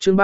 chương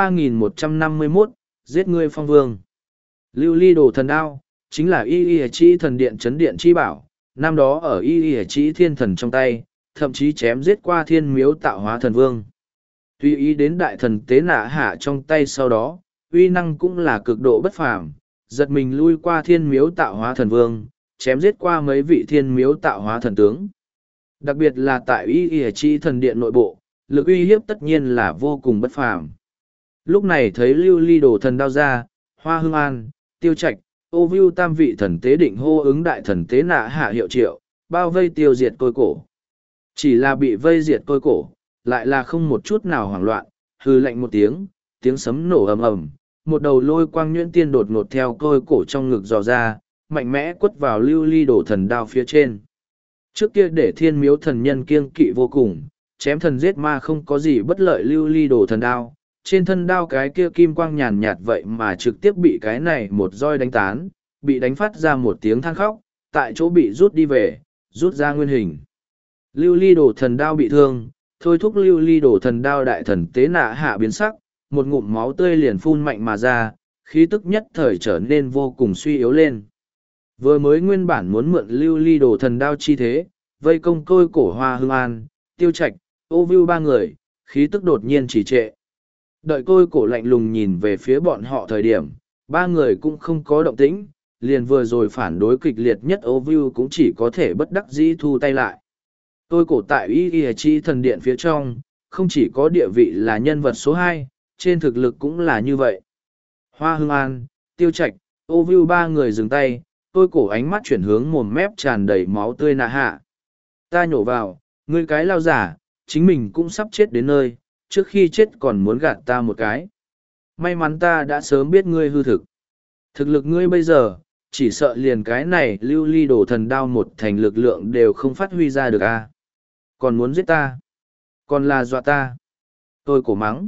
3151, giết ngươi phong vương. Lưu ly đồ thần đao, chính là y y chi thần điện chấn điện chi bảo, năm đó ở y y chi thiên thần trong tay, thậm chí chém giết qua thiên miếu tạo hóa thần vương. Tuy ý đến đại thần tế nạ hạ trong tay sau đó, uy năng cũng là cực độ bất phàm, giật mình lui qua thiên miếu tạo hóa thần vương, chém giết qua mấy vị thiên miếu tạo hóa thần tướng. Đặc biệt là tại y y chi thần điện nội bộ, lực uy hiếp tất nhiên là vô cùng bất phàm. Lúc này thấy lưu ly đồ thần đao ra, Hoa Hưng An, Tiêu Trạch, Ô Vưu tam vị thần tế định hô ứng đại thần tế nạ hạ hiệu triệu, bao vây tiêu diệt tôi cổ. Chỉ là bị vây diệt tôi cổ, lại là không một chút nào hoảng loạn, hư lạnh một tiếng, tiếng sấm nổ ầm ầm, một đầu lôi quang nhuyễn tiên đột ngột theo tôi cổ trong ngực dò ra, mạnh mẽ quất vào lưu ly đổ thần đao phía trên. Trước kia để thiên miếu thần nhân kiêng kỵ vô cùng, chém thần giết ma không có gì bất lợi lưu ly đổ thần đao, trên thân đao cái kia kim quang nhàn nhạt vậy mà trực tiếp bị cái này một roi đánh tán, bị đánh phát ra một tiếng than khóc, tại chỗ bị rút đi về, rút ra nguyên hình. Lưu ly đổ thần đao bị thương, thôi thúc lưu ly đổ thần đao đại thần tế nạ hạ biến sắc, một ngụm máu tươi liền phun mạnh mà ra, khí tức nhất thời trở nên vô cùng suy yếu lên. Vừa mới nguyên bản muốn mượn lưu ly đổ thần đao chi thế, vây công tôi cổ Hoa Hưng An, Tiêu Trạch, Ô Vưu ba người, khí tức đột nhiên chỉ trệ. Đợi tôi cổ lạnh lùng nhìn về phía bọn họ thời điểm, ba người cũng không có động tĩnh, liền vừa rồi phản đối kịch liệt nhất Ô Vưu cũng chỉ có thể bất đắc dĩ thu tay lại. Tôi cổ tại y y chi thần điện phía trong, không chỉ có địa vị là nhân vật số hai, trên thực lực cũng là như vậy. Hoa Hưng An, Tiêu Trạch, Ô Vưu ba người dừng tay, tôi cổ ánh mắt chuyển hướng mồm mép tràn đầy máu tươi nạ hạ. Ta nhổ vào, ngươi cái lao giả, chính mình cũng sắp chết đến nơi, trước khi chết còn muốn gạt ta một cái. May mắn ta đã sớm biết ngươi hư thực. Thực lực ngươi bây giờ, chỉ sợ liền cái này lưu ly đổ thần đao một thành lực lượng đều không phát huy ra được a. Còn muốn giết ta? Còn là dọa ta? Tôi cổ mắng.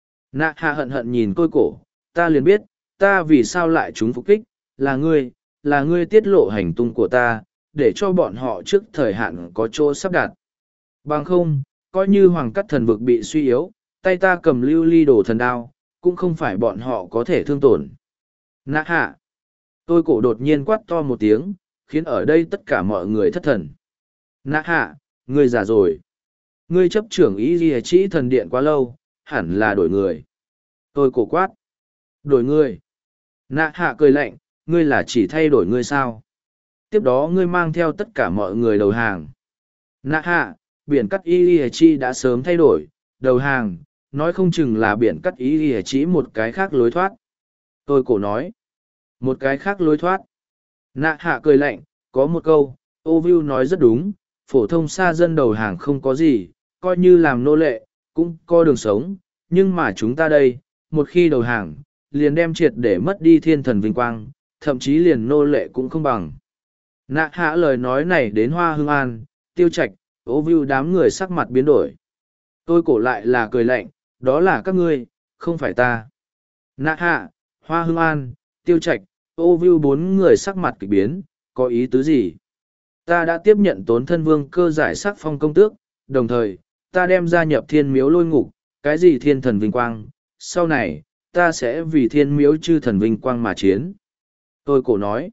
Nạ hạ hận hận nhìn tôi cổ, ta liền biết, ta vì sao lại trúng phục kích, là ngươi tiết lộ hành tung của ta, để cho bọn họ trước thời hạn có chỗ sắp đặt. Bằng không, coi như hoàng cắt thần vực bị suy yếu, tay ta cầm lưu ly đổ thần đao, cũng không phải bọn họ có thể thương tổn. Nạ hạ. Tôi cổ đột nhiên quát to một tiếng, khiến ở đây tất cả mọi người thất thần. Nạ hạ, ngươi già rồi. Ngươi chấp trưởng ý ghi chỉ thần điện quá lâu, hẳn là đổi người. Tôi cổ quát. Đổi người. Nạ hạ cười lạnh, ngươi là chỉ thay đổi ngươi sao? Tiếp đó ngươi mang theo tất cả mọi người đầu hàng. Nạ hạ, biển cắt y chi đã sớm thay đổi, đầu hàng, nói không chừng là biển cắt y chỉ một cái khác lối thoát. Tôi cổ nói. Một cái khác lối thoát. Nạ hạ cười lạnh, có một câu, Ô Vưu nói rất đúng, phổ thông xa dân đầu hàng không có gì, coi như làm nô lệ, cũng có đường sống, nhưng mà chúng ta đây, một khi đầu hàng, liền đem triệt để mất đi thiên thần vinh quang, thậm chí liền nô lệ cũng không bằng. Nạ hạ lời nói này đến Hoa Hưng An, Tiêu Trạch, Ô Vưu đám người sắc mặt biến đổi. Tôi cổ lại là cười lạnh, đó là các ngươi, không phải ta. Nạ hạ, Hoa Hưng An, Tiêu Trạch, Ô Vưu bốn người sắc mặt kịch biến, có ý tứ gì? Ta đã tiếp nhận tốn thân vương cơ giải sắc phong công tước, đồng thời, ta đem gia nhập thiên miếu lôi ngục, cái gì thiên thần vinh quang, sau này, ta sẽ vì thiên miếu chư thần vinh quang mà chiến. Tôi cổ nói,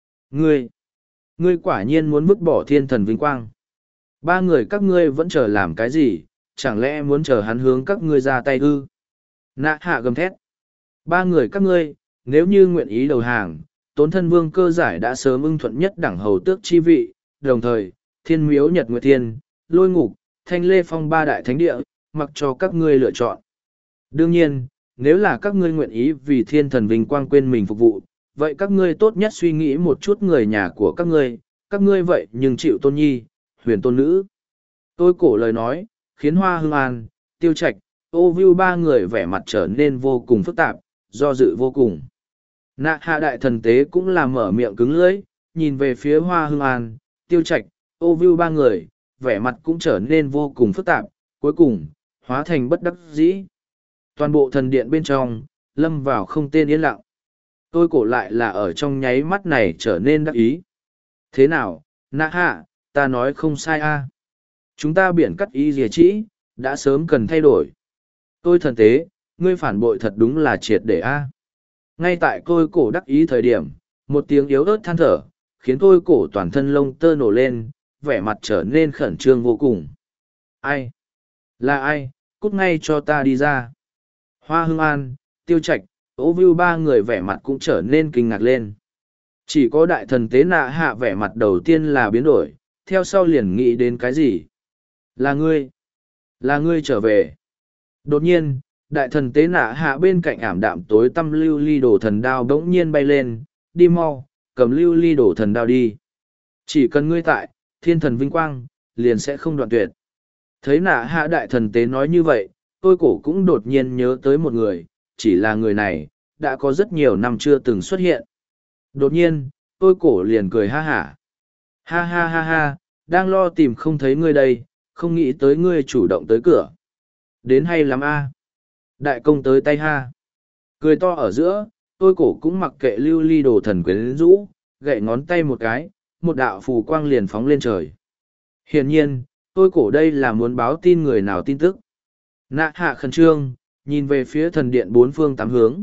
ngươi quả nhiên muốn vứt bỏ thiên thần vinh quang. Ba người các ngươi vẫn chờ làm cái gì, chẳng lẽ muốn chờ hắn hướng các ngươi ra tay ư? Nạ hạ gầm thét. Ba người các ngươi, nếu như nguyện ý đầu hàng, tốn thân vương cơ giải đã sớm ưng thuận nhất đẳng hầu tước chi vị, đồng thời, thiên miếu nhật nguyệt thiên, lôi ngục, thanh lê phong ba đại thánh địa, mặc cho các ngươi lựa chọn. Đương nhiên, nếu là các ngươi nguyện ý vì thiên thần vinh quang quên mình phục vụ, vậy các ngươi tốt nhất suy nghĩ một chút người nhà của các ngươi vậy nhưng chịu tôn nhi, huyền tôn nữ. Tôi cổ lời nói, khiến Hoa Hưng An, Tiêu Trạch, Ô Vưu ba người vẻ mặt trở nên vô cùng phức tạp, do dự vô cùng. Nạ hạ đại thần tế cũng là mở miệng cứng lưỡi, nhìn về phía Hoa Hưng An, Tiêu Trạch, Ô Vưu ba người, vẻ mặt cũng trở nên vô cùng phức tạp, cuối cùng, hóa thành bất đắc dĩ. Toàn bộ thần điện bên trong, lâm vào không tên yên lặng. Tôi cổ lại là ở trong nháy mắt này trở nên đắc ý. Thế nào, nạ hạ, ta nói không sai a. Chúng ta biển cắt y dìa trĩ, đã sớm cần thay đổi. Tôi thần tế, Ngươi phản bội thật đúng là triệt để a. Ngay tại tôi cổ đắc ý thời điểm, một tiếng yếu ớt than thở, khiến tôi cổ toàn thân lông tơ nổ lên, vẻ mặt trở nên khẩn trương vô cùng. Ai? Là ai? Cút ngay cho ta đi ra. Hoa Hưng An, Tiêu Trạch, Ô Vưu ba người vẻ mặt cũng trở nên kinh ngạc lên. Chỉ có đại thần tế nạ hạ vẻ mặt đầu tiên là biến đổi, theo sau liền nghĩ đến cái gì? Là ngươi. Là ngươi trở về. Đột nhiên, đại thần tế nạ hạ bên cạnh ảm đạm tối tăm lưu ly đổ thần đao bỗng nhiên bay lên, đi mau, cầm lưu ly đổ thần đao đi. Chỉ cần ngươi tại, thiên thần vinh quang, liền sẽ không đoạn tuyệt. Thấy nạ hạ đại thần tế nói như vậy, tôi cổ cũng đột nhiên nhớ tới một người, chỉ là người này, đã có rất nhiều năm chưa từng xuất hiện. Đột nhiên, tôi cổ liền cười ha hả. Ha ha ha ha, đang lo tìm không thấy ngươi đây, không nghĩ tới ngươi chủ động tới cửa. Đến hay lắm a. Đại công tới tay ha. Cười to ở giữa, tôi cổ cũng mặc kệ lưu ly đồ thần quyến rũ, gậy ngón tay một cái, một đạo phù quang liền phóng lên trời. Hiển nhiên, tôi cổ đây là muốn báo tin người nào tin tức. Nạ hạ khẩn trương, nhìn về phía thần điện bốn phương tám hướng,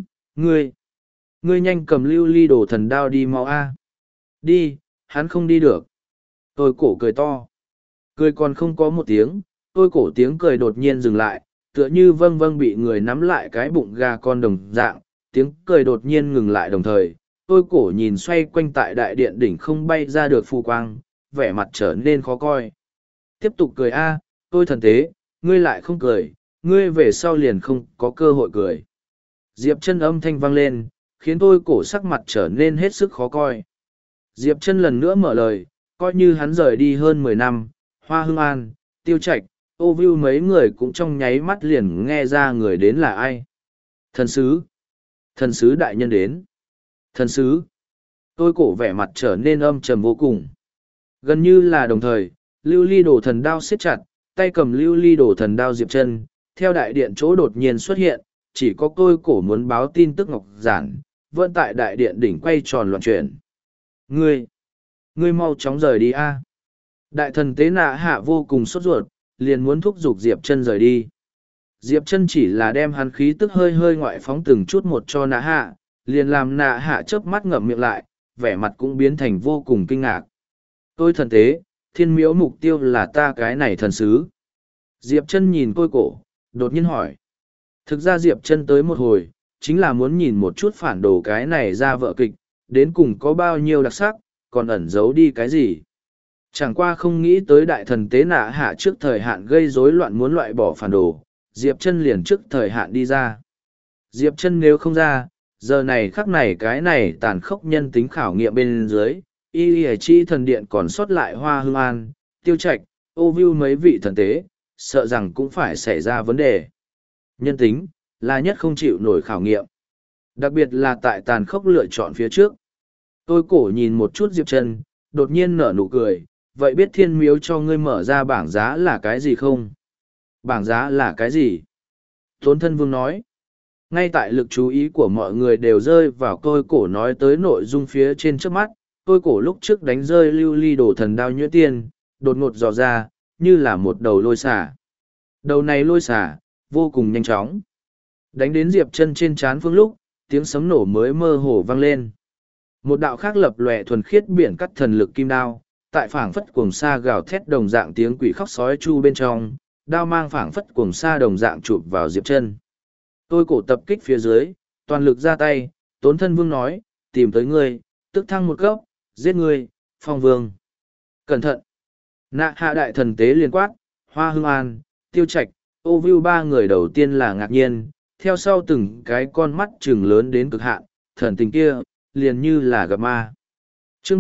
ngươi nhanh cầm lưu ly đồ thần đao đi mau a. Đi, hắn không đi được. Tôi cổ cười to. Cười còn không có một tiếng, tôi cổ tiếng cười đột nhiên dừng lại, tựa như vâng vâng bị người nắm lại cái bụng gà con đồng dạng, tiếng cười đột nhiên ngừng lại đồng thời, tôi cổ nhìn xoay quanh tại đại điện đỉnh không bay ra được phù quang, vẻ mặt trở nên khó coi. Tiếp tục cười a, tôi thần tế, ngươi lại không cười, ngươi về sau liền không có cơ hội cười. Diệp chân âm thanh vang lên, khiến tôi cổ sắc mặt trở nên hết sức khó coi. Diệp chân lần nữa mở lời, coi như hắn rời đi hơn 10 năm, Hoa Hưng An, Tiêu Trạch, Ô Vưu mấy người cũng trong nháy mắt liền nghe ra người đến là ai. Thần sứ. Thần sứ đại nhân đến. Thần sứ. Tôi cổ vẻ mặt trở nên âm trầm vô cùng. Gần như là đồng thời, lưu ly đổ thần đao siết chặt, tay cầm lưu ly đổ thần đao Diệp chân, theo đại điện chỗ đột nhiên xuất hiện, chỉ có tôi cổ muốn báo tin tức ngọc giản, vẫn tại đại điện đỉnh quay tròn loạn chuyển. Ngươi mau chóng rời đi a. Đại thần tế nạ hạ vô cùng sốt ruột, liền muốn thúc giục Diệp chân rời đi. Diệp chân chỉ là đem hắn khí tức hơi hơi ngoại phóng từng chút một cho nạ hạ, liền làm nạ hạ chớp mắt ngậm miệng lại, vẻ mặt cũng biến thành vô cùng kinh ngạc. Tôi thần tế, thiên miếu mục tiêu là ta cái này thần sứ. Diệp chân nhìn tôi cổ, đột nhiên hỏi. Thực ra Diệp chân tới một hồi, chính là muốn nhìn một chút phản đồ cái này ra vợ kịch, đến cùng có bao nhiêu đặc sắc, còn ẩn giấu đi cái gì. Chẳng qua không nghĩ tới đại thần tế nạ hạ trước thời hạn gây rối loạn muốn loại bỏ phản đồ, Diệp chân liền trước thời hạn đi ra. Diệp chân nếu không ra, giờ này khắc này cái này tàn khốc nhân tính khảo nghiệm bên dưới, y chi thần điện còn sót lại Hoa Hưng An, Tiêu Trạch, Ô Vưu mấy vị thần tế, sợ rằng cũng phải xảy ra vấn đề. Nhân tính, là nhất không chịu nổi khảo nghiệm. Đặc biệt là tại tàn khốc lựa chọn phía trước. Tôi cổ nhìn một chút Diệp chân, đột nhiên nở nụ cười, vậy biết thiên miếu cho ngươi mở ra bảng giá là cái gì không? Bảng giá là cái gì? Tốn thân vương nói. Ngay tại lực chú ý của mọi người đều rơi vào tôi cổ nói tới nội dung phía trên trước mắt, tôi cổ lúc trước đánh rơi lưu ly đổ thần đao nhuyễn tiên, đột ngột dò ra, như là một đầu lôi xả. Đầu này lôi xả, vô cùng nhanh chóng. Đánh đến Diệp chân trên trán phương lúc, tiếng sấm nổ mới mơ hồ vang lên. Một đạo khác lập lòe thuần khiết biển cắt thần lực kim đao, tại phảng phất cuồng sa gào thét đồng dạng tiếng quỷ khóc sói chu bên trong, đao mang phảng phất cuồng sa đồng dạng chụp vào Diệp chân. Tôi cổ tập kích phía dưới, toàn lực ra tay, Tốn thân vương nói, tìm tới ngươi, tức thăng một cấp, giết ngươi, phong vương. Cẩn thận! Nạ hạ đại thần tế liên quát, Hoa Hưng An, Tiêu Trạch, Ô Vưu ba người đầu tiên là ngạc nhiên, theo sau từng cái con mắt trừng lớn đến cực hạn, thần tình kia, liền như là gặp ma. Chương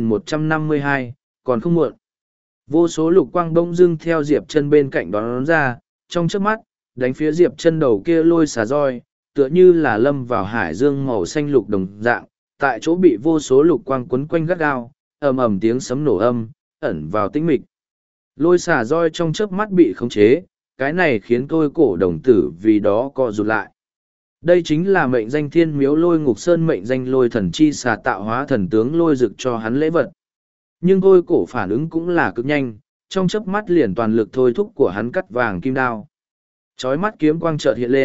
3152, còn không muộn. Vô số lục quang bông dưng theo Diệp chân bên cạnh đón ra, trong chớp mắt, đánh phía Diệp chân đầu kia lôi xà roi, tựa như là lâm vào hải dương màu xanh lục đồng dạng, tại chỗ bị vô số lục quang quấn quanh gắt gao, ầm ầm tiếng sấm nổ âm, ẩn vào tĩnh mịch. Lôi xà roi trong chớp mắt bị khống chế, cái này khiến tôi cổ đồng tử vì đó co rụt lại. Đây chính là mệnh danh thiên miếu lôi ngục sơn mệnh danh lôi thần chi xà tạo hóa thần tướng lôi rực cho hắn lễ vật. Nhưng tôi cổ phản ứng cũng là cực nhanh, trong chớp mắt liền toàn lực thôi thúc của hắn cắt vàng kim đao. Chói mắt kiếm quang chợt hiện lên,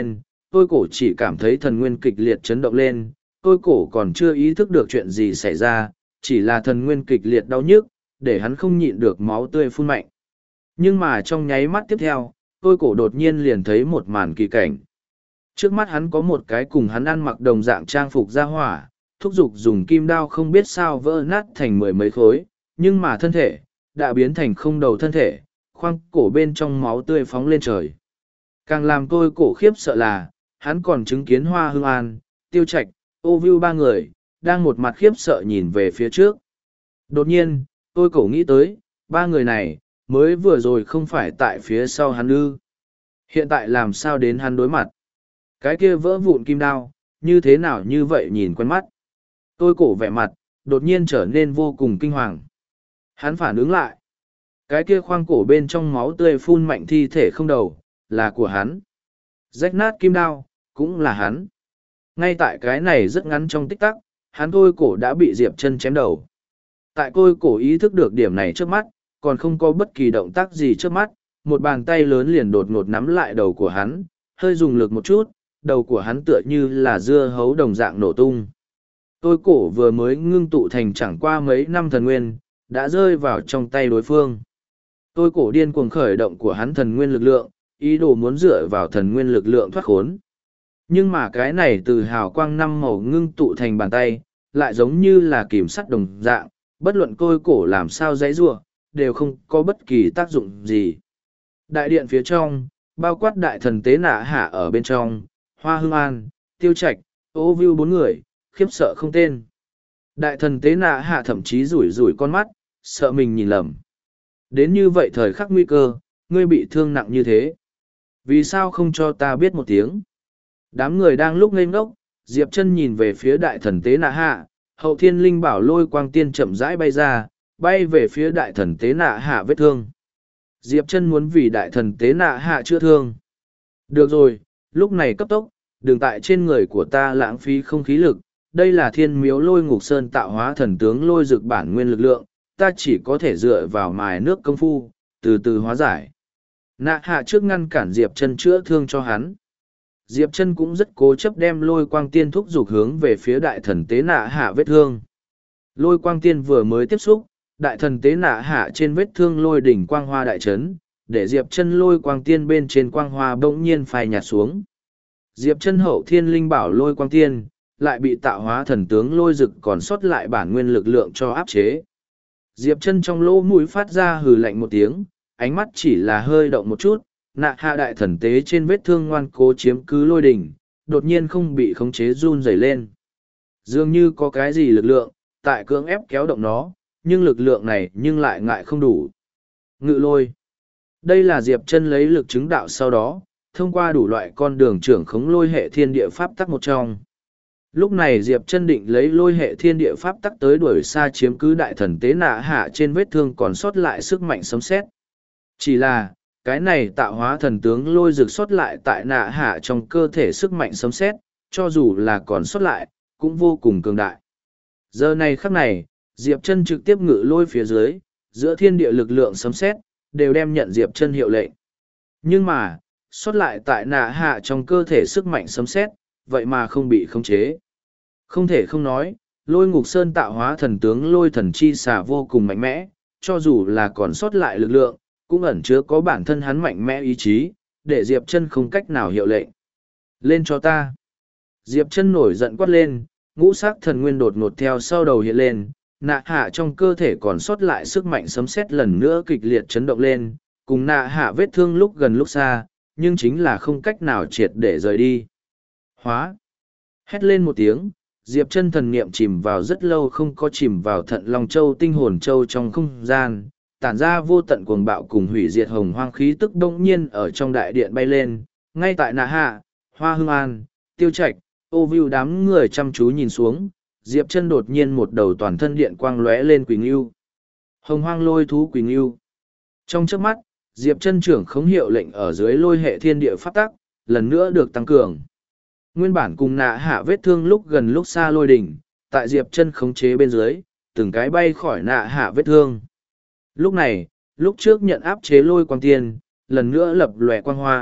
tôi cổ chỉ cảm thấy thần nguyên kịch liệt chấn động lên, tôi cổ còn chưa ý thức được chuyện gì xảy ra, chỉ là thần nguyên kịch liệt đau nhức, để hắn không nhịn được máu tươi phun mạnh. Nhưng mà trong nháy mắt tiếp theo, tôi cổ đột nhiên liền thấy một màn kỳ cảnh. Trước mắt hắn có một cái cùng hắn ăn mặc đồng dạng trang phục ra hỏa, thúc giục dùng kim đao không biết sao vỡ nát thành mười mấy khối, nhưng mà thân thể, đã biến thành không đầu thân thể, khoang cổ bên trong máu tươi phóng lên trời. Càng làm tôi cổ khiếp sợ là, hắn còn chứng kiến Hoa Hưng An, Tiêu Trạch, Ô Vưu ba người, đang một mặt khiếp sợ nhìn về phía trước. Đột nhiên, tôi cổ nghĩ tới, ba người này, mới vừa rồi không phải tại phía sau hắn ư. Hiện tại làm sao đến hắn đối mặt? Cái kia vỡ vụn kim đao, như thế nào như vậy nhìn quen mắt? Tôi cổ vẻ mặt, đột nhiên trở nên vô cùng kinh hoàng. Hắn phản ứng lại. Cái kia khoang cổ bên trong máu tươi phun mạnh thi thể không đầu, là của hắn. Rách nát kim đao, cũng là hắn. Ngay tại cái này rất ngắn trong tích tắc, hắn tôi cổ đã bị Diệp Chân chém đầu. Tại tôi cổ ý thức được điểm này trước mắt, còn không có bất kỳ động tác gì trước mắt, một bàn tay lớn liền đột ngột nắm lại đầu của hắn, hơi dùng lực một chút, đầu của hắn tựa như là dưa hấu đồng dạng nổ tung. Tôi cổ vừa mới ngưng tụ thành chẳng qua mấy năm thần nguyên, đã rơi vào trong tay đối phương. Tôi cổ điên cuồng khởi động của hắn thần nguyên lực lượng, ý đồ muốn dựa vào thần nguyên lực lượng thoát khốn. Nhưng mà cái này từ hào quang năm màu ngưng tụ thành bàn tay, lại giống như là kìm sắt đồng dạng, bất luận tôi cổ làm sao dãy giụa, đều không có bất kỳ tác dụng gì. Đại điện phía trong, bao quát đại thần tế nạ hạ ở bên trong, Hoa Hưng An, Tiêu Trạch, Ô Vưu bốn người, khiếp sợ không tên. Đại thần tế nạ hạ thậm chí rủi rủi con mắt, sợ mình nhìn lầm. Đến như vậy thời khắc nguy cơ, ngươi bị thương nặng như thế. Vì sao không cho ta biết một tiếng? Đám người đang lúc ngây ngốc, Diệp Chân nhìn về phía đại thần tế nạ hạ, hậu thiên linh bảo lôi quang tiên chậm rãi bay ra, bay về phía đại thần tế nạ hạ vết thương. Diệp Chân muốn vì đại thần tế nạ hạ chữa thương. Được rồi, lúc này cấp tốc, đừng tại trên người của ta lãng phí không khí lực, đây là thiên miếu lôi ngục sơn tạo hóa thần tướng lôi dược bản nguyên lực lượng, ta chỉ có thể dựa vào mài nước công phu, từ từ hóa giải. Nạ hạ trước ngăn cản Diệp Chân chữa thương cho hắn. Diệp Chân cũng rất cố chấp đem lôi quang tiên thúc giục hướng về phía đại thần tế nạ hạ vết thương. Lôi quang tiên vừa mới tiếp xúc, đại thần tế nạ hạ trên vết thương lôi đỉnh quang hoa đại chấn, để Diệp Chân lôi quang tiên bên trên quang hoa bỗng nhiên phai nhạt xuống. Diệp Chân hậu thiên linh bảo lôi quang tiên, lại bị tạo hóa thần tướng lôi dực còn sót lại bản nguyên lực lượng cho áp chế. Diệp Chân trong lỗ mũi phát ra hừ lạnh một tiếng, ánh mắt chỉ là hơi động một chút, nạ hạ đại thần tế trên vết thương ngoan cố chiếm cứ lôi đỉnh, đột nhiên không bị khống chế run rẩy lên. Dường như có cái gì lực lượng, tại cưỡng ép kéo động nó, nhưng lực lượng này nhưng lại ngại không đủ. Ngự lôi. Đây là Diệp Chân lấy lực chứng đạo sau đó, thông qua đủ loại con đường trưởng khống lôi hệ thiên địa pháp tắc một trong. Lúc này Diệp Chân định lấy lôi hệ thiên địa pháp tắc tới đuổi xa chiếm cứ đại thần tế nạ hạ trên vết thương còn sót lại sức mạnh sấm sét. Chỉ là, cái này tạo hóa thần tướng lôi rực sót lại tại nạ hạ trong cơ thể sức mạnh sấm sét, cho dù là còn sót lại, cũng vô cùng cường đại. Giờ này khắc này, Diệp Chân trực tiếp ngự lôi phía dưới, giữa thiên địa lực lượng sấm sét đều đem nhận Diệp Chân hiệu lệnh. Nhưng mà, sót lại tại nạ hạ trong cơ thể sức mạnh sấm sét, vậy mà không bị khống chế. Không thể không nói, lôi ngục sơn tạo hóa thần tướng lôi thần chi xà vô cùng mạnh mẽ, cho dù là còn sót lại lực lượng, cũng ẩn chứa có bản thân hắn mạnh mẽ ý chí, để Diệp Chân không cách nào hiệu lệnh. Lên cho ta. Diệp Chân nổi giận quát lên, ngũ sắc thần nguyên đột ngột theo sau đầu hiện lên, nạ hạ trong cơ thể còn sót lại sức mạnh sấm sét lần nữa kịch liệt chấn động lên, cùng nạ hạ vết thương lúc gần lúc xa, nhưng chính là không cách nào triệt để rời đi. Hóa. Hét lên một tiếng, Diệp Chân thần niệm chìm vào rất lâu không có chìm vào thận long châu tinh hồn châu trong không gian, tản ra vô tận cuồng bạo cùng hủy diệt hồng hoang khí tức đông nhiên ở trong đại điện bay lên, ngay tại nạ hạ, Hoa Hưng An, Tiêu Trạch, Ô Vưu đám người chăm chú nhìn xuống, Diệp Chân đột nhiên một đầu toàn thân điện quang lóe lên quỳnh yêu. Hồng hoang lôi thú quỳnh yêu. Trong chớp mắt, Diệp Chân trưởng khống hiệu lệnh ở dưới lôi hệ thiên địa pháp tắc, lần nữa được tăng cường. Nguyên bản cùng nạ hạ vết thương lúc gần lúc xa lôi đỉnh, tại Diệp Chân khống chế bên dưới, từng cái bay khỏi nạ hạ vết thương. Lúc này, lúc trước nhận áp chế lôi quang tiên, lần nữa lập lòe quang hoa,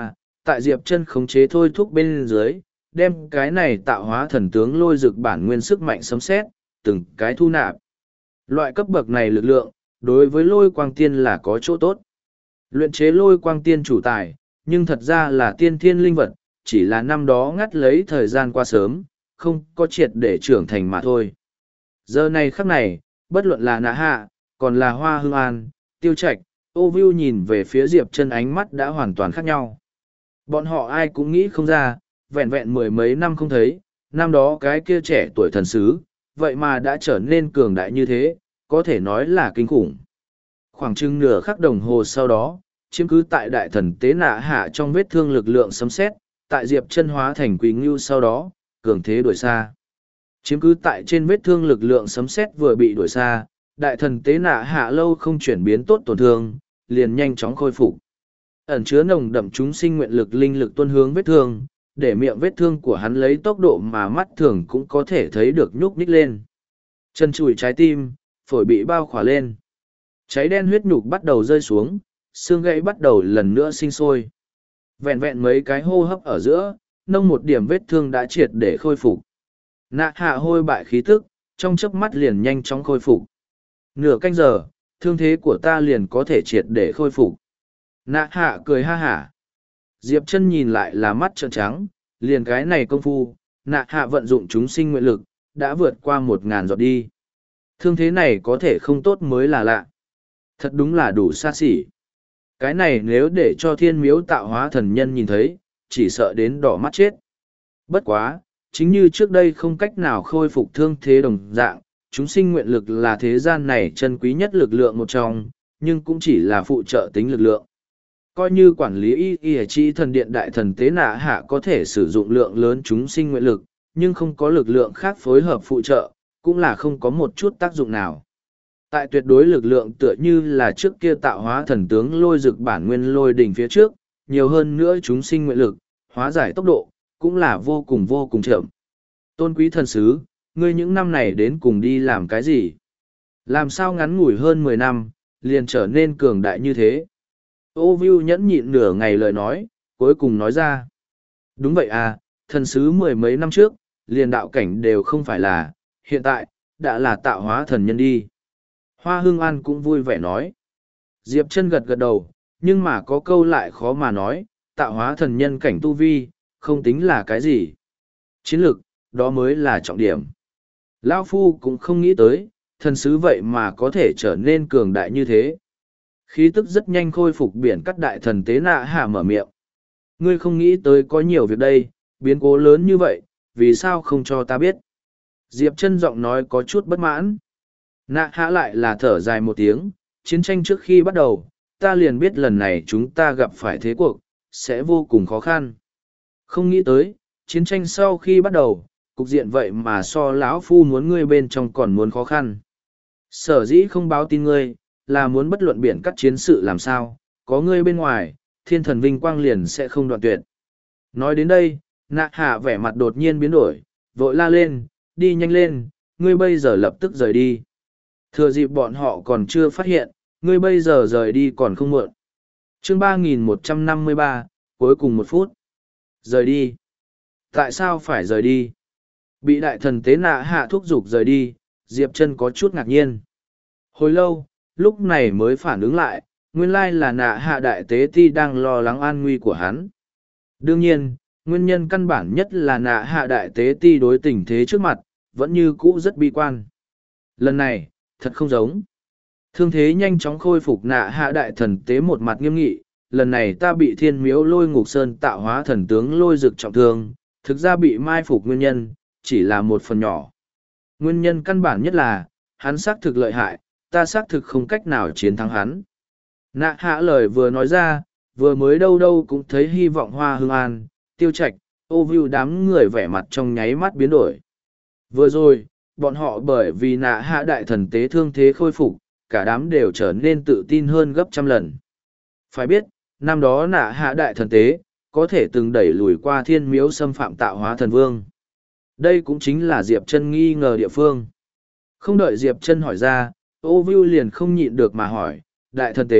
tại Diệp Chân khống chế thôi thúc bên dưới, đem cái này tạo hóa thần tướng lôi rực bản nguyên sức mạnh sấm sét, từng cái thu nạp. Loại cấp bậc này lực lượng, đối với lôi quang tiên là có chỗ tốt. Luyện chế lôi quang tiên chủ tài, nhưng thật ra là tiên thiên linh vật, chỉ là năm đó ngắt lấy thời gian qua sớm, không có triệt để trưởng thành mà thôi. Giờ này khắc này, bất luận là Nạ Hạ, còn là Hoa Hương An, Tiêu Trạch, Ô Vưu nhìn về phía Diệp Chân ánh mắt đã hoàn toàn khác nhau. Bọn họ ai cũng nghĩ không ra, vẹn vẹn mười mấy năm không thấy, năm đó cái kia trẻ tuổi thần sứ, vậy mà đã trở nên cường đại như thế, có thể nói là kinh khủng. Khoảng chừng nửa khắc đồng hồ sau đó, chiếm cứ tại đại thần tế Nạ Hạ trong vết thương lực lượng sấm sét, tại Diệp Chân hóa thành Quỳ Ngưu sau đó, cường thế đuổi xa. Chiếm cứ tại trên vết thương lực lượng sấm sét vừa bị đuổi xa, đại thần tế Nạ Hạ lâu không chuyển biến tốt tổn thương, liền nhanh chóng khôi phục. Ẩn chứa nồng đậm chúng sinh nguyện lực linh lực tuôn hướng vết thương, để miệng vết thương của hắn lấy tốc độ mà mắt thường cũng có thể thấy được nhúc nhích lên. Chân chùi trái tim, phổi bị bao khỏa lên. Cháy đen huyết nhục bắt đầu rơi xuống, xương gãy bắt đầu lần nữa sinh sôi. Vẹn vẹn mấy cái hô hấp ở giữa, nông một điểm vết thương đã triệt để khôi phục. Nạ Hạ hôi bại khí tức, trong chớp mắt liền nhanh chóng khôi phục. Nửa canh giờ, thương thế của ta liền có thể triệt để khôi phục. Nạ Hạ cười ha hả. Diệp Chân nhìn lại là mắt trợn trắng, liền cái này công phu, Nạ Hạ vận dụng chúng sinh nguyện lực, đã vượt qua 1000 giọt đi. Thương thế này có thể không tốt mới là lạ. Thật đúng là đủ xa xỉ. Cái này nếu để cho Thiên Miếu tạo hóa thần nhân nhìn thấy, chỉ sợ đến đỏ mắt chết. Bất quá, chính như trước đây không cách nào khôi phục thương thế đồng dạng, chúng sinh nguyện lực là thế gian này chân quý nhất lực lượng một trong, nhưng cũng chỉ là phụ trợ tính lực lượng. Coi như quản lý y chi thần điện đại thần tế Nạ Hạ có thể sử dụng lượng lớn chúng sinh nguyện lực, nhưng không có lực lượng khác phối hợp phụ trợ, cũng là không có một chút tác dụng nào. Tại tuyệt đối lực lượng tựa như là trước kia tạo hóa thần tướng lôi rực bản nguyên lôi đỉnh phía trước, nhiều hơn nữa chúng sinh nguyện lực, hóa giải tốc độ, cũng là vô cùng chậm. Tôn quý thần sứ, ngươi những năm này đến cùng đi làm cái gì? Làm sao ngắn ngủi hơn 10 năm, liền trở nên cường đại như thế? Ô Vưu nhẫn nhịn nửa ngày lời nói, cuối cùng nói ra. Đúng vậy à, thần sứ mười mấy năm trước, liền đạo cảnh đều không phải là, hiện tại, đã là tạo hóa thần nhân đi. Hoa Hương An cũng vui vẻ nói. Diệp Chân gật gật đầu, nhưng mà có câu lại khó mà nói, tạo hóa thần nhân cảnh tu vi, không tính là cái gì. Chiến lược, đó mới là trọng điểm. Lão Phu cũng không nghĩ tới, thần sứ vậy mà có thể trở nên cường đại như thế. Khí tức rất nhanh khôi phục biển cắt đại thần tế Nạ Hạ mở miệng. Ngươi không nghĩ tới có nhiều việc đây, biến cố lớn như vậy, vì sao không cho ta biết? Diệp Chân giọng nói có chút bất mãn. Nạ Hạ lại là thở dài một tiếng, chiến tranh trước khi bắt đầu, ta liền biết lần này chúng ta gặp phải thế cuộc, sẽ vô cùng khó khăn. Không nghĩ tới, chiến tranh sau khi bắt đầu, cục diện vậy mà so lão phu muốn ngươi bên trong còn muốn khó khăn. Sở dĩ không báo tin ngươi, là muốn bất luận biển cắt chiến sự làm sao, có ngươi bên ngoài, thiên thần vinh quang liền sẽ không đoạn tuyệt. Nói đến đây, Nạ Hạ vẻ mặt đột nhiên biến đổi, vội la lên, đi nhanh lên, ngươi bây giờ lập tức rời đi. Thừa dịp bọn họ còn chưa phát hiện, ngươi bây giờ rời đi còn không muộn. Chương 3153, cuối cùng 1 phút. Rời đi. Tại sao phải rời đi? Bị đại thần tế Nạ Hạ thúc giục rời đi, Diệp Chân có chút ngạc nhiên. Hồi lâu, lúc này mới phản ứng lại, nguyên lai là Nạ Hạ đại tế ti đang lo lắng an nguy của hắn. Đương nhiên, nguyên nhân căn bản nhất là Nạ Hạ đại tế ti đối tình thế trước mặt, vẫn như cũ rất bi quan. Lần này, thật không giống. Thương thế nhanh chóng khôi phục Nạ Hạ đại thần tế một mặt nghiêm nghị, lần này ta bị Thiên Miếu Lôi Ngục Sơn tạo hóa thần tướng lôi rực trọng thương, thực ra bị mai phục nguyên nhân, chỉ là một phần nhỏ. Nguyên nhân căn bản nhất là, hắn xác thực lợi hại, ta xác thực không cách nào chiến thắng hắn. Nạ Hạ lời vừa nói ra, vừa mới đâu đâu cũng thấy hy vọng Hoa Hương An, Tiêu Trạch, Ô Vưu đám người vẻ mặt trong nháy mắt biến đổi. Vừa rồi, bọn họ bởi vì Nạ Hạ đại thần tế thương thế khôi phục, cả đám đều trở nên tự tin hơn gấp trăm lần. Phải biết, năm đó Nạ Hạ đại thần tế, có thể từng đẩy lùi qua Thiên Miếu xâm phạm tạo hóa thần vương. Đây cũng chính là Diệp Chân nghi ngờ địa phương. Không đợi Diệp Chân hỏi ra, Ô Vưu liền không nhịn được mà hỏi, đại thần tế,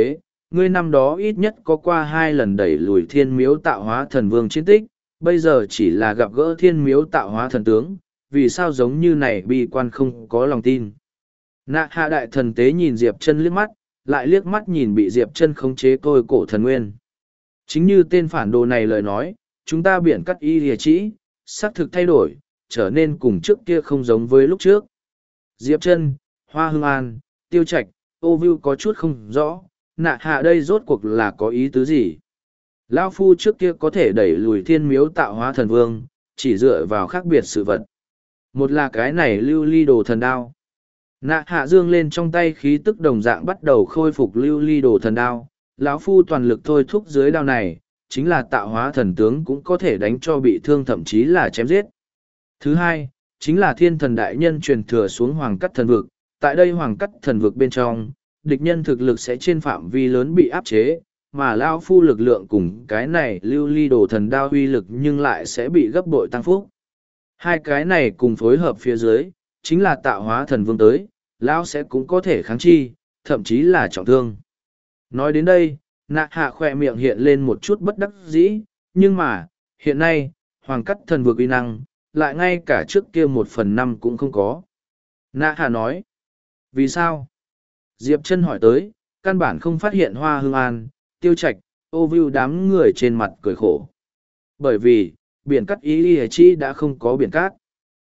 Ngươi năm đó ít nhất có qua 2 lần đẩy lùi thiên miếu tạo hóa thần vương chiến tích, bây giờ chỉ là gặp gỡ thiên miếu tạo hóa thần tướng, vì sao giống như này bi quan không có lòng tin. Nạ hạ đại thần tế nhìn Diệp Chân liếc mắt, lại liếc mắt nhìn bị Diệp Chân khống chế tôi cổ thần nguyên. Chính như tên phản đồ này lời nói, chúng ta biển cắt y lìa trĩ, xác thực thay đổi, trở nên cùng trước kia không giống với lúc trước. Diệp Chân, Hoa Hưng An, Tiêu Trạch, Ô Vưu có chút không rõ, nạ hạ đây rốt cuộc là có ý tứ gì. Lão Phu trước kia có thể đẩy lùi thiên miếu tạo hóa thần vương, chỉ dựa vào khác biệt sự vật. Một là cái này lưu ly đồ thần đao. Nạ hạ dương lên trong tay khí tức đồng dạng bắt đầu khôi phục lưu ly đồ thần đao. Lão Phu toàn lực thôi thúc dưới đao này, chính là tạo hóa thần tướng cũng có thể đánh cho bị thương thậm chí là chém giết. Thứ hai, chính là thiên thần đại nhân truyền thừa xuống hoàng cắt thần vực. Tại đây hoàng cắt thần vực bên trong, địch nhân thực lực sẽ trên phạm vi lớn bị áp chế, mà Lão Phu lực lượng cùng cái này lưu ly đồ thần đao uy lực nhưng lại sẽ bị gấp bội tăng phúc. Hai cái này cùng phối hợp phía dưới, chính là tạo hóa thần vương tới, Lão sẽ cũng có thể kháng chi, thậm chí là trọng thương. Nói đến đây, nạ hạ khỏe miệng hiện lên một chút bất đắc dĩ, nhưng mà, hiện nay, hoàng cắt thần vực uy năng, lại ngay cả trước kia 1/5 cũng không có. Nạ hạ nói, vì sao? Diệp Chân hỏi tới, căn bản không phát hiện Hoa Hưng An, Tiêu Trạch, Ô Vưu đám người trên mặt cười khổ. Bởi vì, biển cắt ý lìa chi đã không có biển cát.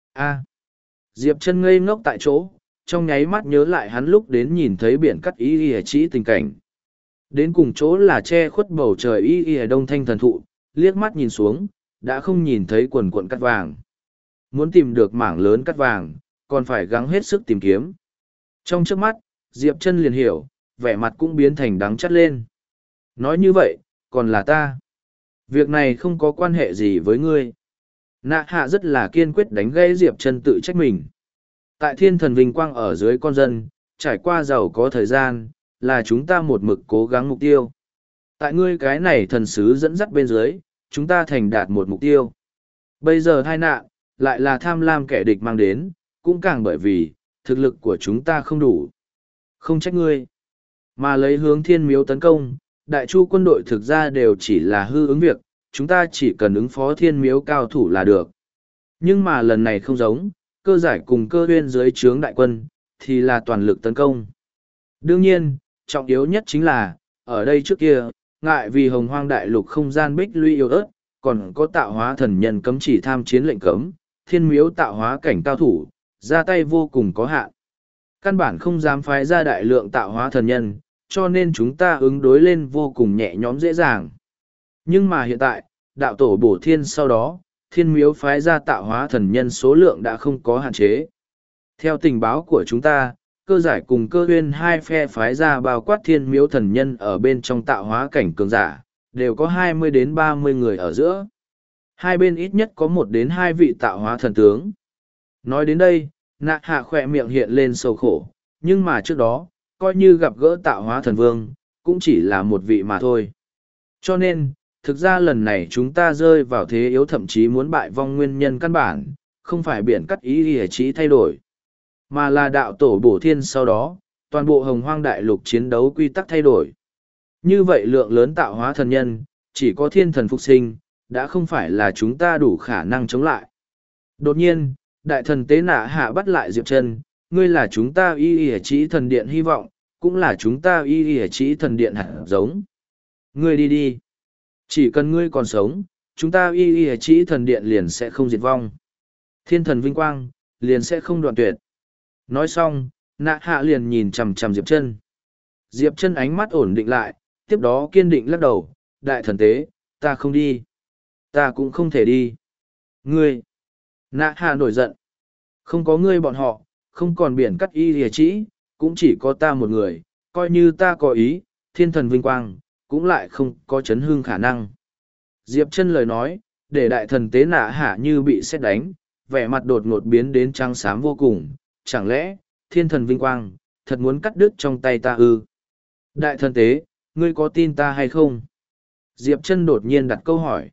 Diệp Chân ngây ngốc tại chỗ, trong nháy mắt nhớ lại hắn lúc đến nhìn thấy biển cắt ý lìa chi tình cảnh. Đến cùng chỗ là che khuất bầu trời ý lìa đông thanh thần thụ, liếc mắt nhìn xuống, đã không nhìn thấy quần cuộn cát vàng. Muốn tìm được mảng lớn cát vàng, còn phải gắng hết sức tìm kiếm. Trong trước mắt, Diệp Chân liền hiểu, vẻ mặt cũng biến thành đắng chắt lên. Nói như vậy, còn là ta. Việc này không có quan hệ gì với ngươi. Nạ hạ rất là kiên quyết đánh gây Diệp Chân tự trách mình. Tại thiên thần vinh quang ở dưới con dân, trải qua giàu có thời gian, là chúng ta một mực cố gắng mục tiêu. Tại ngươi cái này thần sứ dẫn dắt bên dưới, chúng ta thành đạt một mục tiêu. Bây giờ tai nạn, lại là tham lam kẻ địch mang đến, cũng càng bởi vì, thực lực của chúng ta không đủ. Không trách ngươi, mà lấy hướng thiên miếu tấn công, đại chu quân đội thực ra đều chỉ là hư ứng việc, chúng ta chỉ cần ứng phó thiên miếu cao thủ là được. Nhưng mà lần này không giống, cơ giải cùng cơ huyên dưới trướng đại quân, thì là toàn lực tấn công. Đương nhiên, trọng yếu nhất chính là, ở đây trước kia, ngại vì hồng hoang đại lục không gian bích lũy yếu ớt, còn có tạo hóa thần nhân cấm chỉ tham chiến lệnh cấm, thiên miếu tạo hóa cảnh cao thủ, ra tay vô cùng có hạn. Căn bản không dám phái ra đại lượng tạo hóa thần nhân, cho nên chúng ta ứng đối lên vô cùng nhẹ nhõm dễ dàng. Nhưng mà hiện tại, đạo tổ bổ thiên sau đó, thiên miếu phái ra tạo hóa thần nhân số lượng đã không có hạn chế. Theo tình báo của chúng ta, cơ giải cùng cơ huyên hai phe phái ra bao quát thiên miếu thần nhân ở bên trong tạo hóa cảnh cường giả, đều có 20 đến 30 người ở giữa. Hai bên ít nhất có 1 đến 2 vị tạo hóa thần tướng. Nói đến đây, nạ hạ khỏe miệng hiện lên sầu khổ, nhưng mà trước đó, coi như gặp gỡ tạo hóa thần vương, cũng chỉ là một vị mà thôi. Cho nên, thực ra lần này chúng ta rơi vào thế yếu thậm chí muốn bại vong nguyên nhân căn bản, không phải biển cắt ý lìa chỉ thay đổi, mà là đạo tổ bổ thiên sau đó, toàn bộ hồng hoang đại lục chiến đấu quy tắc thay đổi. Như vậy lượng lớn tạo hóa thần nhân, chỉ có thiên thần phục sinh, đã không phải là chúng ta đủ khả năng chống lại. Đột nhiên, đại thần tế nạ hạ bắt lại Diệp Chân, ngươi là chúng ta y y chỉ thần điện hy vọng, cũng là chúng ta y y chỉ thần điện hạt giống. Ngươi đi đi. Chỉ cần ngươi còn sống, chúng ta y y chỉ thần điện liền sẽ không diệt vong. Thiên thần vinh quang, liền sẽ không đoạn tuyệt. Nói xong, nạ hạ liền nhìn chằm chằm Diệp Chân. Diệp Chân ánh mắt ổn định lại, tiếp đó kiên định lắc đầu, đại thần tế, ta không đi. Ta cũng không thể đi. Ngươi. Nạ hạ nổi giận. Không có ngươi bọn họ, không còn biển cắt y lìa trĩ, cũng chỉ có ta một người, coi như ta có ý, thiên thần vinh quang, cũng lại không có chấn hương khả năng. Diệp Chân lời nói, để đại thần tế nạ hạ như bị sét đánh, vẻ mặt đột ngột biến đến trắng xám vô cùng, chẳng lẽ, thiên thần vinh quang, thật muốn cắt đứt trong tay ta ư? Đại thần tế, ngươi có tin ta hay không? Diệp Chân đột nhiên đặt câu hỏi.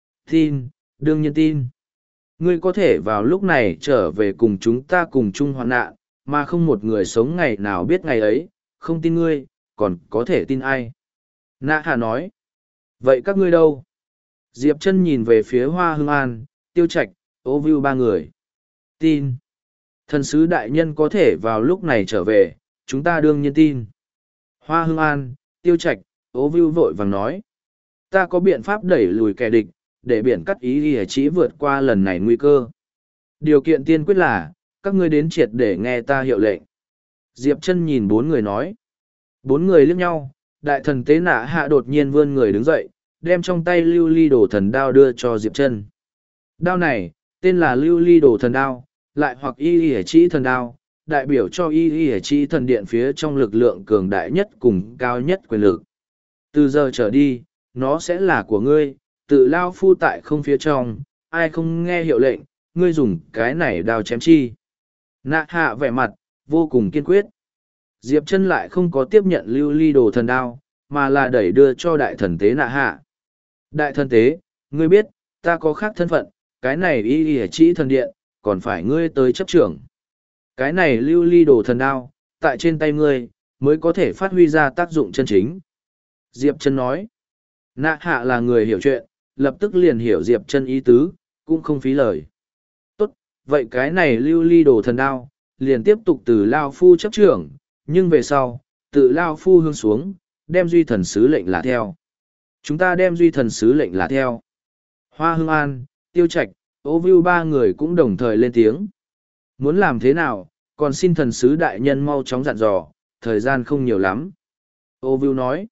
Tin, đương nhiên tin. Ngươi có thể vào lúc này trở về cùng chúng ta cùng chung hoạn nạn, mà không một người sống ngày nào biết ngày ấy, không tin ngươi, còn có thể tin ai? Nạ hạ nói. Vậy các ngươi đâu? Diệp Trân nhìn về phía Hoa Hưng An, Tiêu Trạch, Ô Vưu ba người. Tin. Thần sứ đại nhân có thể vào lúc này trở về, chúng ta đương nhiên tin. Hoa Hưng An, Tiêu Trạch, Ô Vưu vội vàng nói. Ta có biện pháp đẩy lùi kẻ địch, để biển cắt ý ghi chỉ vượt qua lần này nguy cơ. Điều kiện tiên quyết là, các ngươi đến triệt để nghe ta hiệu lệnh. Diệp Trân nhìn bốn người nói. Bốn người liếc nhau, đại thần tế nạ hạ đột nhiên vươn người đứng dậy, đem trong tay lưu ly đồ thần đao đưa cho Diệp Trân. Đao này, tên là lưu ly đồ thần đao, lại hoặc y y chỉ thần đao, đại biểu cho y y chỉ thần điện phía trong lực lượng cường đại nhất cùng cao nhất quyền lực. Từ giờ trở đi, nó sẽ là của ngươi, tự lao phu tại không phía trong, ai không nghe hiệu lệnh, ngươi dùng cái này đao chém chi. Nạ hạ vẻ mặt, vô cùng kiên quyết. Diệp Trân lại không có tiếp nhận lưu ly đồ thần đao, mà là đẩy đưa cho đại thần tế nạ hạ. Đại thần tế, ngươi biết, ta có khác thân phận, cái này y y chỉ thần điện, còn phải ngươi tới chấp trưởng. Cái này lưu ly đồ thần đao, tại trên tay ngươi, mới có thể phát huy ra tác dụng chân chính. Diệp Trân nói, nạ hạ là người hiểu chuyện, lập tức liền hiểu Diệp Trân ý tứ, cũng không phí lời. Tốt, vậy cái này lưu ly đồ thần đao, liền tiếp tục từ Lao Phu chấp trưởng, nhưng về sau, tự Lao Phu hướng xuống, đem duy thần sứ lệnh là theo. Chúng ta đem duy thần sứ lệnh là theo. Hoa Hưng An, Tiêu Trạch, Ô Vưu ba người cũng đồng thời lên tiếng. Muốn làm thế nào, còn xin thần sứ đại nhân mau chóng dặn dò, thời gian không nhiều lắm. Ô Vưu nói,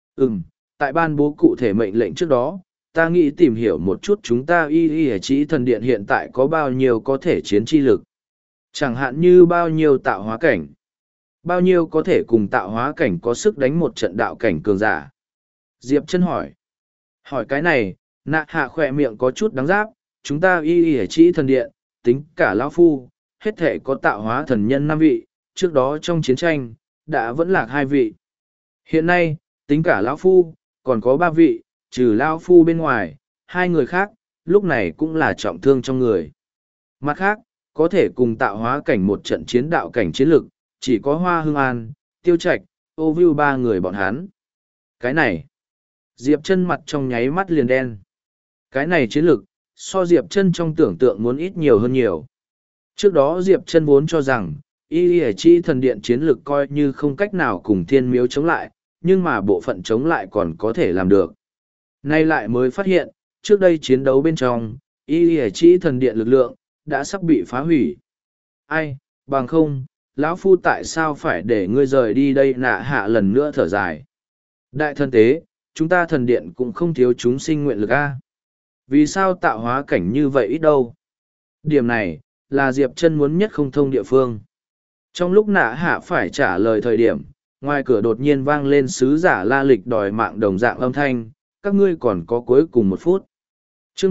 tại ban bố cụ thể mệnh lệnh trước đó, ta nghĩ tìm hiểu một chút chúng ta y y chỉ thần điện hiện tại có bao nhiêu có thể chiến chi lực. Chẳng hạn như bao nhiêu tạo hóa cảnh. Bao nhiêu có thể cùng tạo hóa cảnh có sức đánh một trận đạo cảnh cường giả. Diệp Trân hỏi. Hỏi cái này, nạ hạ khỏe miệng có chút đắng giáp, chúng ta y y chỉ thần điện, tính cả lão phu, hết thể có tạo hóa thần nhân 5 vị, trước đó trong chiến tranh, đã vẫn lạc 2 vị. Hiện nay, tính cả lão phu, còn có 3 vị, trừ lão phu bên ngoài, 2 người khác, lúc này cũng là trọng thương trong người. Mặt khác, có thể cùng tạo hóa cảnh một trận chiến đạo cảnh chiến lực, chỉ có Hoa Hưng An, Tiêu Trạch, Ô Vưu 3 người bọn hắn. Cái này, Diệp Trân mặt trong nháy mắt liền đen. Cái này chiến lực, so Diệp Trân trong tưởng tượng muốn ít nhiều hơn nhiều. Trước đó Diệp Trân vốn cho rằng, y y chỉ thần điện chiến lực coi như không cách nào cùng thiên miếu chống lại, nhưng mà bộ phận chống lại còn có thể làm được. Nay lại mới phát hiện, trước đây chiến đấu bên trong, y y chỉ thần điện lực lượng, đã sắp bị phá hủy. Ai, bằng không, lão phu tại sao phải để ngươi rời đi đây nạ hạ lần nữa thở dài. Đại thần tế, chúng ta thần điện cũng không thiếu chúng sinh nguyện lực a. Vì sao tạo hóa cảnh như vậy ít đâu? Điểm này, là Diệp Trân muốn nhất không thông địa phương. Trong lúc nạ hạ phải trả lời thời điểm, ngoài cửa đột nhiên vang lên sứ giả la lịch đòi mạng đồng dạng âm thanh, các ngươi còn có cuối cùng 1 phút. Chương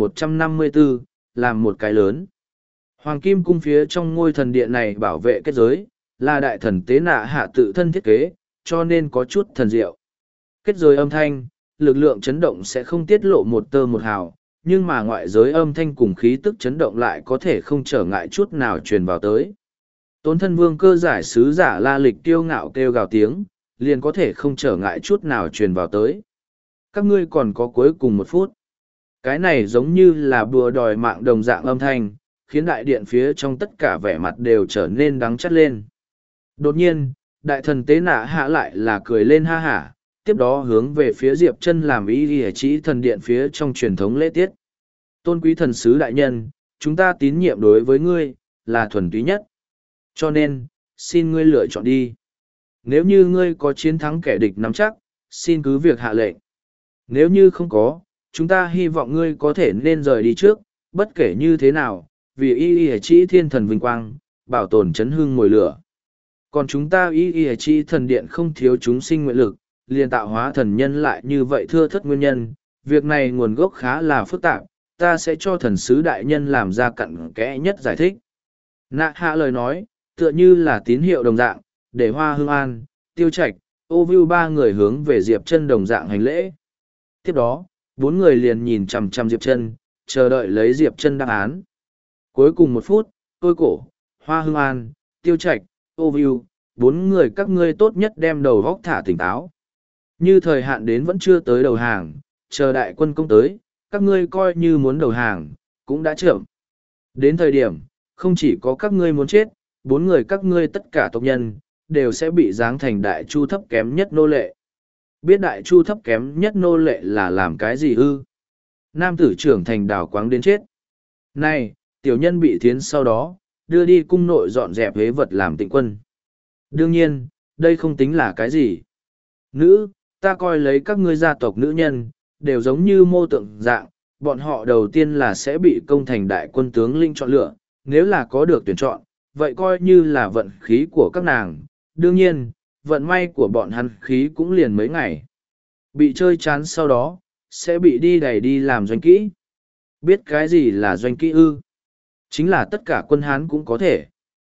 3154, làm một cái lớn. Hoàng Kim Cung phía trong ngôi thần điện này bảo vệ kết giới, là đại thần tế nạ hạ tự thân thiết kế, cho nên có chút thần diệu. Kết giới âm thanh, lực lượng chấn động sẽ không tiết lộ một tơ một hào, nhưng mà ngoại giới âm thanh cùng khí tức chấn động lại có thể không trở ngại chút nào truyền vào tới. Tốn thân vương cơ giải sứ giả la lịch kiêu ngạo kêu gào tiếng, liền có thể không trở ngại chút nào truyền vào tới. Các ngươi còn có cuối cùng 1 phút. Cái này giống như là bùa đòi mạng đồng dạng âm thanh, khiến đại điện phía trong tất cả vẻ mặt đều trở nên đắng chắt lên. Đột nhiên, đại thần tế nạ hạ lại là cười lên ha hả, tiếp đó hướng về phía Diệp Trân làm y y chỉ thần điện phía trong truyền thống lễ tiết. Tôn quý thần sứ đại nhân, chúng ta tín nhiệm đối với ngươi, là thuần túy nhất. Cho nên, xin ngươi lựa chọn đi. Nếu như ngươi có chiến thắng kẻ địch nắm chắc, xin cứ việc hạ lệnh. Nếu như không có, chúng ta hy vọng ngươi có thể nên rời đi trước, bất kể như thế nào, vì y y chỉ thiên thần vinh quang, bảo tồn chấn hương ngồi lửa. Còn chúng ta y y chỉ thần điện không thiếu chúng sinh nguyện lực, liền tạo hóa thần nhân lại như vậy thưa thất nguyên nhân, việc này nguồn gốc khá là phức tạp, ta sẽ cho thần sứ đại nhân làm ra cặn kẽ nhất giải thích. Nạ hạ lời nói, tựa như là tín hiệu đồng dạng, để Hoa Hưng An, Tiêu Trạch, Ô Vưu 3 người hướng về Diệp Trân đồng dạng hành lễ. Tiếp đó, 4 người liền nhìn chằm chằm Diệp Trân, chờ đợi lấy Diệp Trân đáp án. Cuối cùng 1 phút, tôi cổ, Hoa Hưng An, Tiêu Trạch, Ô Vưu, 4 người các ngươi tốt nhất đem đầu góc thả tỉnh táo. Như thời hạn đến vẫn chưa tới đầu hàng, chờ đại quân công tới, các ngươi coi như muốn đầu hàng, cũng đã chậm. Đến thời điểm, không chỉ có các ngươi muốn chết, 4 người các ngươi tất cả tộc nhân, đều sẽ bị giáng thành đại chu thấp kém nhất nô lệ. Biết đại chu thấp kém nhất nô lệ là làm cái gì ư? Nam tử trưởng thành đào quáng đến chết. Này, tiểu nhân bị thiến sau đó, đưa đi cung nội dọn dẹp hế vật làm tịnh quân. Đương nhiên, đây không tính là cái gì. Nữ, ta coi lấy các ngươi gia tộc nữ nhân, đều giống như mô tượng dạng, bọn họ đầu tiên là sẽ bị công thành đại quân tướng linh chọn lựa, nếu là có được tuyển chọn, vậy coi như là vận khí của các nàng. Đương nhiên, vận may của bọn hắn khí cũng liền mấy ngày. Bị chơi chán sau đó, sẽ bị đi đẩy đi làm doanh kỹ. Biết cái gì là doanh kỹ ư? Chính là tất cả quân Hán cũng có thể.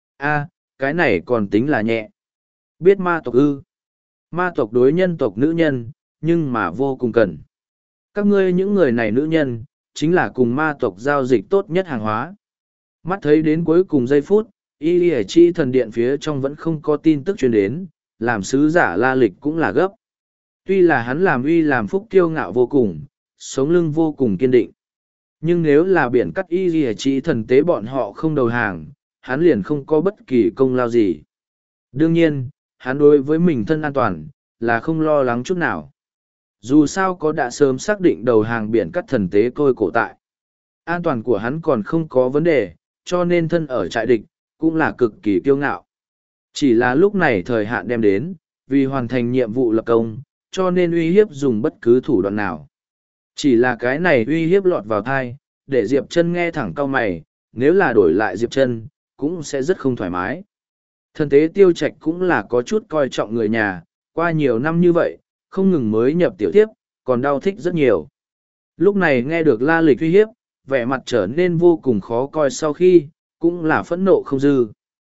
A, cái này còn tính là nhẹ. Biết ma tộc ư? Ma tộc đối nhân tộc nữ nhân, nhưng mà vô cùng cần. Các ngươi những người này nữ nhân, chính là cùng ma tộc giao dịch tốt nhất hàng hóa. Mắt thấy đến cuối cùng giây phút, y chi thần điện phía trong vẫn không có tin tức truyền đến, làm sứ giả La Lịch cũng là gấp. Tuy là hắn làm uy làm phúc kiêu ngạo vô cùng, sống lưng vô cùng kiên định. Nhưng nếu là biển cắt y chi thần tế bọn họ không đầu hàng, hắn liền không có bất kỳ công lao gì. Đương nhiên, hắn đối với mình thân an toàn, là không lo lắng chút nào. Dù sao có đã sớm xác định đầu hàng biển cắt thần tế tôi cổ tại. An toàn của hắn còn không có vấn đề, cho nên thân ở trại địch, cũng là cực kỳ kiêu ngạo. Chỉ là lúc này thời hạn đem đến, vì hoàn thành nhiệm vụ lập công, cho nên uy hiếp dùng bất cứ thủ đoạn nào. Chỉ là cái này uy hiếp lọt vào thai, để Diệp Chân nghe thẳng cau mày, nếu là đổi lại Diệp Chân, cũng sẽ rất không thoải mái. Thần tế Tiêu Trạch cũng là có chút coi trọng người nhà, qua nhiều năm như vậy, không ngừng mới nhập tiểu tiếp, còn đau thích rất nhiều. Lúc này nghe được La Lịch uy hiếp, vẻ mặt trở nên vô cùng khó coi sau khi, cũng là phẫn nộ không dư.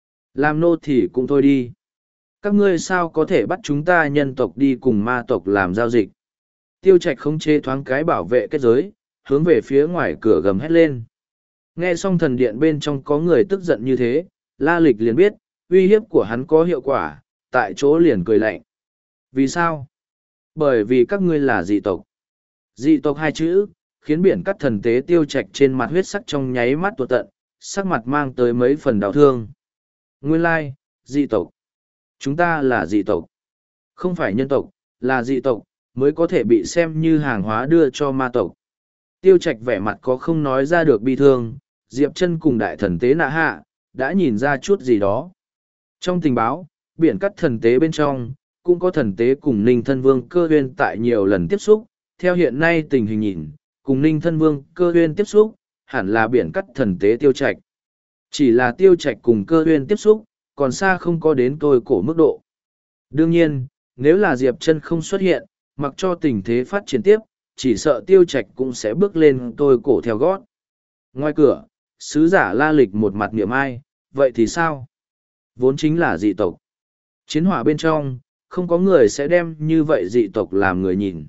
Làm nô thì cũng thôi đi. Các ngươi sao có thể bắt chúng ta nhân tộc đi cùng ma tộc làm giao dịch? Tiêu Trạch khống chế thoáng cái bảo vệ kết giới, hướng về phía ngoài cửa gầm hét lên. Nghe xong thần điện bên trong có người tức giận như thế, La Lịch liền biết, uy hiếp của hắn có hiệu quả, tại chỗ liền cười lạnh. Vì sao? Bởi vì các ngươi là dị tộc. Dị tộc hai chữ, khiến biển cắt thần tế Tiêu Trạch trên mặt huyết sắc trong nháy mắt tuột tận, sắc mặt mang tới mấy phần đau thương. Nguyên lai, dị tộc. Chúng ta là dị tộc. Không phải nhân tộc, là dị tộc, mới có thể bị xem như hàng hóa đưa cho ma tộc. Tiêu Trạch vẻ mặt có không nói ra được bi thương, Diệp Chân cùng đại thần tế nạ hạ, đã nhìn ra chút gì đó. Trong tình báo, biển cắt thần tế bên trong, cũng có thần tế cùng Ninh Thân Vương Cơ Huyên tại nhiều lần tiếp xúc, theo hiện nay tình hình nhìn, cùng Ninh Thân Vương Cơ Huyên tiếp xúc, hẳn là biển cắt thần tế Tiêu Trạch. Chỉ là Tiêu Trạch cùng Cơ Huyên tiếp xúc, còn xa không có đến tôi cổ mức độ. Đương nhiên, nếu là Diệp Chân không xuất hiện, mặc cho tình thế phát triển tiếp, chỉ sợ Tiêu Trạch cũng sẽ bước lên tôi cổ theo gót. Ngoài cửa, sứ giả La Lịch một mặt niệm ai, vậy thì sao? Vốn chính là dị tộc. Chiến hỏa bên trong, không có người sẽ đem như vậy dị tộc làm người nhìn.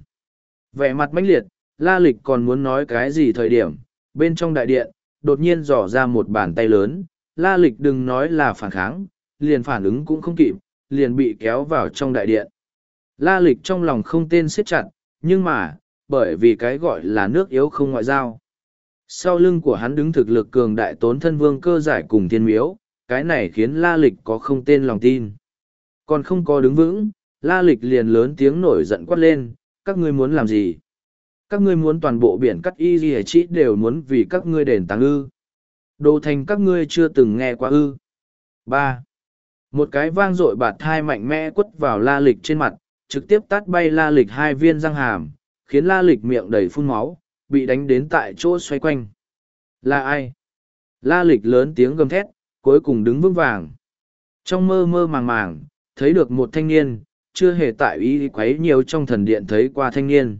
Vẻ mặt mãnh liệt, La Lịch còn muốn nói cái gì thời điểm, bên trong đại điện, đột nhiên dò ra một bàn tay lớn, La Lịch đừng nói là phản kháng, liền phản ứng cũng không kịp, liền bị kéo vào trong đại điện. La Lịch trong lòng không tên siết chặt, nhưng mà, bởi vì cái gọi là nước yếu không ngoại giao. Sau lưng của hắn đứng thực lực cường đại Tốn Thân Vương Cơ Giải cùng Thiên Miếu, cái này khiến La Lịch có không tên lòng tin. Còn không có đứng vững, La Lịch liền lớn tiếng nổi giận quát lên, các ngươi muốn làm gì? Các ngươi muốn toàn bộ biển cắt y gì chỉ đều muốn vì các ngươi đền tăng ư. Đồ thành các ngươi chưa từng nghe qua ư. 3. Một cái vang dội bạt thai mạnh mẽ quất vào La Lịch trên mặt, trực tiếp tát bay La Lịch 2 viên răng hàm, khiến La Lịch miệng đầy phun máu, bị đánh đến tại chỗ xoay quanh. Là ai? La Lịch lớn tiếng gầm thét, cuối cùng đứng vững vàng. Trong mơ mơ màng màng, thấy được một thanh niên, chưa hề tại ý quấy nhiều trong thần điện thấy qua thanh niên.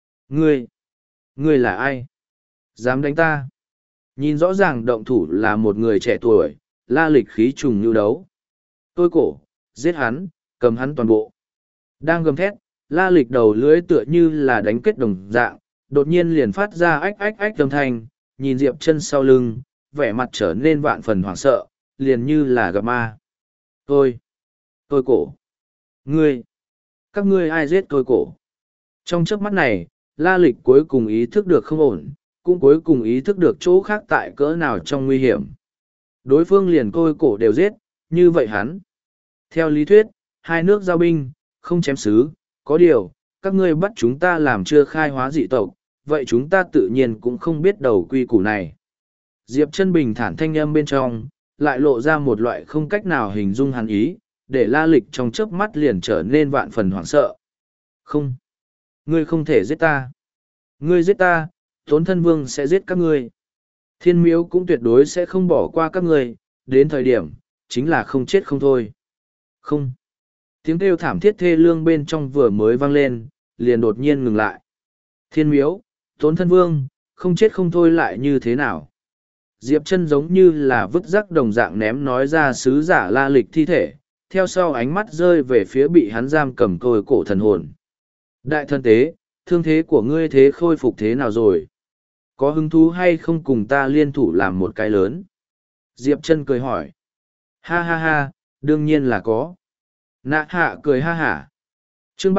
Ngươi là ai? Dám đánh ta? Nhìn rõ ràng động thủ là một người trẻ tuổi, La Lịch khí trùng như đấu. Tôi cổ, giết hắn, cầm hắn toàn bộ. Đang gầm thét, La Lịch đầu lưỡi tựa như là đánh kết đồng dạng, đột nhiên liền phát ra ách ách ách âm thanh, nhìn Diệp Chân sau lưng, vẻ mặt trở nên vạn phần hoảng sợ, liền như là gặp ma. Tôi cổ. Ngươi. các ngươi ai giết tôi cổ. Trong chớp mắt này, La Lịch cuối cùng ý thức được không ổn, cũng cuối cùng ý thức được chỗ khác tại cỡ nào trong nguy hiểm. Đối phương liền tôi cổ đều giết, như vậy hắn. Theo lý thuyết, hai nước giao binh, không chém xứ, có điều, các ngươi bắt chúng ta làm chưa khai hóa dị tộc, vậy chúng ta tự nhiên cũng không biết đầu quy củ này. Diệp Chân bình thản thanh âm bên trong, lại lộ ra một loại không cách nào hình dung hắn ý, để La Lịch trong chớp mắt liền trở nên vạn phần hoảng sợ. Không, ngươi không thể giết ta. Ngươi giết ta, Tốn Thân Vương sẽ giết các ngươi. Thiên Miếu cũng tuyệt đối sẽ không bỏ qua các ngươi, đến thời điểm, chính là không chết không thôi. Không. Tiếng kêu thảm thiết thê lương bên trong vừa mới vang lên, liền đột nhiên ngừng lại. Thiên Miếu, Tốn Thân Vương, không chết không thôi lại như thế nào? Diệp Chân giống như là vứt rác đồng dạng ném nói ra sứ giả La Lịch thi thể, theo sau ánh mắt rơi về phía bị hắn giam cầm côi cổ thần hồn. Đại thân tế, thương thế của ngươi thế khôi phục thế nào rồi? Có hứng thú hay không cùng ta liên thủ làm một cái lớn? Diệp Chân cười hỏi. Ha ha ha, đương nhiên là có. Nạ hạ cười ha hả. Chương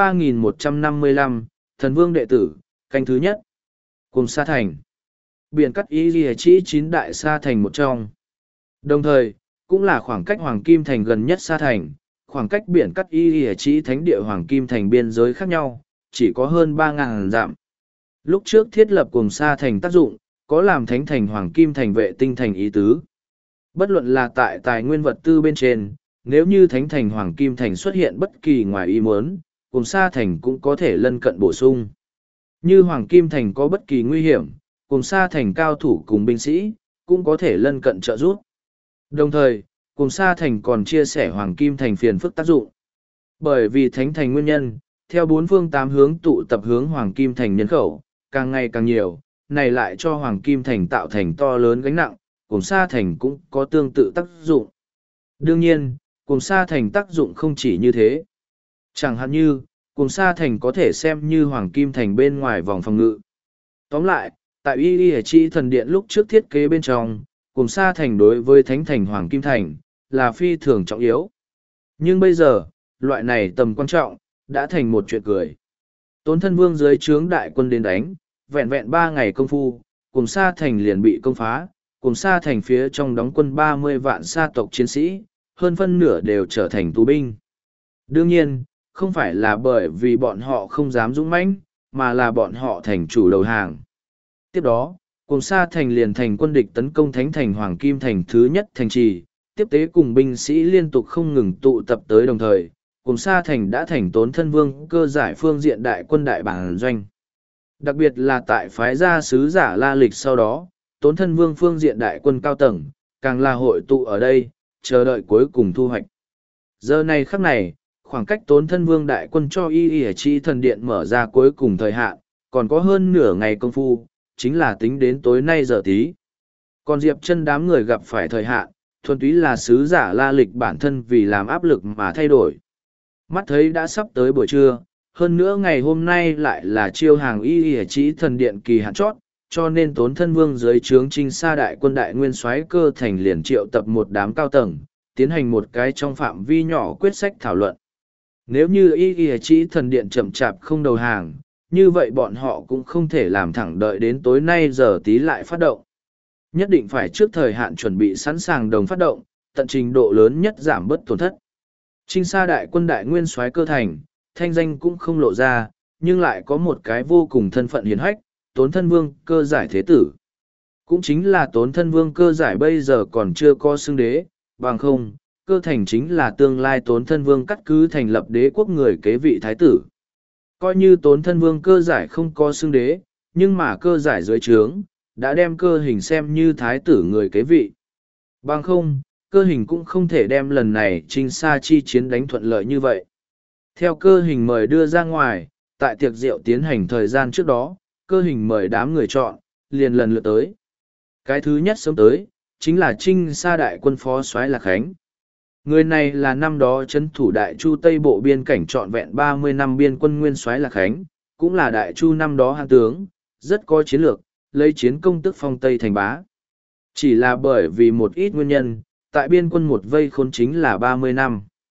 3155, Thần Vương đệ tử, canh thứ nhất. Cùng Sa Thành. Biển cắt ý ghi chỉ 9 đại sa thành một trong. Đồng thời, cũng là khoảng cách Hoàng Kim Thành gần nhất sa thành, khoảng cách biển cắt ý ghi chỉ thánh địa Hoàng Kim Thành biên giới khác nhau, chỉ có hơn 3.000 dặm. Lúc trước thiết lập cùng sa thành tác dụng, có làm thánh thành Hoàng Kim Thành vệ tinh thành ý tứ. Bất luận là tại tài nguyên vật tư bên trên, nếu như thánh thành Hoàng Kim Thành xuất hiện bất kỳ ngoài ý muốn, cùng sa thành cũng có thể lân cận bổ sung. Như Hoàng Kim Thành có bất kỳ nguy hiểm, cùng sa thành cao thủ cùng binh sĩ, cũng có thể lân cận trợ giúp. Đồng thời, cùng sa thành còn chia sẻ Hoàng Kim Thành phiền phức tác dụng. Bởi vì thánh thành nguyên nhân, theo bốn phương tám hướng tụ tập hướng Hoàng Kim Thành nhân khẩu, càng ngày càng nhiều, này lại cho Hoàng Kim Thành tạo thành to lớn gánh nặng, cùng sa thành cũng có tương tự tác dụng. Đương nhiên, cùng sa thành tác dụng không chỉ như thế. Chẳng hạn như, cùng sa thành có thể xem như Hoàng Kim Thành bên ngoài vòng phòng ngự. Tóm lại, tại Y Chi thần điện lúc trước thiết kế bên trong, cùng sa thành đối với thánh thành Hoàng Kim Thành, là phi thường trọng yếu. Nhưng bây giờ, loại này tầm quan trọng, đã thành một chuyện cười. Tốn Thân Vương dưới trướng đại quân đến đánh, vẹn vẹn 3 ngày công phu, cùng sa thành liền bị công phá, cùng sa thành phía trong đóng quân 30 vạn sa tộc chiến sĩ, hơn phân nửa đều trở thành tù binh. Đương nhiên, không phải là bởi vì bọn họ không dám dũng mãnh, mà là bọn họ thành chủ đầu hàng. Tiếp đó, cùng sa thành liền thành quân địch tấn công thánh thành Hoàng Kim Thành thứ nhất thành trì, tiếp tế cùng binh sĩ liên tục không ngừng tụ tập tới đồng thời, cùng sa thành đã thành Tốn Thân Vương cơ giải phương diện đại quân đại bản doanh. Đặc biệt là tại phái gia sứ giả La Lịch sau đó, Tốn Thân Vương phương diện đại quân cao tầng, càng là hội tụ ở đây, chờ đợi cuối cùng thu hoạch. Giờ này khắc này, khoảng cách Tốn Thân Vương đại quân cho Y Chi thần điện mở ra cuối cùng thời hạn, còn có hơn nửa ngày công phu, chính là tính đến tối nay giờ tí. Còn Diệp Chân đám người gặp phải thời hạn, thuần túy là sứ giả La Lịch bản thân vì làm áp lực mà thay đổi. Mắt thấy đã sắp tới buổi trưa, hơn nữa ngày hôm nay lại là chiêu hàng Y Chi thần điện kỳ hạn chót, cho nên Tốn Thân Vương dưới trướng Trinh Sa đại quân đại nguyên soái Cơ Thành liền triệu tập một đám cao tầng, tiến hành một cái trong phạm vi nhỏ quyết sách thảo luận. Nếu như Y Chi thần điện chậm chạp không đầu hàng, như vậy bọn họ cũng không thể làm thẳng đợi đến tối nay giờ tí lại phát động. Nhất định phải trước thời hạn chuẩn bị sẵn sàng đồng phát động, tận trình độ lớn nhất giảm bớt tổn thất. Trinh Sa đại quân đại nguyên soái Cơ Thành, thanh danh cũng không lộ ra, nhưng lại có một cái vô cùng thân phận hiền hách, Tốn Thân Vương Cơ Giải thế tử. Cũng chính là Tốn Thân Vương Cơ Giải bây giờ còn chưa có xưng đế, bằng không, Cơ Thành chính là tương lai Tốn Thân Vương cắt cứ thành lập đế quốc người kế vị thái tử. Coi như Tốn Thân Vương Cơ Giải không có xưng đế, nhưng mà Cơ Giải dưới trướng, đã đem Cơ Hình xem như thái tử người kế vị. Bằng không, Cơ Hình cũng không thể đem lần này Trinh Sa chi chiến đánh thuận lợi như vậy. Theo Cơ Hình mời đưa ra ngoài, tại tiệc rượu tiến hành thời gian trước đó, Cơ Hình mời đám người chọn, liền lần lượt tới. Cái thứ nhất sớm tới, chính là Trinh Sa đại quân phó soái Lạc Khánh. Người này là năm đó trấn thủ Đại Chu Tây Bộ biên cảnh trọn vẹn 30 năm biên quân nguyên soái Lạc Khánh, cũng là Đại Chu năm đó hạng tướng, rất có chiến lược, lấy chiến công tức phong Tây thành bá. Chỉ là bởi vì một ít nguyên nhân, tại biên quân một vây khốn chính là 30 năm.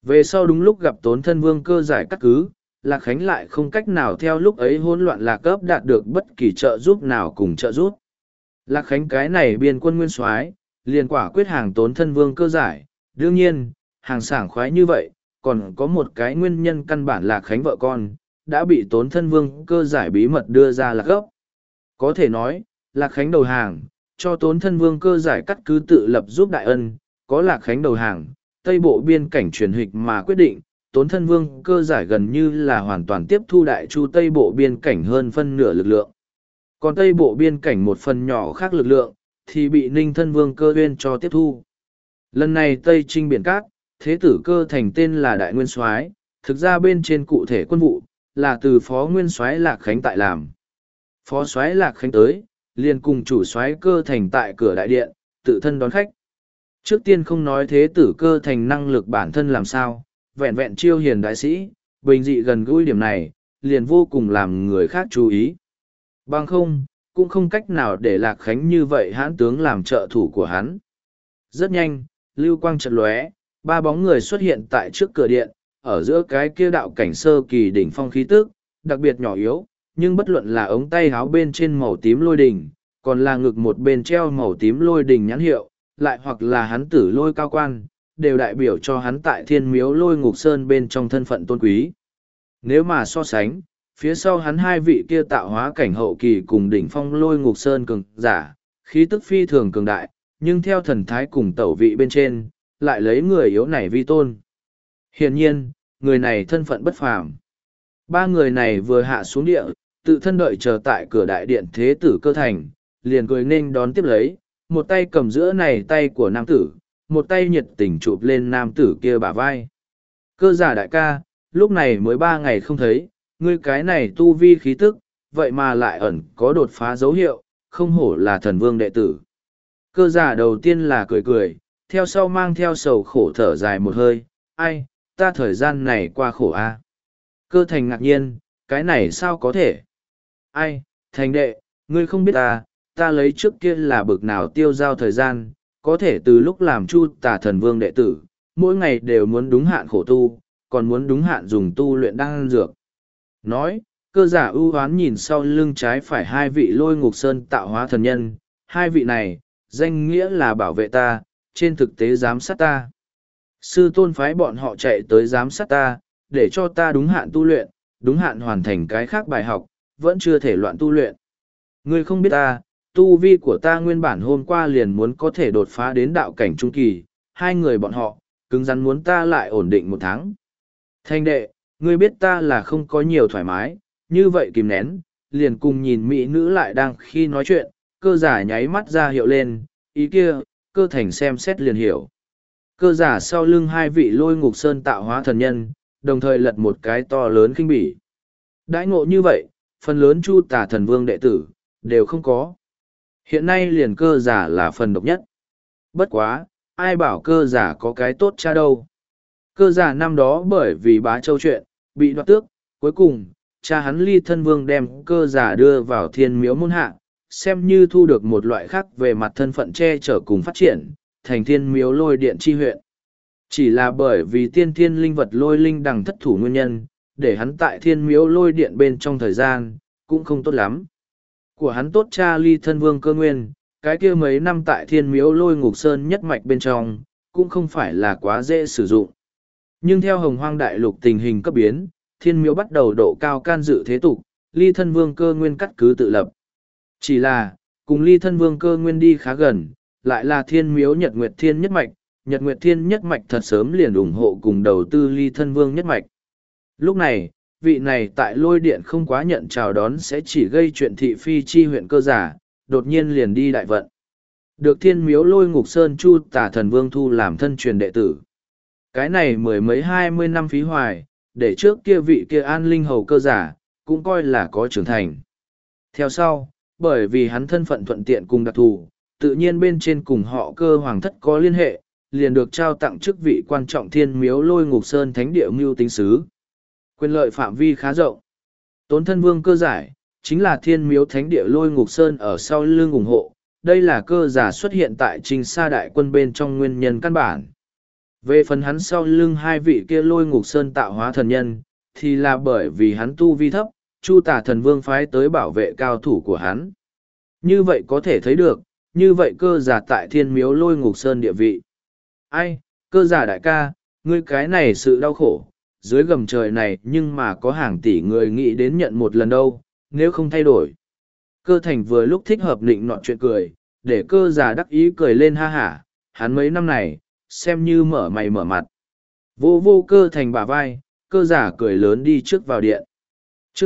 Về sau đúng lúc gặp Tốn Thân Vương Cơ Giải cắt cứ, Lạc Khánh lại không cách nào theo lúc ấy hỗn loạn lạc cấp đạt được bất kỳ trợ giúp nào cùng trợ giúp. Lạc Khánh cái này biên quân nguyên soái liền quả quyết hàng Tốn Thân Vương Cơ Giải, đương nhiên, hàng sảng khoái như vậy, còn có một cái nguyên nhân căn bản Lạc Khánh vợ con, đã bị Tốn Thân Vương Cơ Giải bí mật đưa ra lạc gốc. Có thể nói, Lạc Khánh đầu hàng, cho Tốn Thân Vương Cơ Giải cắt cứ tự lập giúp đại ân, có Lạc Khánh đầu hàng, Tây Bộ biên cảnh truyền hịch mà quyết định, Tốn Thân Vương Cơ Giải gần như là hoàn toàn tiếp thu Đại Chu Tây Bộ biên cảnh hơn phân nửa lực lượng. Còn Tây Bộ biên cảnh một phần nhỏ khác lực lượng, thì bị Ninh Thân Vương Cơ Uyên cho tiếp thu. Lần này Tây Trinh Biển Cát, Thế tử Cơ Thành tên là Đại Nguyên Soái, thực ra bên trên cụ thể quân vụ, là từ Phó Nguyên Soái Lạc Khánh tại làm. Phó Soái Lạc Khánh tới, liền cùng chủ soái Cơ Thành tại cửa đại điện, tự thân đón khách. Trước tiên không nói Thế tử Cơ Thành năng lực bản thân làm sao, vẹn vẹn chiêu hiền đại sĩ, bình dị gần gũi điểm này, liền vô cùng làm người khác chú ý. Bằng không, cũng không cách nào để Lạc Khánh như vậy hãn tướng làm trợ thủ của hắn. Rất nhanh, lưu quang chợt lóe, ba bóng người xuất hiện tại trước cửa điện, ở giữa cái kia đạo cảnh sơ kỳ đỉnh phong khí tức, đặc biệt nhỏ yếu, nhưng bất luận là ống tay áo bên trên màu tím lôi đỉnh, còn là ngực một bên treo màu tím lôi đỉnh nhãn hiệu, lại hoặc là hắn tử lôi cao quan, đều đại biểu cho hắn tại thiên miếu lôi ngục sơn bên trong thân phận tôn quý. Nếu mà so sánh, phía sau hắn hai vị kia tạo hóa cảnh hậu kỳ cùng đỉnh phong lôi ngục sơn cường giả, khí tức phi thường cường đại, nhưng theo thần thái cùng tẩu vị bên trên, lại lấy người yếu này vi tôn. Hiển nhiên, người này thân phận bất phàm. Ba người này vừa hạ xuống địa, tự thân đợi chờ tại cửa đại điện Thế tử Cơ Thành, liền cười nên đón tiếp lấy, một tay cầm giữa này tay của nam tử, một tay nhiệt tình chụp lên nam tử kia bả vai. Cơ giả đại ca, lúc này mới 3 ngày không thấy, ngươi cái này tu vi khí tức, vậy mà lại ẩn có đột phá dấu hiệu, không hổ là thần vương đệ tử. Cơ giả đầu tiên là cười cười, theo sau mang theo sầu khổ thở dài một hơi, ai, ta thời gian này qua khổ a. Cơ Thành ngạc nhiên, cái này sao có thể? Ai, Thành đệ, ngươi không biết ta lấy trước kia là bực nào tiêu giao thời gian, có thể từ lúc làm Chu Tả Thần Vương đệ tử, mỗi ngày đều muốn đúng hạn khổ tu, còn muốn đúng hạn dùng tu luyện đan dược. Nói, cơ giả ưu hoán nhìn sau lưng trái phải hai vị Lôi Ngục Sơn tạo hóa thần nhân, hai vị này, danh nghĩa là bảo vệ ta, trên thực tế giám sát ta. Sư tôn phái bọn họ chạy tới giám sát ta, để cho ta đúng hạn tu luyện, đúng hạn hoàn thành cái khác bài học, vẫn chưa thể loạn tu luyện. Ngươi không biết tu vi của ta nguyên bản hôm qua liền muốn có thể đột phá đến đạo cảnh trung kỳ, hai người bọn họ, cứng rắn muốn ta lại ổn định 1 tháng. Thanh đệ, ngươi biết ta là không có nhiều thoải mái, như vậy kìm nén, liền cùng nhìn mỹ nữ lại đang khi nói chuyện, cơ giả nháy mắt ra hiệu lên, ý kia, Cơ Thành xem xét liền hiểu. Cơ giả sau lưng hai vị Lôi Ngục Sơn tạo hóa thần nhân, đồng thời lật một cái to lớn khinh bỉ. Đãi ngộ như vậy, phần lớn Chu Tả Thần Vương đệ tử, đều không có. Hiện nay liền cơ giả là phần độc nhất. Bất quá, ai bảo cơ giả có cái tốt cha đâu. Cơ giả năm đó bởi vì Bá Châu chuyện, bị đoạt tước, cuối cùng, cha hắn Ly Thân Vương đem cơ giả đưa vào thiên miếu môn hạ, xem như thu được một loại khác về mặt thân phận che chở cùng phát triển, thành thiên miếu lôi điện chi huyện. Chỉ là bởi vì tiên thiên linh vật lôi linh đằng thất thủ nguyên nhân, để hắn tại thiên miếu lôi điện bên trong thời gian, cũng không tốt lắm. Của hắn tốt cha Ly Thân Vương Cơ Nguyên, cái kia mấy năm tại thiên miếu lôi ngục sơn nhất mạch bên trong, cũng không phải là quá dễ sử dụng. Nhưng theo hồng hoang đại lục tình hình cấp biến, thiên miếu bắt đầu độ cao can dự thế tục, Ly Thân Vương Cơ Nguyên cắt cứ tự lập. Chỉ là, cùng Ly Thân Vương Cơ Nguyên đi khá gần, lại là thiên miếu Nhật Nguyệt Thiên nhất mạch, Nhật Nguyệt Thiên nhất mạch thật sớm liền ủng hộ cùng đầu tư Ly Thân Vương nhất mạch. Lúc này, vị này tại lôi điện không quá nhận chào đón sẽ chỉ gây chuyện thị phi chi huyện cơ giả, đột nhiên liền đi đại vận. Được thiên miếu lôi ngục sơn Chu Tả Thần Vương thu làm thân truyền đệ tử. Cái này mười mấy 20 năm phí hoài, để trước kia vị kia an linh hầu cơ giả, cũng coi là có trưởng thành. Theo sau, bởi vì hắn thân phận thuận tiện cùng đặc thù, tự nhiên bên trên cùng họ cơ hoàng thất có liên hệ, liền được trao tặng chức vị quan trọng thiên miếu lôi ngục sơn thánh địa mưu tính sứ. Quyền lợi phạm vi khá rộng. Tốn Thân Vương Cơ Giải, chính là thiên miếu thánh địa lôi ngục sơn ở sau lưng ủng hộ. Đây là cơ giả xuất hiện tại Trinh Sa đại quân bên trong nguyên nhân căn bản. Về phần hắn sau lưng hai vị kia Lôi Ngục Sơn tạo hóa thần nhân, thì là bởi vì hắn tu vi thấp, Chu Tả Thần Vương phái tới bảo vệ cao thủ của hắn. Như vậy có thể thấy được, như vậy cơ giả tại Thiên Miếu Lôi Ngục Sơn địa vị. Ai, cơ giả đại ca, ngươi cái này sự đau khổ, dưới gầm trời này nhưng mà có hàng tỷ người nghĩ đến nhận một lần đâu, nếu không thay đổi. Cơ thành vừa lúc thích hợp định nọ chuyện cười, để cơ giả đắc ý cười lên ha hả, hắn mấy năm này, xem như mở mày mở mặt. Vô vô cơ thành bả vai, cơ giả cười lớn đi trước vào điện. chương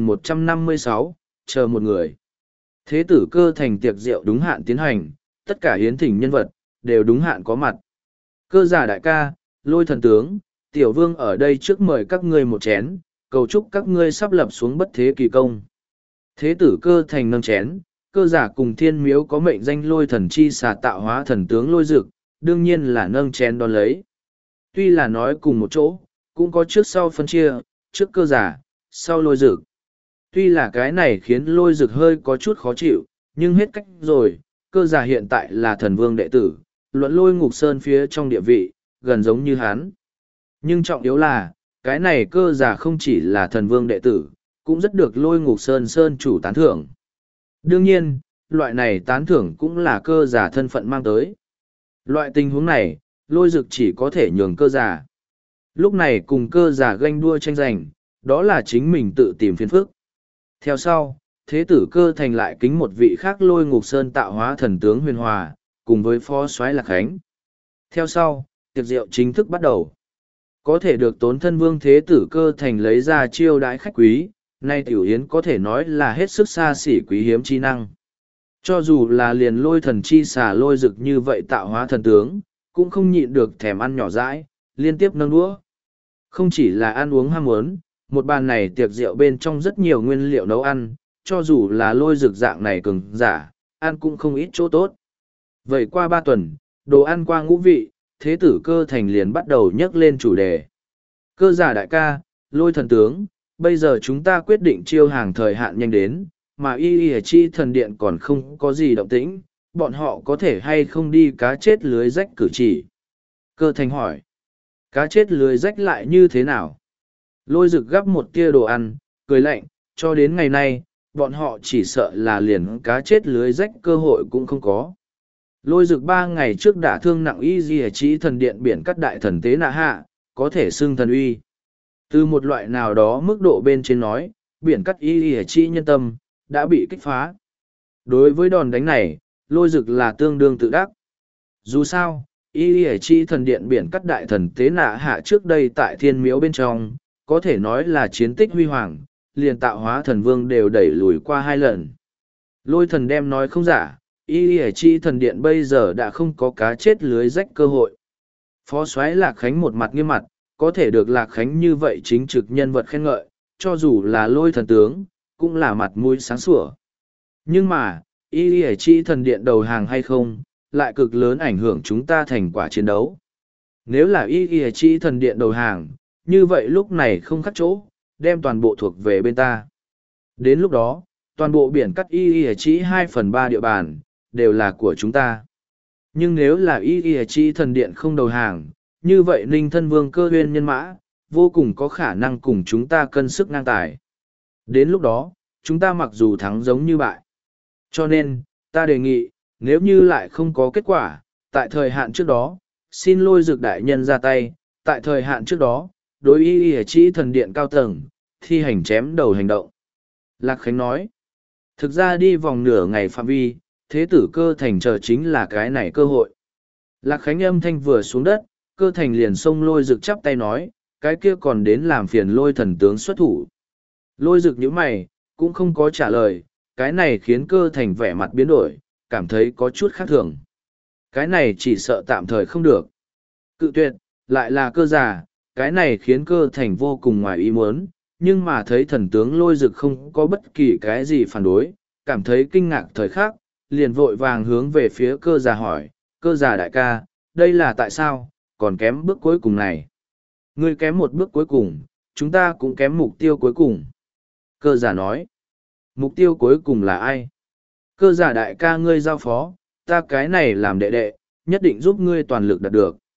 3156, chờ một người. Thế tử cơ thành tiệc rượu đúng hạn tiến hành, tất cả hiến thỉnh nhân vật, đều đúng hạn có mặt. Cơ giả đại ca, Lôi thần tướng, tiểu vương ở đây trước mời các ngươi một chén, cầu chúc các ngươi sắp lập xuống bất thế kỳ công. Thế tử cơ thành nâng chén, cơ giả cùng thiên miếu có mệnh danh Lôi thần chi xà tạo hóa thần tướng Lôi Dực, đương nhiên là nâng chén đón lấy. Tuy là nói cùng một chỗ, cũng có trước sau phân chia, trước cơ giả, sau Lôi Dực. Tuy là cái này khiến Lôi Dực hơi có chút khó chịu, nhưng hết cách rồi, cơ giả hiện tại là thần vương đệ tử, luận Lôi Ngục Sơn phía trong địa vị, gần giống như hắn. Nhưng trọng yếu là, cái này cơ giả không chỉ là thần vương đệ tử, cũng rất được Lôi Ngục Sơn Sơn chủ tán thưởng. Đương nhiên, loại này tán thưởng cũng là cơ giả thân phận mang tới. Loại tình huống này, Lôi Dực chỉ có thể nhường cơ giả. Lúc này cùng cơ giả ganh đua tranh giành, đó là chính mình tự tìm phiền phức. Theo sau, thế tử cơ thành lại kính một vị khác Lôi Ngục Sơn tạo hóa thần tướng Huyền Hòa, cùng với phó soái Lạc Khánh. Theo sau, tiệc rượu chính thức bắt đầu. Có thể được Tốn Thân Vương thế tử cơ thành lấy ra chiêu đãi khách quý, nay tiểu yến có thể nói là hết sức xa xỉ quý hiếm chi năng. Cho dù là liền Lôi thần chi xà Lôi Dực như vậy tạo hóa thần tướng, cũng không nhịn được thèm ăn nhỏ dãi, liên tiếp nâng đũa. Không chỉ là ăn uống ham muốn, một bàn này tiệc rượu bên trong rất nhiều nguyên liệu nấu ăn, cho dù là Lôi Dực dạng này cường giả, ăn cũng không ít chỗ tốt. Vậy qua 3 tuần, đồ ăn qua ngũ vị, thế tử cơ thành liền bắt đầu nhắc lên chủ đề. Cơ giả đại ca, Lôi thần tướng, bây giờ chúng ta quyết định chiêu hàng thời hạn nhanh đến, mà y chi thần điện còn không có gì động tĩnh, bọn họ có thể hay không đi cá chết lưới rách cử chỉ. Cơ thành hỏi, cá chết lưới rách lại như thế nào? Lôi Dực gắp một tia đồ ăn, cười lạnh, cho đến ngày nay, bọn họ chỉ sợ là liền cá chết lưới rách cơ hội cũng không có. Lôi Dực 3 ngày trước đã thương nặng y di chỉ thần điện biển cắt đại thần tế nạ hạ, có thể xưng thần uy. Từ một loại nào đó mức độ bên trên nói, biển cắt y di chỉ nhân tâm, đã bị kích phá. Đối với đòn đánh này, Lôi Dực là tương đương tự đắc. Dù sao, y di chỉ thần điện biển cắt đại thần tế nạ hạ trước đây tại thiên miếu bên trong, có thể nói là chiến tích huy hoàng, liền tạo hóa thần vương đều đẩy lùi qua 2 lần. Lôi thần đem nói không giả, y chi thần điện bây giờ đã không có cá chết lưới rách cơ hội. Phó soái Lạc Khánh một mặt nghiêm mặt, có thể được Lạc Khánh như vậy chính trực nhân vật khen ngợi, cho dù là Lôi thần tướng, cũng là mặt mũi sáng sủa. Nhưng mà, y chi thần điện đầu hàng hay không, lại cực lớn ảnh hưởng chúng ta thành quả chiến đấu. Nếu là y chi thần điện đầu hàng, như vậy lúc này không khắc chỗ, đem toàn bộ thuộc về bên ta. Đến lúc đó, toàn bộ biển cắt y chỉ 2/3 địa bàn, đều là của chúng ta. Nhưng nếu là y chỉ thần điện không đầu hàng, như vậy Ninh Thân Vương Cơ Huyên nhân mã, vô cùng có khả năng cùng chúng ta cân sức ngang tài. Đến lúc đó, chúng ta mặc dù thắng giống như bại. Cho nên, ta đề nghị, nếu như lại không có kết quả, tại thời hạn trước đó, xin Lôi Dực đại nhân ra tay, tại thời hạn trước đó, đối y chỉ thần điện cao tầng, thi hành chém đầu hành động. Lạc Khánh nói, thực ra đi vòng nửa ngày phạm vi, thế tử cơ thành chờ chính là cái này cơ hội. Lạc Khánh âm thanh vừa xuống đất, cơ thành liền xông Lôi Dực chắp tay nói, cái kia còn đến làm phiền Lôi thần tướng xuất thủ. Lôi Dực nhíu mày, cũng không có trả lời, cái này khiến cơ thành vẻ mặt biến đổi, cảm thấy có chút khác thường. Cái này chỉ sợ tạm thời không được. Cự tuyệt, lại là cơ giả, cái này khiến cơ thành vô cùng ngoài ý muốn, nhưng mà thấy thần tướng Lôi Dực không có bất kỳ cái gì phản đối, cảm thấy kinh ngạc thời khắc, liền vội vàng hướng về phía cơ giả hỏi, cơ giả đại ca, đây là tại sao, còn kém bước cuối cùng này. Ngươi kém một bước cuối cùng, chúng ta cũng kém mục tiêu cuối cùng. Cơ giả nói, mục tiêu cuối cùng là ai? Cơ giả đại ca ngươi giao phó, ta cái này làm đệ đệ, nhất định giúp ngươi toàn lực đạt được.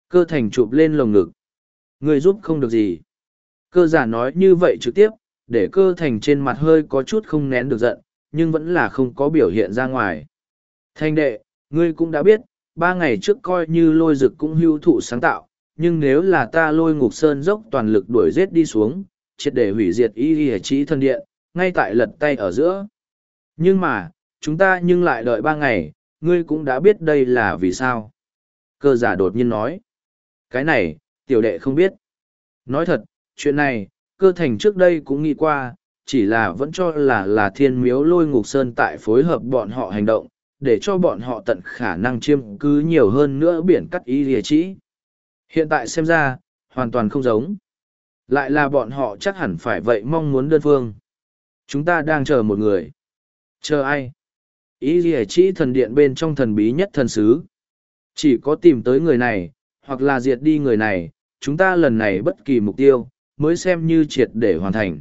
Cơ thành chụp lên lồng ngực. Ngươi giúp không được gì. Cơ giả nói như vậy trực tiếp, để cơ thành trên mặt hơi có chút không nén được giận, nhưng vẫn là không có biểu hiện ra ngoài. Thanh đệ, ngươi cũng đã biết, 3 ngày trước coi như lôi dực cũng hưu thụ sáng tạo, nhưng nếu là ta lôi ngục sơn dốc toàn lực đuổi giết đi xuống, triệt để hủy diệt y y trí thân điện, ngay tại lật tay ở giữa. Nhưng mà, chúng ta nhưng lại đợi 3 ngày, ngươi cũng đã biết đây là vì sao. Cơ giả đột nhiên nói. Cái này, tiểu đệ không biết. Nói thật, chuyện này, cơ thành trước đây cũng nghĩ qua, chỉ là vẫn cho là thiên miếu lôi ngục sơn tại phối hợp bọn họ hành động, để cho bọn họ tận khả năng chiêm cứ nhiều hơn nữa biển cắt y lìa trĩ. Hiện tại xem ra, hoàn toàn không giống. Lại là bọn họ chắc hẳn phải vậy mong muốn đơn phương. Chúng ta đang chờ một người. Chờ ai? Y lìa trĩ thần điện bên trong thần bí nhất thần sứ. Chỉ có tìm tới người này, hoặc là diệt đi người này, chúng ta lần này bất kỳ mục tiêu, mới xem như triệt để hoàn thành.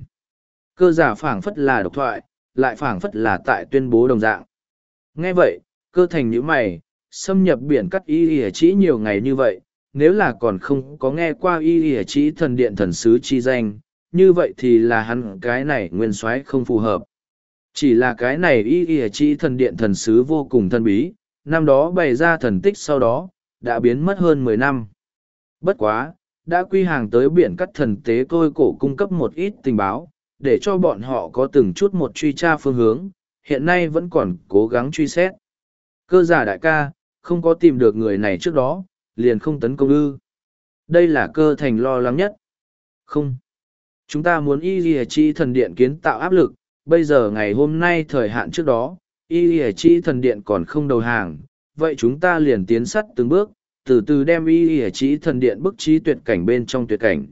Cơ giả phảng phất là độc thoại, lại phảng phất là tại tuyên bố đồng dạng. Nghe vậy, cơ thành nhíu mày, xâm nhập biển cắt y y chỉ nhiều ngày như vậy, nếu là còn không có nghe qua y y chỉ thần điện thần sứ chi danh, như vậy thì là hắn cái này nguyên soái không phù hợp. Chỉ là cái này y y chỉ thần điện thần sứ vô cùng thân bí, năm đó bày ra thần tích sau đó, đã biến mất hơn 10 năm. Bất quá, đã quy hàng tới biển cắt thần tế tôi cổ cung cấp một ít tình báo, để cho bọn họ có từng chút một truy tra phương hướng, hiện nay vẫn còn cố gắng truy xét. Cơ giả đại ca, không có tìm được người này trước đó, liền không tấn công ư. Đây là cơ thành lo lắng nhất. Không. Chúng ta muốn y lìa chi thần điện kiến tạo áp lực, bây giờ ngày hôm nay thời hạn trước đó, y lìa chi thần điện còn không đầu hàng, vậy chúng ta liền tiến sắt từng bước, từ từ đem y lìa chi thần điện bức trí tuyệt cảnh bên trong tuyệt cảnh.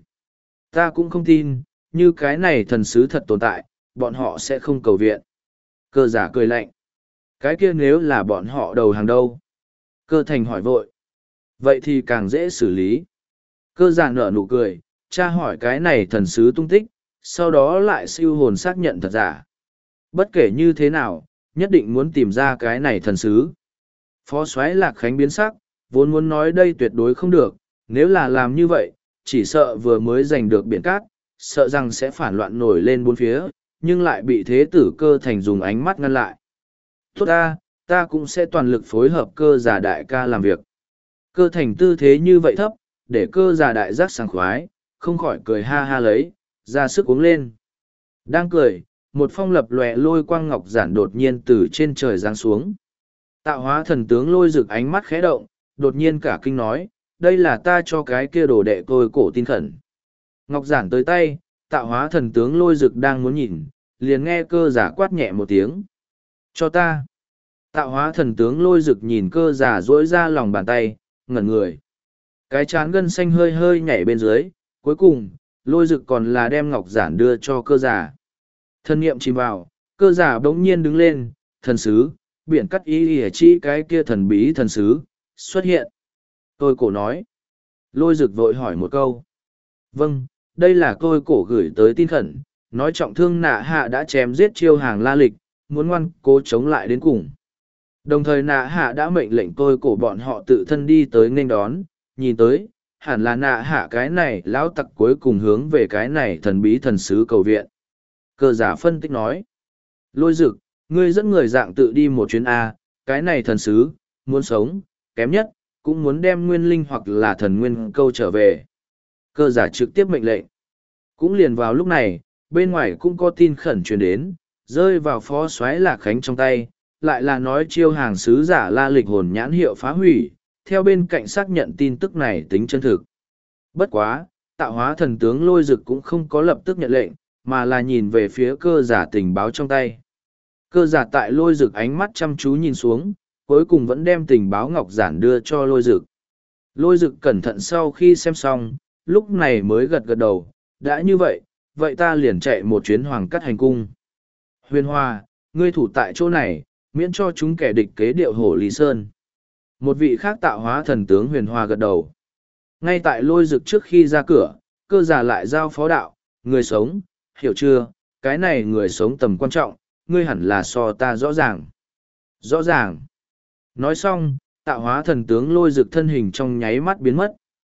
Ta cũng không tin, như cái này thần sứ thật tồn tại, bọn họ sẽ không cầu viện. Cơ giả cười lạnh. Cái kia nếu là bọn họ đầu hàng đâu? Cơ thành hỏi vội. Vậy thì càng dễ xử lý. Cơ giả nở nụ cười, tra hỏi cái này thần sứ tung tích, sau đó lại siêu hồn xác nhận thật giả. Bất kể như thế nào, nhất định muốn tìm ra cái này thần sứ. Phó soái Lạc Khánh biến sắc, vốn muốn nói đây tuyệt đối không được, nếu là làm như vậy, chỉ sợ vừa mới giành được biển cát, sợ rằng sẽ phản loạn nổi lên bốn phía, nhưng lại bị thế tử cơ thành dùng ánh mắt ngăn lại. Tốt ta cũng sẽ toàn lực phối hợp cơ giả đại ca làm việc. Cơ thành tư thế như vậy thấp, để cơ giả đại giác sảng khoái, không khỏi cười ha ha lấy, ra sức uống lên. Đang cười, một phong lập lòe lôi quang ngọc giản đột nhiên từ trên trời giáng xuống. Tạo hóa thần tướng lôi rực ánh mắt khẽ động, đột nhiên cả kinh nói, đây là ta cho cái kia đồ đệ tôi cổ tin khẩn. Ngọc giản tới tay, tạo hóa thần tướng lôi rực đang muốn nhìn, liền nghe cơ giả quát nhẹ một tiếng. Cho ta. Tạo hóa thần tướng lôi rực nhìn cơ giả duỗi ra lòng bàn tay, ngẩn người. Cái chán gân xanh hơi hơi nhảy bên dưới, cuối cùng, lôi rực còn là đem ngọc giản đưa cho cơ giả. Thân niệm chìm vào, cơ giả bỗng nhiên đứng lên, thần sứ, biển cắt y hề chỉ cái kia thần bí thần sứ, xuất hiện. Tôi cổ nói. Lôi rực vội hỏi một câu. Vâng, đây là tôi cổ gửi tới tin khẩn, nói trọng thương nạ hạ đã chém giết chiêu hàng la lịch, muốn ngoan cố chống lại đến cùng. Đồng thời nạ hạ đã mệnh lệnh tôi cổ bọn họ tự thân đi tới nghênh đón, nhìn tới, hẳn là nạ hạ cái này lão tặc cuối cùng hướng về cái này thần bí thần sứ cầu viện. Cơ giả phân tích nói. Lôi rực, ngươi dẫn người dạng tự đi một chuyến A, cái này thần sứ, muốn sống, kém nhất, cũng muốn đem nguyên linh hoặc là thần nguyên câu trở về. Cơ giả trực tiếp mệnh lệnh. Cũng liền vào lúc này, bên ngoài cũng có tin khẩn truyền đến, rơi vào phó soái Lạc Khánh trong tay, lại là nói chiêu hàng sứ giả la lịch hồn nhãn hiệu phá hủy, theo bên cạnh xác nhận tin tức này tính chân thực. Bất quá, tạo hóa thần tướng lôi rực cũng không có lập tức nhận lệnh, mà là nhìn về phía cơ giả tình báo trong tay. Cơ giả tại lôi rực ánh mắt chăm chú nhìn xuống, cuối cùng vẫn đem tình báo ngọc giản đưa cho lôi rực. Lôi rực cẩn thận sau khi xem xong, lúc này mới gật gật đầu, đã như vậy, vậy ta liền chạy một chuyến hoàng cắt hành cung. Huyền Hoa, ngươi thủ tại chỗ này, miễn cho chúng kẻ địch kế điệu hổ Lý Sơn. Một vị khác tạo hóa thần tướng Huyền Hoa gật đầu. Ngay tại lôi rực trước khi ra cửa, cơ giả lại giao phó đạo, người sống, hiểu chưa, cái này người sống tầm quan trọng, ngươi hẳn là so ta rõ ràng. Rõ ràng. Nói xong, tạo hóa thần tướng lôi rực thân hình trong nháy mắt biến mất.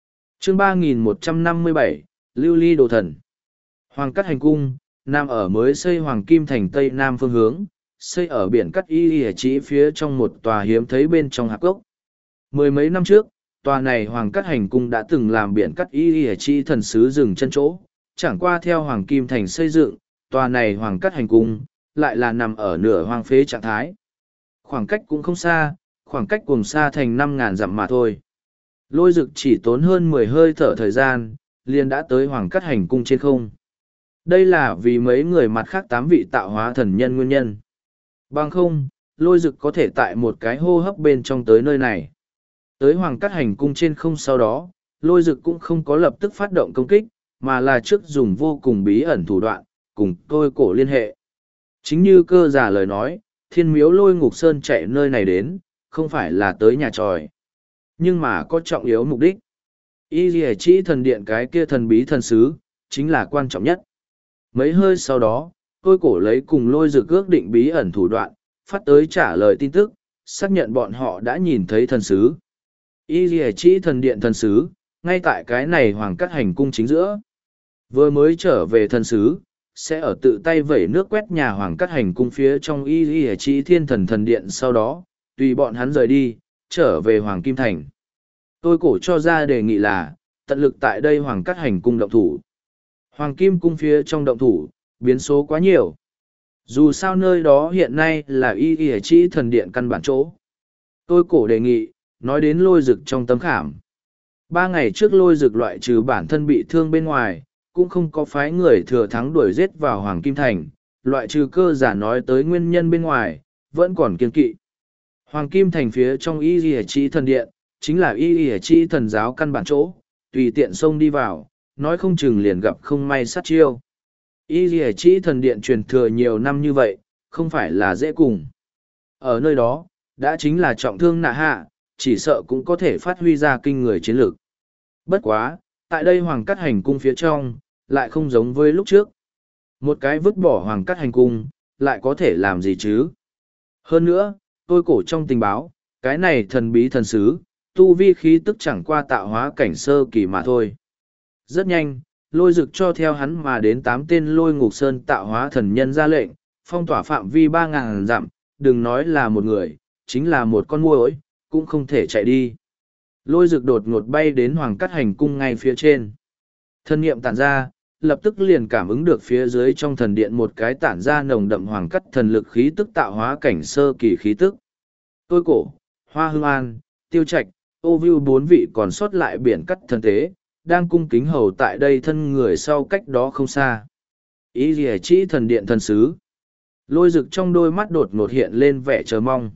Chương 3157, Lưu Ly Đồ Thần. Hoàng Cát Hành Cung, nằm ở mới xây Hoàng Kim Thành Tây Nam phương hướng, xây ở biển Cát Y chỉ phía trong một tòa hiếm thấy bên trong hạp cốc. Mười mấy năm trước, tòa này Hoàng Cát Hành Cung đã từng làm biển Cát Y chỉ thần sứ dừng chân chỗ, chẳng qua theo Hoàng Kim Thành xây dựng, tòa này Hoàng Cát Hành Cung lại là nằm ở nửa hoang phế trạng thái. Khoảng cách cũng không xa, khoảng cách cùng xa thành 5.000 dặm mà thôi. Lôi Dực chỉ tốn hơn 10 hơi thở thời gian, liền đã tới Hoàng Cát Hành Cung trên không. Đây là vì mấy người mặt khác 8 vị tạo hóa thần nhân nguyên nhân. Bằng không, Lôi Dực có thể tại một cái hô hấp bên trong tới nơi này. Tới Hoàng Cát Hành Cung trên không sau đó, Lôi Dực cũng không có lập tức phát động công kích, mà là trước dùng vô cùng bí ẩn thủ đoạn, cùng tôi cổ liên hệ. Chính như cơ giả lời nói, Thiên Miếu Lôi Ngục Sơn chạy nơi này đến, không phải là tới nhà tròi, nhưng mà có trọng yếu mục đích. Y Lìa Chỉ Thần Điện cái kia thần bí thần sứ, chính là quan trọng nhất. Mấy hơi sau đó, tôi cổ lấy cùng Lôi Dực ước định bí ẩn thủ đoạn, phát tới trả lời tin tức, xác nhận bọn họ đã nhìn thấy thần sứ. Y Lìa Chỉ Thần Điện thần sứ, ngay tại cái này Hoàng Cát Hành Cung chính giữa. Vừa mới trở về thần sứ, sẽ ở tự tay vẩy nước quét nhà Hoàng Cát Hành Cung phía trong Y Lìa Chỉ Thiên Thần Thần Điện, sau đó tùy bọn hắn rời đi, trở về Hoàng Kim Thành. Tôi cổ cho ra đề nghị là, tận lực tại đây Hoàng Cát Hành Cung động thủ. Hoàng Kim Cung phía trong động thủ, biến số quá nhiều. Dù sao nơi đó hiện nay là Y Lìa Chỉ Thần Điện căn bản chỗ. Tôi cổ đề nghị, nói đến Lôi Dực trong tấm khảm. 3 ngày trước Lôi Dực loại trừ bản thân bị thương bên ngoài, cũng không có phái người thừa thắng đuổi giết vào Hoàng Kim Thành, loại trừ cơ giả nói tới nguyên nhân bên ngoài, vẫn còn kiên kỵ. Hoàng Kim Thành phía trong Y Lìa Chỉ Thần Điện, chính là Y Lìa Chỉ Thần giáo căn bản chỗ, tùy tiện xông đi vào, nói không chừng liền gặp không may sát chiêu. Y Lìa Chỉ Thần Điện truyền thừa nhiều năm như vậy, không phải là dễ cùng. Ở nơi đó, đã chính là trọng thương nạ hạ, chỉ sợ cũng có thể phát huy ra kinh người chiến lược. Bất quá, tại đây Hoàng Cát Hành Cung phía trong, lại không giống với lúc trước. Một cái vứt bỏ Hoàng Cát Hành Cung, lại có thể làm gì chứ? Hơn nữa, tôi cổ trong tình báo, cái này thần bí thần sứ, tu vi khí tức chẳng qua tạo hóa cảnh sơ kỳ mà thôi. Rất nhanh, Lôi Dực cho theo hắn mà đến 8 tên Lôi Ngục Sơn tạo hóa thần nhân ra lệnh, phong tỏa phạm vi 3.000 dặm, đừng nói là một người, chính là một con muỗi, cũng không thể chạy đi. Lôi Dực đột ngột bay đến Hoàng Cát Hành Cung ngay phía trên. Thân niệm tản ra, lập tức liền cảm ứng được phía dưới trong thần điện một cái tản ra nồng đậm hoàng cắt thần lực khí tức tạo hóa cảnh sơ kỳ khí tức. Tôi cổ, Hoa Hương An, Tiêu Trạch, Ô Vưu 4 vị còn sót lại biển cắt thần tế, đang cung kính hầu tại đây thân người sau cách đó không xa. Y Lìa Chỉ Thần Điện thần sứ. Lôi Dực trong đôi mắt đột ngột hiện lên vẻ chờ mong.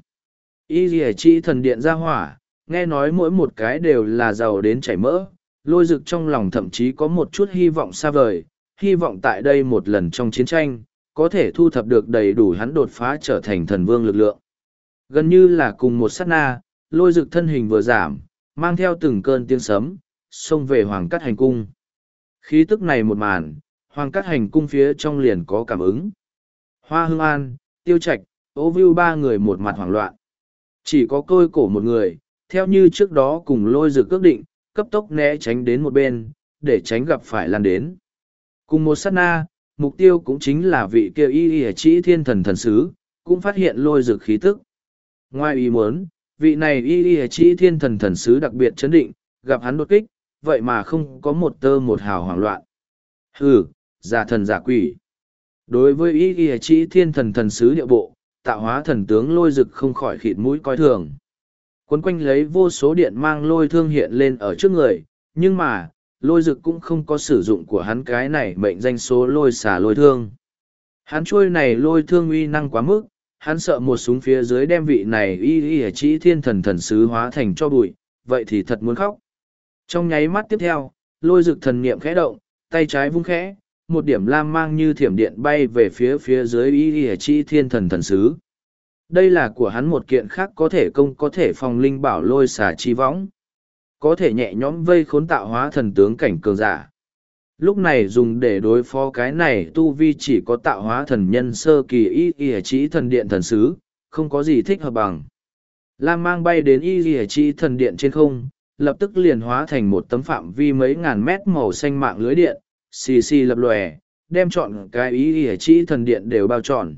Y Lìa Chỉ Thần Điện ra hỏa, nghe nói mỗi một cái đều là giàu đến chảy mỡ. Lôi Dực trong lòng thậm chí có một chút hy vọng xa vời, hy vọng tại đây một lần trong chiến tranh, có thể thu thập được đầy đủ hắn đột phá trở thành thần vương lực lượng. Gần như là cùng một sát na, Lôi Dực thân hình vừa giảm, mang theo từng cơn tiếng sấm, xông về Hoàng Cát Hành Cung. Khí tức này một màn, Hoàng Cát Hành Cung phía trong liền có cảm ứng. Hoa Hương An, Tiêu Trạch, Ô Vưu 3 người một mặt hoảng loạn. Chỉ có tôi cổ một người, theo như trước đó cùng Lôi Dực ước định, cấp tốc né tránh đến một bên, để tránh gặp phải lan đến. Cùng một sát na, mục tiêu cũng chính là vị kia Y Lìa Chỉ Thiên Thần thần sứ, cũng phát hiện Lôi Dực khí tức. Ngoài ý muốn, vị này Y Lìa Chỉ Thiên Thần thần sứ đặc biệt chấn định, gặp hắn đột kích, vậy mà không có một tơ một hào hoảng loạn. Hừ, giả thần giả quỷ. Đối với Y Lìa Chỉ Thiên Thần thần sứ địa bộ, tạo hóa thần tướng Lôi Dực không khỏi khịt mũi coi thường. Quấn quanh lấy vô số điện mang lôi thương hiện lên ở trước người, nhưng mà, Lôi Dực cũng không có sử dụng của hắn cái này mệnh danh số lôi xả lôi thương. Hắn trôi này lôi thương uy năng quá mức, hắn sợ một súng phía dưới đem vị này Y Lìa Chỉ Thiên Thần thần sứ hóa thành cho bụi, vậy thì thật muốn khóc. Trong nháy mắt tiếp theo, Lôi Dực thần niệm khẽ động, tay trái vung khẽ, một điểm lam mang như thiểm điện bay về phía dưới Y Lìa Chỉ Thiên Thần thần sứ. Đây là của hắn một kiện khác có thể công có thể phòng linh bảo lôi xả chi võng. Có thể nhẹ nhõm vây khốn tạo hóa thần tướng cảnh cường giả. Lúc này dùng để đối phó cái này tu vi chỉ có tạo hóa thần nhân sơ kỳ Y Lìa Chỉ Thần Điện thần sứ, không có gì thích hợp bằng. Lam mang bay đến Y Lìa Chỉ Thần Điện trên không, lập tức liền hóa thành một tấm phạm vi mấy ngàn mét màu xanh mạng lưới điện, xì xì lập lòe, đem chọn cái ý chỉ thần điện đều bao trọn.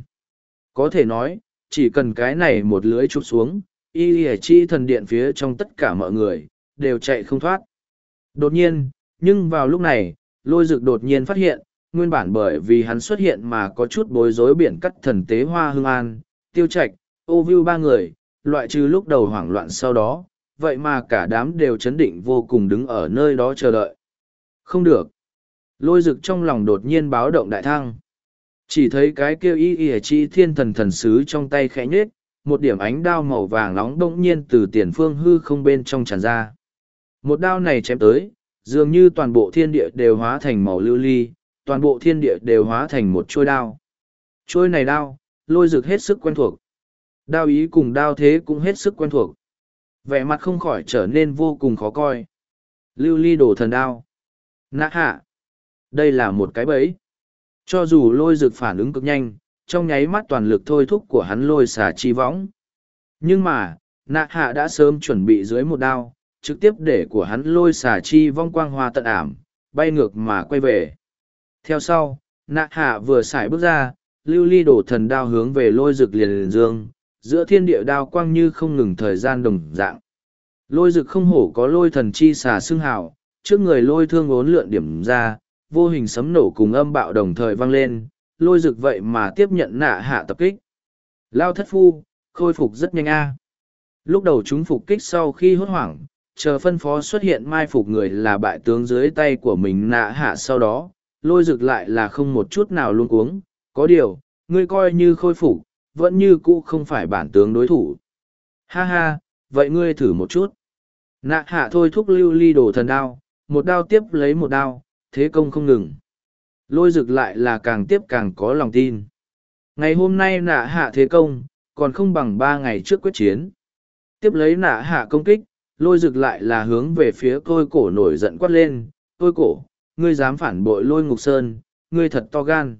Có thể nói, chỉ cần cái này một lưới chụp xuống, ý chỉ thần điện phía trong tất cả mọi người, đều chạy không thoát. Đột nhiên, nhưng vào lúc này, Lôi Dực đột nhiên phát hiện, nguyên bản bởi vì hắn xuất hiện mà có chút bối rối biển cắt thần tế Hoa Hưng An, Tiêu Trạch, Ô Vưu ba người, loại trừ lúc đầu hoảng loạn sau đó, vậy mà cả đám đều chấn định vô cùng đứng ở nơi đó chờ đợi. Không được. Lôi Dực trong lòng đột nhiên báo động đại thăng. Chỉ thấy cái kêu y chi thiên thần thần sứ trong tay khẽ nhết, một điểm ánh đao màu vàng nóng bỗng nhiên từ tiền phương hư không bên trong tràn ra. Một đao này chém tới, dường như toàn bộ thiên địa đều hóa thành màu lưu ly, toàn bộ thiên địa đều hóa thành một trôi đao. Trôi này đao, Lôi Dực hết sức quen thuộc. Đao ý cùng đao thế cũng hết sức quen thuộc. Vẻ mặt không khỏi trở nên vô cùng khó coi. Lưu ly đồ thần đao. Nạ hạ. Đây là một cái bẫy. Cho dù Lôi Dực phản ứng cực nhanh, trong nháy mắt toàn lực thôi thúc của hắn lôi xả chi võng. Nhưng mà, nạ hạ đã sớm chuẩn bị dưới một đao, trực tiếp để của hắn lôi xả chi vong quang hoa tận ảm, bay ngược mà quay về. Theo sau, nạ hạ vừa xài bước ra, lưu ly đổ thần đao hướng về Lôi Dực liền dương, giữa thiên địa đao quang như không ngừng thời gian đồng dạng. Lôi Dực không hổ có lôi thần chi xà xưng hào, trước người lôi thương ốn lượn điểm ra, vô hình sấm nổ cùng âm bạo đồng thời vang lên, Lôi Dực vậy mà tiếp nhận nạ hạ tập kích. Lao thất phu, khôi phục rất nhanh a. Lúc đầu chúng phục kích sau khi hốt hoảng, chờ phân phó xuất hiện mai phục người là bại tướng dưới tay của mình nạ hạ sau đó, Lôi Dực lại là không một chút nào luống cuống, có điều, ngươi coi như khôi phục, vẫn như cũ không phải bản tướng đối thủ. Ha ha, vậy ngươi thử một chút. Nạ hạ thôi thúc lưu ly đồ thần đao, một đao tiếp lấy một đao, thế công không ngừng. Lôi Dực lại là càng tiếp càng có lòng tin. Ngày hôm nay nạ hạ thế công, còn không bằng 3 ngày trước quyết chiến. Tiếp lấy nạ hạ công kích, Lôi Dực lại là hướng về phía Côi Cổ nổi giận quát lên. Côi Cổ, ngươi dám phản bội Lôi Ngục Sơn, ngươi thật to gan.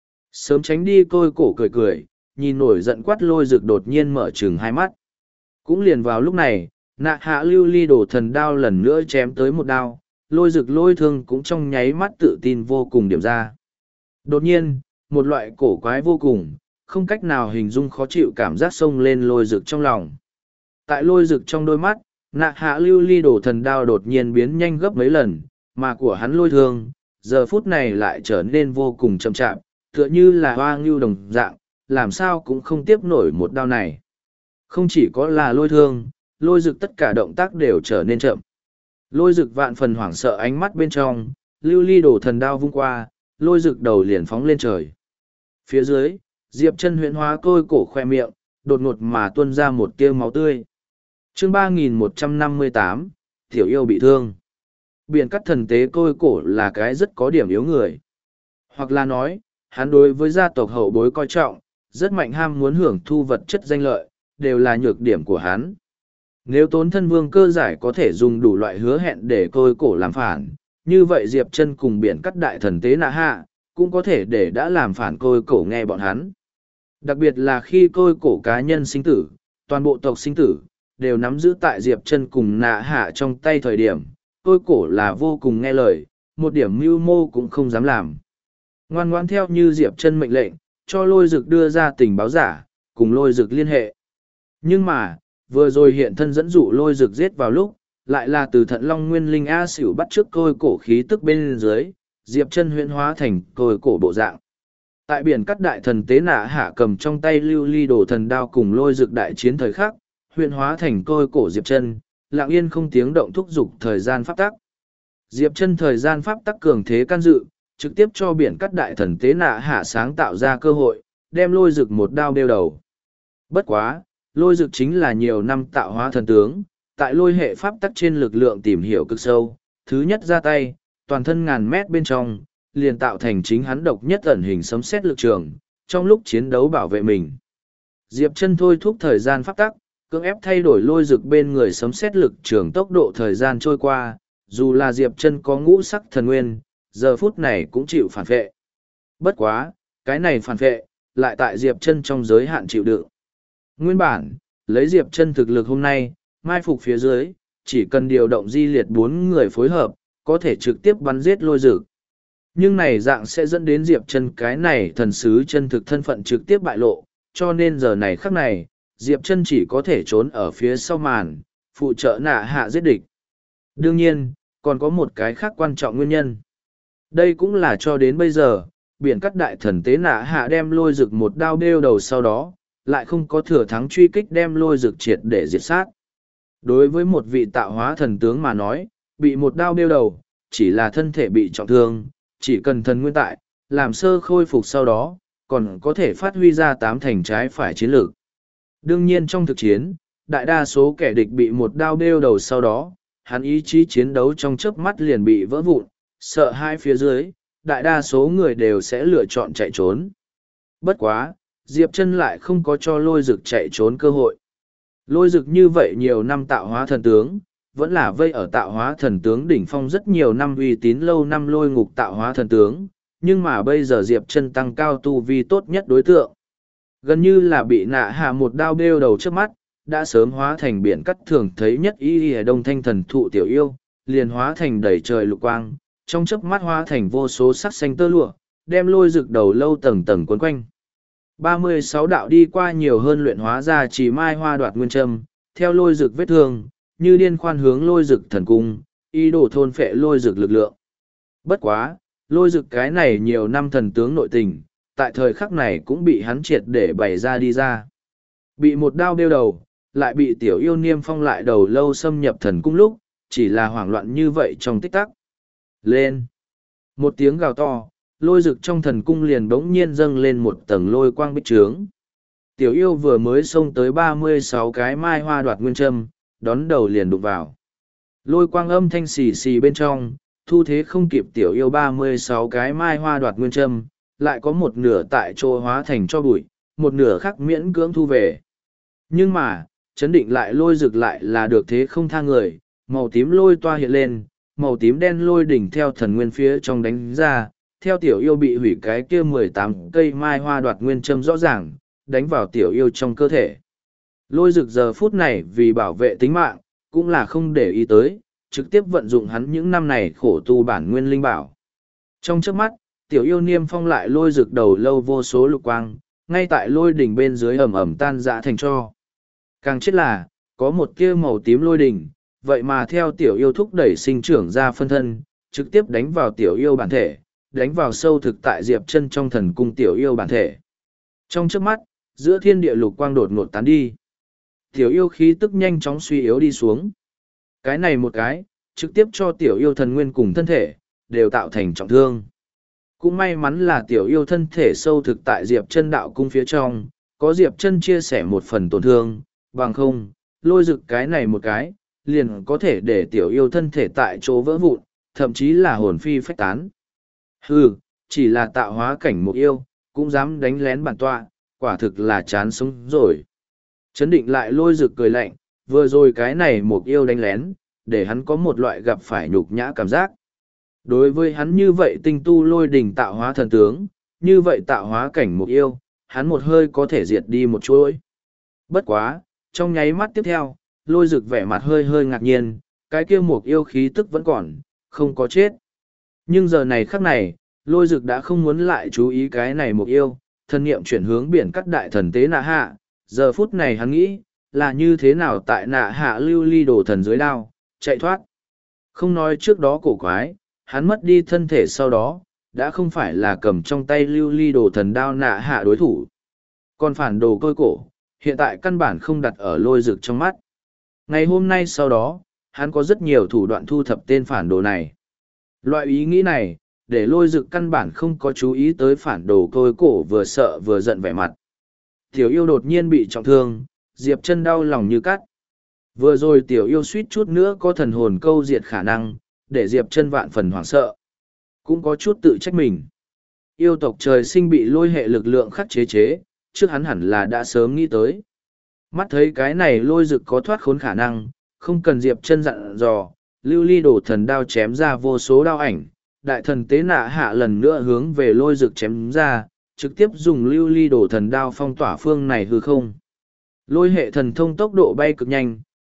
Sớm tránh đi. Côi Cổ cười cười, nhìn nổi giận quát Lôi Dực đột nhiên mở trừng hai mắt. Cũng liền vào lúc này, nạ hạ lưu ly đổ thần đao lần nữa chém tới một đao, Lôi Dực lôi thương cũng trong nháy mắt tự tin vô cùng điểm ra. Đột nhiên, một loại cổ quái vô cùng, không cách nào hình dung khó chịu cảm giác xông lên Lôi Dực trong lòng. Tại Lôi Dực trong đôi mắt, nạ hạ lưu ly đổ thần đao đột nhiên biến nhanh gấp mấy lần, mà của hắn lôi thương, giờ phút này lại trở nên vô cùng chậm chạp, tựa như là hoa ngưu đồng dạng, làm sao cũng không tiếp nổi một đao này. Không chỉ có là lôi thương, Lôi Dực tất cả động tác đều trở nên chậm. Lôi Dực vạn phần hoảng sợ ánh mắt bên trong, lưu ly đổ thần đao vung qua, Lôi Dực đầu liền phóng lên trời. Phía dưới, Diệp Chân huyễn hóa Côi Cổ khoe miệng, đột ngột mà tuôn ra một tia máu tươi. Chương 3158, Tiểu yêu bị thương. Biển cắt thần tế Côi Cổ là cái rất có điểm yếu người. Hoặc là nói, hắn đối với gia tộc hậu bối coi trọng, rất mạnh ham muốn hưởng thu vật chất danh lợi, đều là nhược điểm của hắn. Nếu tốn thân vương cơ giải có thể dùng đủ loại hứa hẹn để Côi Cổ làm phản, như vậy Diệp Chân cùng biển cắt đại thần tế nạ hạ, cũng có thể để đã làm phản Côi Cổ nghe bọn hắn. Đặc biệt là khi Côi Cổ cá nhân sinh tử, toàn bộ tộc sinh tử, đều nắm giữ tại Diệp Chân cùng nạ hạ trong tay thời điểm, Côi Cổ là vô cùng nghe lời, một điểm mưu mô cũng không dám làm. Ngoan ngoãn theo như Diệp Chân mệnh lệnh, cho Lôi Dực đưa ra tình báo giả, cùng Lôi Dực liên hệ. Nhưng mà, vừa rồi hiện thân dẫn dụ Lôi Dực giết vào lúc, lại là từ Thận Long Nguyên Linh A Xỉu bắt trước Côi Cổ khí tức bên dưới, Diệp Chân huyễn hóa thành Côi Cổ bộ dạng. Tại biển cắt đại thần tế nạ hạ cầm trong tay lưu ly đồ thần đao cùng Lôi Dực đại chiến thời khắc, huyễn hóa thành Côi Cổ Diệp Chân, lặng yên không tiếng động thúc giục thời gian pháp tắc. Diệp Chân thời gian pháp tắc cường thế can dự, trực tiếp cho biển cắt đại thần tế nạ hạ sáng tạo ra cơ hội, đem Lôi Dực một đao đeo đầu. Bất quá, Lôi Dực chính là nhiều năm tạo hóa thần tướng, tại lôi hệ pháp tắc trên lực lượng tìm hiểu cực sâu, thứ nhất ra tay, toàn thân ngàn mét bên trong, liền tạo thành chính hắn độc nhất ẩn hình sấm sét lực trường, trong lúc chiến đấu bảo vệ mình. Diệp Chân thôi thúc thời gian pháp tắc, cưỡng ép thay đổi Lôi Dực bên người sấm sét lực trường tốc độ thời gian trôi qua, dù là Diệp Chân có ngũ sắc thần nguyên, giờ phút này cũng chịu phản vệ. Bất quá, cái này phản vệ, lại tại Diệp Chân trong giới hạn chịu đựng. Nguyên bản, lấy Diệp Chân thực lực hôm nay, mai phục phía dưới, chỉ cần điều động di liệt 4 người phối hợp, có thể trực tiếp bắn giết lôi dực. Nhưng này dạng sẽ dẫn đến Diệp Chân cái này thần sứ chân thực thân phận trực tiếp bại lộ, cho nên giờ này khắc này, Diệp Chân chỉ có thể trốn ở phía sau màn, phụ trợ nạ hạ giết địch. Đương nhiên, còn có một cái khác quan trọng nguyên nhân. Đây cũng là cho đến bây giờ, biển cắt đại thần tế nạ hạ đem lôi rực một đao đeo đầu sau đó, lại không có thừa thắng truy kích đem lôi rực triệt để diệt sát. Đối với một vị tạo hóa thần tướng mà nói, bị một đao đeo đầu, chỉ là thân thể bị trọng thương, chỉ cần thần nguyên tại, làm sơ khôi phục sau đó, còn có thể phát huy ra 8 thành trái phải chiến lược. Đương nhiên trong thực chiến, đại đa số kẻ địch bị một đao đeo đầu sau đó, hắn ý chí chiến đấu trong chớp mắt liền bị vỡ vụn, sợ hai phía dưới, đại đa số người đều sẽ lựa chọn chạy trốn. Bất quá, Diệp Chân lại không có cho lôi dực chạy trốn cơ hội. Lôi dực như vậy nhiều năm tạo hóa thần tướng, vẫn là vây ở tạo hóa thần tướng đỉnh phong rất nhiều năm uy tín lâu năm lôi ngục tạo hóa thần tướng, nhưng mà bây giờ Diệp Chân tăng cao tu vi tốt nhất đối tượng. Gần như là bị nạ hạ một đao đeo đầu trước mắt, đã sớm hóa thành biển cắt thường thấy nhất y ở đông thanh thần thụ tiểu yêu, liền hóa thành đầy trời lục quang, trong chớp mắt hóa thành vô số sắc xanh tơ lụa, đem lôi rực đầu lâu tầng tầng quấn quanh. 36 đạo đi qua nhiều hơn luyện hóa ra chỉ mai hoa đoạt nguyên châm, theo lôi rực vết thương, như điên khoan hướng lôi rực thần cung, ý đồ thôn phệ lôi rực lực lượng. Bất quá, lôi rực cái này nhiều năm thần tướng nội tình, tại thời khắc này cũng bị hắn triệt để bày ra đi ra. Bị một đao đeo đầu, lại bị tiểu yêu niêm phong lại đầu lâu xâm nhập thần cung lúc, chỉ là hoảng loạn như vậy trong tích tắc. Lên! Một tiếng gào to, lôi rực trong thần cung liền bỗng nhiên dâng lên một tầng lôi quang bích trướng. Tiểu yêu vừa mới xông tới 36 cái mai hoa đoạt nguyên châm, đón đầu liền đụng vào. Lôi quang âm thanh xì xì bên trong, thu thế không kịp tiểu yêu 36 cái mai hoa đoạt nguyên châm, lại có một nửa tại chỗ hóa thành cho bụi, một nửa khác miễn cưỡng thu về. Nhưng mà, chấn định lại lôi rực lại là được thế không tha người, màu tím lôi toa hiện lên, màu tím đen lôi đỉnh theo thần nguyên phía trong đánh ra, theo tiểu yêu bị hủy cái kia 18 cây mai hoa đoạt nguyên châm rõ ràng, đánh vào tiểu yêu trong cơ thể. Lôi rực giờ phút này vì bảo vệ tính mạng, cũng là không để ý tới, trực tiếp vận dụng hắn những năm này khổ tu bản nguyên linh bảo. Trong chớp mắt, tiểu yêu niêm phong lại lôi rực đầu lâu vô số lục quang, ngay tại lôi đỉnh bên dưới ẩm ẩm tan rã thành tro. Càng chết là, có một kia màu tím lôi đỉnh, vậy mà theo tiểu yêu thúc đẩy sinh trưởng ra phân thân, trực tiếp đánh vào tiểu yêu bản thể, đánh vào sâu thực tại Diệp Chân trong thần cung tiểu yêu bản thể. Trong chớp mắt, giữa thiên địa lục quang đột ngột tán đi. Tiểu yêu khí tức nhanh chóng suy yếu đi xuống. Cái này một cái, trực tiếp cho tiểu yêu thần nguyên cùng thân thể, đều tạo thành trọng thương. Cũng may mắn là tiểu yêu thân thể sâu thực tại Diệp Chân đạo cung phía trong, có Diệp Chân chia sẻ một phần tổn thương, bằng không, lôi rực cái này một cái, liền có thể để tiểu yêu thân thể tại chỗ vỡ vụn, thậm chí là hồn phi phách tán. Hừ, chỉ là tạo hóa cảnh một yêu, cũng dám đánh lén bản tọa, quả thực là chán sống rồi. Chấn định lại lôi rực cười lạnh, vừa rồi cái này một yêu đánh lén, để hắn có một loại gặp phải nhục nhã cảm giác. Đối với hắn như vậy tinh tu lôi đỉnh tạo hóa thần tướng, như vậy tạo hóa cảnh một yêu, hắn một hơi có thể diệt đi một chuỗi. Bất quá, trong nháy mắt tiếp theo, lôi rực vẻ mặt hơi hơi ngạc nhiên, cái kia một yêu khí tức vẫn còn, không có chết. Nhưng giờ này khắc này, lôi rực đã không muốn lại chú ý cái này một yêu, thần niệm chuyển hướng biển cắt đại thần tế nạ hạ, giờ phút này hắn nghĩ, là như thế nào tại nạ hạ lưu ly đổ thần dưới đao, chạy thoát. Không nói trước đó cổ quái, hắn mất đi thân thể sau đó, đã không phải là cầm trong tay lưu ly đồ thần đao nạ hạ đối thủ. Còn phản đồ côi cổ, hiện tại căn bản không đặt ở lôi rực trong mắt. Ngày hôm nay sau đó, hắn có rất nhiều thủ đoạn thu thập tên phản đồ này. Loại ý nghĩ này, để lôi rực căn bản không có chú ý tới phản đồ côi cổ vừa sợ vừa giận vẻ mặt. Tiểu yêu đột nhiên bị trọng thương, Diệp Chân đau lòng như cắt. Vừa rồi tiểu yêu suýt chút nữa có thần hồn câu diệt khả năng, để Diệp Chân vạn phần hoảng sợ. Cũng có chút tự trách mình. Yêu tộc trời sinh bị lôi hệ lực lượng khắc chế, trước hắn hẳn là đã sớm nghĩ tới. Mắt thấy cái này lôi rực có thoát khốn khả năng, không cần Diệp Chân dặn dò, lưu ly đổ thần đao chém ra vô số đao ảnh, đại thần tế nạ hạ lần nữa hướng về lôi rực chém ra, trực tiếp dùng lưu ly đổ thần đao phong tỏa phương này hư không. Lôi hệ thần thông tốc độ bay cực nhanh,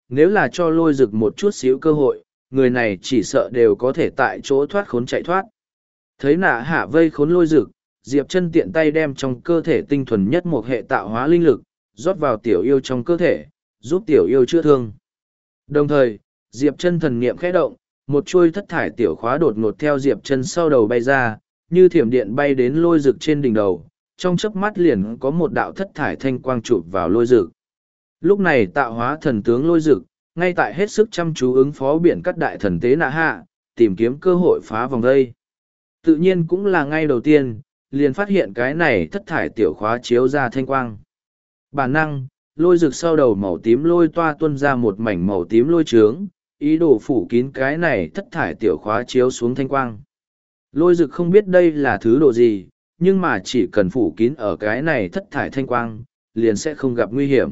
nếu là cho lôi rực một chút xíu cơ hội, người này chỉ sợ đều có thể tại chỗ thoát khốn chạy thoát. Thấy nạ hạ vây khốn lôi rực, Diệp Chân tiện tay đem trong cơ thể tinh thuần nhất một hệ tạo hóa linh lực, rót vào tiểu yêu trong cơ thể, giúp tiểu yêu chữa thương. Đồng thời, Diệp Chân thần niệm khẽ động, một chuôi thất thải tiểu khóa đột ngột theo Diệp Chân sau đầu bay ra, như thiểm điện bay đến lôi rực trên đỉnh đầu, trong chớp mắt liền có một đạo thất thải thanh quang chụp vào lôi rực. Lúc này tạo hóa thần tướng lôi rực, ngay tại hết sức chăm chú ứng phó biển cắt đại thần tế nạ hạ, tìm kiếm cơ hội phá vòng vây. Tự nhiên cũng là ngay đầu tiên, liền phát hiện cái này thất thải tiểu khóa chiếu ra thanh quang. Bản năng, lôi rực sau đầu màu tím lôi toa tuôn ra một mảnh màu tím lôi trướng, ý đồ phủ kín cái này thất thải tiểu khóa chiếu xuống thanh quang. Lôi rực không biết đây là thứ độ gì, nhưng mà chỉ cần phủ kín ở cái này thất thải thanh quang, liền sẽ không gặp nguy hiểm.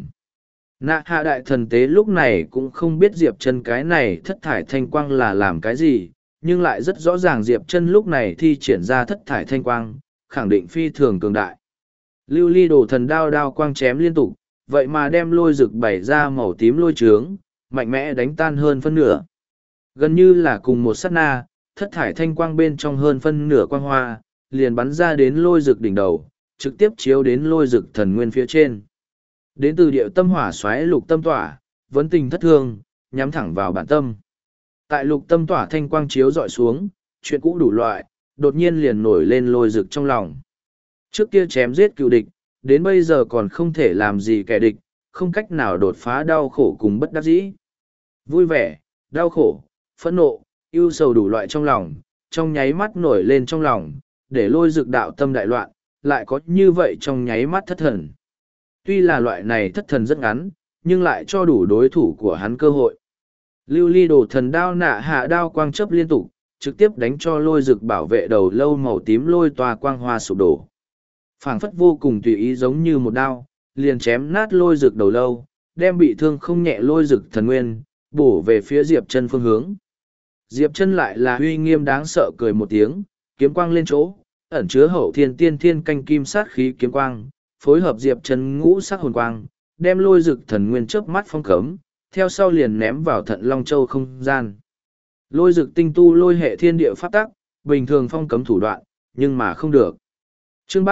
Nạ hạ đại thần tế lúc này cũng không biết Diệp Chân cái này thất thải thanh quang là làm cái gì, nhưng lại rất rõ ràng Diệp Chân lúc này thi triển ra thất thải thanh quang, khẳng định phi thường cường đại. Lưu ly đồ thần đao đao quang chém liên tục, vậy mà đem lôi rực bày ra màu tím lôi trướng, mạnh mẽ đánh tan hơn phân nửa. Gần như là cùng một sát na, thất thải thanh quang bên trong hơn phân nửa quang hoa, liền bắn ra đến lôi rực đỉnh đầu, trực tiếp chiếu đến lôi rực thần nguyên phía trên. Đến từ điệu tâm hỏa xoáy lục tâm tỏa, vấn tình thất thương, nhắm thẳng vào bản tâm. Tại lục tâm tỏa thanh quang chiếu dọi xuống, chuyện cũ đủ loại, đột nhiên liền nổi lên lôi rực trong lòng. Trước kia chém giết cựu địch, đến bây giờ còn không thể làm gì kẻ địch, không cách nào đột phá đau khổ cùng bất đắc dĩ. Vui vẻ, đau khổ, phẫn nộ, ưu sầu đủ loại trong lòng, trong nháy mắt nổi lên trong lòng, để lôi rực đạo tâm đại loạn, lại có như vậy trong nháy mắt thất thần. Tuy là loại này thất thần rất ngắn, nhưng lại cho đủ đối thủ của hắn cơ hội. Lưu ly đồ thần đao nạ hạ đao quang chấp liên tục, trực tiếp đánh cho lôi rực bảo vệ đầu lâu màu tím lôi tòa quang hoa sụp đổ. Phảng phất vô cùng tùy ý giống như một đao, liền chém nát lôi rực đầu lâu, đem bị thương không nhẹ lôi rực thần nguyên, bổ về phía Diệp Chân phương hướng. Diệp Chân lại là uy nghiêm đáng sợ cười một tiếng, kiếm quang lên chỗ, ẩn chứa hậu thiên tiên thiên canh kim sát khí kiếm quang, phối hợp Diệp Chân ngũ sắc hồn quang, đem lôi rực thần nguyên chớp mắt phong cấm, theo sau liền ném vào Thận Long Châu không gian. Lôi rực tinh tu lôi hệ thiên địa pháp tắc, bình thường phong cấm thủ đoạn, nhưng mà không được. Chương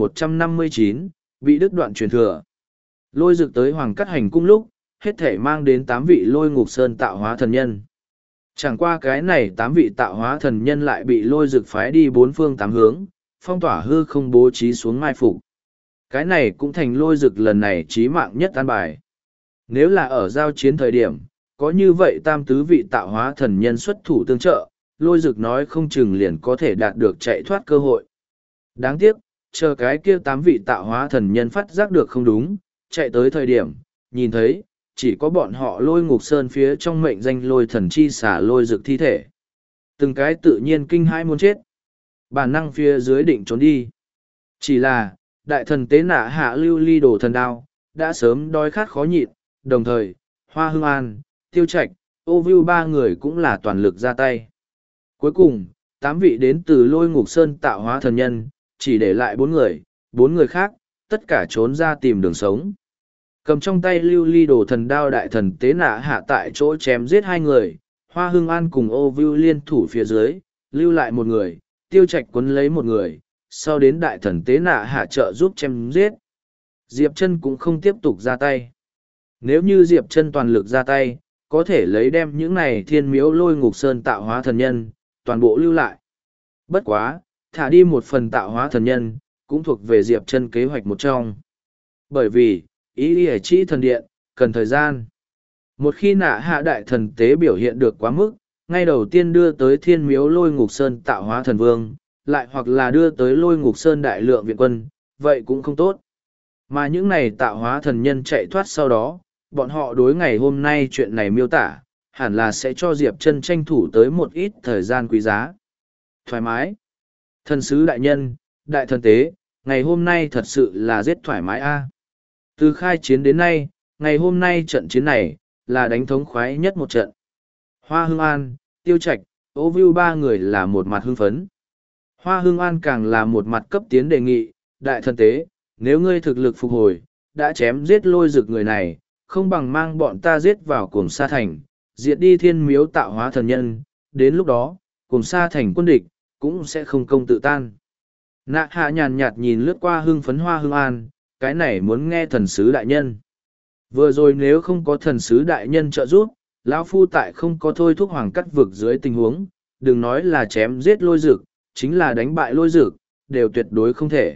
3159, bị đứt đoạn truyền thừa. Lôi rực tới Hoàng Cắt Hành cung lúc, hết thể mang đến 8 vị Lôi Ngục Sơn tạo hóa thần nhân. Chẳng qua cái này 8 vị tạo hóa thần nhân lại bị lôi rực phái đi 4 phương 8 hướng, phong tỏa hư không bố trí xuống mai phục. Cái này cũng thành lôi rực lần này chí mạng nhất an bài. Nếu là ở giao chiến thời điểm, có như vậy tam tứ vị tạo hóa thần nhân xuất thủ tương trợ, lôi rực nói không chừng liền có thể đạt được chạy thoát cơ hội. Đáng tiếc, chờ cái kia 8 vị tạo hóa thần nhân phát giác được không đúng, chạy tới thời điểm, nhìn thấy, chỉ có bọn họ lôi ngục sơn phía trong mệnh danh lôi thần chi xả lôi rực thi thể. Từng cái tự nhiên kinh hãi muốn chết. Bản năng phía dưới định trốn đi. Chỉ là, đại thần tế nạ hạ lưu ly đồ thần đao, đã sớm đói khát khó nhịn, đồng thời, Hoa Hưng An, Tiêu Trạch, Ô Vưu 3 người cũng là toàn lực ra tay. Cuối cùng, 8 vị đến từ lôi ngục sơn tạo hóa thần nhân, chỉ để lại 4 người khác, tất cả trốn ra tìm đường sống. Cầm trong tay lưu ly đồ thần đao đại thần tế nạ hạ tại chỗ chém giết 2 người, Hoa Hưng An cùng Ô Vưu liên thủ phía dưới, lưu lại 1 người, Tiêu Trạch quấn lấy 1 người, sau đến đại thần tế nạ hạ trợ giúp chém giết. Diệp Chân cũng không tiếp tục ra tay. Nếu như Diệp Chân toàn lực ra tay, có thể lấy đem những này thiên miếu lôi ngục sơn tạo hóa thần nhân, toàn bộ lưu lại. Bất quá, thả đi một phần tạo hóa thần nhân, cũng thuộc về Diệp Chân kế hoạch một trong. Bởi vì, ý đi chỉ thần điện, cần thời gian. Một khi nạ hạ đại thần tế biểu hiện được quá mức, ngay đầu tiên đưa tới thiên miếu lôi ngục sơn tạo hóa thần vương, lại hoặc là đưa tới lôi ngục sơn đại lượng viện quân, vậy cũng không tốt. Mà những này tạo hóa thần nhân chạy thoát sau đó, bọn họ đối ngày hôm nay chuyện này miêu tả, hẳn là sẽ cho Diệp Chân tranh thủ tới một ít thời gian quý giá. Thoải mái. Thần sứ đại nhân, đại thần tế, ngày hôm nay thật sự là rất thoải mái a. Từ khai chiến đến nay, ngày hôm nay trận chiến này, là đánh thống khoái nhất một trận. Hoa Hưng An, Tiêu Trạch, Ô Vưu 3 người là một mặt hưng phấn. Hoa Hưng An càng là một mặt cấp tiến đề nghị, đại thần tế, nếu ngươi thực lực phục hồi, đã chém giết lôi rực người này, không bằng mang bọn ta giết vào Cuồng Sa Thành, diệt đi Thiên Miếu tạo hóa thần nhân, đến lúc đó, Cuồng Sa Thành quân địch, cũng sẽ không công tự tan. Nạ hạ nhàn nhạt nhìn lướt qua hưng phấn Hoa Hương An, cái này muốn nghe thần sứ đại nhân. Vừa rồi nếu không có thần sứ đại nhân trợ giúp, lão phu tại không có thôi thúc hoàng cắt vực dưới tình huống, đừng nói là chém giết lôi dực, chính là đánh bại lôi dực, đều tuyệt đối không thể.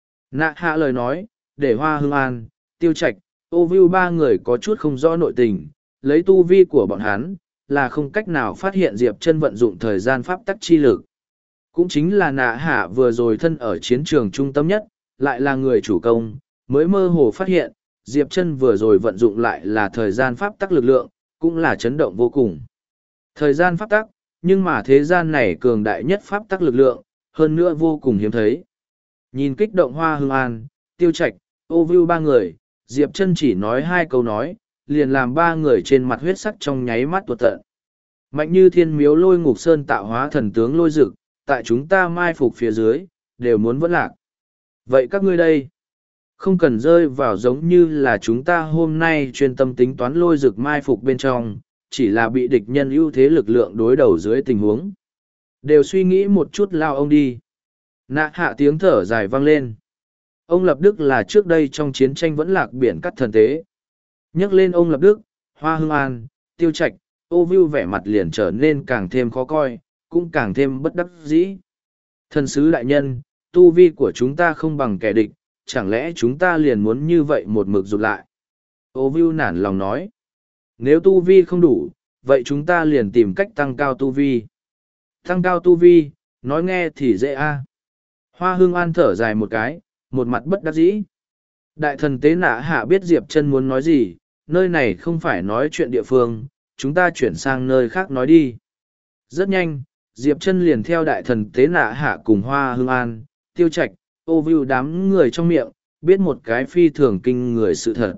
Nạ hạ lời nói, để Hoa Hương An, Tiêu Trạch, Ô Vưu ba người có chút không rõ nội tình, lấy tu vi của bọn hắn, là không cách nào phát hiện Diệp Chân vận dụng thời gian pháp tắc chi lực. Cũng chính là Nạ hạ vừa rồi thân ở chiến trường trung tâm nhất, lại là người chủ công, mới mơ hồ phát hiện, Diệp Chân vừa rồi vận dụng lại là thời gian pháp tắc lực lượng, cũng là chấn động vô cùng. Thời gian pháp tắc, nhưng mà thế gian này cường đại nhất pháp tắc lực lượng, hơn nữa vô cùng hiếm thấy. Nhìn kích động Hoa Hương An, Tiêu Trạch, Ô Vưu ba người, Diệp Chân chỉ nói hai câu nói, liền làm ba người trên mặt huyết sắc trong nháy mắt tuột tận. Mạnh như Thiên Miếu Lôi Ngục Sơn tạo hóa thần tướng lôi dực, tại chúng ta mai phục phía dưới, đều muốn vẫn lạc. Vậy các ngươi đây, không cần rơi vào giống như là chúng ta hôm nay chuyên tâm tính toán lôi dực mai phục bên trong, chỉ là bị địch nhân ưu thế lực lượng đối đầu dưới tình huống. Đều suy nghĩ một chút lao ông đi. Nạ hạ tiếng thở dài vang lên. Ông Lập Đức là trước đây trong chiến tranh vẫn lạc biển cắt thần tế. Nhắc lên ông Lập Đức, Hoa Hương An, Tiêu Trạch, Ô Vưu vẻ mặt liền trở nên càng thêm khó coi, cũng càng thêm bất đắc dĩ. Thần sứ đại nhân, tu vi của chúng ta không bằng kẻ địch, chẳng lẽ chúng ta liền muốn như vậy một mực rụt lại? Ô Vưu nản lòng nói. Nếu tu vi không đủ, vậy chúng ta liền tìm cách tăng cao tu vi. Tăng cao tu vi, nói nghe thì dễ a. Hoa Hương An thở dài một cái, một mặt bất đắc dĩ. Đại thần tế Nạ hạ biết Diệp Chân muốn nói gì, nơi này không phải nói chuyện địa phương, chúng ta chuyển sang nơi khác nói đi. Rất nhanh, Diệp Chân liền theo đại thần tế Nạ hạ cùng Hoa Hương An, Tiêu Trạch, Ô Vưu đám người trong miệng, biết một cái phi thường kinh người sự thật.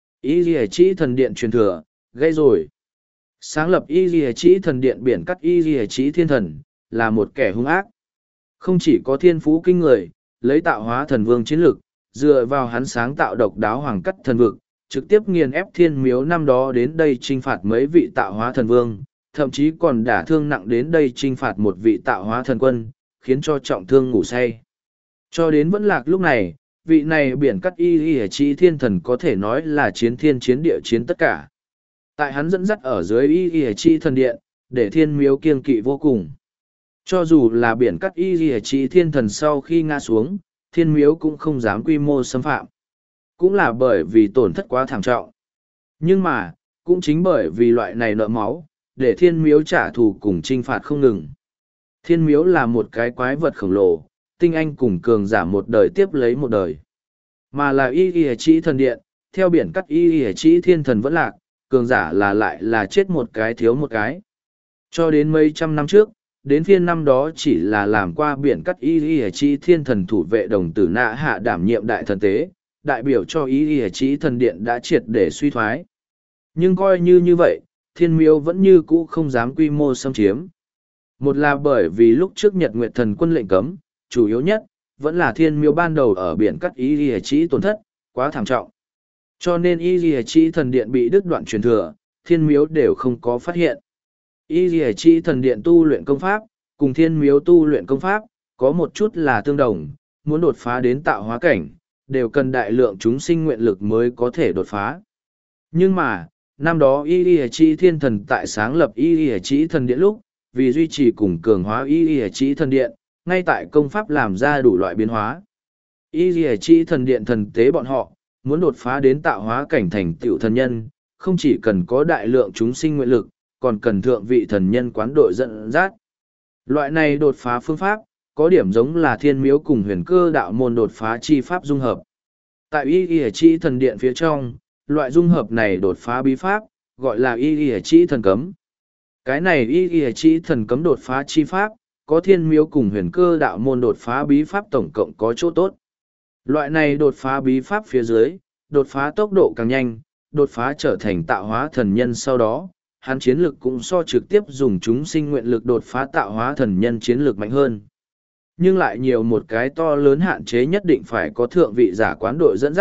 Y Lìa Chỉ thần điện truyền thừa, gây rồi. Sáng lập Y Lìa Chỉ thần điện biển cắt Y Lìa Chỉ thiên thần, là một kẻ hung ác. Không chỉ có thiên phú kinh người, lấy tạo hóa thần vương chiến lực, dựa vào hắn sáng tạo độc đáo hoàng cắt thần vực, trực tiếp nghiền ép Thiên Miếu năm đó đến đây trinh phạt mấy vị tạo hóa thần vương, thậm chí còn đả thương nặng đến đây trinh phạt một vị tạo hóa thần quân, khiến cho trọng thương ngủ say. Cho đến vẫn lạc lúc này, vị này biển cắt Y Lìa Chỉ thiên thần có thể nói là chiến thiên chiến địa chiến tất cả. Tại hắn dẫn dắt ở dưới Y Lìa Chỉ thần điện, để Thiên Miếu kiêng kỵ vô cùng. Cho dù là biển cắt Y Lìa Chỉ thiên thần sau khi ngã xuống, Thiên Miếu cũng không dám quy mô xâm phạm. Cũng là bởi vì tổn thất quá thảm trọng. Nhưng mà, cũng chính bởi vì loại này nợ máu, để Thiên Miếu trả thù cùng trinh phạt không ngừng. Thiên Miếu là một cái quái vật khổng lồ, tinh anh cùng cường giả một đời tiếp lấy một đời. Mà là Y Lìa Chỉ thần điện, theo biển cắt Y Lìa Chỉ thiên thần vẫn lạc, cường giả là lại là chết một cái thiếu một cái. Cho đến mấy trăm năm trước, đến phiên năm đó chỉ là làm qua biển cắt Y Lìa Chỉ thiên thần thủ vệ đồng tử Nạ hạ đảm nhiệm đại thần tế, đại biểu cho Y Lìa Chỉ thần điện đã triệt để suy thoái. Nhưng coi như vậy, Thiên Miếu vẫn như cũ không dám quy mô xâm chiếm. Một là bởi vì lúc trước Nhật Nguyệt thần quân lệnh cấm, chủ yếu nhất, vẫn là Thiên Miếu ban đầu ở biển cắt Y Lìa Chỉ tổn thất, quá thảm trọng. Cho nên Y Lìa Chỉ thần điện bị đứt đoạn truyền thừa, Thiên Miếu đều không có phát hiện. Y Lìa Chỉ thần điện tu luyện công pháp, cùng Thiên Miếu tu luyện công pháp, có một chút là tương đồng, muốn đột phá đến tạo hóa cảnh, đều cần đại lượng chúng sinh nguyện lực mới có thể đột phá. Nhưng mà, năm đó Y Lìa Chỉ thiên thần tại sáng lập Y Lìa Chỉ thần điện lúc, vì duy trì cùng cường hóa Y Lìa Chỉ thần điện, ngay tại công pháp làm ra đủ loại biến hóa. Y Lìa Chỉ thần điện thần tế bọn họ, muốn đột phá đến tạo hóa cảnh thành tựu thần nhân, không chỉ cần có đại lượng chúng sinh nguyện lực, còn cần thượng vị thần nhân quán đội dẫn dắt. Loại này đột phá phương pháp, có điểm giống là Thiên Miếu cùng Huyền Cơ đạo môn đột phá chi pháp dung hợp. Tại Y Lìa Chỉ thần điện phía trong, loại dung hợp này đột phá bí pháp, gọi là Y Lìa Chỉ thần cấm. Cái này Y Lìa Chỉ thần cấm đột phá chi pháp, có Thiên Miếu cùng Huyền Cơ đạo môn đột phá bí pháp tổng cộng có chỗ tốt. Loại này đột phá bí pháp phía dưới, đột phá tốc độ càng nhanh, đột phá trở thành tạo hóa thần nhân sau đó, hắn chiến lực cũng so trực tiếp dùng chúng sinh nguyện lực đột phá tạo hóa thần nhân chiến lực mạnh hơn. Nhưng lại nhiều một cái to lớn hạn chế nhất định phải có thượng vị giả quán đội dẫn dắt,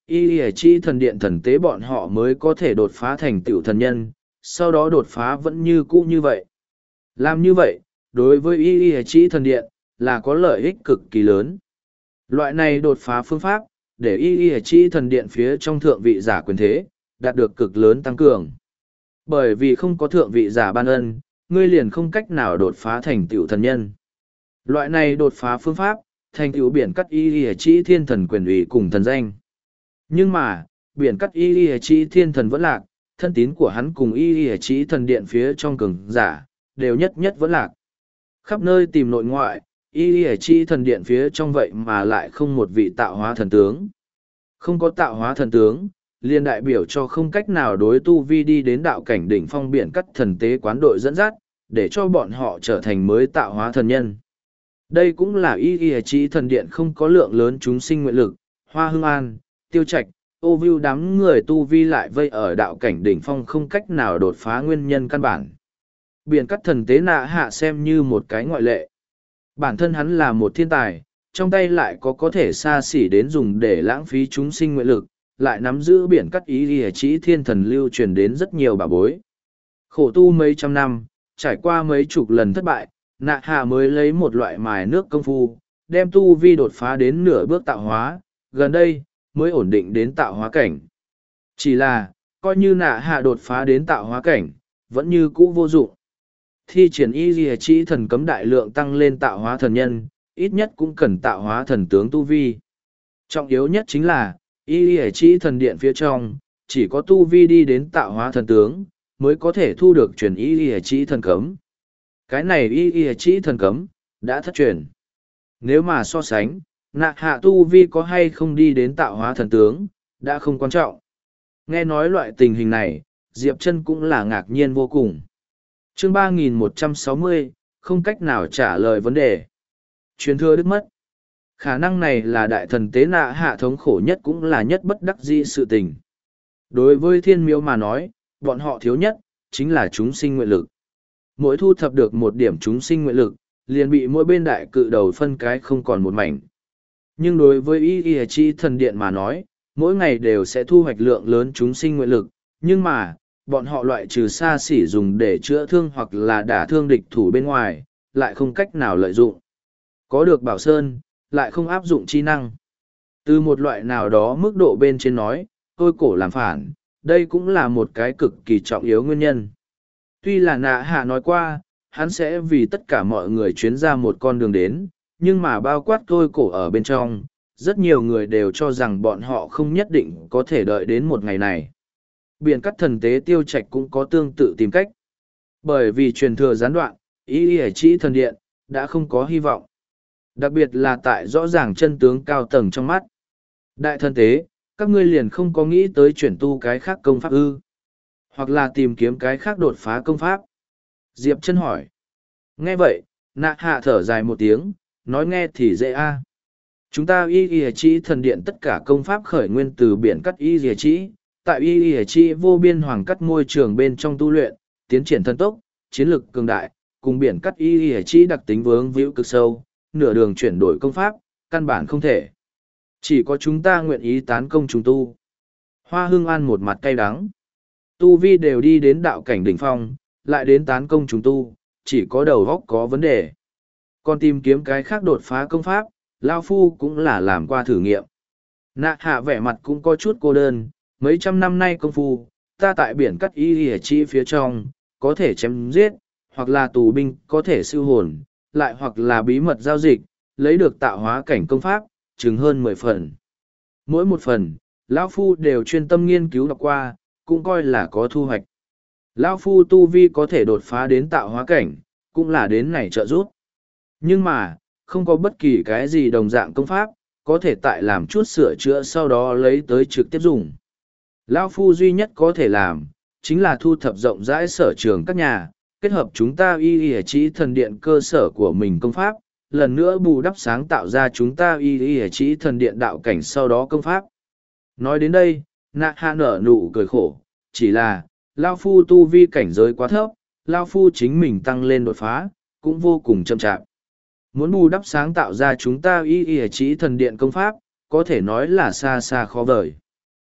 y y chi thần điện thần tế bọn họ mới có thể đột phá thành tựu thần nhân, sau đó đột phá vẫn như cũ như vậy. Làm như vậy, đối với y y chi thần điện, là có lợi ích cực kỳ lớn. Loại này đột phá phương pháp, để y y chi thần điện phía trong thượng vị giả quyền thế, đạt được cực lớn tăng cường. Bởi vì không có thượng vị giả ban ân, ngươi liền không cách nào đột phá thành tựu thần nhân. Loại này đột phá phương pháp, thành tựu biển cắt y y chi thiên thần quyền ủy cùng thần danh. Nhưng mà, biển cắt y y chi thiên thần vẫn lạc, thân tín của hắn cùng y y chi thần điện phía trong cường giả, đều nhất nhất vẫn lạc. Khắp nơi tìm nội ngoại, y y chi thần điện phía trong vậy mà lại không một vị tạo hóa thần tướng. Không có tạo hóa thần tướng, liền đại biểu cho không cách nào đối tu vi đi đến đạo cảnh đỉnh phong biển cắt thần tế quán đội dẫn dắt, để cho bọn họ trở thành mới tạo hóa thần nhân. Đây cũng là y y chi thần điện không có lượng lớn chúng sinh nguyện lực, Hoa Hưng An, Tiêu Trạch, Ô Vưu đám người tu vi lại vây ở đạo cảnh đỉnh phong không cách nào đột phá nguyên nhân căn bản. Biển cắt thần tế nạ hạ xem như một cái ngoại lệ. Bản thân hắn là một thiên tài, trong tay lại có thể xa xỉ đến dùng để lãng phí chúng sinh nguyện lực, lại nắm giữ biển cắt ý y chỉ thiên thần lưu truyền đến rất nhiều bà bối. Khổ tu mấy trăm năm, trải qua mấy chục lần thất bại, nạ hạ mới lấy một loại mài nước công phu, đem tu vi đột phá đến nửa bước tạo hóa, gần đây, mới ổn định đến tạo hóa cảnh. Chỉ là, coi như nạ hạ đột phá đến tạo hóa cảnh, vẫn như cũ vô dụng. Thi triển y ghi chỉ thần cấm đại lượng tăng lên tạo hóa thần nhân, ít nhất cũng cần tạo hóa thần tướng tu vi. Trọng yếu nhất chính là, y ghi chỉ thần điện phía trong, chỉ có tu vi đi đến tạo hóa thần tướng, mới có thể thu được truyền y ghi chỉ thần cấm. Cái này y ghi chỉ thần cấm, đã thất truyền. Nếu mà so sánh, nạ hạ tu vi có hay không đi đến tạo hóa thần tướng, đã không quan trọng. Nghe nói loại tình hình này, Diệp Chân cũng là ngạc nhiên vô cùng. Chương 3160, không cách nào trả lời vấn đề. Truyền thừa đứt mất. Khả năng này là đại thần tế nạ hạ thống khổ nhất cũng là nhất bất đắc dĩ sự tình. Đối với thiên miếu mà nói, bọn họ thiếu nhất, chính là chúng sinh nguyện lực. Mỗi thu thập được một điểm chúng sinh nguyện lực, liền bị mỗi bên đại cự đầu phân cái không còn một mảnh. Nhưng đối với y chi thần điện mà nói, mỗi ngày đều sẽ thu hoạch lượng lớn chúng sinh nguyện lực, nhưng mà, bọn họ loại trừ xa xỉ dùng để chữa thương hoặc là đả thương địch thủ bên ngoài, lại không cách nào lợi dụng. Có được bảo sơn, lại không áp dụng chi năng. Từ một loại nào đó mức độ bên trên nói, tôi cổ làm phản, đây cũng là một cái cực kỳ trọng yếu nguyên nhân. Tuy là nạ hạ nói qua, hắn sẽ vì tất cả mọi người chuyến ra một con đường đến, nhưng mà bao quát tôi cổ ở bên trong, rất nhiều người đều cho rằng bọn họ không nhất định có thể đợi đến một ngày này. Biển cắt thần tế Tiêu Trạch cũng có tương tự tìm cách. Bởi vì truyền thừa gián đoạn, y y chỉ thần điện, đã không có hy vọng. Đặc biệt là tại rõ ràng chân tướng cao tầng trong mắt. Đại thần tế, các ngươi liền không có nghĩ tới chuyển tu cái khác công pháp ư? Hoặc là tìm kiếm cái khác đột phá công pháp? Diệp Chân hỏi. Nghe vậy, nạ hạ thở dài một tiếng, nói nghe thì dễ a. Chúng ta y y chỉ thần điện tất cả công pháp khởi nguyên từ biển cắt y y chỉ, tại y y chỉ vô biên hoàng cắt môi trường bên trong tu luyện, tiến triển thần tốc, chiến lực cường đại, cùng biển cắt y y chỉ đặc tính vướng víu cực sâu, nửa đường chuyển đổi công pháp, căn bản không thể. Chỉ có chúng ta nguyện ý tán công trùng tu. Hoa Hưng An một mặt cay đắng. Tu vi đều đi đến đạo cảnh đỉnh phong, lại đến tán công trùng tu, chỉ có đầu óc có vấn đề. Còn tìm kiếm cái khác đột phá công pháp, Lao Phu cũng là làm qua thử nghiệm. Nạ hạ vẻ mặt cũng có chút cô đơn, mấy trăm năm nay công phu, ta tại biển cắt y y chi phía trong, có thể chém giết, hoặc là tù binh có thể siêu hồn, lại hoặc là bí mật giao dịch, lấy được tạo hóa cảnh công pháp, chừng hơn 10 phần. Mỗi một phần, Lão Phu đều chuyên tâm nghiên cứu đọc qua, cũng coi là có thu hoạch. Lão Phu tu vi có thể đột phá đến tạo hóa cảnh, cũng là đến này trợ giúp. Nhưng mà, không có bất kỳ cái gì đồng dạng công pháp, có thể tại làm chút sửa chữa sau đó lấy tới trực tiếp dùng. Lão Phu duy nhất có thể làm, chính là thu thập rộng rãi sở trường các nhà, kết hợp chúng ta y y chỉ thần điện cơ sở của mình công pháp, lần nữa bù đắp sáng tạo ra chúng ta y y chỉ thần điện đạo cảnh sau đó công pháp. Nói đến đây, nạ hạ nở nụ cười khổ, chỉ là, Lao Phu tu vi cảnh giới quá thấp, Lao Phu chính mình tăng lên đột phá, cũng vô cùng chậm chạp. Muốn bù đắp sáng tạo ra chúng ta y y chỉ thần điện công pháp, có thể nói là xa xa khó vời.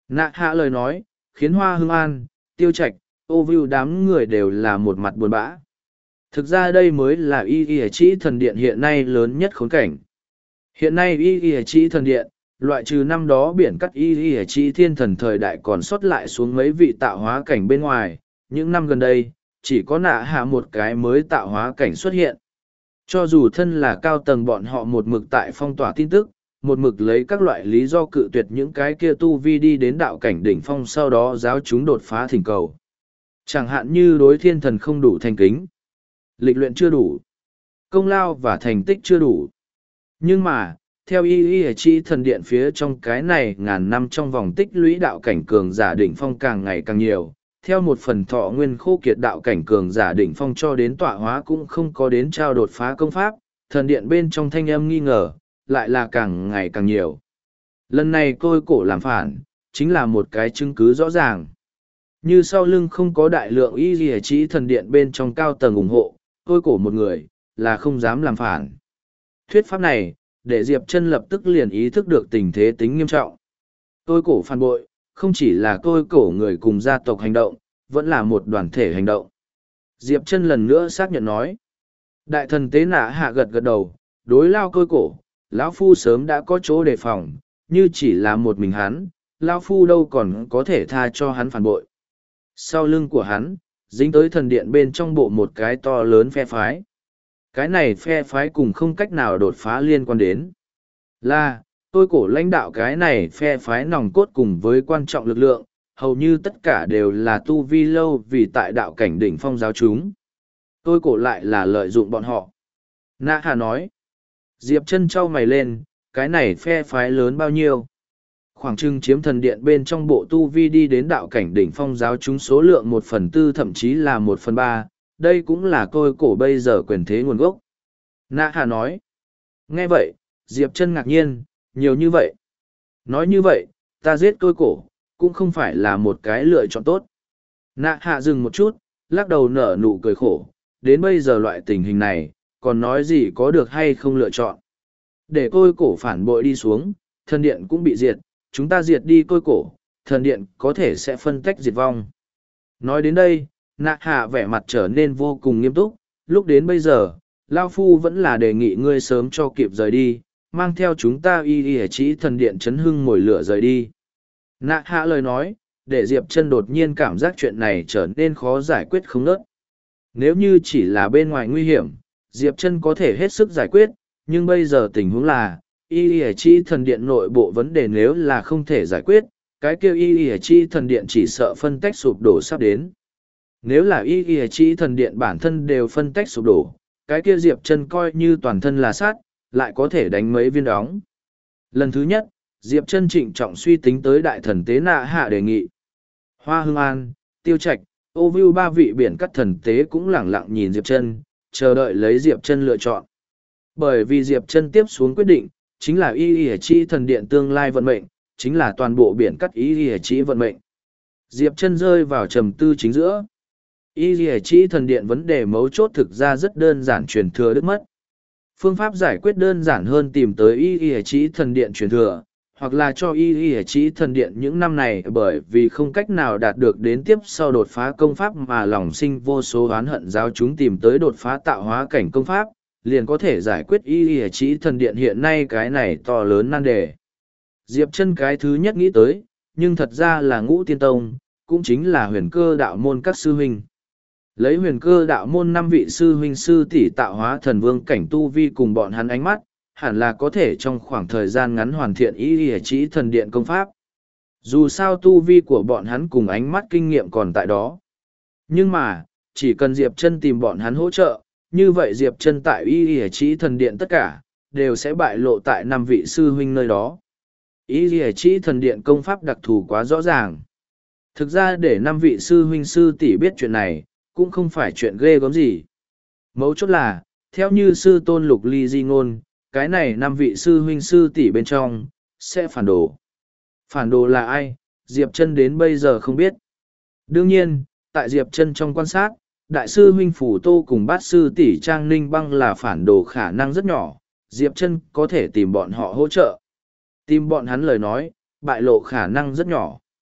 Nạ hạ lời nói, khiến Hoa Hưng An, Tiêu Trạch, Ô Vưu đám người đều là một mặt buồn bã. Thực ra đây mới là y y chỉ thần điện hiện nay lớn nhất khốn cảnh. Hiện nay y y chỉ thần điện, loại trừ năm đó biển cắt y y chỉ thiên thần thời đại còn sót lại xuống mấy vị tạo hóa cảnh bên ngoài, những năm gần đây, chỉ có nạ hạ một cái mới tạo hóa cảnh xuất hiện. Cho dù thân là cao tầng bọn họ một mực tại phong tỏa tin tức, một mực lấy các loại lý do cự tuyệt những cái kia tu vi đi đến đạo cảnh đỉnh phong sau đó giáo chúng đột phá thỉnh cầu. Chẳng hạn như đối thiên thần không đủ thành kính, lịch luyện chưa đủ, công lao và thành tích chưa đủ. Nhưng mà, theo y y chi thần điện phía trong cái này ngàn năm trong vòng tích lũy đạo cảnh cường giả đỉnh phong càng ngày càng nhiều, theo một phần thọ nguyên khô kiệt đạo cảnh cường giả đỉnh phong cho đến tọa hóa cũng không có đến trao đột phá công pháp, thần điện bên trong thanh âm nghi ngờ, lại là càng ngày càng nhiều. Lần này Côi Cổ làm phản, chính là một cái chứng cứ rõ ràng. Như sau lưng không có đại lượng y dì chỉ thần điện bên trong cao tầng ủng hộ, Côi Cổ một người, là không dám làm phản. Thuyết pháp này, để Diệp Chân lập tức liền ý thức được tình thế tính nghiêm trọng. Côi Cổ phản bội, không chỉ là Côi Cổ người cùng gia tộc hành động, vẫn là một đoàn thể hành động. Diệp Chân lần nữa xác nhận nói. Đại thần tế nạ hạ gật gật đầu, đối lao Côi Cổ, lão phu sớm đã có chỗ đề phòng, như chỉ là một mình hắn, lão phu đâu còn có thể tha cho hắn phản bội. Sau lưng của hắn, dính tới thần điện bên trong bộ một cái to lớn phe phái. Cái này phe phái cùng không cách nào đột phá liên quan đến. Là, Tôi Cổ lãnh đạo cái này phe phái nòng cốt cùng với quan trọng lực lượng, hầu như tất cả đều là tu vi lâu vì tại đạo cảnh đỉnh phong giáo chúng. Tôi Cổ lại là lợi dụng bọn họ. Nạ Hà nói. Diệp Chân trao mày lên, cái này phe phái lớn bao nhiêu? Khoảng chừng chiếm thần điện bên trong bộ tu vi đi đến đạo cảnh đỉnh phong giáo chúng số lượng 1/4 thậm chí là 1/3, đây cũng là Côi Cổ bây giờ quyền thế nguồn gốc. Nạ Hà nói. Nghe vậy, Diệp Chân ngạc nhiên, nhiều như vậy. Nói như vậy, ta giết Côi Cổ, cũng không phải là một cái lựa chọn tốt. Nạ Hà dừng một chút, lắc đầu nở nụ cười khổ, đến bây giờ loại tình hình này, còn nói gì có được hay không lựa chọn. Để Côi Cổ phản bội đi xuống, thần điện cũng bị diệt, chúng ta diệt đi Côi Cổ, thần điện có thể sẽ phân tách diệt vong. Nói đến đây, Nạ Hạ vẻ mặt trở nên vô cùng nghiêm túc, lúc đến bây giờ, Lao Phu vẫn là đề nghị ngươi sớm cho kịp rời đi, mang theo chúng ta y y chỉ thần điện chấn hưng mồi lửa rời đi. Nạ Hạ lời nói, để Diệp Chân đột nhiên cảm giác chuyện này trở nên khó giải quyết không nớt. Nếu như chỉ là bên ngoài nguy hiểm, Diệp Chân có thể hết sức giải quyết, nhưng bây giờ tình huống là, y y chi thần điện nội bộ vấn đề nếu là không thể giải quyết, cái kêu y y chi thần điện chỉ sợ phân tách sụp đổ sắp đến. Nếu là y y chi thần điện bản thân đều phân tách sụp đổ, cái kia Diệp Chân coi như toàn thân là sát, lại có thể đánh mấy viên đóng. Lần thứ nhất, Diệp Chân trịnh trọng suy tính tới đại thần tế nạ hạ đề nghị. Hoa Hưng An, Tiêu Trạch, Ô Vưu ba vị biển cắt thần tế cũng lẳng lặng nhìn Diệp Chân, chờ đợi lấy Diệp Chân lựa chọn. Bởi vì Diệp Chân tiếp xuống quyết định, chính là y y chi thần điện tương lai vận mệnh, chính là toàn bộ biển cắt y y chi vận mệnh. Diệp Chân rơi vào trầm tư chính giữa. Y y chi thần điện vấn đề mấu chốt thực ra rất đơn giản, truyền thừa đứt mất. Phương pháp giải quyết đơn giản hơn tìm tới y y chi thần điện truyền thừa, hoặc là cho y y chi thần điện những năm này bởi vì không cách nào đạt được đến tiếp sau đột phá công pháp mà lòng sinh vô số oán hận giáo chúng tìm tới đột phá tạo hóa cảnh công pháp, liền có thể giải quyết y y chỉ thần điện hiện nay cái này to lớn nan đề. Diệp Chân cái thứ nhất nghĩ tới, nhưng thật ra là Ngũ Tiên Tông, cũng chính là Huyền Cơ đạo môn các sư huynh. Lấy Huyền Cơ đạo môn 5 vị sư huynh sư tỷ tạo hóa thần vương cảnh tu vi cùng bọn hắn ánh mắt, hẳn là có thể trong khoảng thời gian ngắn hoàn thiện y y chỉ thần điện công pháp. Dù sao tu vi của bọn hắn cùng ánh mắt kinh nghiệm còn tại đó. Nhưng mà, chỉ cần Diệp Chân tìm bọn hắn hỗ trợ, như vậy Diệp Chân tại y y chỉ thần điện tất cả, đều sẽ bại lộ tại 5 vị sư huynh nơi đó. Y y chỉ thần điện công pháp đặc thù quá rõ ràng. Thực ra để 5 vị sư huynh sư tỷ biết chuyện này, cũng không phải chuyện ghê gớm gì. Mấu chốt là, theo như sư tôn Lục Ly di ngôn, cái này 5 vị sư huynh sư tỷ bên trong, sẽ phản đồ. Phản đồ là ai, Diệp Chân đến bây giờ không biết. Đương nhiên, tại Diệp Chân trong quan sát, đại sư huynh Phủ Tô cùng bát sư tỷ Trang Ninh Băng là phản đồ khả năng rất nhỏ, Diệp Chân có thể tìm bọn họ hỗ trợ. Tìm bọn hắn lời nói, bại lộ khả năng rất nhỏ.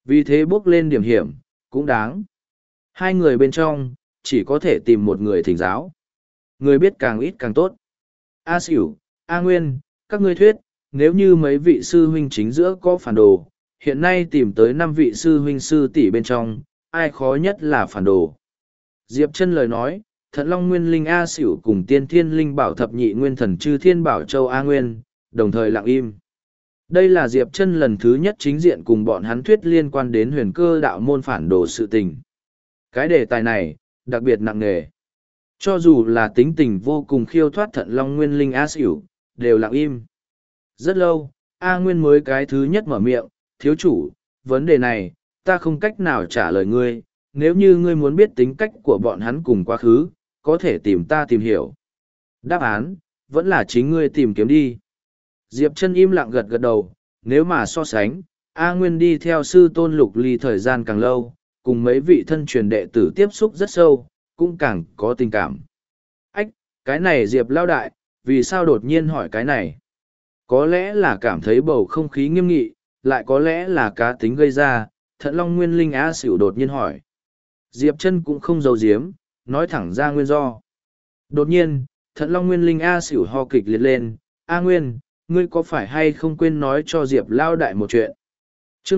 Vì thế bước lên điểm hiểm, cũng đáng. Hai người bên trong, chỉ có thể tìm một người thỉnh giáo. Người biết càng ít càng tốt. A Xỉu, A Nguyên, các ngươi thuyết, nếu như mấy vị sư huynh chính giữa có phản đồ, hiện nay tìm tới 5 vị sư huynh sư tỷ bên trong, ai khó nhất là phản đồ. Diệp Chân lời nói, Thận Long Nguyên Linh A Xỉu cùng Tiên Thiên Linh Bảo Thập Nhị Nguyên Thần Chư Thiên Bảo Châu A Nguyên, đồng thời lặng im. Đây là Diệp Chân lần thứ nhất chính diện cùng bọn hắn thuyết liên quan đến huyền cơ đạo môn phản đồ sự tình. Cái đề tài này, đặc biệt nặng nề. Cho dù là tính tình vô cùng khiêu thoát Thận Long Nguyên Linh A Xỉu, đều lặng im. Rất lâu, A Nguyên mới cái thứ nhất mở miệng, thiếu chủ, vấn đề này, ta không cách nào trả lời ngươi, nếu như ngươi muốn biết tính cách của bọn hắn cùng quá khứ, có thể tìm ta tìm hiểu. Đáp án, vẫn là chính ngươi tìm kiếm đi. Diệp Chân im lặng gật gật đầu, nếu mà so sánh, A Nguyên đi theo sư tôn Lục Ly thời gian càng lâu, cùng mấy vị thân truyền đệ tử tiếp xúc rất sâu, cũng càng có tình cảm. Ách, cái này Diệp lao đại, vì sao đột nhiên hỏi cái này? Có lẽ là cảm thấy bầu không khí nghiêm nghị, lại có lẽ là cá tính gây ra, Thận Long Nguyên Linh A Xỉu đột nhiên hỏi. Diệp Chân cũng không giấu giếm, nói thẳng ra nguyên do. Đột nhiên, Thận Long Nguyên Linh A Xỉu ho kịch liệt lên, A Nguyên, ngươi có phải hay không quên nói cho Diệp lao đại một chuyện? Chương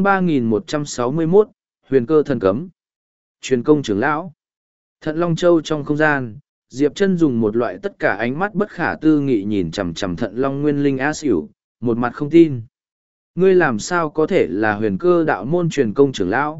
3161, Huyền cơ thần cấm. Truyền công trưởng lão. Thận Long Châu trong không gian, Diệp Chân dùng một loại tất cả ánh mắt bất khả tư nghị nhìn chằm chằm Thận Long Nguyên Linh A Xỉu, một mặt không tin. Ngươi làm sao có thể là huyền cơ đạo môn truyền công trưởng lão?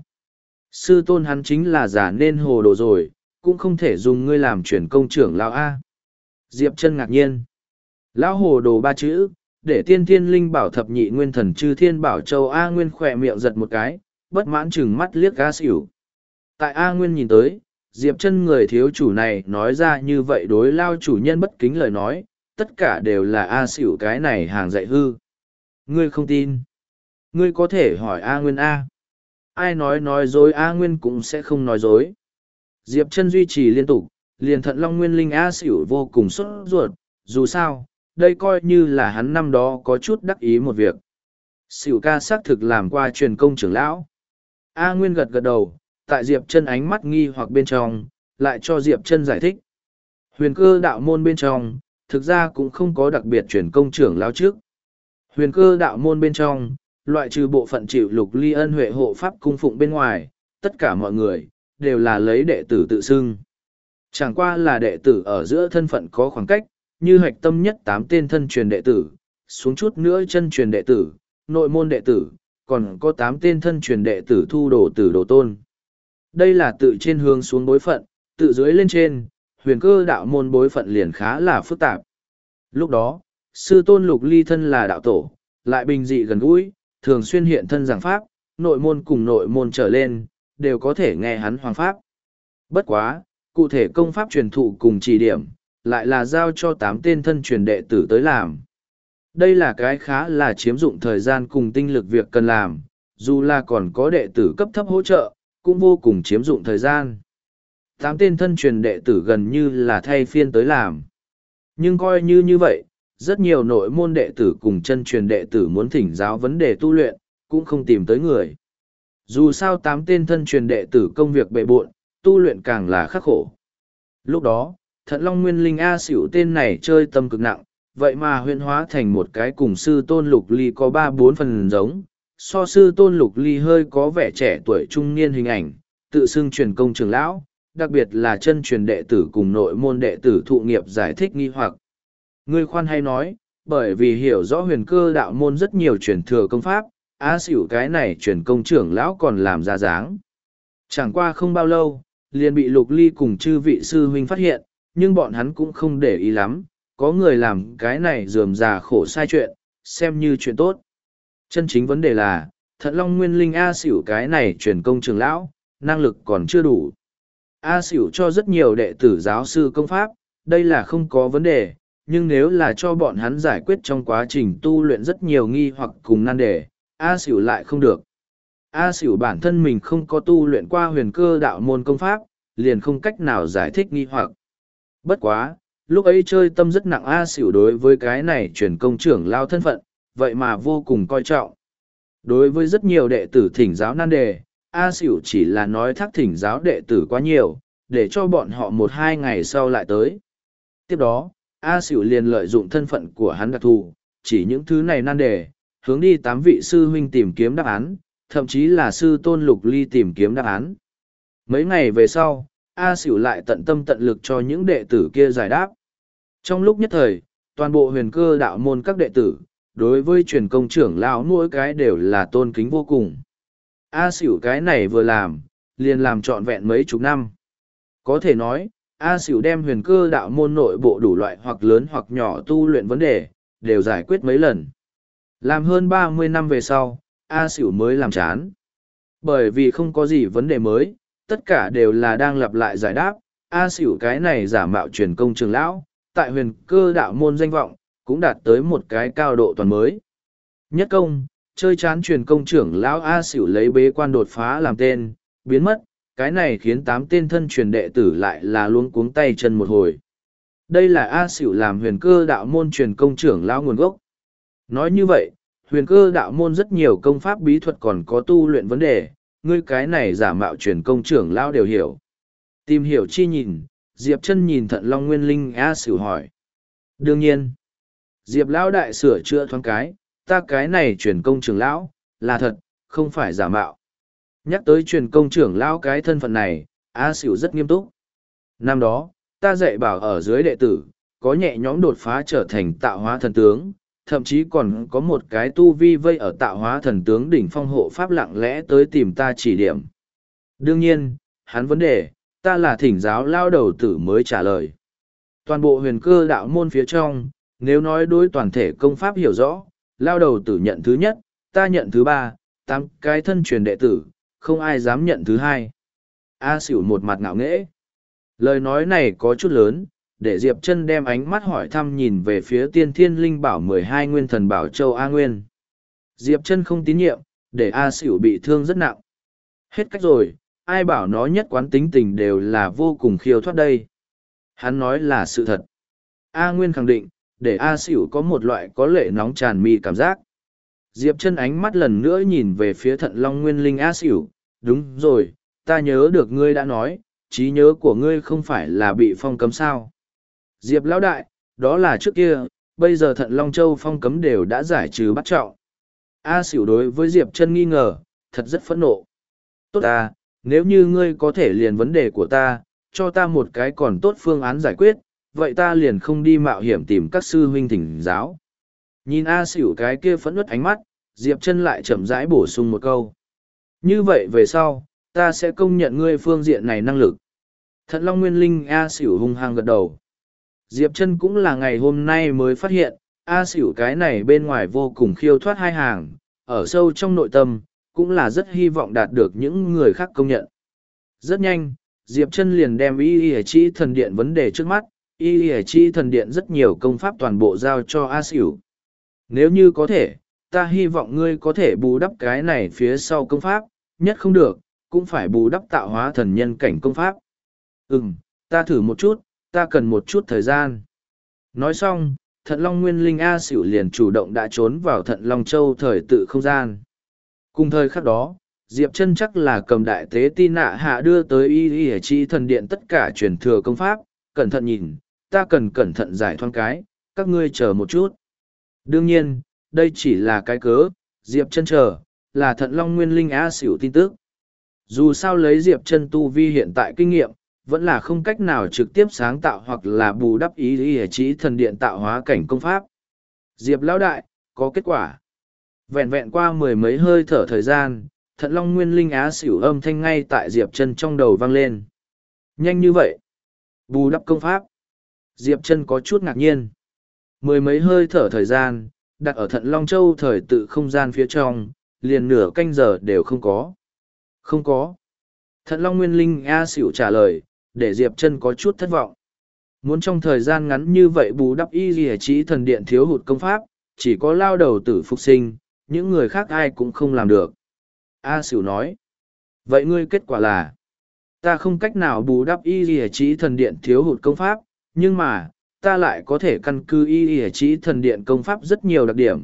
Sư tôn hắn chính là giả nên hồ đồ rồi, cũng không thể dùng ngươi làm truyền công trưởng lão A. Diệp Chân ngạc nhiên. Lão hồ đồ 3 chữ, để Tiên Thiên Linh Bảo Thập Nhị Nguyên Thần Chư Thiên Bảo Châu A Nguyên khỏe miệng giật một cái, bất mãn chừng mắt liếc A Xỉu. Tại A Nguyên nhìn tới, Diệp Chân người thiếu chủ này nói ra như vậy đối lao chủ nhân bất kính lời nói, tất cả đều là A Xỉu cái này hàng dạy hư. Ngươi không tin. Ngươi có thể hỏi A Nguyên A. Ai nói dối A Nguyên cũng sẽ không nói dối. Diệp Chân duy trì liên tục, liền Thận Long Nguyên Linh A Xỉu vô cùng sốt ruột, dù sao, đây coi như là hắn năm đó có chút đắc ý một việc. Xỉu ca xác thực làm qua truyền công trưởng lão. A Nguyên gật gật đầu, tại Diệp Chân ánh mắt nghi hoặc bên trong, lại cho Diệp Chân giải thích. Huyền cơ đạo môn bên trong, thực ra cũng không có đặc biệt truyền công trưởng lão trước. Huyền cơ đạo môn bên trong, loại trừ bộ phận chịu Lục Ly ân huệ hộ pháp cung phụng bên ngoài, tất cả mọi người, đều là lấy đệ tử tự xưng. Chẳng qua là đệ tử ở giữa thân phận có khoảng cách, như hạch tâm nhất 8 tên thân truyền đệ tử, xuống chút nữa chân truyền đệ tử, nội môn đệ tử, còn có 8 tên thân truyền đệ tử thu đồ tử đồ tôn. Đây là tự trên hướng xuống bối phận, tự dưới lên trên, huyền cơ đạo môn bối phận liền khá là phức tạp. Lúc đó, sư tôn Lục Ly thân là đạo tổ, lại bình dị gần gũi, thường xuyên hiện thân giảng pháp, nội môn cùng nội môn trở lên, đều có thể nghe hắn hoàng pháp. Bất quá, cụ thể công pháp truyền thụ cùng chỉ điểm, lại là giao cho 8 tên thân truyền đệ tử tới làm. Đây là cái khá là chiếm dụng thời gian cùng tinh lực việc cần làm, dù là còn có đệ tử cấp thấp hỗ trợ, cũng vô cùng chiếm dụng thời gian. 8 tên thân truyền đệ tử gần như là thay phiên tới làm. Nhưng coi như vậy, rất nhiều nội môn đệ tử cùng chân truyền đệ tử muốn thỉnh giáo vấn đề tu luyện, cũng không tìm tới người. Dù sao 8 tên thân truyền đệ tử công việc bệ bộn, tu luyện càng là khắc khổ. Lúc đó, Thận Long Nguyên Linh A Xỉu tên này chơi tâm cực nặng, vậy mà huyễn hóa thành một cái cùng sư tôn Lục Ly có 3-4 phần giống, so sư tôn Lục Ly hơi có vẻ trẻ tuổi trung niên hình ảnh, tự xưng truyền công trưởng lão, đặc biệt là chân truyền đệ tử cùng nội môn đệ tử thụ nghiệp giải thích nghi hoặc. Ngươi khoan hay nói, bởi vì hiểu rõ huyền cơ đạo môn rất nhiều truyền thừa công pháp, A Xỉu cái này truyền công trưởng lão còn làm ra dáng. Chẳng qua không bao lâu, liền bị Lục Ly cùng chư vị sư huynh phát hiện, nhưng bọn hắn cũng không để ý lắm, có người làm cái này rườm rà khổ sai chuyện, xem như chuyện tốt. Chân chính vấn đề là, Thận Long Nguyên Linh A Xỉu cái này truyền công trưởng lão, năng lực còn chưa đủ. A Xỉu cho rất nhiều đệ tử giáo sư công pháp, đây là không có vấn đề, nhưng nếu là cho bọn hắn giải quyết trong quá trình tu luyện rất nhiều nghi hoặc cùng nan đề, A Xỉu lại không được. A Xỉu bản thân mình không có tu luyện qua huyền cơ đạo môn công pháp, liền không cách nào giải thích nghi hoặc. Bất quá, lúc ấy chơi tâm rất nặng A Xỉu đối với cái này truyền công trưởng lao thân phận, vậy mà vô cùng coi trọng. Đối với rất nhiều đệ tử thỉnh giáo nan đề, A Xỉu chỉ là nói thác thỉnh giáo đệ tử quá nhiều, để cho bọn họ 1-2 ngày sau lại tới. Tiếp đó, A Xỉu liền lợi dụng thân phận của hắn đặc thù, chỉ những thứ này nan đề, hướng đi 8 vị sư huynh tìm kiếm đáp án, thậm chí là sư tôn Lục Ly tìm kiếm đáp án. Mấy ngày về sau, A Xỉu lại tận tâm tận lực cho những đệ tử kia giải đáp. Trong lúc nhất thời, toàn bộ huyền cơ đạo môn các đệ tử, đối với truyền công trưởng lão mỗi cái đều là tôn kính vô cùng. A Xỉu cái này vừa làm, liền làm trọn vẹn mấy chục năm. Có thể nói, A Xỉu đem huyền cơ đạo môn nội bộ đủ loại hoặc lớn hoặc nhỏ tu luyện vấn đề, đều giải quyết mấy lần. Làm hơn 30 năm về sau, A Xỉu mới làm chán. Bởi vì không có gì vấn đề mới, tất cả đều là đang lặp lại giải đáp. A Xỉu cái này giả mạo truyền công trưởng lão, tại huyền cơ đạo môn danh vọng, cũng đạt tới một cái cao độ toàn mới. Nhất công, chơi chán truyền công trưởng lão A Xỉu lấy bế quan đột phá làm tên, biến mất, cái này khiến 8 tên thân truyền đệ tử lại là luống cuống tay chân một hồi. Đây là A Xỉu làm huyền cơ đạo môn truyền công trưởng lão nguồn gốc. Nói như vậy, huyền cơ đạo môn rất nhiều công pháp bí thuật còn có tu luyện vấn đề, ngươi cái này giả mạo truyền công trưởng lão đều hiểu. Tìm hiểu chi nhìn, Diệp Chân nhìn Thận Long Nguyên Linh A Xỉu hỏi. Đương nhiên, Diệp lão đại sửa chữa thoáng cái, ta cái này truyền công trưởng lão, là thật, không phải giả mạo. Nhắc tới truyền công trưởng lão cái thân phận này, A Xỉu rất nghiêm túc. Năm đó, ta dạy bảo ở dưới đệ tử, có nhẹ nhõm đột phá trở thành tạo hóa thần tướng, thậm chí còn có một cái tu vi vây ở tạo hóa thần tướng đỉnh phong hộ pháp lặng lẽ tới tìm ta chỉ điểm. Đương nhiên, hắn vấn đề, ta là thỉnh giáo lao đầu tử mới trả lời. Toàn bộ huyền cơ đạo môn phía trong, nếu nói đối toàn thể công pháp hiểu rõ, lao đầu tử nhận thứ nhất, ta nhận thứ ba, 8 cái thân truyền đệ tử, không ai dám nhận thứ hai. A Xỉu một mặt ngạo nghễ. Lời nói này có chút lớn, để Diệp Chân đem ánh mắt hỏi thăm nhìn về phía Tiên Thiên Linh Bảo 12 Nguyên Thần Bảo Châu A Nguyên. Diệp Chân không tín nhiệm, để A Xỉu bị thương rất nặng. Hết cách rồi, ai bảo nó nhất quán tính tình đều là vô cùng khiêu thoát đây. Hắn nói là sự thật. A Nguyên khẳng định, để A Xỉu có một loại có lệ nóng tràn mi cảm giác. Diệp Chân ánh mắt lần nữa nhìn về phía Thận Long Nguyên Linh A Xỉu, đúng rồi, ta nhớ được ngươi đã nói, trí nhớ của ngươi không phải là bị phong cấm sao. Diệp lão đại, đó là trước kia, bây giờ Thận Long Châu phong cấm đều đã giải trừ bắt trọng. A Xỉu đối với Diệp Chân nghi ngờ, thật rất phẫn nộ. Tốt à, nếu như ngươi có thể liền vấn đề của ta, cho ta một cái còn tốt phương án giải quyết, vậy ta liền không đi mạo hiểm tìm các sư huynh thỉnh giáo. Nhìn A Xỉu cái kia phẫn uất ánh mắt, Diệp Chân lại chậm rãi bổ sung một câu. Như vậy về sau, ta sẽ công nhận ngươi phương diện này năng lực. Thận Long Nguyên Linh A Xỉu hung hăng gật đầu. Diệp Chân cũng là ngày hôm nay mới phát hiện, A Xỉu cái này bên ngoài vô cùng khiêu thoát hai hàng, ở sâu trong nội tâm, cũng là rất hy vọng đạt được những người khác công nhận. Rất nhanh, Diệp Chân liền đem Y Chi Thần Điện vấn đề trước mắt, Y Chi Thần Điện rất nhiều công pháp toàn bộ giao cho A Xỉu. Nếu như có thể, ta hy vọng ngươi có thể bù đắp cái này phía sau công pháp, nhất không được, cũng phải bù đắp tạo hóa thần nhân cảnh công pháp. Ta thử một chút, ta cần một chút thời gian. Nói xong, Thận Long Nguyên Linh A Xỉu liền chủ động đã trốn vào Thận Long Châu thời tự không gian. Cùng thời khắc đó, Diệp Chân chắc là cầm đại tế ti nạ hạ đưa tới Y Chi Thần Điện tất cả truyền thừa công pháp, cẩn thận nhìn, ta cần cẩn thận giải thoáng cái, các ngươi chờ một chút. Đương nhiên, đây chỉ là cái cớ, Diệp Chân chờ, là Thận Long Nguyên Linh A Xỉu tin tức. Dù sao lấy Diệp Chân tu vi hiện tại kinh nghiệm, vẫn là không cách nào trực tiếp sáng tạo hoặc là bù đắp ý chí thần điện tạo hóa cảnh công pháp. Diệp lão đại, có kết quả. Vẹn vẹn qua mười mấy hơi thở thời gian, Thận Long Nguyên Linh Á Xỉu âm thanh ngay tại Diệp Chân trong đầu vang lên. Nhanh như vậy. Bù đắp công pháp. Diệp Chân có chút ngạc nhiên. Mười mấy hơi thở thời gian, đặt ở Thận Long Châu thời tự không gian phía trong, liền nửa canh giờ đều không có. Không có. Thận Long Nguyên Linh A Xỉu trả lời, để Diệp Chân có chút thất vọng. Muốn trong thời gian ngắn như vậy bù đắp y chí thần điện thiếu hụt công pháp, chỉ có lao đầu tử phục sinh, những người khác ai cũng không làm được. A Xỉu nói. Vậy ngươi kết quả là, ta không cách nào bù đắp y chí thần điện thiếu hụt công pháp, nhưng mà, ta lại có thể căn cứ y chí thần điện công pháp rất nhiều đặc điểm,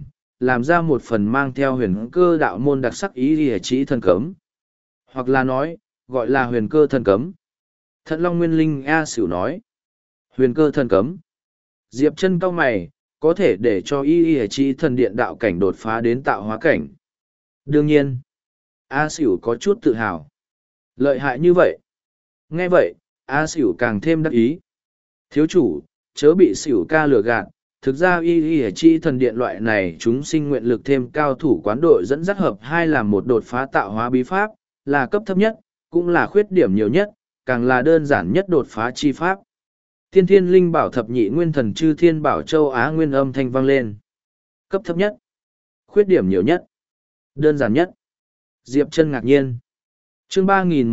làm ra một phần mang theo huyền cơ đạo môn đặc sắc ý ỉa trí thần cấm. Hoặc là nói, gọi là huyền cơ thần cấm. Thận Long Nguyên Linh A Sửu nói. Huyền cơ thần cấm. Diệp Chân cau mày, có thể để cho y y trí thần điện đạo cảnh đột phá đến tạo hóa cảnh. Đương nhiên, A Sửu có chút tự hào. Lợi hại như vậy. Nghe vậy, A Sửu càng thêm đắc ý. Thiếu chủ, chớ bị Sửu ca lừa gạt. Thực ra y y chi thần điện loại này chúng sinh nguyện lực thêm cao thủ quán đội dẫn dắt hợp hai làm một đột phá tạo hóa bí pháp, là cấp thấp nhất, cũng là khuyết điểm nhiều nhất, càng là đơn giản nhất đột phá chi pháp. Thiên Thiên Linh Bảo Thập Nhị Nguyên Thần Chư Thiên Bảo Châu Á Nguyên âm thanh vang lên. Cấp thấp nhất, khuyết điểm nhiều nhất, đơn giản nhất. Diệp Chân ngạc nhiên. Chương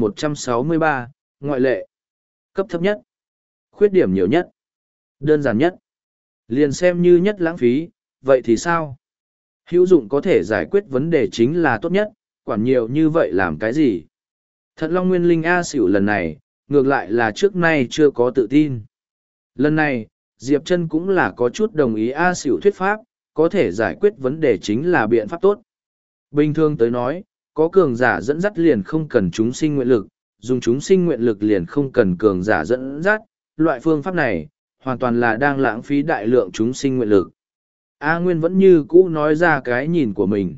3163, ngoại lệ. Cấp thấp nhất, khuyết điểm nhiều nhất, đơn giản nhất. Liền xem như nhất lãng phí, vậy thì sao? Hữu dụng có thể giải quyết vấn đề chính là tốt nhất, quản nhiều như vậy làm cái gì? Thận Long Nguyên Linh A Sửu lần này, ngược lại là trước nay chưa có tự tin. Lần này, Diệp Chân cũng là có chút đồng ý A Sửu thuyết pháp, có thể giải quyết vấn đề chính là biện pháp tốt. Bình thường tới nói, có cường giả dẫn dắt liền không cần chúng sinh nguyện lực, dùng chúng sinh nguyện lực liền không cần cường giả dẫn dắt, loại phương pháp này, hoàn toàn là đang lãng phí đại lượng chúng sinh nguyện lực. A Nguyên vẫn như cũ nói ra cái nhìn của mình.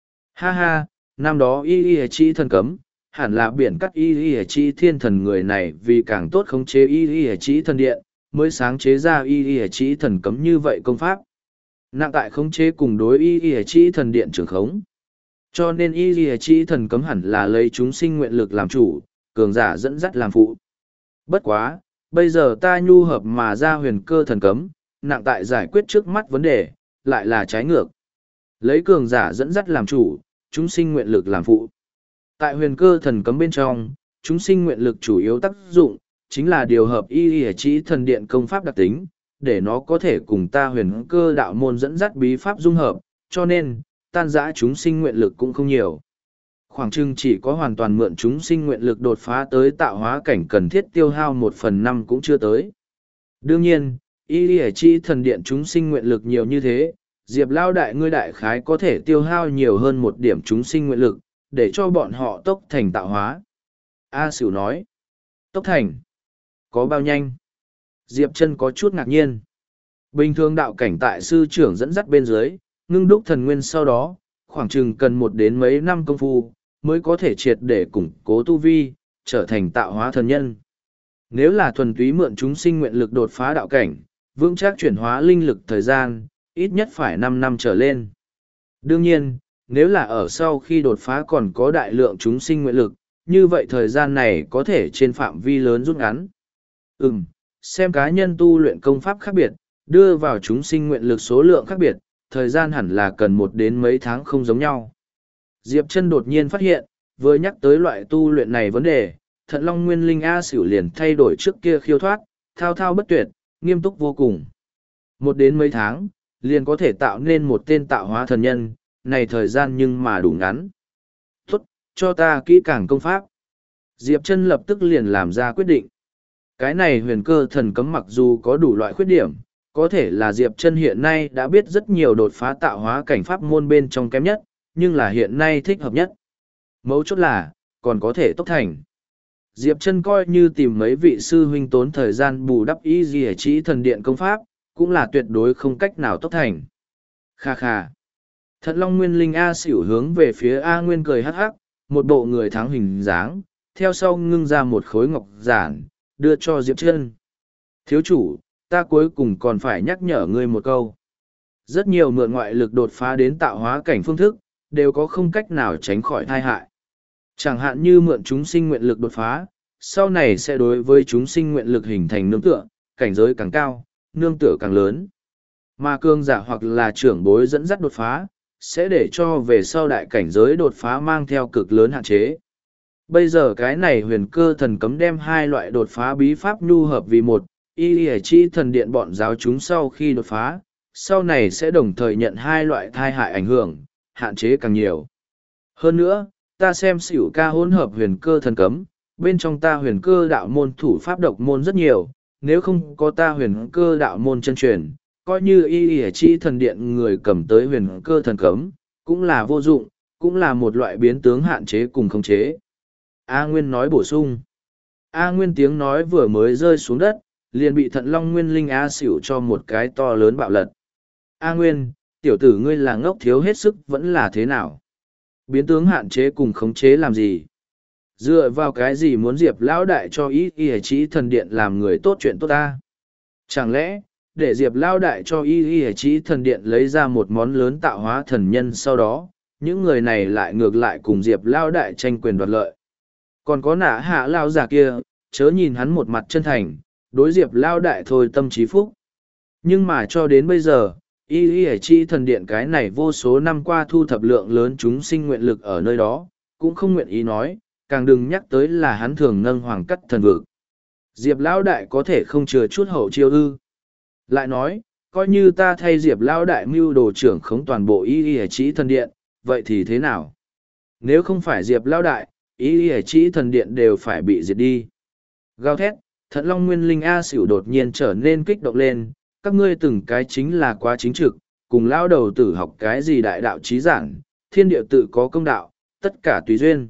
Ha ha, năm đó y y chi thần cấm, hẳn là biển cắt y y chi thiên thần người này vì càng tốt khống chế y y chi thần điện, mới sáng chế ra y y chi thần cấm như vậy công pháp. Nặng tại khống chế cùng đối y y chi thần điện trưởng khống. Cho nên y y chi thần cấm hẳn là lấy chúng sinh nguyện lực làm chủ, cường giả dẫn dắt làm phụ. Bất quá, bây giờ ta nhu hợp mà ra huyền cơ thần cấm, nặng tại giải quyết trước mắt vấn đề, lại là trái ngược. Lấy cường giả dẫn dắt làm chủ, chúng sinh nguyện lực làm phụ. Tại huyền cơ thần cấm bên trong, chúng sinh nguyện lực chủ yếu tác dụng, chính là điều hợp y y trí thần điện công pháp đặc tính, để nó có thể cùng ta huyền cơ đạo môn dẫn dắt bí pháp dung hợp, cho nên, tan rã chúng sinh nguyện lực cũng không nhiều. Khoảng chừng chỉ có hoàn toàn mượn chúng sinh nguyện lực đột phá tới tạo hóa cảnh cần thiết tiêu hao 1/5 cũng chưa tới. Đương nhiên, y y chi thần điện chúng sinh nguyện lực nhiều như thế, Diệp Lao đại ngươi đại khái có thể tiêu hao nhiều hơn 1 điểm chúng sinh nguyện lực, để cho bọn họ tốc thành tạo hóa. A Sửu nói, tốc thành, có bao nhanh? Diệp Chân có chút ngạc nhiên. Bình thường đạo cảnh tại sư trưởng dẫn dắt bên dưới, ngưng đúc thần nguyên sau đó, khoảng chừng cần 1 đến mấy năm công phu, mới có thể triệt để củng cố tu vi, trở thành tạo hóa thần nhân. Nếu là thuần túy mượn chúng sinh nguyện lực đột phá đạo cảnh, vững chắc chuyển hóa linh lực thời gian, ít nhất phải 5 năm trở lên. Đương nhiên, nếu là ở sau khi đột phá còn có đại lượng chúng sinh nguyện lực, như vậy thời gian này có thể trên phạm vi lớn rút ngắn. Xem cá nhân tu luyện công pháp khác biệt, đưa vào chúng sinh nguyện lực số lượng khác biệt, thời gian hẳn là cần 1 đến mấy tháng không giống nhau. Diệp Chân đột nhiên phát hiện, vừa nhắc tới loại tu luyện này vấn đề, Thận Long Nguyên Linh A Sửu liền thay đổi trước kia khiêu thoát, thao thao bất tuyệt, nghiêm túc vô cùng. 1 đến mấy tháng, liền có thể tạo nên một tên tạo hóa thần nhân, này thời gian nhưng mà đủ ngắn. Tốt, cho ta kỹ càng công pháp. Diệp Chân lập tức liền làm ra quyết định. Cái này huyền cơ thần cấm mặc dù có đủ loại khuyết điểm, có thể là Diệp Chân hiện nay đã biết rất nhiều đột phá tạo hóa cảnh pháp môn bên trong kém nhất, nhưng là hiện nay thích hợp nhất. Mấu chốt là, còn có thể tốc thành. Diệp Chân coi như tìm mấy vị sư huynh tốn thời gian bù đắp y dì trí thần điện công pháp, cũng là tuyệt đối không cách nào tốc thành. Kha kha. Thận Long Nguyên Linh A Sửu hướng về phía A Nguyên cười hắc hắc, một bộ người thắng hình dáng, theo sau ngưng ra một khối ngọc giản, đưa cho Diệp Chân. Thiếu chủ, ta cuối cùng còn phải nhắc nhở ngươi một câu. Rất nhiều mượn ngoại lực đột phá đến tạo hóa cảnh phương thức, đều có không cách nào tránh khỏi tai hại. Chẳng hạn như mượn chúng sinh nguyện lực đột phá, sau này sẽ đối với chúng sinh nguyện lực hình thành nương tựa, cảnh giới càng cao, nương tựa càng lớn. Mà cương giả hoặc là trưởng bối dẫn dắt đột phá, sẽ để cho về sau đại cảnh giới đột phá mang theo cực lớn hạn chế. Bây giờ cái này huyền cơ thần cấm đem 2 loại đột phá bí pháp nhu hợp vì một, y chi thần điện bọn giáo chúng sau khi đột phá, sau này sẽ đồng thời nhận 2 loại thai hại ảnh hưởng, hạn chế càng nhiều. Hơn nữa, ta xem xỉu ca hỗn hợp huyền cơ thần cấm, bên trong ta huyền cơ đạo môn thủ pháp độc môn rất nhiều, nếu không có ta huyền cơ đạo môn chân truyền, coi như y y chi thần điện người cầm tới huyền cơ thần cấm, cũng là vô dụng, cũng là một loại biến tướng hạn chế cùng khống chế. A Nguyên nói bổ sung. A Nguyên tiếng nói vừa mới rơi xuống đất, liền bị Thận Long Nguyên Linh A xỉu cho một cái to lớn bạo lật. A Nguyên, tiểu tử ngươi là ngốc thiếu hết sức vẫn là thế nào? Biến tướng hạn chế cùng khống chế làm gì? Dựa vào cái gì muốn Diệp Lão Đại cho ý y chí thần điện làm người tốt chuyện tốt ta? Chẳng lẽ, để Diệp Lão Đại cho y y chí thần điện lấy ra một món lớn tạo hóa thần nhân sau đó, những người này lại ngược lại cùng Diệp Lão Đại tranh quyền đoạt lợi. Còn có nã hạ Lão già kia, chớ nhìn hắn một mặt chân thành, đối Diệp Lão Đại thôi tâm trí phúc. Nhưng mà cho đến bây giờ, y y chi thần điện cái này vô số năm qua thu thập lượng lớn chúng sinh nguyện lực ở nơi đó, cũng không nguyện ý nói, càng đừng nhắc tới là hắn thường nâng hoàng cắt thần vực. Diệp Lão Đại có thể không chừa chút hậu chiêu ư. Lại nói, coi như ta thay Diệp Lão Đại mưu đồ trưởng khống toàn bộ y y chi thần điện, vậy thì thế nào? Nếu không phải Diệp Lão Đại, y y chi thần điện đều phải bị diệt đi. Gào thét, Thận Long Nguyên Linh A xỉu đột nhiên trở nên kích động lên, các ngươi từng cái chính là quá chính trực, cùng lao đầu tử học cái gì đại đạo trí giản, thiên địa tự có công đạo, tất cả tùy duyên.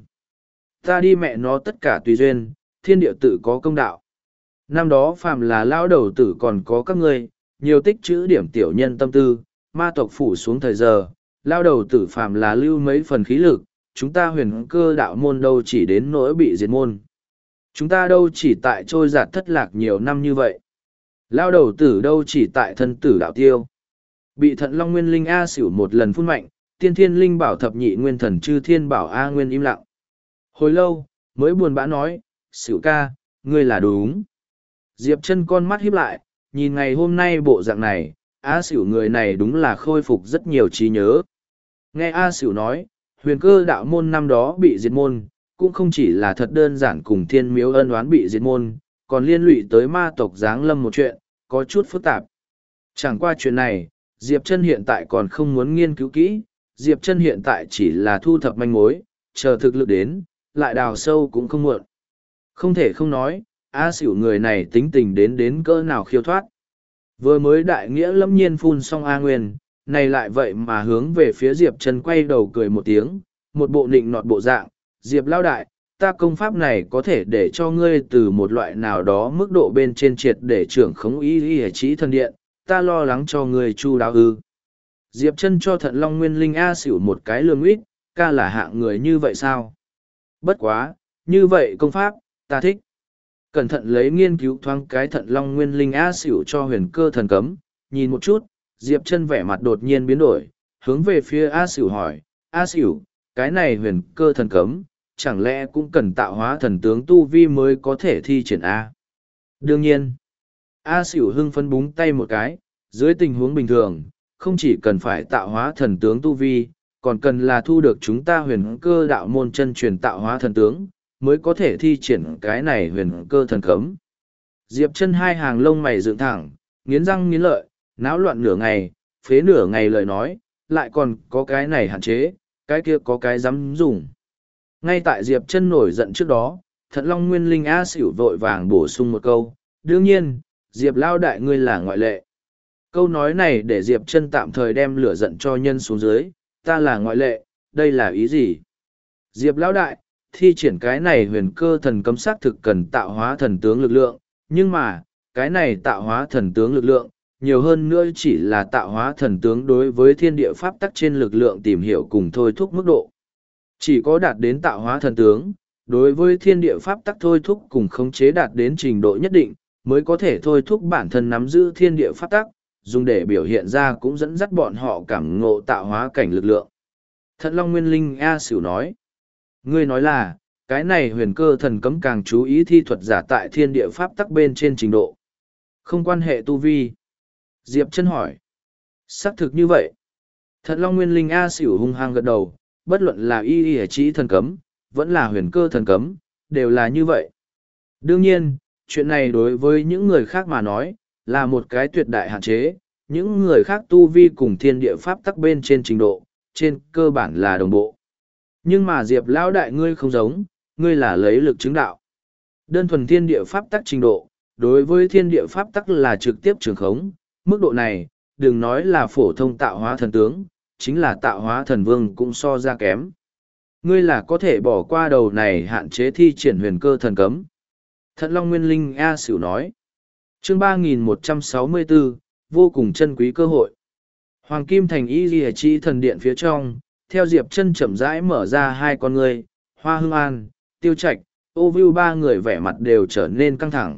Ta đi mẹ nó tất cả tùy duyên, thiên địa tự có công đạo. Năm đó phàm là lao đầu tử còn có các ngươi, nhiều tích chữ điểm tiểu nhân tâm tư, ma tộc phủ xuống thời giờ, lao đầu tử phàm là lưu mấy phần khí lực, chúng ta huyền cơ đạo môn đâu chỉ đến nỗi bị diệt môn. Chúng ta đâu chỉ tại trôi giạt thất lạc nhiều năm như vậy. Lao đầu tử đâu chỉ tại thân tử đạo tiêu. Bị Thận Long Nguyên Linh A xỉu một lần phun mạnh, tiên thiên linh bảo thập nhị nguyên thần chư thiên bảo A Nguyên im lặng. Hồi lâu, mới buồn bã nói, xỉu ca, ngươi là đúng. Diệp chân con mắt híp lại, nhìn ngày hôm nay bộ dạng này, A xỉu người này đúng là khôi phục rất nhiều trí nhớ. Nghe A xỉu nói, huyền cơ đạo môn năm đó bị diệt môn, cũng không chỉ là thật đơn giản cùng thiên miếu ân oán bị diệt môn, còn liên lụy tới ma tộc giáng lâm một chuyện, có chút phức tạp. Chẳng qua chuyện này, Diệp Chân hiện tại còn không muốn nghiên cứu kỹ, Diệp Chân hiện tại chỉ là thu thập manh mối, chờ thực lực đến, lại đào sâu cũng không muộn. Không thể không nói, A xỉu người này tính tình đến cỡ nào khiêu thoát. Vừa mới đại nghĩa lâm nhiên phun xong A Nguyên, này lại vậy mà hướng về phía Diệp Chân quay đầu cười một tiếng, một bộ nịnh nọt bộ dạng, Diệp Lão Đại, ta công pháp này có thể để cho ngươi từ một loại nào đó mức độ bên trên triệt để trưởng khống y y trí thần điện, ta lo lắng cho ngươi chu đáo ư. Diệp Chân cho Thận Long Nguyên Linh A xỉu một cái lương ít, ca là hạng người như vậy sao? Bất quá, như vậy công pháp, ta thích. Cẩn thận lấy nghiên cứu thoáng cái Thận Long Nguyên Linh A xỉu cho huyền cơ thần cấm, nhìn một chút, Diệp Chân vẻ mặt đột nhiên biến đổi, hướng về phía A xỉu hỏi, A xỉu, cái này huyền cơ thần cấm, chẳng lẽ cũng cần tạo hóa thần tướng tu vi mới có thể thi triển A? Đương nhiên, A xỉu hưng phấn búng tay một cái, dưới tình huống bình thường, không chỉ cần phải tạo hóa thần tướng tu vi, còn cần là thu được chúng ta huyền cơ đạo môn chân truyền tạo hóa thần tướng, mới có thể thi triển cái này huyền cơ thần cấm. Diệp Chân hai hàng lông mày dựng thẳng, nghiến răng nghiến lợi, náo loạn nửa ngày, phế nửa ngày lời nói, lại còn có cái này hạn chế, cái kia có cái dám dùng. Ngay tại Diệp Chân nổi giận trước đó, Thận Long Nguyên Linh A xỉu vội vàng bổ sung một câu, đương nhiên, Diệp Lão Đại ngươi là ngoại lệ. Câu nói này để Diệp Chân tạm thời đem lửa giận cho nhân xuống dưới, ta là ngoại lệ, đây là ý gì? Diệp Lão Đại, thi triển cái này huyền cơ thần cấm xác thực cần tạo hóa thần tướng lực lượng, nhưng mà, cái này tạo hóa thần tướng lực lượng, nhiều hơn nữa chỉ là tạo hóa thần tướng đối với thiên địa pháp tắc trên lực lượng tìm hiểu cùng thôi thúc mức độ. Chỉ có đạt đến tạo hóa thần tướng, đối với thiên địa pháp tắc thôi thúc cùng khống chế đạt đến trình độ nhất định, mới có thể thôi thúc bản thân nắm giữ thiên địa pháp tắc, dùng để biểu hiện ra cũng dẫn dắt bọn họ cảm ngộ tạo hóa cảnh lực lượng. Thận Long Nguyên Linh A xỉu nói, ngươi nói là, cái này huyền cơ thần cấm càng chú ý thi thuật giả tại thiên địa pháp tắc bên trên trình độ. Không quan hệ tu vi. Diệp Chân hỏi, xác thực như vậy. Thận Long Nguyên Linh A xỉu hung hăng gật đầu, bất luận là y y trí thần cấm, vẫn là huyền cơ thần cấm, đều là như vậy. Đương nhiên, chuyện này đối với những người khác mà nói, là một cái tuyệt đại hạn chế, những người khác tu vi cùng thiên địa pháp tắc bên trên trình độ, trên cơ bản là đồng bộ. Nhưng mà Diệp Lão Đại ngươi không giống, ngươi là lấy lực chứng đạo. Đơn thuần thiên địa pháp tắc trình độ, đối với thiên địa pháp tắc là trực tiếp trường khống, mức độ này, đừng nói là phổ thông tạo hóa thần tướng, chính là tạo hóa thần vương cũng so ra kém. Ngươi là có thể bỏ qua đầu này hạn chế thi triển huyền cơ thần cấm. Thận Long Nguyên Linh A Sửu nói. Chương 3164, vô cùng chân quý cơ hội. Hoàng Kim Thành Y Lìa Chi thần điện phía trong, theo Diệp Chân chậm rãi mở ra hai con ngươi, Hoa Hưng An, Tiêu Trạch, Ô Vưu ba người vẻ mặt đều trở nên căng thẳng.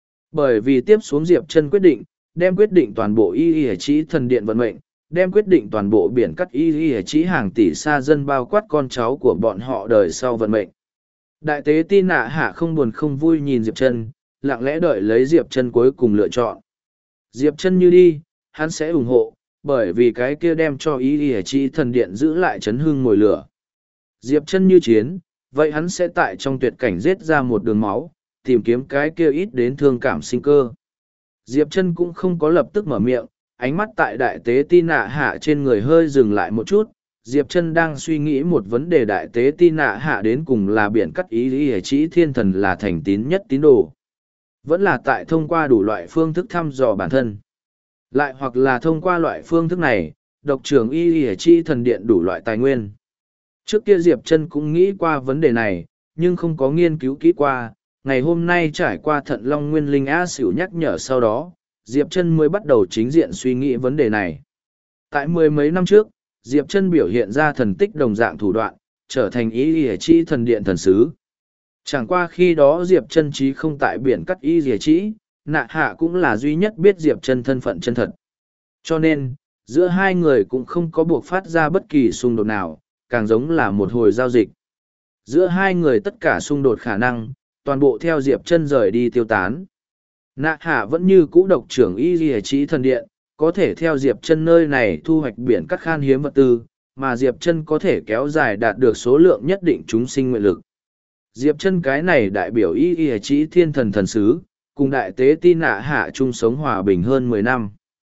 Bởi vì tiếp xuống Diệp Chân quyết định toàn bộ Y Lìa Chi thần điện vận mệnh, đem quyết định toàn bộ biển cắt Y Lìa Chi hàng tỷ xa dân bao quát con cháu của bọn họ đời sau vận mệnh. Đại tế Ti Nạ Hạ không buồn không vui nhìn Diệp Chân, lặng lẽ đợi lấy Diệp Chân cuối cùng lựa chọn. Diệp Chân như đi, hắn sẽ ủng hộ, bởi vì cái kia đem cho Y Lìa Chi thần điện giữ lại chấn hưng mồi lửa. Diệp Chân như chiến, vậy hắn sẽ tại trong tuyệt cảnh giết ra một đường máu, tìm kiếm cái kia ít đến thương cảm sinh cơ. Diệp Chân cũng không có lập tức mở miệng, ánh mắt tại đại tế Ti Nạ Hạ trên người hơi dừng lại một chút. Diệp Chân đang suy nghĩ một vấn đề, đại tế Ti Nạ Hạ đến cùng là biển cắt Y Lìa Chi thiên thần là thành tín nhất tín đồ, vẫn là tại thông qua đủ loại phương thức thăm dò bản thân, lại hoặc là thông qua loại phương thức này độc trưởng Y Lìa Chi thần điện đủ loại tài nguyên. Trước kia Diệp Chân cũng nghĩ qua vấn đề này, nhưng không có nghiên cứu kỹ qua. Ngày hôm nay trải qua Thận Long Nguyên Linh A Sửu nhắc nhở sau đó, Diệp Chân mới bắt đầu chính diện suy nghĩ vấn đề này. Tại mười mấy năm trước, Diệp Chân biểu hiện ra thần tích đồng dạng thủ đoạn, trở thành Y Lìa Chi thần điện thần sứ. Chẳng qua khi đó Diệp Chân chí không tại biển cắt Y Lìa Chi, Nạ Hạ cũng là duy nhất biết Diệp Chân thân phận chân thật. Cho nên, giữa hai người cũng không có buộc phát ra bất kỳ xung đột nào, càng giống là một hồi giao dịch. Giữa hai người tất cả xung đột khả năng, toàn bộ theo Diệp Chân rời đi tiêu tán. Nạ Hạ vẫn như cũ độc trưởng Y Lìa Chi thần điện, có thể theo Diệp Chân nơi này thu hoạch biển cắt khan hiếm vật tư, mà Diệp Chân có thể kéo dài đạt được số lượng nhất định chúng sinh nguyện lực. Diệp Chân cái này đại biểu Y Lìa Chi thiên thần thần sứ, cùng đại tế Ti Nạ Hạ chung sống hòa bình hơn 10 năm.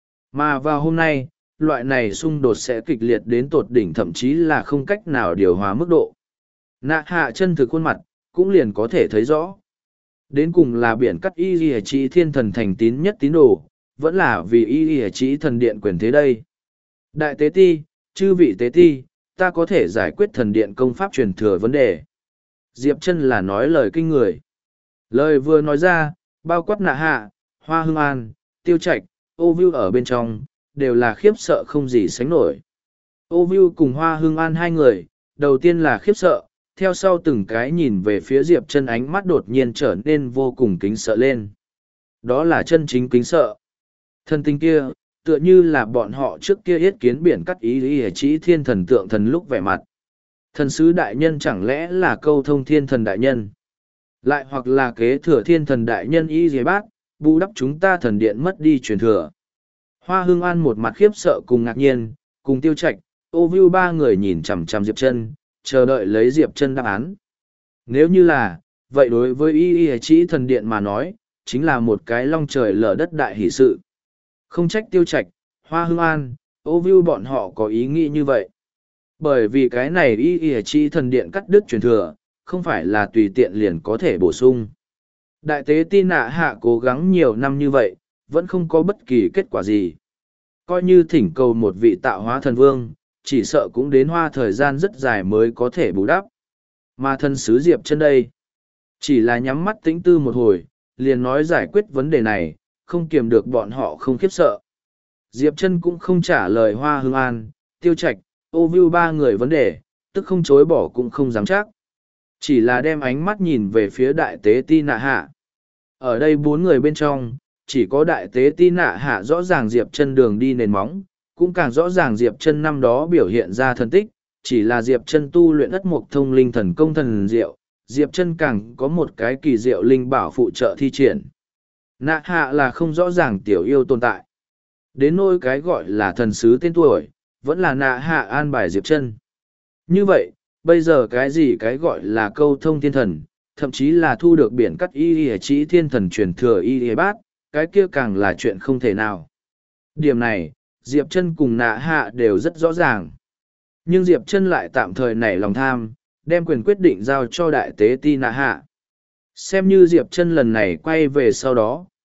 Mà vào hôm nay, loại này xung đột sẽ kịch liệt đến tột đỉnh, thậm chí là không cách nào điều hòa mức độ. Nạ Hạ chân thực khuôn mặt, cũng liền có thể thấy rõ. Đến cùng là biển cắt Y Lìa Chi thiên thần thành tín nhất tín đồ, vẫn là vì Y Lìa Chi thần điện quyền thế đây. Đại tế Ti, chư vị tế Ti, ta có thể giải quyết thần điện công pháp truyền thừa vấn đề. Diệp Chân là nói lời kinh người. Lời vừa nói ra, bao quát Nạ Hạ, Hoa Hưng An, Tiêu Trạch, Ô Vưu ở bên trong, đều là khiếp sợ không gì sánh nổi. Ô Vưu cùng Hoa Hưng An hai người, đầu tiên là khiếp sợ, theo sau từng cái nhìn về phía Diệp Chân, ánh mắt đột nhiên trở nên vô cùng kính sợ lên. Đó là chân chính kính sợ. Thần tinh kia, tựa như là bọn họ trước kia yết kiến biển cắt Y Lìa Chi thiên thần tượng thần lúc vẻ mặt. Thần sứ đại nhân chẳng lẽ là câu thông thiên thần đại nhân? Lại hoặc là kế thừa thiên thần đại nhân Y Lìa Bát, bù đắp chúng ta thần điện mất đi truyền thừa. Hoa Hưng An một mặt khiếp sợ cùng ngạc nhiên, cùng Tiêu Trạch, Ô Vưu ba người nhìn chằm chằm Diệp Chân, chờ đợi lấy Diệp Chân đáp án. Nếu như là, vậy đối với Y Lìa Chi thần điện mà nói, chính là một cái long trời lở đất đại hỷ sự. Không trách Tiêu Trạch, Hoa Hưng An, Ô Vưu bọn họ có ý nghĩ như vậy. Bởi vì cái này Y Lìa Chi thần điện cắt đứt truyền thừa, không phải là tùy tiện liền có thể bổ sung. Đại tế Ti Nạ Hạ cố gắng nhiều năm như vậy, vẫn không có bất kỳ kết quả gì. Coi như thỉnh cầu một vị tạo hóa thần vương, chỉ sợ cũng đến hoa thời gian rất dài mới có thể bù đắp. Mà thần sứ Diệp Chân đây, chỉ là nhắm mắt tĩnh tư một hồi, liền nói giải quyết vấn đề này, không kiềm được bọn họ không khiếp sợ. Diệp Chân cũng không trả lời Hoa Hưng An, Tiêu Trạch, Ô Vưu ba người vấn đề, tức không chối bỏ cũng không dám chắc. Chỉ là đem ánh mắt nhìn về phía đại tế Ti Nạ Hạ. Ở đây bốn người bên trong, chỉ có đại tế Ti Nạ Hạ rõ ràng Diệp Chân đường đi nền móng, cũng càng rõ ràng Diệp Chân năm đó biểu hiện ra thần tích, chỉ là Diệp Chân tu luyện ất mục thông linh thần công thần diệu, Diệp Chân càng có một cái kỳ diệu linh bảo phụ trợ thi triển. Nạ Hạ là không rõ ràng tiểu yêu tồn tại. Đến nỗi cái gọi là thần sứ tên tuổi, vẫn là Nạ Hạ an bài Diệp Chân. Như vậy, bây giờ cái gì cái gọi là câu thông thiên thần, thậm chí là thu được biển cắt Y Lìa Chi thiên thần truyền thừa Y Lìa Bát, cái kia càng là chuyện không thể nào. Điểm này, Diệp Chân cùng Nạ Hạ đều rất rõ ràng. Nhưng Diệp Chân lại tạm thời nảy lòng tham, đem quyền quyết định giao cho đại tế Ti Nạ Hạ. Xem như Diệp Chân lần này quay về sau đó,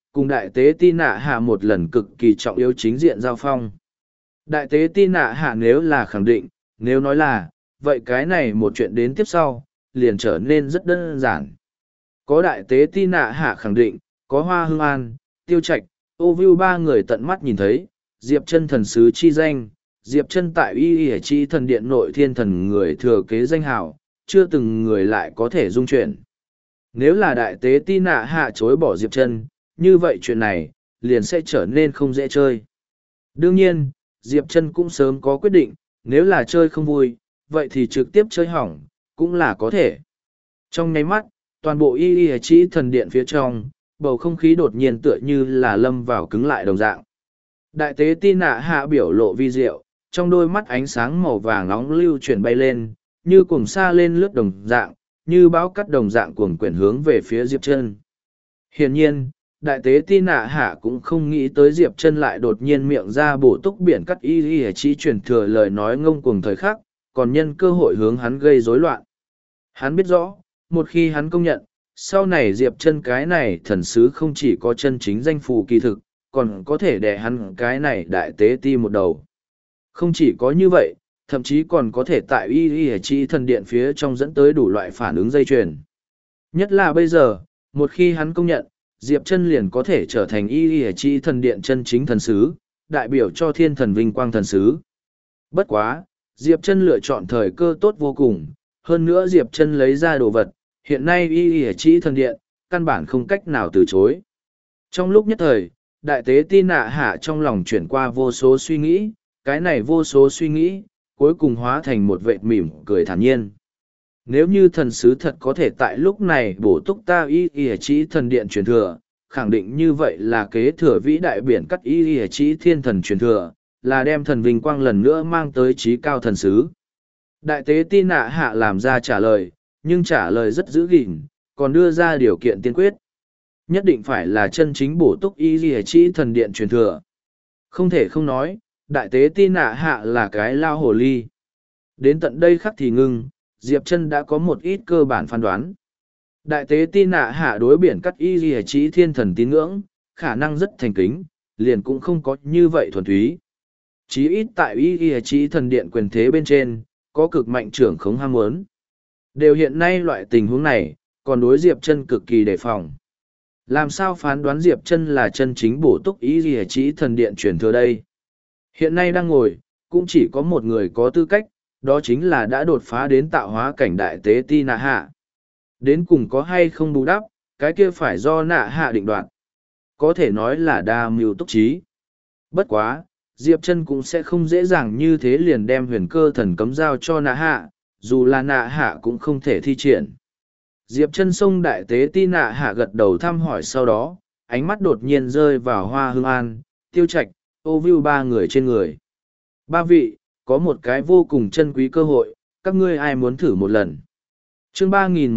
cùng đại tế ti nạ hạ một lần cực kỳ trọng yếu chính diện giao phong. Đại tế ti nạ hạ nếu là khẳng định, nếu nói là, vậy cái này một chuyện đến tiếp sau, liền trở nên rất đơn giản. Có đại tế ti nạ hạ khẳng định, có Hoa Hương An, Tiêu Trạch, Ô Vưu ba người tận mắt nhìn thấy, Diệp Chân thần sứ chi danh, Diệp Chân tại Y Y Chi thần điện nội thiên thần người thừa kế danh hào, chưa từng người lại có thể dung chuyển. Nếu là đại tế ti nạ hạ chối bỏ Diệp Chân, như vậy chuyện này, liền sẽ trở nên không dễ chơi. Đương nhiên, Diệp Chân cũng sớm có quyết định, nếu là chơi không vui, vậy thì trực tiếp chơi hỏng, cũng là có thể. Trong nháy mắt, toàn bộ Y Y Chi thần điện phía trong, bầu không khí đột nhiên tựa như là lâm vào cứng lại đồng dạng. Đại tế ti nạ hạ biểu lộ vi diệu, trong đôi mắt ánh sáng màu vàng nóng lưu chuyển bay lên, như cuồng sa lên lướt đồng dạng, như bão cắt đồng dạng cuồng quyển hướng về phía Diệp Chân. Hiển nhiên, đại tế ti nạ hạ cũng không nghĩ tới Diệp Chân lại đột nhiên miệng ra bổ túc biển cắt Y Y Chi truyền thừa lời nói ngông cuồng thời khắc, còn nhân cơ hội hướng hắn gây rối loạn. Hắn biết rõ, một khi hắn công nhận, sau này Diệp Chân cái này thần sứ không chỉ có chân chính danh phù kỳ thực, còn có thể đè hắn cái này đại tế ti một đầu. Không chỉ có như vậy, thậm chí còn có thể tại Y Y Chi thần điện phía trong dẫn tới đủ loại phản ứng dây chuyền. Nhất là bây giờ, một khi hắn công nhận, Diệp Chân liền có thể trở thành Y Y Chi thần điện chân chính thần sứ, đại biểu cho thiên thần vinh quang thần sứ. Bất quá, Diệp Chân lựa chọn thời cơ tốt vô cùng, hơn nữa Diệp Chân lấy ra đồ vật, hiện nay Y Y Chi thần điện, căn bản không cách nào từ chối. Trong lúc nhất thời, đại tế ti nạ hạ trong lòng chuyển qua vô số suy nghĩ, cái này vô số suy nghĩ, cuối cùng hóa thành một vệt mỉm cười thản nhiên. Nếu như thần sứ thật có thể tại lúc này bổ túc ta Y Y Chi thần điện truyền thừa, khẳng định như vậy là kế thừa vĩ đại biển cắt Y Y Chi thiên thần truyền thừa, là đem thần vinh quang lần nữa mang tới trí cao thần sứ. Đại tế ti nạ hạ làm ra trả lời, nhưng trả lời rất giữ gìn, còn đưa ra điều kiện tiên quyết. Nhất định phải là chân chính bổ túc Y Y Chi thần điện truyền thừa. Không thể không nói, đại tế ti nạ hạ là cái lao hồ ly. Đến tận đây khắc thì ngưng, Diệp Chân đã có một ít cơ bản phán đoán. Đại tế ti nạ hạ đối biển cắt Y Y Chi thiên thần tín ngưỡng, khả năng rất thành kính, liền cũng không có như vậy thuần túy. Chí ít tại Y Y Chi thần điện quyền thế bên trên, có cực mạnh trưởng khống ham muốn. Đều hiện nay loại tình huống này, còn đối Diệp Chân cực kỳ đề phòng. Làm sao phán đoán Diệp Chân là chân chính bổ túc Y Y Chi thần điện truyền thừa đây? Hiện nay đang ngồi, cũng chỉ có một người có tư cách, đó chính là đã đột phá đến tạo hóa cảnh đại tế ti nạ hạ. Đến cùng có hay không bù đắp, cái kia phải do nạ hạ định đoạt. Có thể nói là đa mưu túc trí. Bất quá, Diệp Chân cũng sẽ không dễ dàng như thế liền đem huyền cơ thần cấm giao cho nạ hạ, dù là nạ hạ cũng không thể thi triển. Diệp Chân xông đại tế ti nạ hạ gật đầu thăm hỏi sau đó, ánh mắt đột nhiên rơi vào Hoa Hương An, Tiêu Trạch, Ô Vưu ba người trên người. Ba vị, có một cái vô cùng chân quý cơ hội, các ngươi ai muốn thử một lần? Chương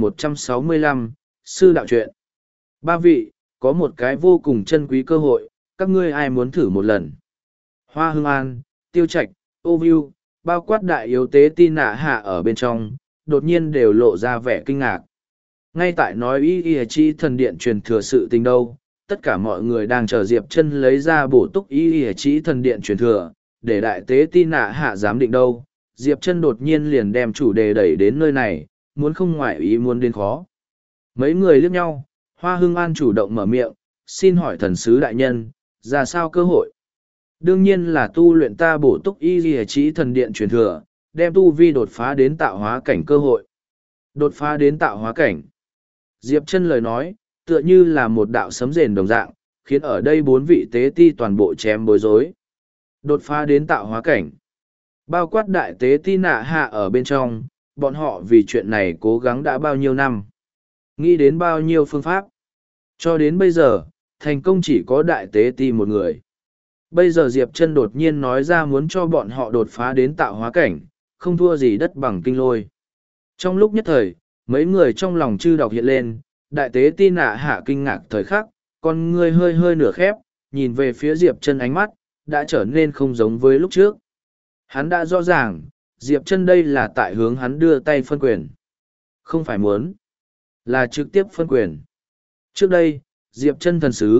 3165, Sư đạo truyện. Ba vị, có một cái vô cùng chân quý cơ hội, các ngươi ai muốn thử một lần? Hoa Hương An, Tiêu Trạch, Ô Vưu, bao quát đại yếu tế ti nạ hạ ở bên trong, đột nhiên đều lộ ra vẻ kinh ngạc. Ngay tại nói Y Y Chi thần điện truyền thừa sự tình đâu, tất cả mọi người đang chờ Diệp Chân lấy ra bổ túc Y Y Chi thần điện truyền thừa, để đại tế ti nạ hạ giám định đâu. Diệp Chân đột nhiên liền đem chủ đề đẩy đến nơi này, muốn không ngoại ý muốn đến khó. Mấy người liếc nhau, Hoa Hương An chủ động mở miệng, xin hỏi thần sứ đại nhân, ra sao cơ hội? Đương nhiên là tu luyện ta bổ túc Y Y Chi thần điện truyền thừa, đem tu vi đột phá đến tạo hóa cảnh cơ hội. Đột phá đến tạo hóa cảnh. Diệp Chân lời nói, tựa như là một đạo sấm rền đồng dạng, khiến ở đây bốn vị tế ti toàn bộ chém bối rối. Đột phá đến tạo hóa cảnh. Bao quát đại tế ti nạ hạ ở bên trong, bọn họ vì chuyện này cố gắng đã bao nhiêu năm. Nghĩ đến bao nhiêu phương pháp. Cho đến bây giờ, thành công chỉ có đại tế ti một người. Bây giờ Diệp Chân đột nhiên nói ra muốn cho bọn họ đột phá đến tạo hóa cảnh, không thua gì đất bằng kinh lôi. Trong lúc nhất thời, mấy người trong lòng chư đọc hiện lên, đại tế ti nạ hạ kinh ngạc thời khắc, con ngươi hơi hơi nửa khép, nhìn về phía Diệp Chân ánh mắt, đã trở nên không giống với lúc trước. Hắn đã rõ ràng, Diệp Chân đây là tại hướng hắn đưa tay phân quyền. Không phải muốn, là trực tiếp phân quyền. Trước đây, Diệp Chân thần sứ,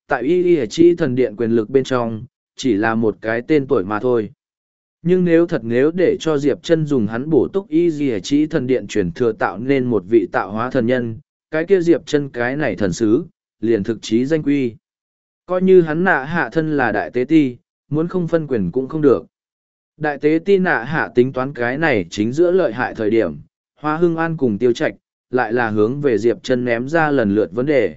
tại y y chi thần điện quyền lực bên trong, chỉ là một cái tên tuổi mà thôi. Nhưng nếu để cho Diệp Chân dùng hắn bổ túc y y chi thần điện truyền thừa tạo nên một vị tạo hóa thần nhân, cái kia Diệp Chân cái này thần sứ, liền thực chí danh quy. Coi như hắn nạ hạ thân là đại tế ti, muốn không phân quyền cũng không được. Đại tế ti nạ hạ tính toán cái này chính giữa lợi hại thời điểm, Hoa Hưng An cùng Tiêu Trạch, lại là hướng về Diệp Chân ném ra lần lượt vấn đề.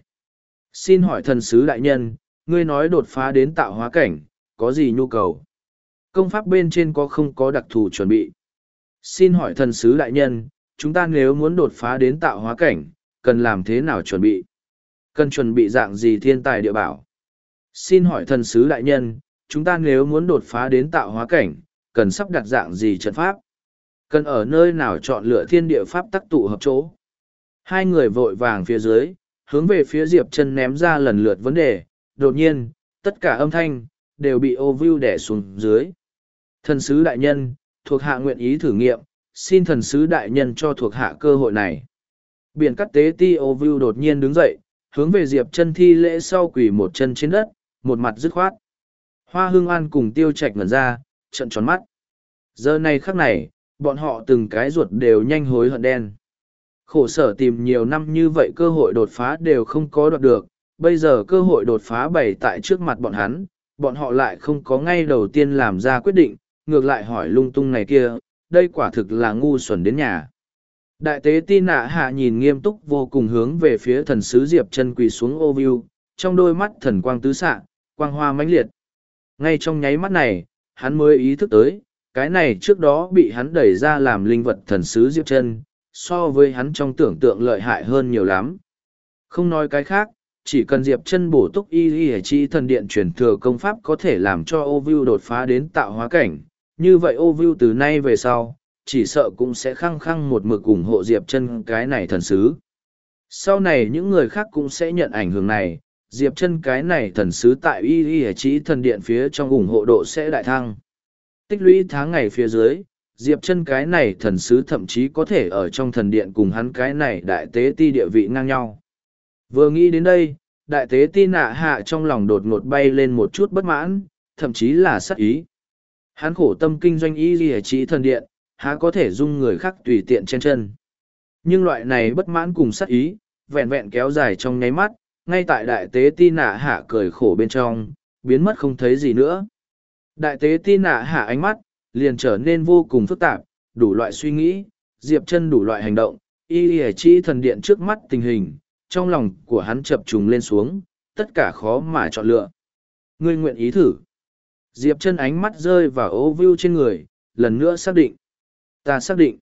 Xin hỏi thần sứ đại nhân, ngươi nói đột phá đến tạo hóa cảnh, có gì nhu cầu? Công pháp bên trên có không có đặc thù chuẩn bị? Xin hỏi thần sứ đại nhân, chúng ta nếu muốn đột phá đến tạo hóa cảnh, cần làm thế nào chuẩn bị? Cần chuẩn bị dạng gì thiên tài địa bảo? Xin hỏi thần sứ đại nhân, chúng ta nếu muốn đột phá đến tạo hóa cảnh, cần sắp đặt dạng gì trận pháp? Cần ở nơi nào chọn lựa thiên địa pháp tắc tụ hợp chỗ? Hai người vội vàng phía dưới, hướng về phía Diệp Chân ném ra lần lượt vấn đề, đột nhiên, tất cả âm thanh, đều bị ô view đẻ xuống dưới. Thần sứ đại nhân, thuộc hạ nguyện ý thử nghiệm, xin thần sứ đại nhân cho thuộc hạ cơ hội này. Biển cắt tế ti ô view đột nhiên đứng dậy, hướng về Diệp Chân thi lễ sau quỳ một chân trên đất, một mặt dứt khoát. Hoa Hưng An cùng Tiêu Trạch ngẩn ra, trợn tròn mắt. Giờ này khắc này, bọn họ từng cái ruột đều nhanh hối hận đen. Khổ sở tìm nhiều năm như vậy cơ hội đột phá đều không có đoạt được, bây giờ cơ hội đột phá bày tại trước mặt bọn họ lại không có ngay đầu tiên làm ra quyết định, ngược lại hỏi lung tung này kia, đây quả thực là ngu xuẩn đến nhà. Đại tế ti nạ hạ nhìn nghiêm túc vô cùng hướng về phía thần sứ Diệp Chân quỳ xuống ô viu, trong đôi mắt thần quang tứ xạ, quang hoa mãnh liệt. Ngay trong nháy mắt này, hắn mới ý thức tới, cái này trước đó bị hắn đẩy ra làm linh vật thần sứ Diệp Chân, so với hắn trong tưởng tượng lợi hại hơn nhiều lắm. Không nói cái khác, chỉ cần Diệp Chân bổ túc y y chi thần điện truyền thừa công pháp có thể làm cho ô viu đột phá đến tạo hóa cảnh, như vậy ô viu từ nay về sau, chỉ sợ cũng sẽ khăng khăng một mực ủng hộ Diệp Chân cái này thần sứ. Sau này những người khác cũng sẽ nhận ảnh hưởng này, Diệp Chân cái này thần sứ tại y y chi thần điện phía trong ủng hộ độ sẽ đại thăng. Tích lũy tháng ngày phía dưới, Diệp Chân cái này thần sứ thậm chí có thể ở trong thần điện cùng hắn cái này đại tế ti địa vị ngang nhau. Vừa nghĩ đến đây, đại tế ti nạ hạ trong lòng đột ngột bay lên một chút bất mãn, thậm chí là sát ý. Hắn khổ tâm kinh doanh y lìa trí thần điện, há có thể dung người khác tùy tiện chen chân. Nhưng loại này bất mãn cùng sát ý, vẹn vẹn kéo dài trong nháy mắt, ngay tại đại tế ti nạ hạ cười khổ bên trong, biến mất không thấy gì nữa. Đại tế ti nạ hạ ánh mắt, liền trở nên vô cùng phức tạp, đủ loại suy nghĩ, Diệp Chân đủ loại hành động, y lìa trí thần điện trước mắt tình hình, trong lòng của hắn chập trùng lên xuống, tất cả khó mà chọn lựa. Ngươi nguyện ý thử. Diệp Chân ánh mắt rơi vào ô viu trên người, lần nữa xác định. Ta xác định.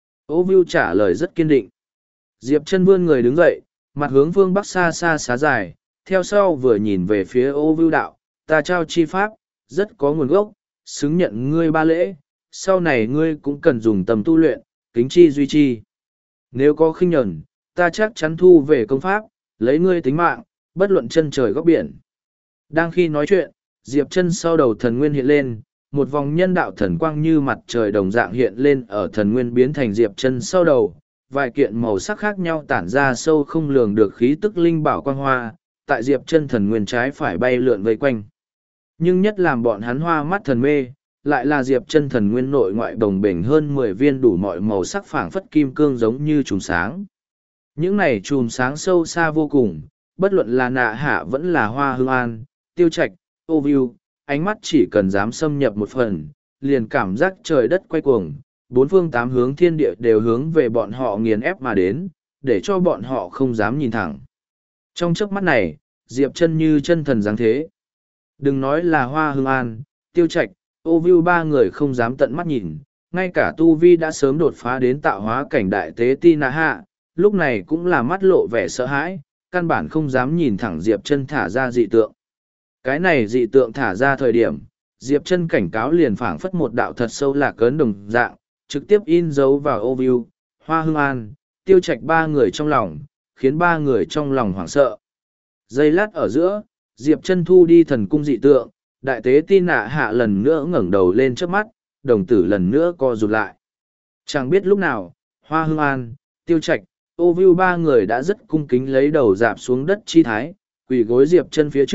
Ô viu trả lời rất kiên định. Diệp Chân vươn người đứng dậy, mặt hướng phương bắc xa xa xá dài, theo sau vừa nhìn về phía ô viu đạo, ta trao chi pháp, rất có nguồn gốc, xứng nhận ngươi ba lễ, sau này ngươi cũng cần dùng tầm tu luyện, kính chi duy chi. Nếu có khinh nhẫn, ta chắc chắn thu về công pháp, lấy ngươi tính mạng, bất luận chân trời góc biển. Đang khi nói chuyện, Diệp Chân sau đầu thần nguyên hiện lên, một vòng nhân đạo thần quang như mặt trời đồng dạng hiện lên ở thần nguyên biến thành Diệp Chân sau đầu, vài kiện màu sắc khác nhau tản ra sâu không lường được khí tức linh bảo quang hoa, tại Diệp Chân thần nguyên trái phải bay lượn vây quanh. Nhưng nhất làm bọn hắn hoa mắt thần mê, lại là Diệp Chân thần nguyên nội ngoại đồng bền hơn 10 viên đủ mọi màu sắc phảng phất kim cương giống như chùm sáng. Những này chùm sáng sâu xa vô cùng, bất luận là nạ hạ vẫn là Hoa Hưng An, Tiêu Trạch, ô viu, ánh mắt chỉ cần dám xâm nhập một phần, liền cảm giác trời đất quay cuồng, bốn phương tám hướng thiên địa đều hướng về bọn họ nghiền ép mà đến, để cho bọn họ không dám nhìn thẳng. Trong chớp mắt này, Diệp Chân như chân thần giáng thế. Đừng nói là Hoa Hưng An, Tiêu Trạch, ô viu ba người không dám tận mắt nhìn, ngay cả Tu Vi đã sớm đột phá đến tạo hóa cảnh đại tế ti nạ hạ, lúc này cũng là mắt lộ vẻ sợ hãi, căn bản không dám nhìn thẳng Diệp Chân thả ra dị tượng. Cái này dị tượng thả ra thời điểm, Diệp Chân cảnh cáo liền phảng phất một đạo thật sâu lạc ấn đồng dạng, trực tiếp in dấu vào ô viu, Hoa Hưng An, Tiêu Trạch ba người trong lòng, khiến ba người trong lòng hoảng sợ. Giây lát ở giữa, Diệp Chân thu đi thần cung dị tượng, đại tế ti nạ hạ lần nữa ngẩng đầu lên trước mắt, đồng tử lần nữa co rụt lại. Chẳng biết lúc nào, Hoa Hưng An, Tiêu Trạch, ô viu ba người đã rất cung kính lấy đầu dạp xuống đất chi thái, quỳ gối Diệp Chân phía trước,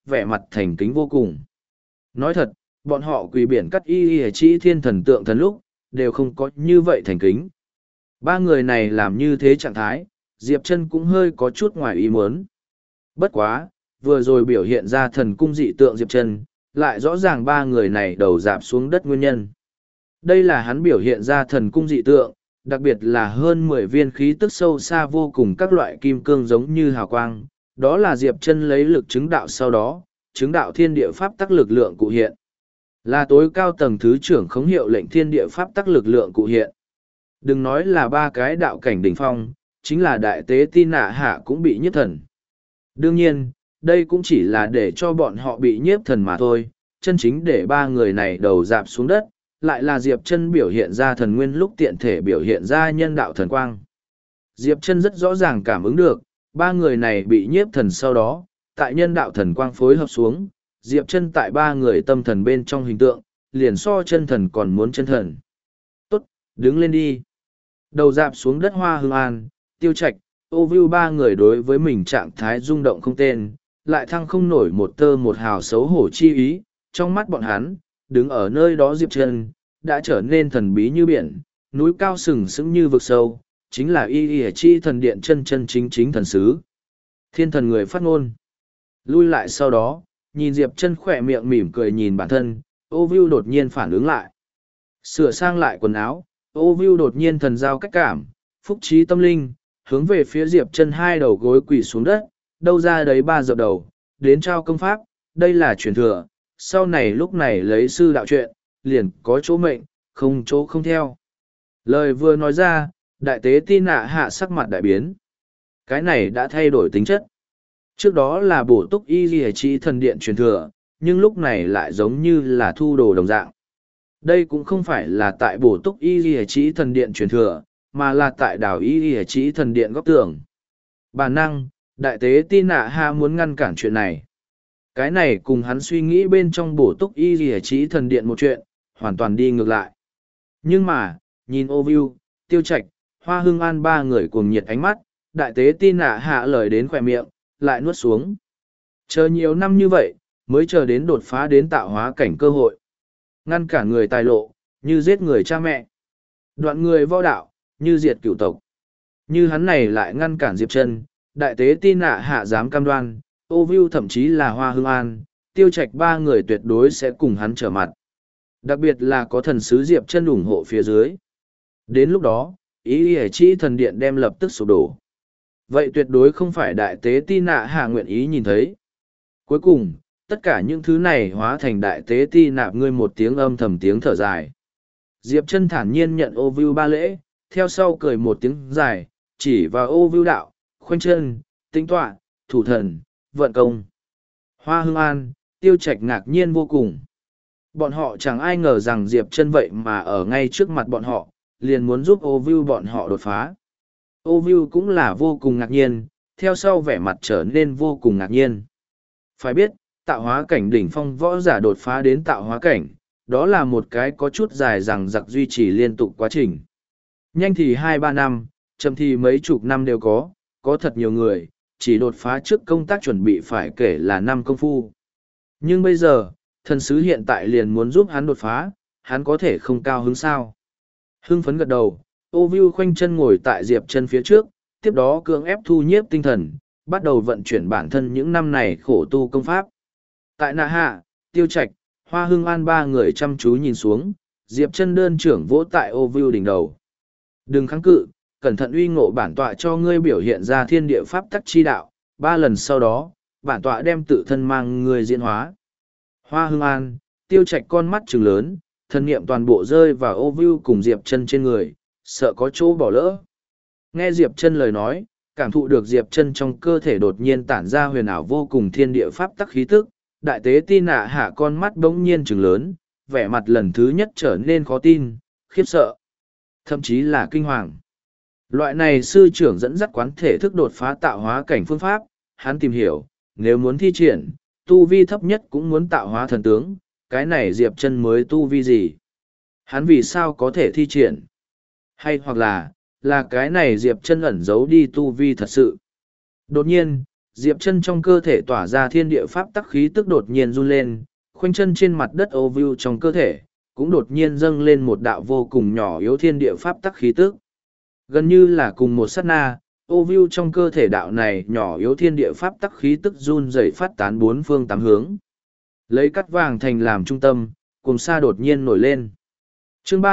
vẻ mặt thành kính vô cùng. Nói thật, bọn họ quỳ biển cắt y chỉ thiên thần tượng thần lúc, đều không có như vậy thành kính. Ba người này làm như thế trạng thái, Diệp Chân cũng hơi có chút ngoài ý muốn. Bất quá, vừa rồi biểu hiện ra thần cung dị tượng Diệp Chân, lại rõ ràng ba người này đầu rạp xuống đất nguyên nhân. Đây là hắn biểu hiện ra thần cung dị tượng, đặc biệt là hơn 10 viên khí tức sâu xa vô cùng các loại kim cương giống như hào quang. Đó là Diệp Chân lấy lực chứng đạo sau đó, chứng đạo thiên địa pháp tắc lực lượng cụ hiện. Là tối cao tầng thứ trưởng khống hiệu lệnh thiên địa pháp tắc lực lượng cụ hiện. Đừng nói là ba cái đạo cảnh đỉnh phong, chính là đại tế Ti Nạ Hạ cũng bị nhiếp thần. Đương nhiên, đây cũng chỉ là để cho bọn họ bị nhiếp thần mà thôi, chân chính để ba người này đầu rạp xuống đất, lại là Diệp Chân biểu hiện ra thần nguyên lúc tiện thể biểu hiện ra nhân đạo thần quang. Diệp Chân rất rõ ràng cảm ứng được, ba người này bị nhiếp thần sau đó, tại nhân đạo thần quang phối hợp xuống, Diệp Chân tại ba người tâm thần bên trong hình tượng, liền so chân thần còn muốn chân thần. Tốt, đứng lên đi. Đầu rạp xuống đất Hoa Hương An, Tiêu Trạch, Ô Vưu ba người đối với mình trạng thái rung động không tên, lại thăng không nổi một tơ một hào xấu hổ chi ý, trong mắt bọn hắn, đứng ở nơi đó Diệp Chân, đã trở nên thần bí như biển, núi cao sừng sững như vực sâu, chính là y chi thần điện chân chân chính chính thần sứ. Thiên thần người phát ngôn. Lui lại sau đó, nhìn Diệp Chân khỏe miệng mỉm cười nhìn bản thân, Ô Vưu đột nhiên phản ứng lại. Sửa sang lại quần áo, Ô Vưu đột nhiên thần giao cách cảm, phúc trí tâm linh, hướng về phía Diệp Chân hai đầu gối quỳ xuống đất, đâu ra đấy ba dập đầu, đến trao công pháp, đây là truyền thừa, sau này lúc này lấy sư đạo chuyện, liền có chỗ mệnh, không chỗ không theo. Lời vừa nói ra, đại tế Ti Nạ Hạ sắc mặt đại biến. Cái này đã thay đổi tính chất. Trước đó là bổ túc y ghi trí thần điện truyền thừa, nhưng lúc này lại giống như là thu đồ đồng dạng. Đây cũng không phải là tại bổ túc y ghi trí thần điện truyền thừa, mà là tại đảo y ghi trí thần điện góc tường. Bản năng, đại tế Ti Nạ Hạ muốn ngăn cản chuyện này. Cái này cùng hắn suy nghĩ bên trong bổ túc y ghi trí thần điện một chuyện, hoàn toàn đi ngược lại. Nhưng mà, nhìn Ô Vưu, Tiêu Trạch, Hoa Hương An ba người cuồng nhiệt ánh mắt, đại tế Ti Nạ Hạ lời đến khỏe miệng, lại nuốt xuống. Chờ nhiều năm như vậy, mới chờ đến đột phá đến tạo hóa cảnh cơ hội. Ngăn cản người tài lộ, như giết người cha mẹ. Đoạn người võ đạo, như diệt cửu tộc. Như hắn này lại ngăn cản Diệp Chân, đại tế Ti Nạ Hạ dám cam đoan, Ô Vưu thậm chí là Hoa Hương An, Tiêu Trạch ba người tuyệt đối sẽ cùng hắn trở mặt. Đặc biệt là có thần sứ Diệp Chân ủng hộ phía dưới. Đến lúc đó, ý chỉ thần điện đem lập tức sụp đổ. Vậy tuyệt đối không phải đại tế Ti Nạ Hạ nguyện ý nhìn thấy. Cuối cùng, tất cả những thứ này hóa thành đại tế Ti Nạp ngươi một tiếng âm thầm tiếng thở dài. Diệp Chân thản nhiên nhận Ô Vưu ba lễ, theo sau cười một tiếng dài, chỉ vào Ô Vưu đạo, khoanh chân, tinh tọa, thủ thần, vận công. Hoa Hương An, Tiêu Trạch ngạc nhiên vô cùng. Bọn họ chẳng ai ngờ rằng Diệp Chân vậy mà ở ngay trước mặt bọn họ, liền muốn giúp Ô Vưu bọn họ đột phá. Ô Vưu cũng là vô cùng ngạc nhiên, theo sau vẻ mặt trở nên vô cùng ngạc nhiên. Phải biết, tạo hóa cảnh đỉnh phong võ giả đột phá đến tạo hóa cảnh, đó là một cái có chút dài dằng dặc duy trì liên tục quá trình. Nhanh thì 2-3 năm, chậm thì mấy chục năm đều có thật nhiều người, chỉ đột phá trước công tác chuẩn bị phải kể là năm công phu. Nhưng bây giờ, thần sứ hiện tại liền muốn giúp hắn đột phá, hắn có thể không cao hứng sao. Hưng phấn gật đầu, Ô Vưu khoanh chân ngồi tại Diệp Chân phía trước, tiếp đó cưỡng ép thu nhiếp tinh thần, bắt đầu vận chuyển bản thân những năm này khổ tu công pháp. Tại Nạ Hạ, Tiêu Trạch, Hoa Hương An ba người chăm chú nhìn xuống, Diệp Chân đơn trưởng vỗ tại Ô Vưu đỉnh đầu. Đừng kháng cự, cẩn thận uy ngộ bản tọa cho ngươi biểu hiện ra thiên địa pháp tắc chi đạo, 3 lần sau đó, bản tọa đem tự thân mang ngươi diễn hóa. Hoa Hương An, Tiêu Trạch con mắt trừng lớn, thần niệm toàn bộ rơi vào Ô Vưu cùng Diệp Chân trên người, sợ có chỗ bỏ lỡ. Nghe Diệp Chân lời nói, cảm thụ được Diệp Chân trong cơ thể đột nhiên tản ra huyền ảo vô cùng thiên địa pháp tắc khí tức, đại tế Ti Nạ Hạ con mắt bỗng nhiên trừng lớn, vẻ mặt lần thứ nhất trở nên khó tin, khiếp sợ, thậm chí là kinh hoàng. Loại này sư trưởng dẫn dắt quán thể thức đột phá tạo hóa cảnh phương pháp, hắn tìm hiểu, nếu muốn thi triển, tu vi thấp nhất cũng muốn tạo hóa thần tướng, cái này Diệp Chân mới tu vi gì? Hắn vì sao có thể thi triển? Hay hoặc là cái này Diệp Chân ẩn giấu đi tu vi thật sự? Đột nhiên, Diệp Chân trong cơ thể tỏa ra thiên địa pháp tắc khí tức đột nhiên run lên, khoanh chân trên mặt đất ô view trong cơ thể, cũng đột nhiên dâng lên một đạo vô cùng nhỏ yếu thiên địa pháp tắc khí tức. Gần như là cùng một sát na, ô view trong cơ thể đạo này nhỏ yếu thiên địa pháp tắc khí tức run rẩy phát tán bốn phương tám hướng. Lấy cắt vàng thành làm trung tâm, cùng sa đột nhiên nổi lên. Chương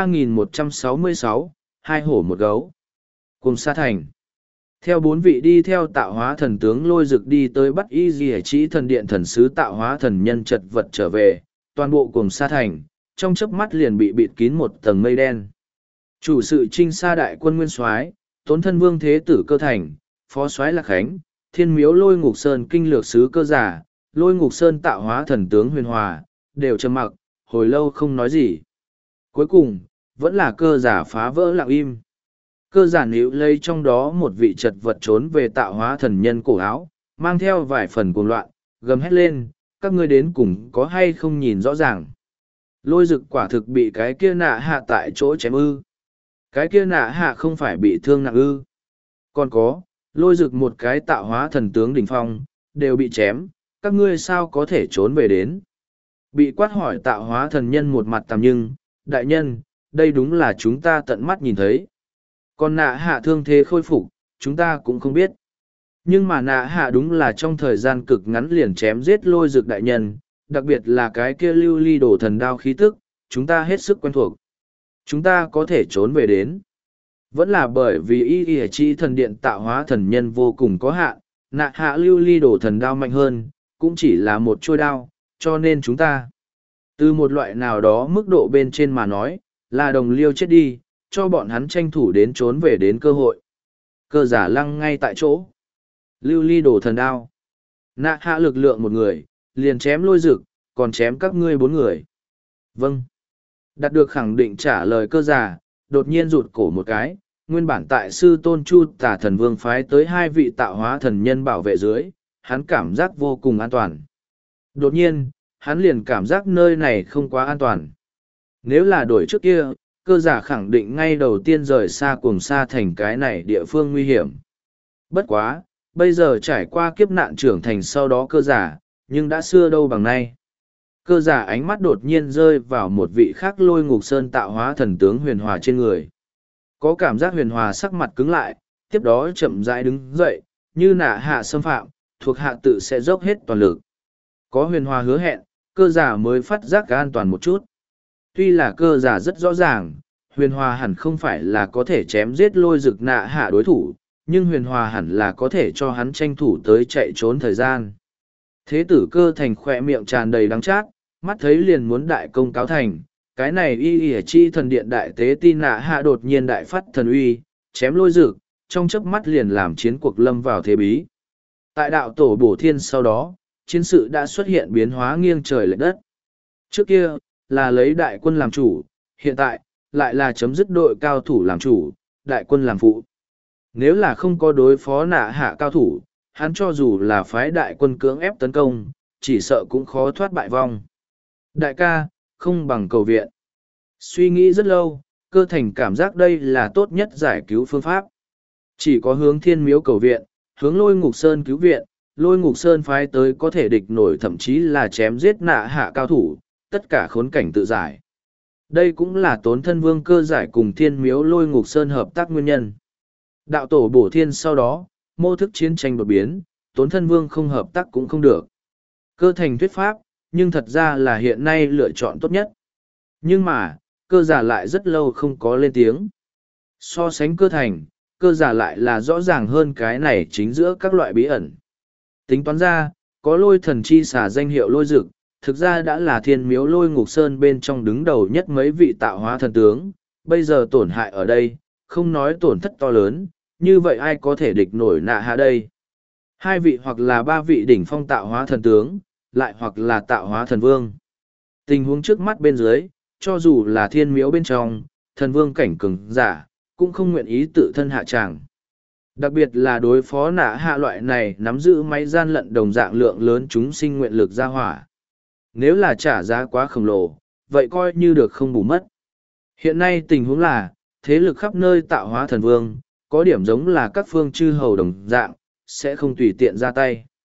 3166, hai hổ một gấu. Cùng sa thành. Theo bốn vị đi theo tạo hóa thần tướng lôi rực đi tới bắt y dì chỉ thần điện thần sứ tạo hóa thần nhân chật vật trở về, toàn bộ cùng sa thành, trong chớp mắt liền bị bịt kín một tầng mây đen. Chủ sự trinh sa đại quân nguyên soái, tốn thân vương thế tử cơ thành, phó soái lạc khánh, thiên miếu lôi ngục sơn kinh lược sứ cơ giả, lôi ngục sơn tạo hóa thần tướng huyền hòa, đều trầm mặc, hồi lâu không nói gì. Cuối cùng, vẫn là cơ giả phá vỡ lặng im. Cơ giả níu lấy trong đó một vị chật vật trốn về tạo hóa thần nhân cổ áo, mang theo vài phần cuồng loạn, gầm hét lên, các ngươi đến cùng có hay không nhìn rõ ràng. Lôi rực quả thực bị cái kia nạ hạ tại chỗ chém ư. Cái kia nạ hạ không phải bị thương nặng ư. Còn có, lôi rực một cái tạo hóa thần tướng đỉnh phong, đều bị chém, các ngươi sao có thể trốn về đến. Bị quát hỏi tạo hóa thần nhân một mặt tàm nhưng, đại nhân, đây đúng là chúng ta tận mắt nhìn thấy. Còn nạ hạ thương thế khôi phục, chúng ta cũng không biết. Nhưng mà nạ hạ đúng là trong thời gian cực ngắn liền chém giết lôi rực đại nhân, đặc biệt là cái kia lưu ly đổ thần đao khí tức, chúng ta hết sức quen thuộc. Chúng ta có thể trốn về đến. Vẫn là bởi vì y chi thần điện tạo hóa thần nhân vô cùng có hạn, nạ hạ lưu ly đổ thần đao mạnh hơn, cũng chỉ là một trôi đao, cho nên chúng ta. Từ một loại nào đó mức độ bên trên mà nói, là đồng liêu chết đi, cho bọn hắn tranh thủ đến trốn về đến cơ hội. Cơ giả lăng ngay tại chỗ. Lưu ly đổ thần đao. Nạ hạ lực lượng một người, liền chém lôi rực, còn chém các ngươi bốn người. Vâng. Đạt được khẳng định trả lời cơ giả, đột nhiên rụt cổ một cái, nguyên bản tại sư tôn chu tả thần vương phái tới hai vị tạo hóa thần nhân bảo vệ dưới, hắn cảm giác vô cùng an toàn. Đột nhiên, hắn liền cảm giác nơi này không quá an toàn. Nếu là đổi trước kia, cơ giả khẳng định ngay đầu tiên rời xa cuồng sa thành cái này địa phương nguy hiểm. Bất quá, bây giờ trải qua kiếp nạn trưởng thành sau đó cơ giả, nhưng đã xưa đâu bằng nay. Cơ giả ánh mắt đột nhiên rơi vào một vị khác lôi ngục sơn tạo hóa thần tướng huyền hòa trên người. Có cảm giác huyền hòa sắc mặt cứng lại, tiếp đó chậm rãi đứng dậy, như nạ hạ xâm phạm, thuộc hạ tự sẽ dốc hết toàn lực. Có huyền hòa hứa hẹn, cơ giả mới phát giác an toàn một chút. Tuy là cơ giả rất rõ ràng, huyền hòa hẳn không phải là có thể chém giết lôi rực nạ hạ đối thủ, nhưng huyền hòa hẳn là có thể cho hắn tranh thủ tới chạy trốn thời gian. Thế tử cơ thành khỏe miệng tràn đầy đắng chát, mắt thấy liền muốn đại công cáo thành, cái này y chi thần điện đại tế tin nạ hạ đột nhiên đại phát thần uy, chém lôi rực, trong chớp mắt liền làm chiến cuộc lâm vào thế bí. Tại đạo tổ bổ thiên sau đó, chiến sự đã xuất hiện biến hóa nghiêng trời lệch đất. Trước kia, là lấy đại quân làm chủ, hiện tại, lại là chấm dứt đội cao thủ làm chủ, đại quân làm phụ. Nếu là không có đối phó nạ hạ cao thủ, hắn cho dù là phái đại quân cưỡng ép tấn công, chỉ sợ cũng khó thoát bại vong. Đại ca, không bằng cầu viện. Suy nghĩ rất lâu, cơ thành cảm giác đây là tốt nhất giải cứu phương pháp. Chỉ có hướng thiên miếu cầu viện, hướng lôi ngục sơn cứu viện, lôi ngục sơn phái tới có thể địch nổi thậm chí là chém giết nạ hạ cao thủ, tất cả khốn cảnh tự giải. Đây cũng là tốn thân vương cơ giải cùng thiên miếu lôi ngục sơn hợp tác nguyên nhân. Đạo tổ bổ thiên sau đó, mô thức chiến tranh đột biến, tốn thân vương không hợp tác cũng không được. Cơ thành thuyết pháp, nhưng thật ra là hiện nay lựa chọn tốt nhất. Nhưng mà, cơ giả lại rất lâu không có lên tiếng. So sánh cơ thành, cơ giả lại là rõ ràng hơn cái này chính giữa các loại bí ẩn. Tính toán ra, có lôi thần chi xả danh hiệu lôi dực, thực ra đã là thiên miếu lôi ngục sơn bên trong đứng đầu nhất mấy vị tạo hóa thần tướng, bây giờ tổn hại ở đây, không nói tổn thất to lớn, như vậy ai có thể địch nổi nạ hạ đây? Hai vị hoặc là ba vị đỉnh phong tạo hóa thần tướng, lại hoặc là tạo hóa thần vương. Tình huống trước mắt bên dưới, cho dù là thiên miếu bên trong, thần vương cảnh cường giả, cũng không nguyện ý tự thân hạ tràng. Đặc biệt là đối phó nạ hạ loại này nắm giữ máy gian lận đồng dạng lượng lớn chúng sinh nguyện lực ra hỏa. Nếu là trả giá quá khổng lồ, vậy coi như được không bù mất. Hiện nay tình huống là, thế lực khắp nơi tạo hóa thần vương, có điểm giống là các phương chư hầu đồng dạng, sẽ không tùy tiện ra tay.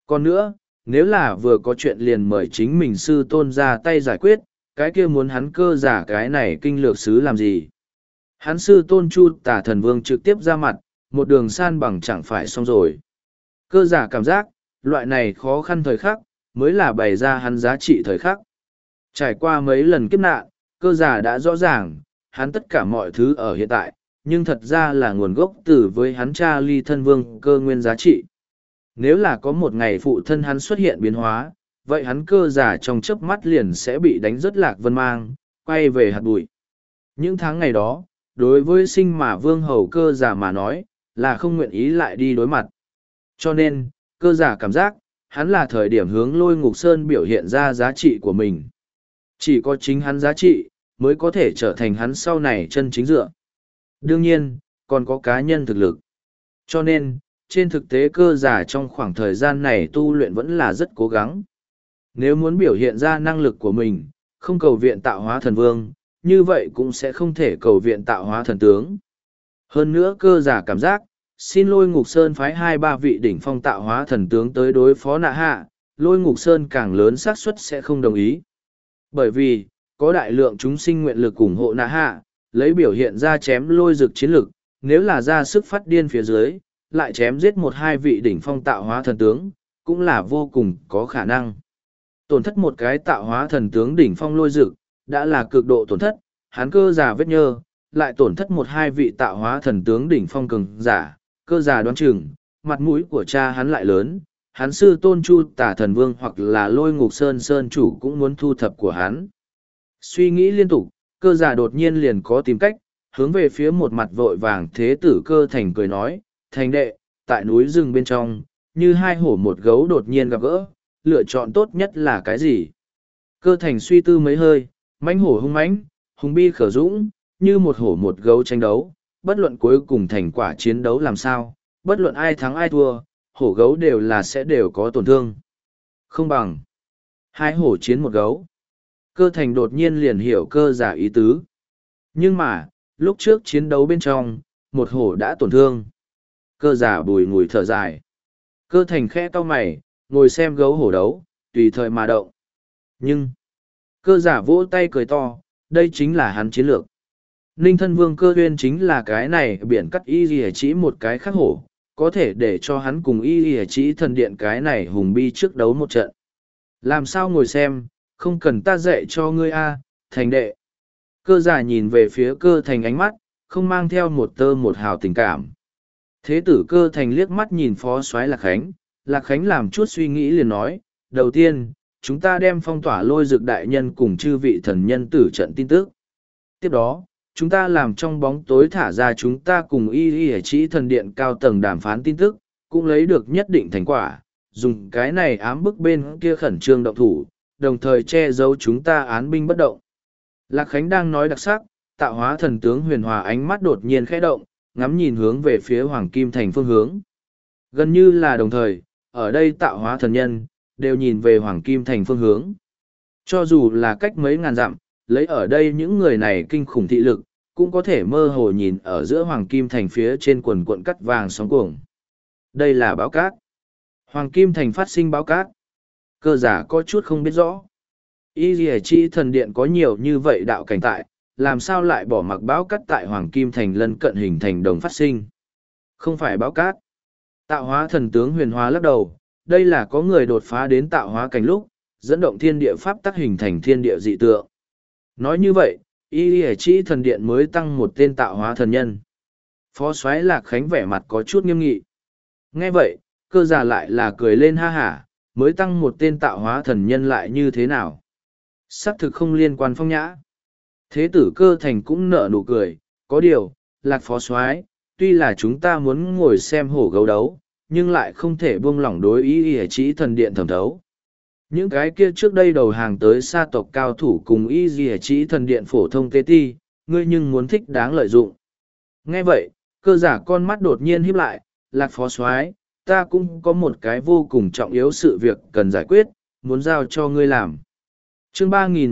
Còn nữa, nếu là vừa có chuyện liền mời chính mình sư tôn ra tay giải quyết, cái kia muốn hắn cơ giả cái này kinh lược sứ làm gì? Hắn sư tôn Chu Tả Thần Vương trực tiếp ra mặt, một đường san bằng chẳng phải xong rồi. Cơ giả cảm giác, loại này khó khăn thời khắc, mới là bày ra hắn giá trị thời khắc. Trải qua mấy lần kiếp nạn, cơ giả đã rõ ràng, hắn tất cả mọi thứ ở hiện tại, nhưng thật ra là nguồn gốc từ với hắn cha ly thân vương cơ nguyên giá trị. Nếu là có một ngày phụ thân hắn xuất hiện biến hóa, vậy hắn cơ giả trong chớp mắt liền sẽ bị đánh rất lạc vân mang, quay về hạt bụi. Những tháng ngày đó, đối với sinh mà vương hầu cơ giả mà nói, là không nguyện ý lại đi đối mặt. Cho nên, cơ giả cảm giác, hắn là thời điểm hướng Lôi Ngục Sơn biểu hiện ra giá trị của mình. Chỉ có chính hắn giá trị, mới có thể trở thành hắn sau này chân chính dựa. Đương nhiên, còn có cá nhân thực lực. Cho nên, trên thực tế cơ giả trong khoảng thời gian này tu luyện vẫn là rất cố gắng. Nếu muốn biểu hiện ra năng lực của mình, không cầu viện tạo hóa thần vương, như vậy cũng sẽ không thể cầu viện tạo hóa thần tướng. Hơn nữa cơ giả cảm giác, xin Lôi Ngục Sơn phái 2-3 vị đỉnh phong tạo hóa thần tướng tới đối phó nạ hạ, Lôi Ngục Sơn càng lớn xác suất sẽ không đồng ý. Bởi vì, có đại lượng chúng sinh nguyện lực ủng hộ nạ hạ, lấy biểu hiện ra chém lôi rực chiến lực, nếu là ra sức phát điên phía dưới, lại chém giết 1-2 vị đỉnh phong tạo hóa thần tướng, cũng là vô cùng có khả năng. Tổn thất một cái tạo hóa thần tướng đỉnh phong lôi rực, đã là cực độ tổn thất, hắn cơ giả vết nhơ, lại tổn thất 1-2 vị tạo hóa thần tướng đỉnh phong cường giả, cơ giả đoán chừng, mặt mũi của cha hắn lại lớn, hắn sư tôn Chu Tả Thần Vương hoặc là Lôi Ngục Sơn Sơn chủ cũng muốn thu thập của hắn. Suy nghĩ liên tục, cơ giả đột nhiên liền có tìm cách, hướng về phía một mặt vội vàng thế tử cơ thành cười nói, thành đệ, tại núi rừng bên trong, như hai hổ một gấu đột nhiên gặp gỡ, lựa chọn tốt nhất là cái gì? Cơ thành suy tư mấy hơi, mãnh hổ hung mãnh, hùng bi khở dũng, như một hổ một gấu tranh đấu, bất luận cuối cùng thành quả chiến đấu làm sao, bất luận ai thắng ai thua, hổ gấu đều có tổn thương. Không bằng hai hổ chiến một gấu. Cơ thành đột nhiên liền hiểu cơ giả ý tứ. Nhưng mà, lúc trước chiến đấu bên trong, một hổ đã tổn thương. Cơ giả bùi ngùi thở dài. Cơ thành khẽ cau mày, ngồi xem gấu hổ đấu, tùy thời mà động. Nhưng, cơ giả vỗ tay cười to, đây chính là hắn chiến lược. Ninh thân vương cơ huyên chính là cái này biển cắt y ghi chỉ một cái khắc hổ, có thể để cho hắn cùng y ghi chỉ thần điện cái này hùng bi trước đấu một trận. Làm sao ngồi xem, không cần ta dạy cho ngươi a, thành đệ. Cơ giả nhìn về phía cơ thành ánh mắt, không mang theo một tơ một hào tình cảm. Thế tử cơ thành liếc mắt nhìn phó soái Lạc Khánh làm chút suy nghĩ liền nói, đầu tiên, chúng ta đem phong tỏa lôi dược đại nhân cùng chư vị thần nhân tử trận tin tức. Tiếp đó, chúng ta làm trong bóng tối thả ra chúng ta cùng y chỉ thần điện cao tầng đàm phán tin tức, cũng lấy được nhất định thành quả, dùng cái này ám bức bên kia khẩn trương động thủ, đồng thời che giấu chúng ta án binh bất động. Lạc Khánh đang nói đặc sắc, tạo hóa thần tướng huyền hòa ánh mắt đột nhiên khẽ động, ngắm nhìn hướng về phía Hoàng Kim Thành phương hướng. Gần như là đồng thời, ở đây tạo hóa thần nhân, đều nhìn về Hoàng Kim Thành phương hướng. Cho dù là cách mấy ngàn dặm, lấy ở đây những người này kinh khủng thị lực, cũng có thể mơ hồ nhìn ở giữa Hoàng Kim Thành phía trên quần cuộn cắt vàng sóng cuồng. Đây là báo cát. Hoàng Kim Thành phát sinh báo cát. Cơ giả có chút không biết rõ. Y Lìa Chi thần điện có nhiều như vậy đạo cảnh tại, làm sao lại bỏ mặc báo cát tại Hoàng Kim Thành lân cận hình thành đồng phát sinh. Không phải báo cát. Tạo hóa thần tướng huyền hóa lắc đầu, đây là có người đột phá đến tạo hóa cảnh lúc, dẫn động thiên địa pháp tắc hình thành thiên địa dị tượng. Nói như vậy, Y Lìa Chi thần điện mới tăng một tên tạo hóa thần nhân. Phó soái Lạc Khánh vẻ mặt có chút nghiêm nghị. Nghe vậy, cơ giả lại là cười lên ha hả, mới tăng một tên tạo hóa thần nhân lại như thế nào. Xác thực không liên quan phong nhã. Thế tử cơ thành cũng nở nụ cười, có điều, Lạc phó soái, tuy là chúng ta muốn ngồi xem hổ gấu đấu, nhưng lại không thể buông lỏng đối ý chỉ thần điện thẩm thấu. Những cái kia trước đây đầu hàng tới sa tộc cao thủ cùng y chỉ thần điện phổ thông tế ti, ngươi nhưng muốn thích đáng lợi dụng. Nghe vậy, cơ giả con mắt đột nhiên híp lại, Lạc phó soái, ta cũng có một cái vô cùng trọng yếu sự việc cần giải quyết, muốn giao cho ngươi làm. Chương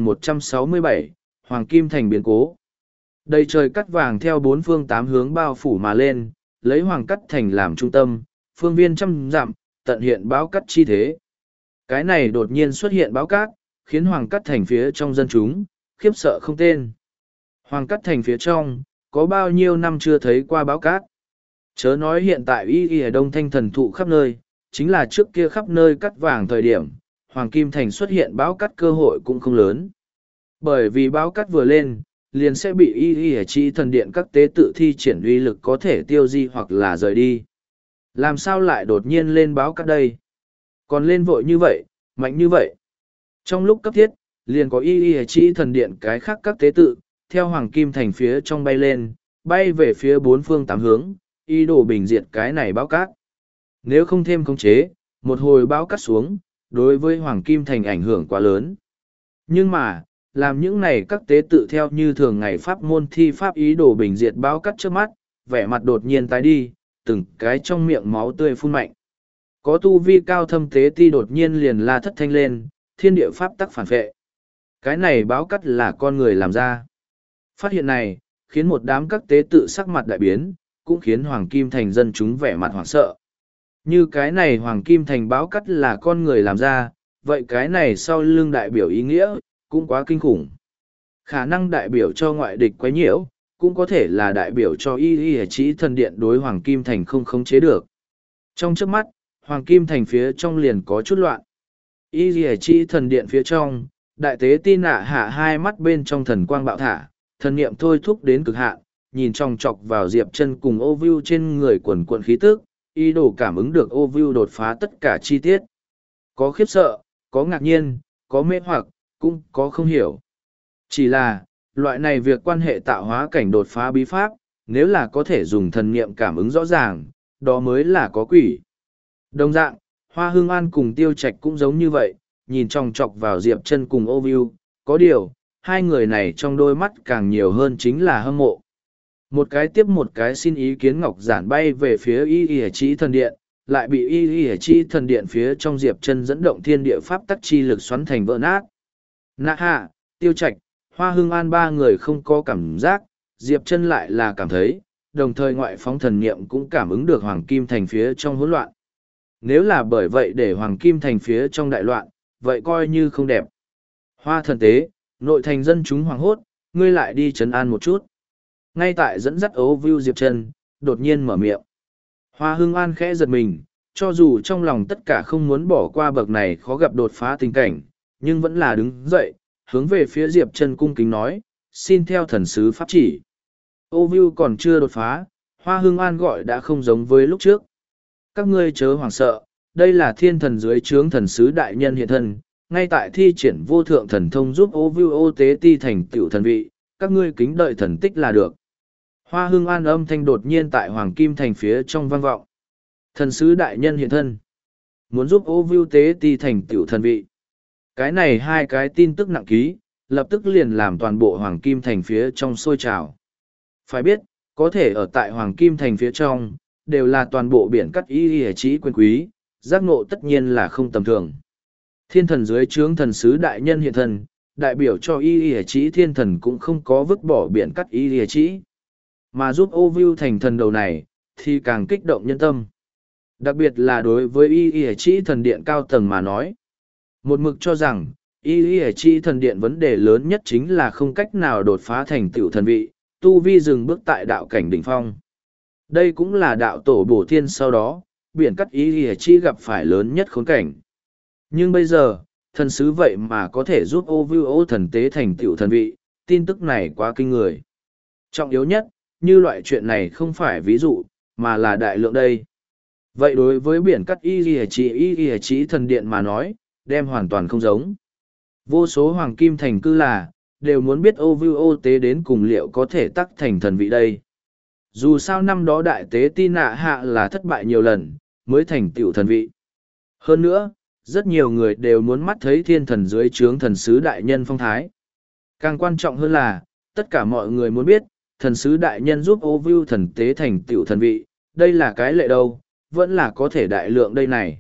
3167, Hoàng Kim Thành biến cố. Đầy trời cắt vàng theo bốn phương tám hướng bao phủ mà lên, lấy Hoàng Cắt Thành làm trung tâm, phương viên trăm dặm, tận hiện báo cắt chi thế. Cái này đột nhiên xuất hiện báo cát, khiến Hoàng Cát Thành phía trong dân chúng, khiếp sợ không tên. Hoàng Cát Thành phía trong, có bao nhiêu năm chưa thấy qua báo cát. Chớ nói hiện tại y ở Đông Thanh thần thụ khắp nơi, chính là trước kia khắp nơi cắt vàng thời điểm, Hoàng Kim Thành xuất hiện báo cát cơ hội cũng không lớn. Bởi vì báo cát vừa lên, liền sẽ bị y chỉ thần điện các tế tự thi triển uy lực có thể tiêu di hoặc là rời đi. Làm sao lại đột nhiên lên báo cát đây? Còn lên vội như vậy, mạnh như vậy. Trong lúc cấp thiết, liền có y chỉ thần điện cái khác các tế tự, theo Hoàng Kim Thành phía trong bay lên, bay về phía bốn phương tám hướng, ý đồ bình diệt cái này báo cát. Nếu không thêm khống chế, một hồi báo cát xuống, đối với Hoàng Kim Thành ảnh hưởng quá lớn. Nhưng mà, làm những này các tế tự theo như thường ngày pháp môn thi pháp ý đồ bình diệt báo cát trước mắt, vẻ mặt đột nhiên tái đi, từng cái trong miệng máu tươi phun mạnh. Có tu vi cao thâm tế ti đột nhiên liền la thất thanh lên, thiên địa pháp tắc phản vệ. Cái này báo cát là con người làm ra. Phát hiện này, khiến một đám các tế tự sắc mặt đại biến, cũng khiến Hoàng Kim Thành dân chúng vẻ mặt hoảng sợ. Như cái này Hoàng Kim Thành báo cát là con người làm ra, vậy cái này sau lưng đại biểu ý nghĩa, cũng quá kinh khủng. Khả năng đại biểu cho ngoại địch quấy nhiễu, cũng có thể là đại biểu cho y chỉ thần điện đối Hoàng Kim Thành không khống chế được. Trong chớp mắt, Hoàng Kim Thành phía trong liền có chút loạn. Y chỉ thần điện phía trong, đại tế ti nạ hạ hai mắt bên trong thần quang bạo thả, thần niệm thôi thúc đến cực hạn, nhìn chòng chọc vào Diệp Chân cùng ô view trên người quần quần khí tức, ý đồ cảm ứng được ô view đột phá tất cả chi tiết. Có khiếp sợ, có ngạc nhiên, có mê hoặc, cũng có không hiểu. Chỉ là, loại này việc quan hệ tạo hóa cảnh đột phá bí pháp, nếu là có thể dùng thần niệm cảm ứng rõ ràng, đó mới là có quỷ. Đồng dạng, Hoa Hương An cùng Tiêu Trạch cũng giống như vậy, nhìn chòng chọc vào Diệp Chân cùng ô view, có điều, hai người này trong đôi mắt càng nhiều hơn chính là hâm mộ. Một cái tiếp một cái xin ý kiến ngọc giản bay về phía y chỉ thần điện, lại bị y chỉ thần điện phía trong Diệp Chân dẫn động thiên địa pháp tắc chi lực xoắn thành vỡ nát. Nạ hạ, Tiêu Trạch, Hoa Hương An ba người không có cảm giác, Diệp Chân lại là cảm thấy, đồng thời ngoại phóng thần niệm cũng cảm ứng được Hoàng Kim Thành phía trong hỗn loạn. Nếu là bởi vậy để Hoàng Kim Thành phía trong đại loạn, vậy coi như không đẹp. Hoa thần tế, nội thành dân chúng hoảng hốt, ngươi lại đi trấn an một chút. Ngay tại dẫn dắt ấu view Diệp Chân, đột nhiên mở miệng. Hoa Hương An khẽ giật mình, cho dù trong lòng tất cả không muốn bỏ qua bậc này khó gặp đột phá tình cảnh, nhưng vẫn là đứng dậy, hướng về phía Diệp Chân cung kính nói, xin theo thần sứ pháp chỉ. Ô view còn chưa đột phá, Hoa Hương An gọi đã không giống với lúc trước. Các ngươi chớ hoảng sợ, đây là thiên thần dưới trướng thần sứ đại nhân hiện thân, ngay tại thi triển vô thượng thần thông giúp ô view ô tế ti thành tựu thần vị, các ngươi kính đợi thần tích là được. Hoa Hương An âm thanh đột nhiên tại Hoàng Kim Thành phía trong vang vọng. Thần sứ đại nhân hiện thân, muốn giúp ô view tế ti thành tựu thần vị. Cái này hai cái tin tức nặng ký, lập tức liền làm toàn bộ Hoàng Kim Thành phía trong sôi trào. Phải biết, có thể ở tại Hoàng Kim Thành phía trong, đều là toàn bộ biển cắt y chỉ quyền quý, giác ngộ tất nhiên là không tầm thường. Thiên thần dưới trướng thần sứ đại nhân hiện thần, đại biểu cho y chỉ thiên thần cũng không có vứt bỏ biển cắt y chỉ. Mà giúp ô view thành thần đầu này, thì càng kích động nhân tâm. Đặc biệt là đối với y chỉ thần điện cao tầng mà nói. Một mực cho rằng, y chỉ thần điện vấn đề lớn nhất chính là không cách nào đột phá thành tựu thần vị, tu vi dừng bước tại đạo cảnh đỉnh phong. Đây cũng là đạo tổ bổ thiên sau đó, biển cắt y chỉ gặp phải lớn nhất khốn cảnh. Nhưng bây giờ, thần sứ vậy mà có thể giúp ô view ô thần tế thành tựu thần vị, tin tức này quá kinh người. Trọng yếu nhất, như loại chuyện này không phải ví dụ, mà là đại lượng đây. Vậy đối với biển cắt y chỉ thần điện mà nói, đem hoàn toàn không giống. Vô số hoàng kim thành cư là, đều muốn biết ô view ô tế đến cùng liệu có thể tắc thành thần vị đây. Dù sao năm đó đại tế ti nạ hạ là thất bại nhiều lần, mới thành tựu thần vị. Hơn nữa, rất nhiều người đều muốn mắt thấy thiên thần dưới trướng thần sứ đại nhân phong thái. Càng quan trọng hơn là, tất cả mọi người muốn biết, thần sứ đại nhân giúp ô view thần tế thành tựu thần vị, đây là cái lệ đâu, vẫn là có thể đại lượng đây này.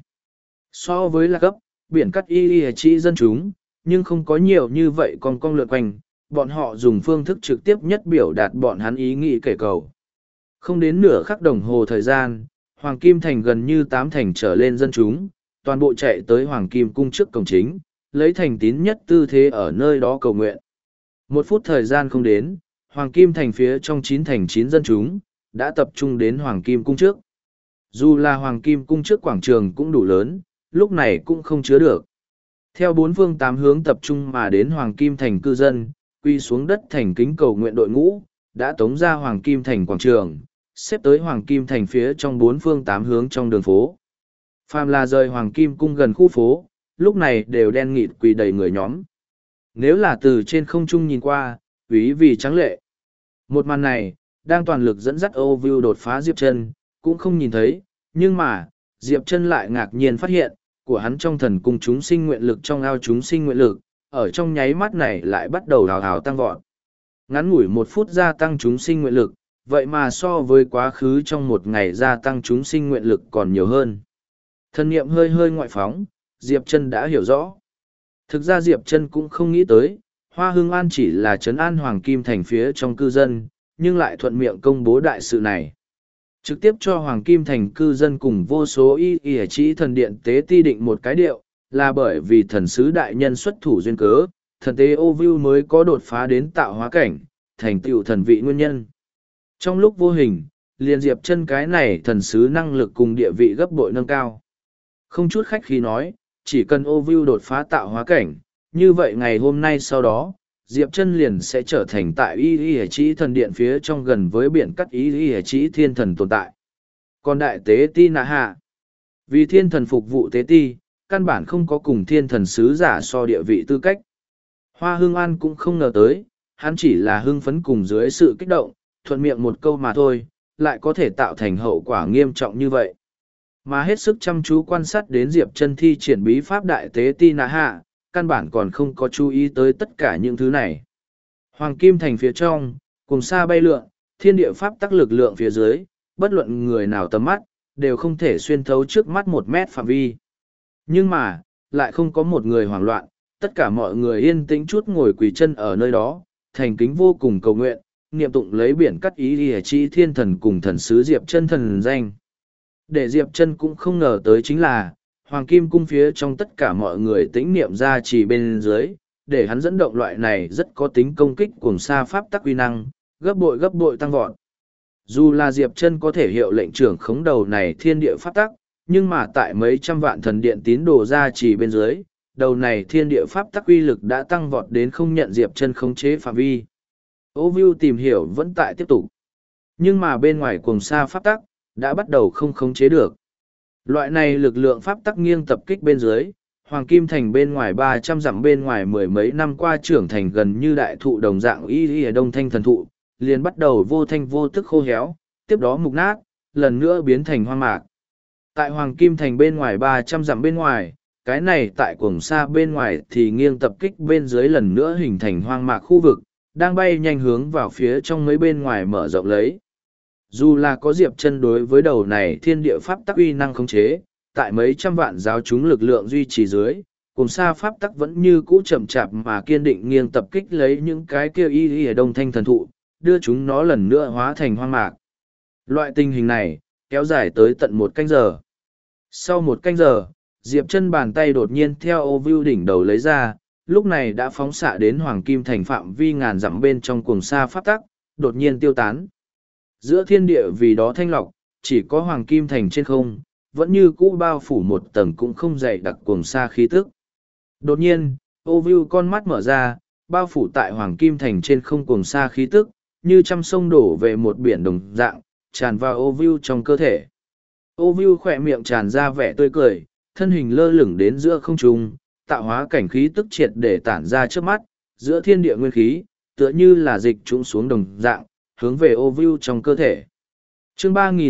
So với là cấp, biển cắt y chỉ dân chúng, nhưng không có nhiều như vậy còn cong lượn quanh, bọn họ dùng phương thức trực tiếp nhất biểu đạt bọn hắn ý nghĩ kể cầu. Không đến nửa khắc đồng hồ thời gian, Hoàng Kim Thành gần như 8 thành trở lên dân chúng, toàn bộ chạy tới Hoàng Kim Cung trước cổng chính, lấy thành tín nhất tư thế ở nơi đó cầu nguyện. 1 phút thời gian không đến, Hoàng Kim Thành phía trong 9 thành 9 dân chúng, đã tập trung đến Hoàng Kim Cung trước. Dù là Hoàng Kim Cung trước quảng trường cũng đủ lớn, lúc này cũng không chứa được. Theo 4 phương 8 hướng tập trung mà đến Hoàng Kim Thành cư dân, quy xuống đất thành kính cầu nguyện đội ngũ, đã tống ra Hoàng Kim Thành quảng trường, xếp tới Hoàng Kim Thành phía trong 4 phương 8 hướng trong đường phố. Phàm là rời Hoàng Kim Cung gần khu phố, lúc này đều đen nghịt quỳ đầy người nhóm. Nếu là từ trên không trung nhìn qua, quý vì trắng lệ. Một màn này, đang toàn lực dẫn dắt Ô Vưu đột phá Diệp Chân, cũng không nhìn thấy, nhưng mà, Diệp Chân lại ngạc nhiên phát hiện, của hắn trong thần cung chúng sinh nguyện lực trong ao chúng sinh nguyện lực, ở trong nháy mắt này lại bắt đầu hào hào tăng vọt. Ngắn ngủi 1 phút gia tăng chúng sinh nguyện lực, vậy mà so với quá khứ trong 1 ngày gia tăng chúng sinh nguyện lực còn nhiều hơn. Thân niệm hơi hơi ngoại phóng, Diệp Chân đã hiểu rõ. Thực ra Diệp Chân cũng không nghĩ tới, Hoa Hưng An chỉ là trấn an Hoàng Kim Thành phía trong cư dân, nhưng lại thuận miệng công bố đại sự này. Trực tiếp cho Hoàng Kim Thành cư dân cùng vô số y chỉ thần điện tế ti định một cái điệu, là bởi vì thần sứ đại nhân xuất thủ duyên cớ, thần tế Ô Vưu mới có đột phá đến tạo hóa cảnh, thành tựu thần vị nguyên nhân. Trong lúc vô hình, liền Diệp Chân cái này thần sứ năng lực cùng địa vị gấp bội nâng cao. Không chút khách khí nói, chỉ cần Ô Vưu đột phá tạo hóa cảnh, như vậy ngày hôm nay sau đó, Diệp Chân liền sẽ trở thành tại y chỉ thần điện phía trong gần với biển cắt y chỉ thiên thần tồn tại. Còn đại tế ti nạ hạ, vì thiên thần phục vụ tế ti, căn bản không có cùng thiên thần sứ giả so địa vị tư cách. Hoa Hưng An cũng không ngờ tới, hắn chỉ là hưng phấn cùng dưới sự kích động, thuận miệng một câu mà thôi, lại có thể tạo thành hậu quả nghiêm trọng như vậy. Mà hết sức chăm chú quan sát đến Diệp Chân thi triển bí pháp đại tế ti nạ hạ, căn bản còn không có chú ý tới tất cả những thứ này. Hoàng Kim Thành phía trong, cùng xa bay lượn, thiên địa pháp tắc lực lượng phía dưới, bất luận người nào tầm mắt, đều không thể xuyên thấu trước mắt 1 mét phạm vi. Nhưng mà, lại không có một người hoảng loạn, tất cả mọi người yên tĩnh chút ngồi quỳ chân ở nơi đó, thành kính vô cùng cầu nguyện, niệm tụng lấy biển cắt ý lìa chi thiên thần cùng thần sứ Diệp Chân thần danh. Để Diệp Chân cũng không ngờ tới chính là, Hoàng Kim Cung phía trong tất cả mọi người tĩnh niệm ra chỉ bên dưới, để hắn dẫn động loại này rất có tính công kích cuồng sa pháp tắc uy năng, gấp bội tăng vọt. Dù là Diệp Chân có thể hiệu lệnh trưởng khống đầu này thiên địa pháp tắc, nhưng mà tại mấy trăm vạn thần điện tín đồ ra chỉ bên dưới, đầu này thiên địa pháp tắc uy lực đã tăng vọt đến không nhận Diệp Chân khống chế phạm vi. Ô Vưu tìm hiểu vẫn tại tiếp tục. Nhưng mà bên ngoài cuồng sa pháp tắc, đã bắt đầu không khống chế được. Loại này lực lượng pháp tắc nghiêng tập kích bên dưới, Hoàng Kim Thành bên ngoài 300 dặm bên ngoài mười mấy năm qua trưởng thành gần như đại thụ đồng dạng y đông thanh thần thụ, liền bắt đầu vô thanh vô tức khô héo, tiếp đó mục nát, lần nữa biến thành hoang mạc. Tại Hoàng Kim Thành bên ngoài 300 dặm bên ngoài, cái này tại cuồng sa bên ngoài thì nghiêng tập kích bên dưới lần nữa hình thành hoang mạc khu vực, đang bay nhanh hướng vào phía trong mấy bên ngoài mở rộng lấy. Dù là có Diệp Chân đối với đầu này thiên địa pháp tắc uy năng khống chế, tại mấy trăm vạn giáo chúng lực lượng duy trì dưới, cùng sa pháp tắc vẫn như cũ chậm chạp mà kiên định nghiêng tập kích lấy những cái kia y ở đông thanh thần thụ, đưa chúng nó lần nữa hóa thành hoang mạc. Loại tình hình này, kéo dài tới tận 1 canh giờ. Sau 1 canh giờ, Diệp Chân bàn tay đột nhiên theo Ô Vưu đỉnh đầu lấy ra, lúc này đã phóng xạ đến Hoàng Kim Thành phạm vi ngàn dặm bên trong cuồng sa pháp tắc, đột nhiên tiêu tán. Giữa thiên địa vì đó thanh lọc, chỉ có Hoàng Kim Thành trên không, vẫn như cũ bao phủ một tầng cũng không dày đặc cuồng sa khí tức. Đột nhiên, Ô Vưu con mắt mở ra, bao phủ tại Hoàng Kim Thành trên không cuồng sa khí tức, như trăm sông đổ về một biển đồng dạng, tràn vào Ô Vưu trong cơ thể. Ô Vưu khỏe miệng tràn ra vẻ tươi cười, thân hình lơ lửng đến giữa không trung, tạo hóa cảnh khí tức triệt để tản ra trước mắt, giữa thiên địa nguyên khí, tựa như là dịch trũng xuống đồng dạng, hướng về Ô Vưu trong cơ thể. Chương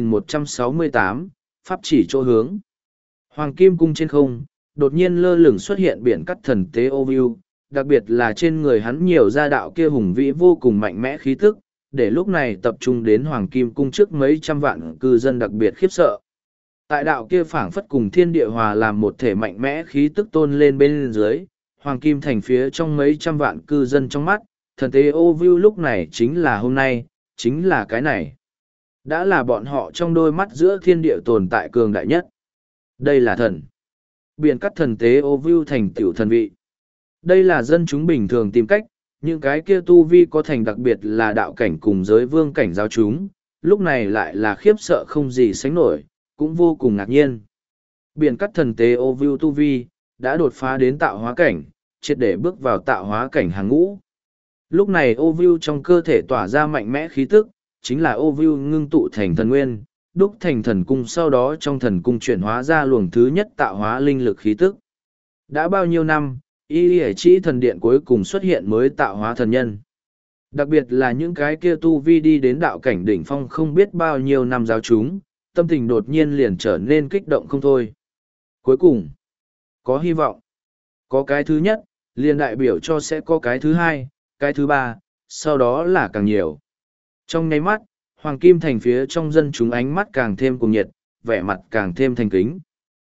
3168, Pháp chỉ chỗ hướng. Hoàng Kim Cung trên không, đột nhiên lơ lửng xuất hiện biển cắt thần tế Ô Vưu, đặc biệt là trên người hắn nhiều gia đạo kia hùng vĩ vô cùng mạnh mẽ khí tức, để lúc này tập trung đến Hoàng Kim Cung trước mấy trăm vạn cư dân đặc biệt khiếp sợ. Tại đạo kia phảng phất cùng thiên địa hòa làm một thể mạnh mẽ khí tức tôn lên bên dưới, Hoàng Kim Thành phía trong mấy trăm vạn cư dân trong mắt, thần tế Ô Vưu lúc này chính là hôm nay, chính là cái này. đã là bọn họ trong đôi mắt giữa thiên địa tồn tại cường đại nhất. Đây là thần. Biển cắt thần tế ô view thành tiểu thần vị. Đây là dân chúng bình thường tìm cách, những cái kia tu vi có thành đặc biệt là đạo cảnh cùng giới vương cảnh giáo chúng, lúc này lại là khiếp sợ không gì sánh nổi, cũng vô cùng ngạc nhiên. Biển cắt thần tế ô view tu vi, đã đột phá đến tạo hóa cảnh, triệt để bước vào tạo hóa cảnh hàng ngũ. Lúc này ô view trong cơ thể tỏa ra mạnh mẽ khí tức, chính là ô view ngưng tụ thành thần nguyên, đúc thành thần cung, sau đó trong thần cung chuyển hóa ra luồng thứ nhất tạo hóa linh lực khí tức. Đã bao nhiêu năm, y hải chỉ thần điện cuối cùng xuất hiện mới tạo hóa thần nhân. Đặc biệt là những cái kia tu vi đi đến đạo cảnh đỉnh phong không biết bao nhiêu năm giáo chúng, tâm tình đột nhiên liền trở nên kích động không thôi. Cuối cùng, có hy vọng. Có cái thứ nhất, liền đại biểu cho sẽ có cái thứ hai, cái thứ ba, sau đó là càng nhiều. Trong nháy mắt, Hoàng Kim Thành phía trong dân chúng ánh mắt càng thêm cuồng nhiệt, vẻ mặt càng thêm thành kính.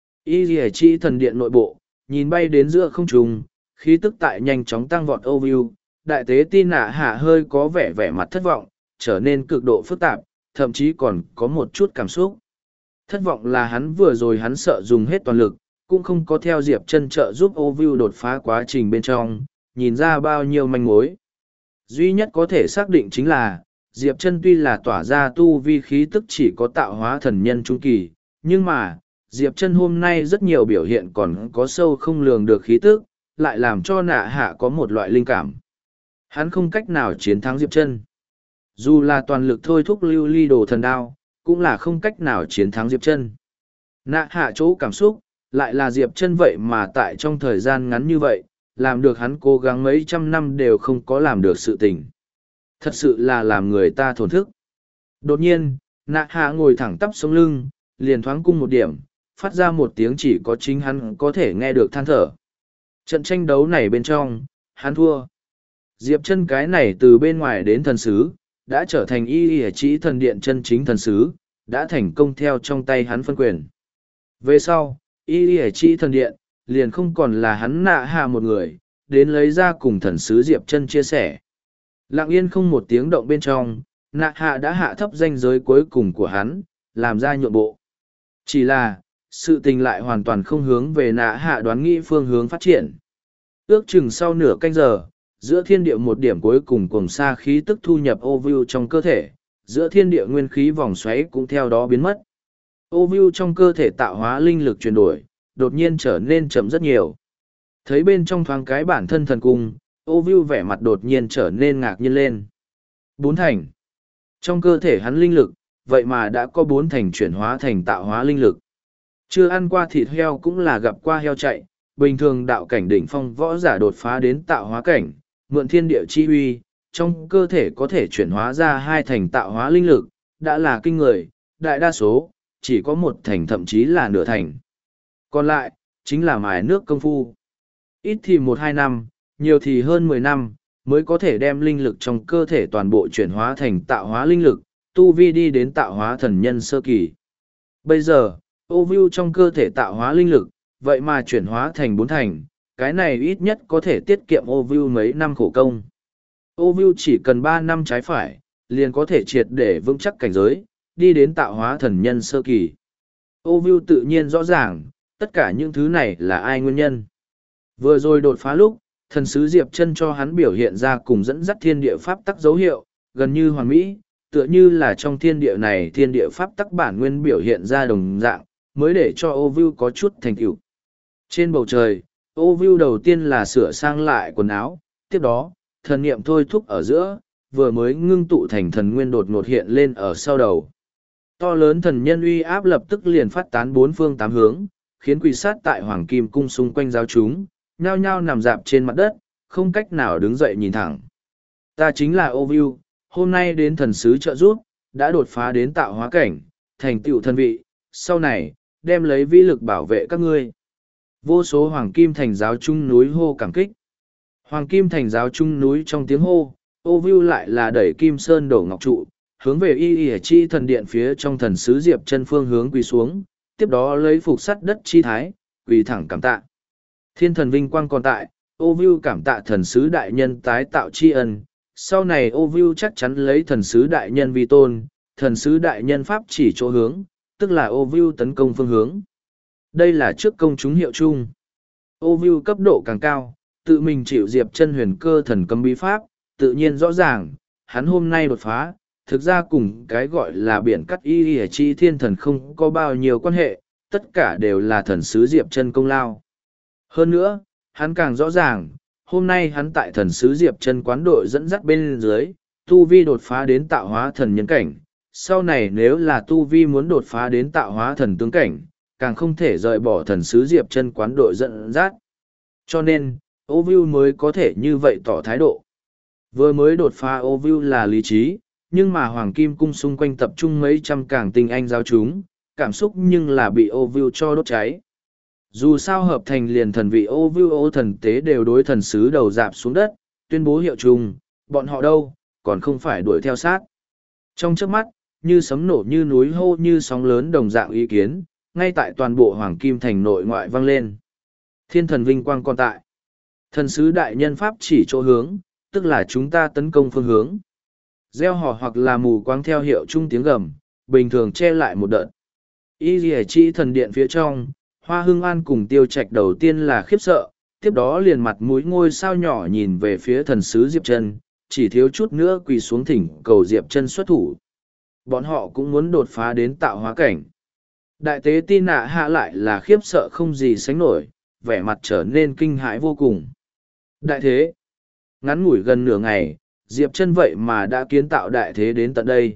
Y Lìa Chi thần điện nội bộ, nhìn bay đến giữa không trung, khí tức tại nhanh chóng tăng vọt ô view, đại tế tin nạ hạ hơi có vẻ mặt thất vọng, trở nên cực độ phức tạp, thậm chí còn có một chút cảm xúc. Thất vọng là hắn vừa rồi hắn sợ dùng hết toàn lực, cũng không có theo Diệp Chân trợ giúp ô view đột phá quá trình bên trong, nhìn ra bao nhiêu manh mối. Duy nhất có thể xác định chính là, Diệp Chân tuy là tỏa ra tu vi khí tức chỉ có tạo hóa thần nhân trung kỳ, nhưng mà, Diệp Chân hôm nay rất nhiều biểu hiện còn có sâu không lường được khí tức, lại làm cho nạ hạ có một loại linh cảm. Hắn không cách nào chiến thắng Diệp Chân. Dù là toàn lực thôi thúc lưu ly đồ thần đao, cũng là không cách nào chiến thắng Diệp Chân. Nạ hạ chỗ cảm xúc, lại là Diệp Chân vậy mà tại trong thời gian ngắn như vậy, làm được hắn cố gắng mấy trăm năm đều không có làm được sự tình. Thật sự là làm người ta thổn thức. Đột nhiên, nạ hạ ngồi thẳng tắp sống lưng, liền thoáng cung một điểm, phát ra một tiếng chỉ có chính hắn có thể nghe được than thở. Trận tranh đấu này bên trong, hắn thua. Diệp Chân cái này từ bên ngoài đến thần sứ, đã trở thành y y chỉ thần điện chân chính thần sứ, đã thành công theo trong tay hắn phân quyền. Về sau, y y chỉ thần điện, liền không còn là hắn nạ hạ một người, đến lấy ra cùng thần sứ Diệp Chân chia sẻ. Lặng yên không một tiếng động bên trong, nạ hạ đã hạ thấp ranh giới cuối cùng của hắn, làm ra nhượng bộ. Chỉ là, sự tình lại hoàn toàn không hướng về nạ hạ đoán nghĩ phương hướng phát triển. Ước chừng sau nửa canh giờ, giữa thiên địa một điểm cuối cùng cùng xa khí tức thu nhập ô view trong cơ thể, giữa thiên địa nguyên khí vòng xoáy cũng theo đó biến mất. Ô view trong cơ thể tạo hóa linh lực chuyển đổi, đột nhiên trở nên chậm rất nhiều. Thấy bên trong thoáng cái bản thân thần cung, ô view vẻ mặt đột nhiên trở nên ngạc nhiên lên. 4 thành. Trong cơ thể hắn linh lực, vậy mà đã có 4 thành chuyển hóa thành tạo hóa linh lực. Chưa ăn qua thịt heo cũng là gặp qua heo chạy, bình thường đạo cảnh đỉnh phong võ giả đột phá đến tạo hóa cảnh, mượn thiên địa chi uy, trong cơ thể có thể chuyển hóa ra 2 thành tạo hóa linh lực, đã là kinh người, đại đa số, chỉ có 1 thành thậm chí là nửa thành. Còn lại, chính là mài nước công phu. Ít thì 1-2 năm, nhiều thì hơn 10 năm, mới có thể đem linh lực trong cơ thể toàn bộ chuyển hóa thành tạo hóa linh lực, tu vi đi đến tạo hóa thần nhân sơ kỳ. Bây giờ, ô view trong cơ thể tạo hóa linh lực, vậy mà chuyển hóa thành 4 thành, cái này ít nhất có thể tiết kiệm ô view mấy năm khổ công. Ô view chỉ cần 3 năm trái phải, liền có thể triệt để vững chắc cảnh giới, đi đến tạo hóa thần nhân sơ kỳ. Ô view tự nhiên rõ ràng, tất cả những thứ này là ai nguyên nhân. Vừa rồi đột phá lúc, thần sứ Diệp Chân cho hắn biểu hiện ra cùng dẫn dắt thiên địa pháp tắc dấu hiệu, gần như hoàn mỹ, tựa như là trong thiên địa này thiên địa pháp tắc bản nguyên biểu hiện ra đồng dạng, mới để cho ô view có chút thành tựu. Trên bầu trời, ô view đầu tiên là sửa sang lại quần áo, tiếp đó, thần niệm thôi thúc ở giữa, vừa mới ngưng tụ thành thần nguyên đột ngột hiện lên ở sau đầu. To lớn thần nhân uy áp lập tức liền phát tán 4 phương 8 hướng, khiến quỳ sát tại Hoàng Kim Cung xung quanh giáo chúng, nhao nhao nằm dạp trên mặt đất, không cách nào đứng dậy nhìn thẳng. Ta chính là ô view, hôm nay đến thần sứ trợ giúp, đã đột phá đến tạo hóa cảnh, thành tựu thần vị, sau này, đem lấy vĩ lực bảo vệ các ngươi. Vô số Hoàng Kim Thành giáo chung núi hô cảm kích. Hoàng Kim Thành giáo chung núi trong tiếng hô, ô view lại là đẩy Kim Sơn đổ ngọc trụ, hướng về y chi thần điện phía trong thần sứ Diệp Chân phương hướng quỳ xuống, tiếp đó lấy phục sắt đất chi thái, quỳ thẳng cảm tạ. Thiên thần vinh quang còn tại, ô view cảm tạ thần sứ đại nhân tái tạo tri ân, sau này ô view chắc chắn lấy thần sứ đại nhân vi tôn, thần sứ đại nhân pháp chỉ chỗ hướng, tức là ô view tấn công phương hướng. Đây là trước công chúng hiệu chung. Ô view cấp độ càng cao, tự mình chịu Diệp Chân huyền cơ thần cấm bí pháp, tự nhiên rõ ràng, hắn hôm nay đột phá, thực ra cùng cái gọi là biển cắt y chi thiên thần không có bao nhiêu quan hệ, tất cả đều là thần sứ Diệp Chân công lao. Hơn nữa, hắn càng rõ ràng, hôm nay hắn tại thần sứ Diệp Chân quán đội dẫn dắt bên dưới, tu vi đột phá đến tạo hóa thần nhân cảnh. Sau này nếu là tu vi muốn đột phá đến tạo hóa thần tướng cảnh, càng không thể rời bỏ thần sứ Diệp Chân quán đội dẫn dắt. Cho nên, ô view mới có thể như vậy tỏ thái độ. Vừa mới đột phá ô view là lý trí, nhưng mà Hoàng Kim Cung xung quanh tập trung mấy trăm càng tinh anh giáo chúng, cảm xúc nhưng là bị ô view cho đốt cháy. Dù sao hợp thành liền thần vị ô view ô thần tế đều đối thần sứ đầu dạp xuống đất, tuyên bố hiệu chung, bọn họ đâu, còn không phải đuổi theo sát. Trong trước mắt, như sấm nổ như núi hô như sóng lớn đồng dạng ý kiến, ngay tại toàn bộ Hoàng Kim Thành nội ngoại vang lên. Thiên thần vinh quang còn tại. Thần sứ đại nhân pháp chỉ chỗ hướng, tức là chúng ta tấn công phương hướng. Gieo hò hoặc là mù quáng theo hiệu chung tiếng gầm, bình thường che lại một đợt. Y Lìa Chi thần điện phía trong, Hoa Hưng An cùng Tiêu Trạch đầu tiên là khiếp sợ, tiếp đó liền mặt mũi ngôi sao nhỏ nhìn về phía thần sứ Diệp Chân, chỉ thiếu chút nữa quỳ xuống thỉnh cầu Diệp Chân xuất thủ. Bọn họ cũng muốn đột phá đến tạo hóa cảnh. Đại tế Ti Nạ Hạ lại là khiếp sợ không gì sánh nổi, vẻ mặt trở nên kinh hãi vô cùng. Đại thế, ngắn ngủi gần nửa ngày, Diệp Chân vậy mà đã kiến tạo đại thế đến tận đây.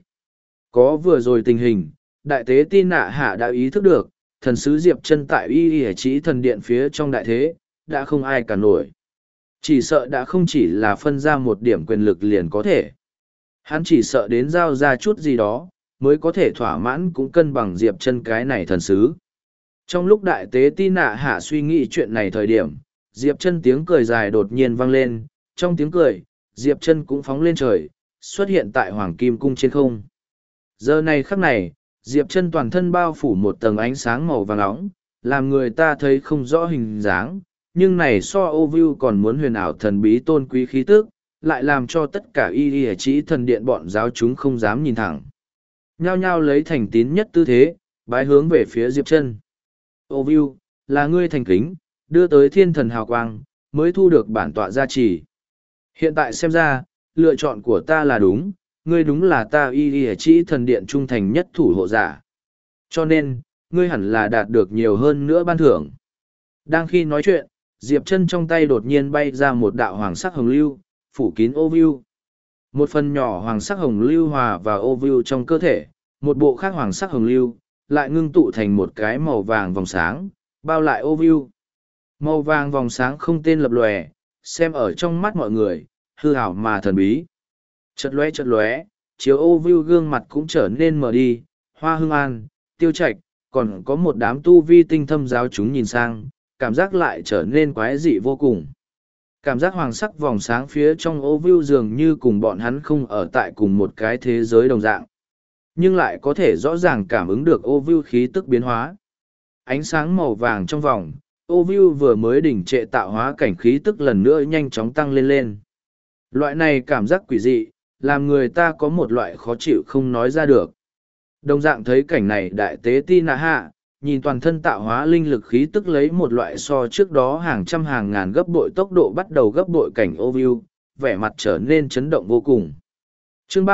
Có vừa rồi tình hình, đại tế Ti Nạ Hạ đã ý thức được, thần sứ Diệp Chân tại Y Lìa Chí thần điện phía trong đại thế, đã không ai cả nổi. Chỉ sợ đã không chỉ là phân ra một điểm quyền lực liền có thể. Hắn chỉ sợ đến giao ra chút gì đó, mới có thể thỏa mãn cũng cân bằng Diệp Chân cái này thần sứ. Trong lúc đại tế Ti Nạ Hạ suy nghĩ chuyện này thời điểm, Diệp Chân tiếng cười dài đột nhiên vang lên, trong tiếng cười, Diệp Chân cũng phóng lên trời, xuất hiện tại Hoàng Kim Cung trên không. Giờ này khắc này, Diệp Chân toàn thân bao phủ một tầng ánh sáng màu vàng óng, làm người ta thấy không rõ hình dáng, nhưng này so ô view còn muốn huyền ảo thần bí tôn quý khí tức, lại làm cho tất cả Y Lìa Chí thần điện bọn giáo chúng không dám nhìn thẳng. Nhao nhao lấy thành tín nhất tư thế, bái hướng về phía Diệp Chân. Ô view, là ngươi thành kính, đưa tới thiên thần hào quang, mới thu được bản tọa gia trì. Hiện tại xem ra, lựa chọn của ta là đúng, ngươi đúng là ta Y Lìa Chí thần điện trung thành nhất thủ hộ giả. Cho nên, ngươi hẳn là đạt được nhiều hơn nữa ban thưởng. Đang khi nói chuyện, Diệp Chân trong tay đột nhiên bay ra một đạo hoàng sắc hồng lưu, phủ kín ô view. Một phần nhỏ hoàng sắc hồng lưu hòa vào ô view trong cơ thể, một bộ khác hoàng sắc hồng lưu, lại ngưng tụ thành một cái màu vàng vòng sáng, bao lại ô view. Màu vàng vòng sáng không tên lập lòe, xem ở trong mắt mọi người, hư ảo mà thần bí. Chợt lóe, chiếu ô view gương mặt cũng trở nên mờ đi, Hoa Hưng An, Tiêu Trạch, còn có một đám tu vi tinh thâm giáo chúng nhìn sang, cảm giác lại trở nên quái dị vô cùng. Cảm giác hoàng sắc vòng sáng phía trong ô view dường như cùng bọn hắn không ở tại cùng một cái thế giới đồng dạng. Nhưng lại có thể rõ ràng cảm ứng được ô view khí tức biến hóa. Ánh sáng màu vàng trong vòng, ô view vừa mới đỉnh trệ tạo hóa cảnh khí tức lần nữa nhanh chóng tăng lên lên. Loại này cảm giác quỷ dị, làm người ta có một loại khó chịu không nói ra được. Đồng dạng thấy cảnh này đại tế Ti Nạ Hạ, nhìn toàn thân tạo hóa linh lực khí tức lấy một loại so trước đó hàng trăm hàng ngàn gấp bội tốc độ bắt đầu gấp bội cảnh ô view, vẻ mặt trở nên chấn động vô cùng. Chương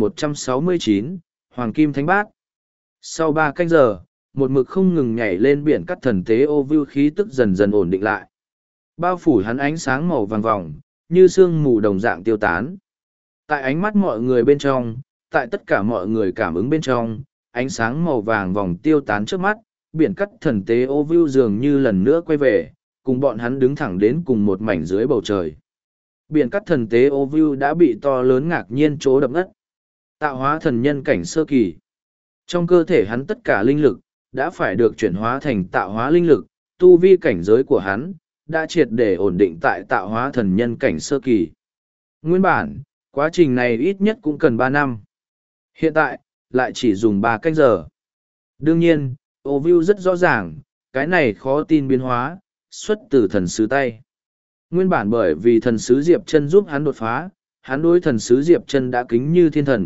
3169, Hoàng Kim Thánh Bát. Sau 3 canh giờ, một mực không ngừng nhảy lên biển cắt thần tế ô view khí tức dần dần ổn định lại. Bao phủ hắn ánh sáng màu vàng vòng, như sương mù đồng dạng tiêu tán. Tại ánh mắt mọi người bên trong, tại tất cả mọi người cảm ứng bên trong, ánh sáng màu vàng vòng tiêu tán trước mắt, biển cắt thần tế ô view dường như lần nữa quay về, cùng bọn hắn đứng thẳng đến cùng một mảnh dưới bầu trời. Biển cắt thần tế ô view đã bị to lớn ngạc nhiên chỗ đập ngất. Tạo hóa thần nhân cảnh sơ kỳ. Trong cơ thể hắn tất cả linh lực, đã phải được chuyển hóa thành tạo hóa linh lực, tu vi cảnh giới của hắn, đã triệt để ổn định tại tạo hóa thần nhân cảnh sơ kỳ. Nguyên bản, quá trình này ít nhất cũng cần 3 năm. Hiện tại, lại chỉ dùng 3 canh giờ. Đương nhiên, ô view rất rõ ràng, cái này khó tin biến hóa, xuất từ thần sứ tay. Nguyên bản bởi vì thần sứ Diệp Chân giúp hắn đột phá, hắn đối thần sứ Diệp Chân đã kính như thiên thần,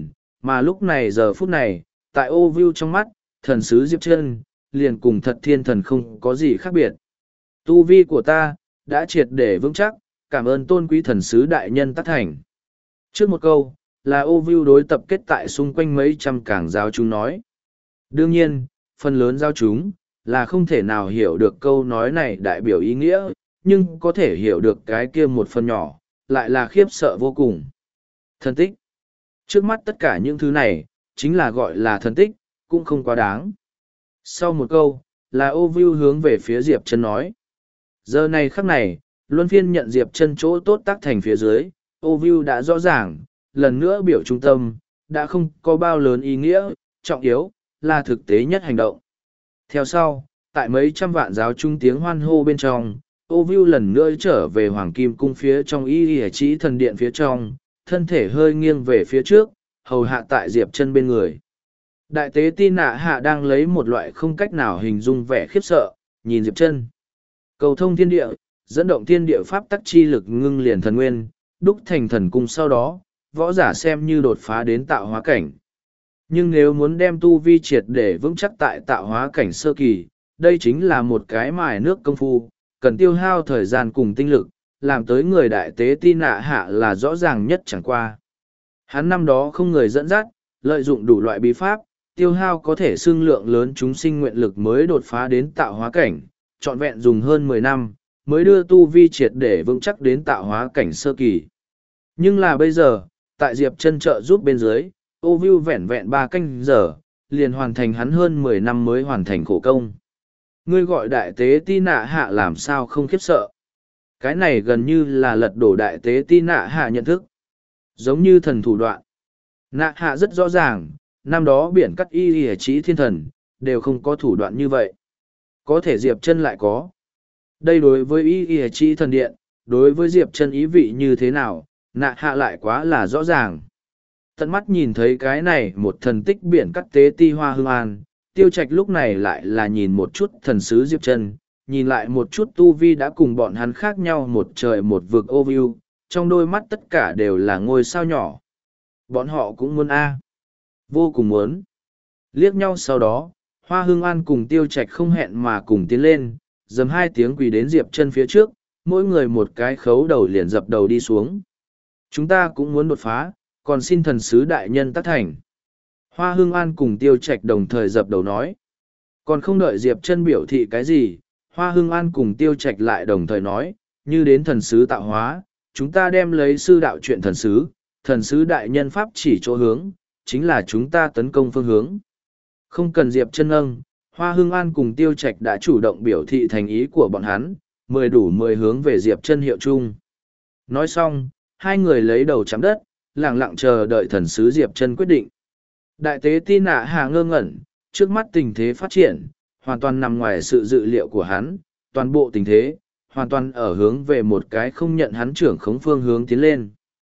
Mà lúc này giờ phút này, tại ô view trong mắt, thần sứ Diệp Chân liền cùng thật thiên thần không có gì khác biệt. Tu vi của ta, đã triệt để vững chắc, cảm ơn tôn quý thần sứ đại nhân tác thành. Trước một câu, là ô view đối tập kết tại xung quanh mấy trăm cảng giáo chúng nói. Đương nhiên, phần lớn giáo chúng, là không thể nào hiểu được câu nói này đại biểu ý nghĩa, nhưng có thể hiểu được cái kia một phần nhỏ, lại là khiếp sợ vô cùng. Thần tích. Trước mắt tất cả những thứ này, chính là gọi là thần tích, cũng không quá đáng. Sau một câu, là ô view hướng về phía Diệp Chân nói. Giờ này khắc này, luân phiên nhận Diệp Chân chỗ tốt tác thành phía dưới, ô view đã rõ ràng, lần nữa biểu trung tâm, đã không có bao lớn ý nghĩa, trọng yếu, là thực tế nhất hành động. Theo sau, tại mấy trăm vạn giáo trung tiếng hoan hô bên trong, ô view lần nữa trở về Hoàng Kim Cung phía trong y chỉ thần điện phía trong, thân thể hơi nghiêng về phía trước, hầu hạ tại Diệp Chân bên người. Đại tế Ti Nạ Hạ đang lấy một loại không cách nào hình dung vẻ khiếp sợ, nhìn Diệp Chân. Cầu thông thiên địa, dẫn động thiên địa pháp tắc chi lực ngưng liền thần nguyên, đúc thành thần cung sau đó, võ giả xem như đột phá đến tạo hóa cảnh. Nhưng nếu muốn đem tu vi triệt để vững chắc tại tạo hóa cảnh sơ kỳ, đây chính là một cái mài nước công phu, cần tiêu hao thời gian cùng tinh lực, làm tới người đại tế Ti Nạ Hạ là rõ ràng nhất chẳng qua. Hắn năm đó không người dẫn dắt, lợi dụng đủ loại bí pháp, tiêu hao có thể xương lượng lớn chúng sinh nguyện lực mới đột phá đến tạo hóa cảnh, trọn vẹn dùng hơn 10 năm, mới đưa tu vi triệt để vững chắc đến tạo hóa cảnh sơ kỳ. Nhưng là bây giờ, tại Diệp Chân trợ giúp bên dưới, ô view vẹn vẹn 3 canh giờ, liền hoàn thành hắn hơn 10 năm mới hoàn thành khổ công. Ngươi gọi đại tế Ti Nạ Hạ làm sao không khiếp sợ. Cái này gần như là lật đổ đại tế Ti Nạ Hạ nhận thức. Giống như thần thủ đoạn. Nạ Hạ rất rõ ràng, năm đó biển cắt y chỉ thiên thần, đều không có thủ đoạn như vậy. Có thể Diệp Chân lại có. Đây đối với y chỉ thần điện, đối với Diệp Chân ý vị như thế nào, Nạ Hạ lại quá là rõ ràng. Tận mắt nhìn thấy cái này một thần tích biển cắt tế ti hoa hương an, Tiêu Trạch lúc này lại là nhìn một chút thần sứ Diệp Chân, nhìn lại một chút tu vi đã cùng bọn hắn khác nhau một trời một vực ô view, trong đôi mắt tất cả đều là ngôi sao nhỏ. Bọn họ cũng muốn A. Vô cùng muốn. Liếc nhau sau đó, Hoa Hương An cùng Tiêu Trạch không hẹn mà cùng tiến lên, dầm 2 tiếng quỳ đến Diệp Chân phía trước, mỗi người một cái khấu đầu liền dập đầu đi xuống. Chúng ta cũng muốn đột phá, còn xin thần sứ đại nhân tác thành. Hoa Hương An cùng Tiêu Trạch đồng thời dập đầu nói. Còn không đợi Diệp Chân biểu thị cái gì, Hoa Hương An cùng Tiêu Trạch lại đồng thời nói, như đến thần sứ tạo hóa, chúng ta đem lấy sư đạo chuyện thần sứ đại nhân pháp chỉ chỗ hướng, chính là chúng ta tấn công phương hướng. Không cần Diệp Chân nâng, Hoa Hương An cùng Tiêu Trạch đã chủ động biểu thị thành ý của bọn hắn, 10 đủ 10 hướng về Diệp Chân hiệu chung. Nói xong, hai người lấy đầu chạm đất, lặng lặng chờ đợi thần sứ Diệp Chân quyết định. Đại tế Ti Nạ Hạ ngơ ngẩn, trước mắt tình thế phát triển, hoàn toàn nằm ngoài sự dự liệu của hắn, toàn bộ tình thế, hoàn toàn ở hướng về một cái không nhận hắn trưởng khống phương hướng tiến lên.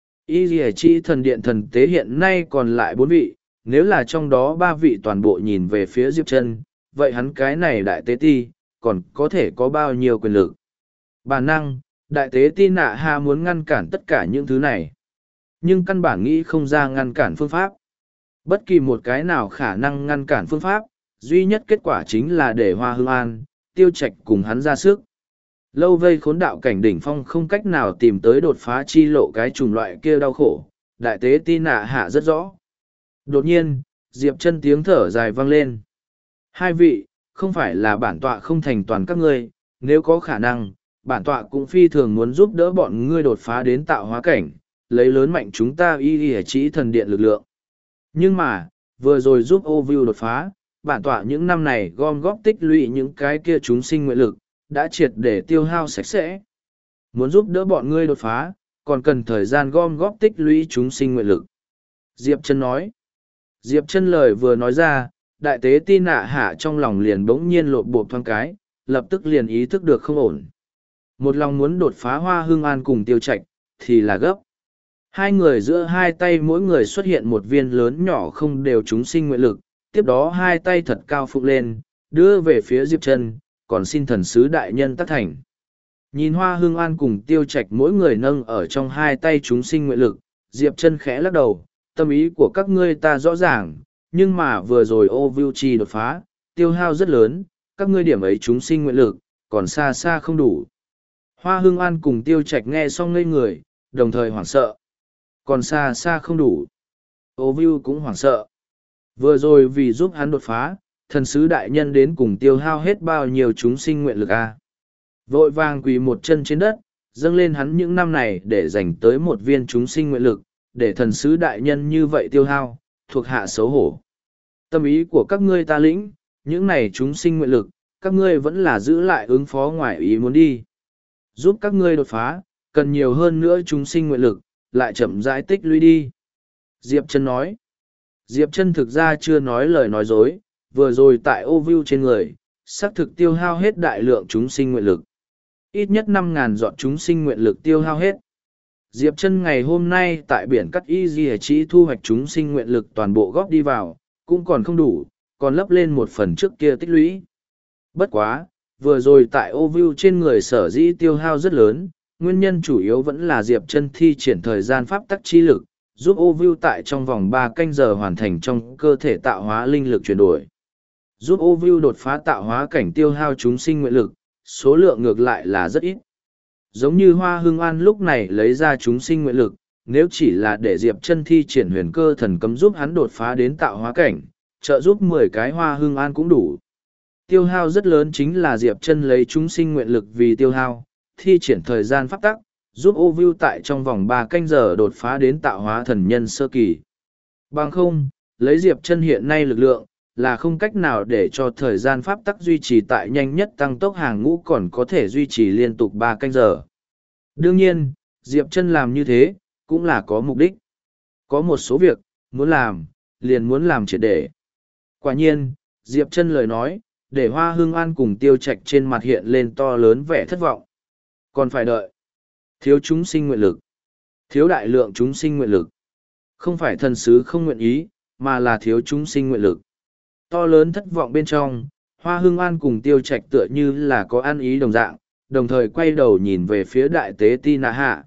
Y Lìa Chi thần điện thần tế hiện nay còn lại 4 vị, nếu là trong đó 3 vị toàn bộ nhìn về phía Diệp Chân, vậy hắn cái này đại tế ti, còn có thể có bao nhiêu quyền lực. Bản năng, đại tế Ti Nạ Hạ muốn ngăn cản tất cả những thứ này. Nhưng căn bản nghĩ không ra ngăn cản phương pháp. Bất kỳ một cái nào khả năng ngăn cản phương pháp, duy nhất kết quả chính là để Hoa Hương An, Tiêu Trạch cùng hắn ra sức. Lâu vây khốn đạo cảnh đỉnh phong không cách nào tìm tới đột phá chi lộ cái chủng loại kia đau khổ, đại tế Ti Nạ Hạ rất rõ. Đột nhiên, Diệp Chân tiếng thở dài vang lên. Hai vị, không phải là bản tọa không thành toàn các ngươi, nếu có khả năng, bản tọa cũng phi thường muốn giúp đỡ bọn ngươi đột phá đến tạo hóa cảnh, lấy lớn mạnh chúng ta y chỉ thần điện lực lượng. Nhưng mà, vừa rồi giúp ô view đột phá, bản tọa những năm này gom góp tích lũy những cái kia chúng sinh nguyện lực, đã triệt để tiêu hao sạch sẽ. Muốn giúp đỡ bọn ngươi đột phá, còn cần thời gian gom góp tích lũy chúng sinh nguyện lực. Diệp Chân nói. Diệp Chân lời vừa nói ra, đại tế Ti Nạ Hạ trong lòng liền bỗng nhiên lộn bộp thoáng cái, lập tức liền ý thức được không ổn. Một lòng muốn đột phá Hoa Hương An cùng Tiêu Trạch, thì là gấp. Hai người giữa hai tay mỗi người xuất hiện một viên lớn nhỏ không đều chúng sinh nguyện lực, tiếp đó hai tay thật cao phụng lên, đưa về phía Diệp Chân, còn xin thần sứ đại nhân tác thành. Nhìn Hoa Hương An cùng Tiêu Trạch mỗi người nâng ở trong hai tay chúng sinh nguyện lực, Diệp Chân khẽ lắc đầu, Tâm ý của các ngươi ta rõ ràng, nhưng mà vừa rồi ô vưu chi đột phá, tiêu hao rất lớn, các ngươi điểm ấy chúng sinh nguyện lực, còn xa xa không đủ. Hoa Hưng An cùng Tiêu Trạch nghe xong ngây người, đồng thời hoảng sợ. Còn xa xa không đủ. Ô vưu cũng hoảng sợ. Vừa rồi vì giúp hắn đột phá, thần sứ đại nhân đến cùng tiêu hao hết bao nhiêu chúng sinh nguyện lực a. Vội vàng quỳ một chân trên đất, dâng lên hắn những năm này để dành tới một viên chúng sinh nguyện lực, để thần sứ đại nhân như vậy tiêu hao, thuộc hạ xấu hổ. Tâm ý của các ngươi ta lĩnh, những này chúng sinh nguyện lực, các ngươi vẫn là giữ lại ứng phó ngoài ý muốn đi. Giúp các ngươi đột phá, cần nhiều hơn nữa chúng sinh nguyện lực, lại chậm rãi tích lũy đi. Diệp Chân nói. Diệp Chân thực ra chưa nói lời nói dối, vừa rồi tại ô view trên người, xác thực tiêu hao hết đại lượng chúng sinh nguyện lực. Ít nhất 5.000 giọt chúng sinh nguyện lực tiêu hao hết. Diệp Chân ngày hôm nay tại biển cắt y di chỉ thu hoạch chúng sinh nguyện lực toàn bộ góp đi vào, cũng còn không đủ, còn lấp lên một phần trước kia tích lũy. Bất quá, vừa rồi tại ô view trên người sở dĩ tiêu hao rất lớn, nguyên nhân chủ yếu vẫn là Diệp Chân thi triển thời gian pháp tắc chi lực, giúp ô view tại trong vòng 3 canh giờ hoàn thành trong cơ thể tạo hóa linh lực chuyển đổi. Giúp ô view đột phá tạo hóa cảnh tiêu hao chúng sinh nguyện lực, số lượng ngược lại là rất ít. Giống như Hoa Hưng An lúc này lấy ra chúng sinh nguyện lực, nếu chỉ là để Diệp Chân thi triển huyền cơ thần cấm giúp hắn đột phá đến tạo hóa cảnh, trợ giúp 10 cái Hoa Hưng An cũng đủ. Tiêu hao rất lớn chính là Diệp Chân lấy chúng sinh nguyện lực vì tiêu hao, thi triển thời gian pháp tắc, giúp ô view tại trong vòng 3 canh giờ đột phá đến tạo hóa thần nhân sơ kỳ. Bằng không, lấy Diệp Chân hiện nay lực lượng, là không cách nào để cho thời gian pháp tắc duy trì tại nhanh nhất tăng tốc hàng ngũ còn có thể duy trì liên tục 3 canh giờ. Đương nhiên, Diệp Chân làm như thế, cũng là có mục đích. Có một số việc, muốn làm, liền muốn làm triệt để. Quả nhiên, Diệp Chân lời nói, để Hoa Hưng An cùng Tiêu Trạch trên mặt hiện lên to lớn vẻ thất vọng. Còn phải đợi. Thiếu chúng sinh nguyện lực. Thiếu đại lượng chúng sinh nguyện lực. Không phải thần sứ không nguyện ý, mà là thiếu chúng sinh nguyện lực. To lớn thất vọng bên trong, Hoa Hưng An cùng Tiêu Trạch tựa như là có ăn ý đồng dạng, đồng thời quay đầu nhìn về phía đại tế Ti Nạ Hạ.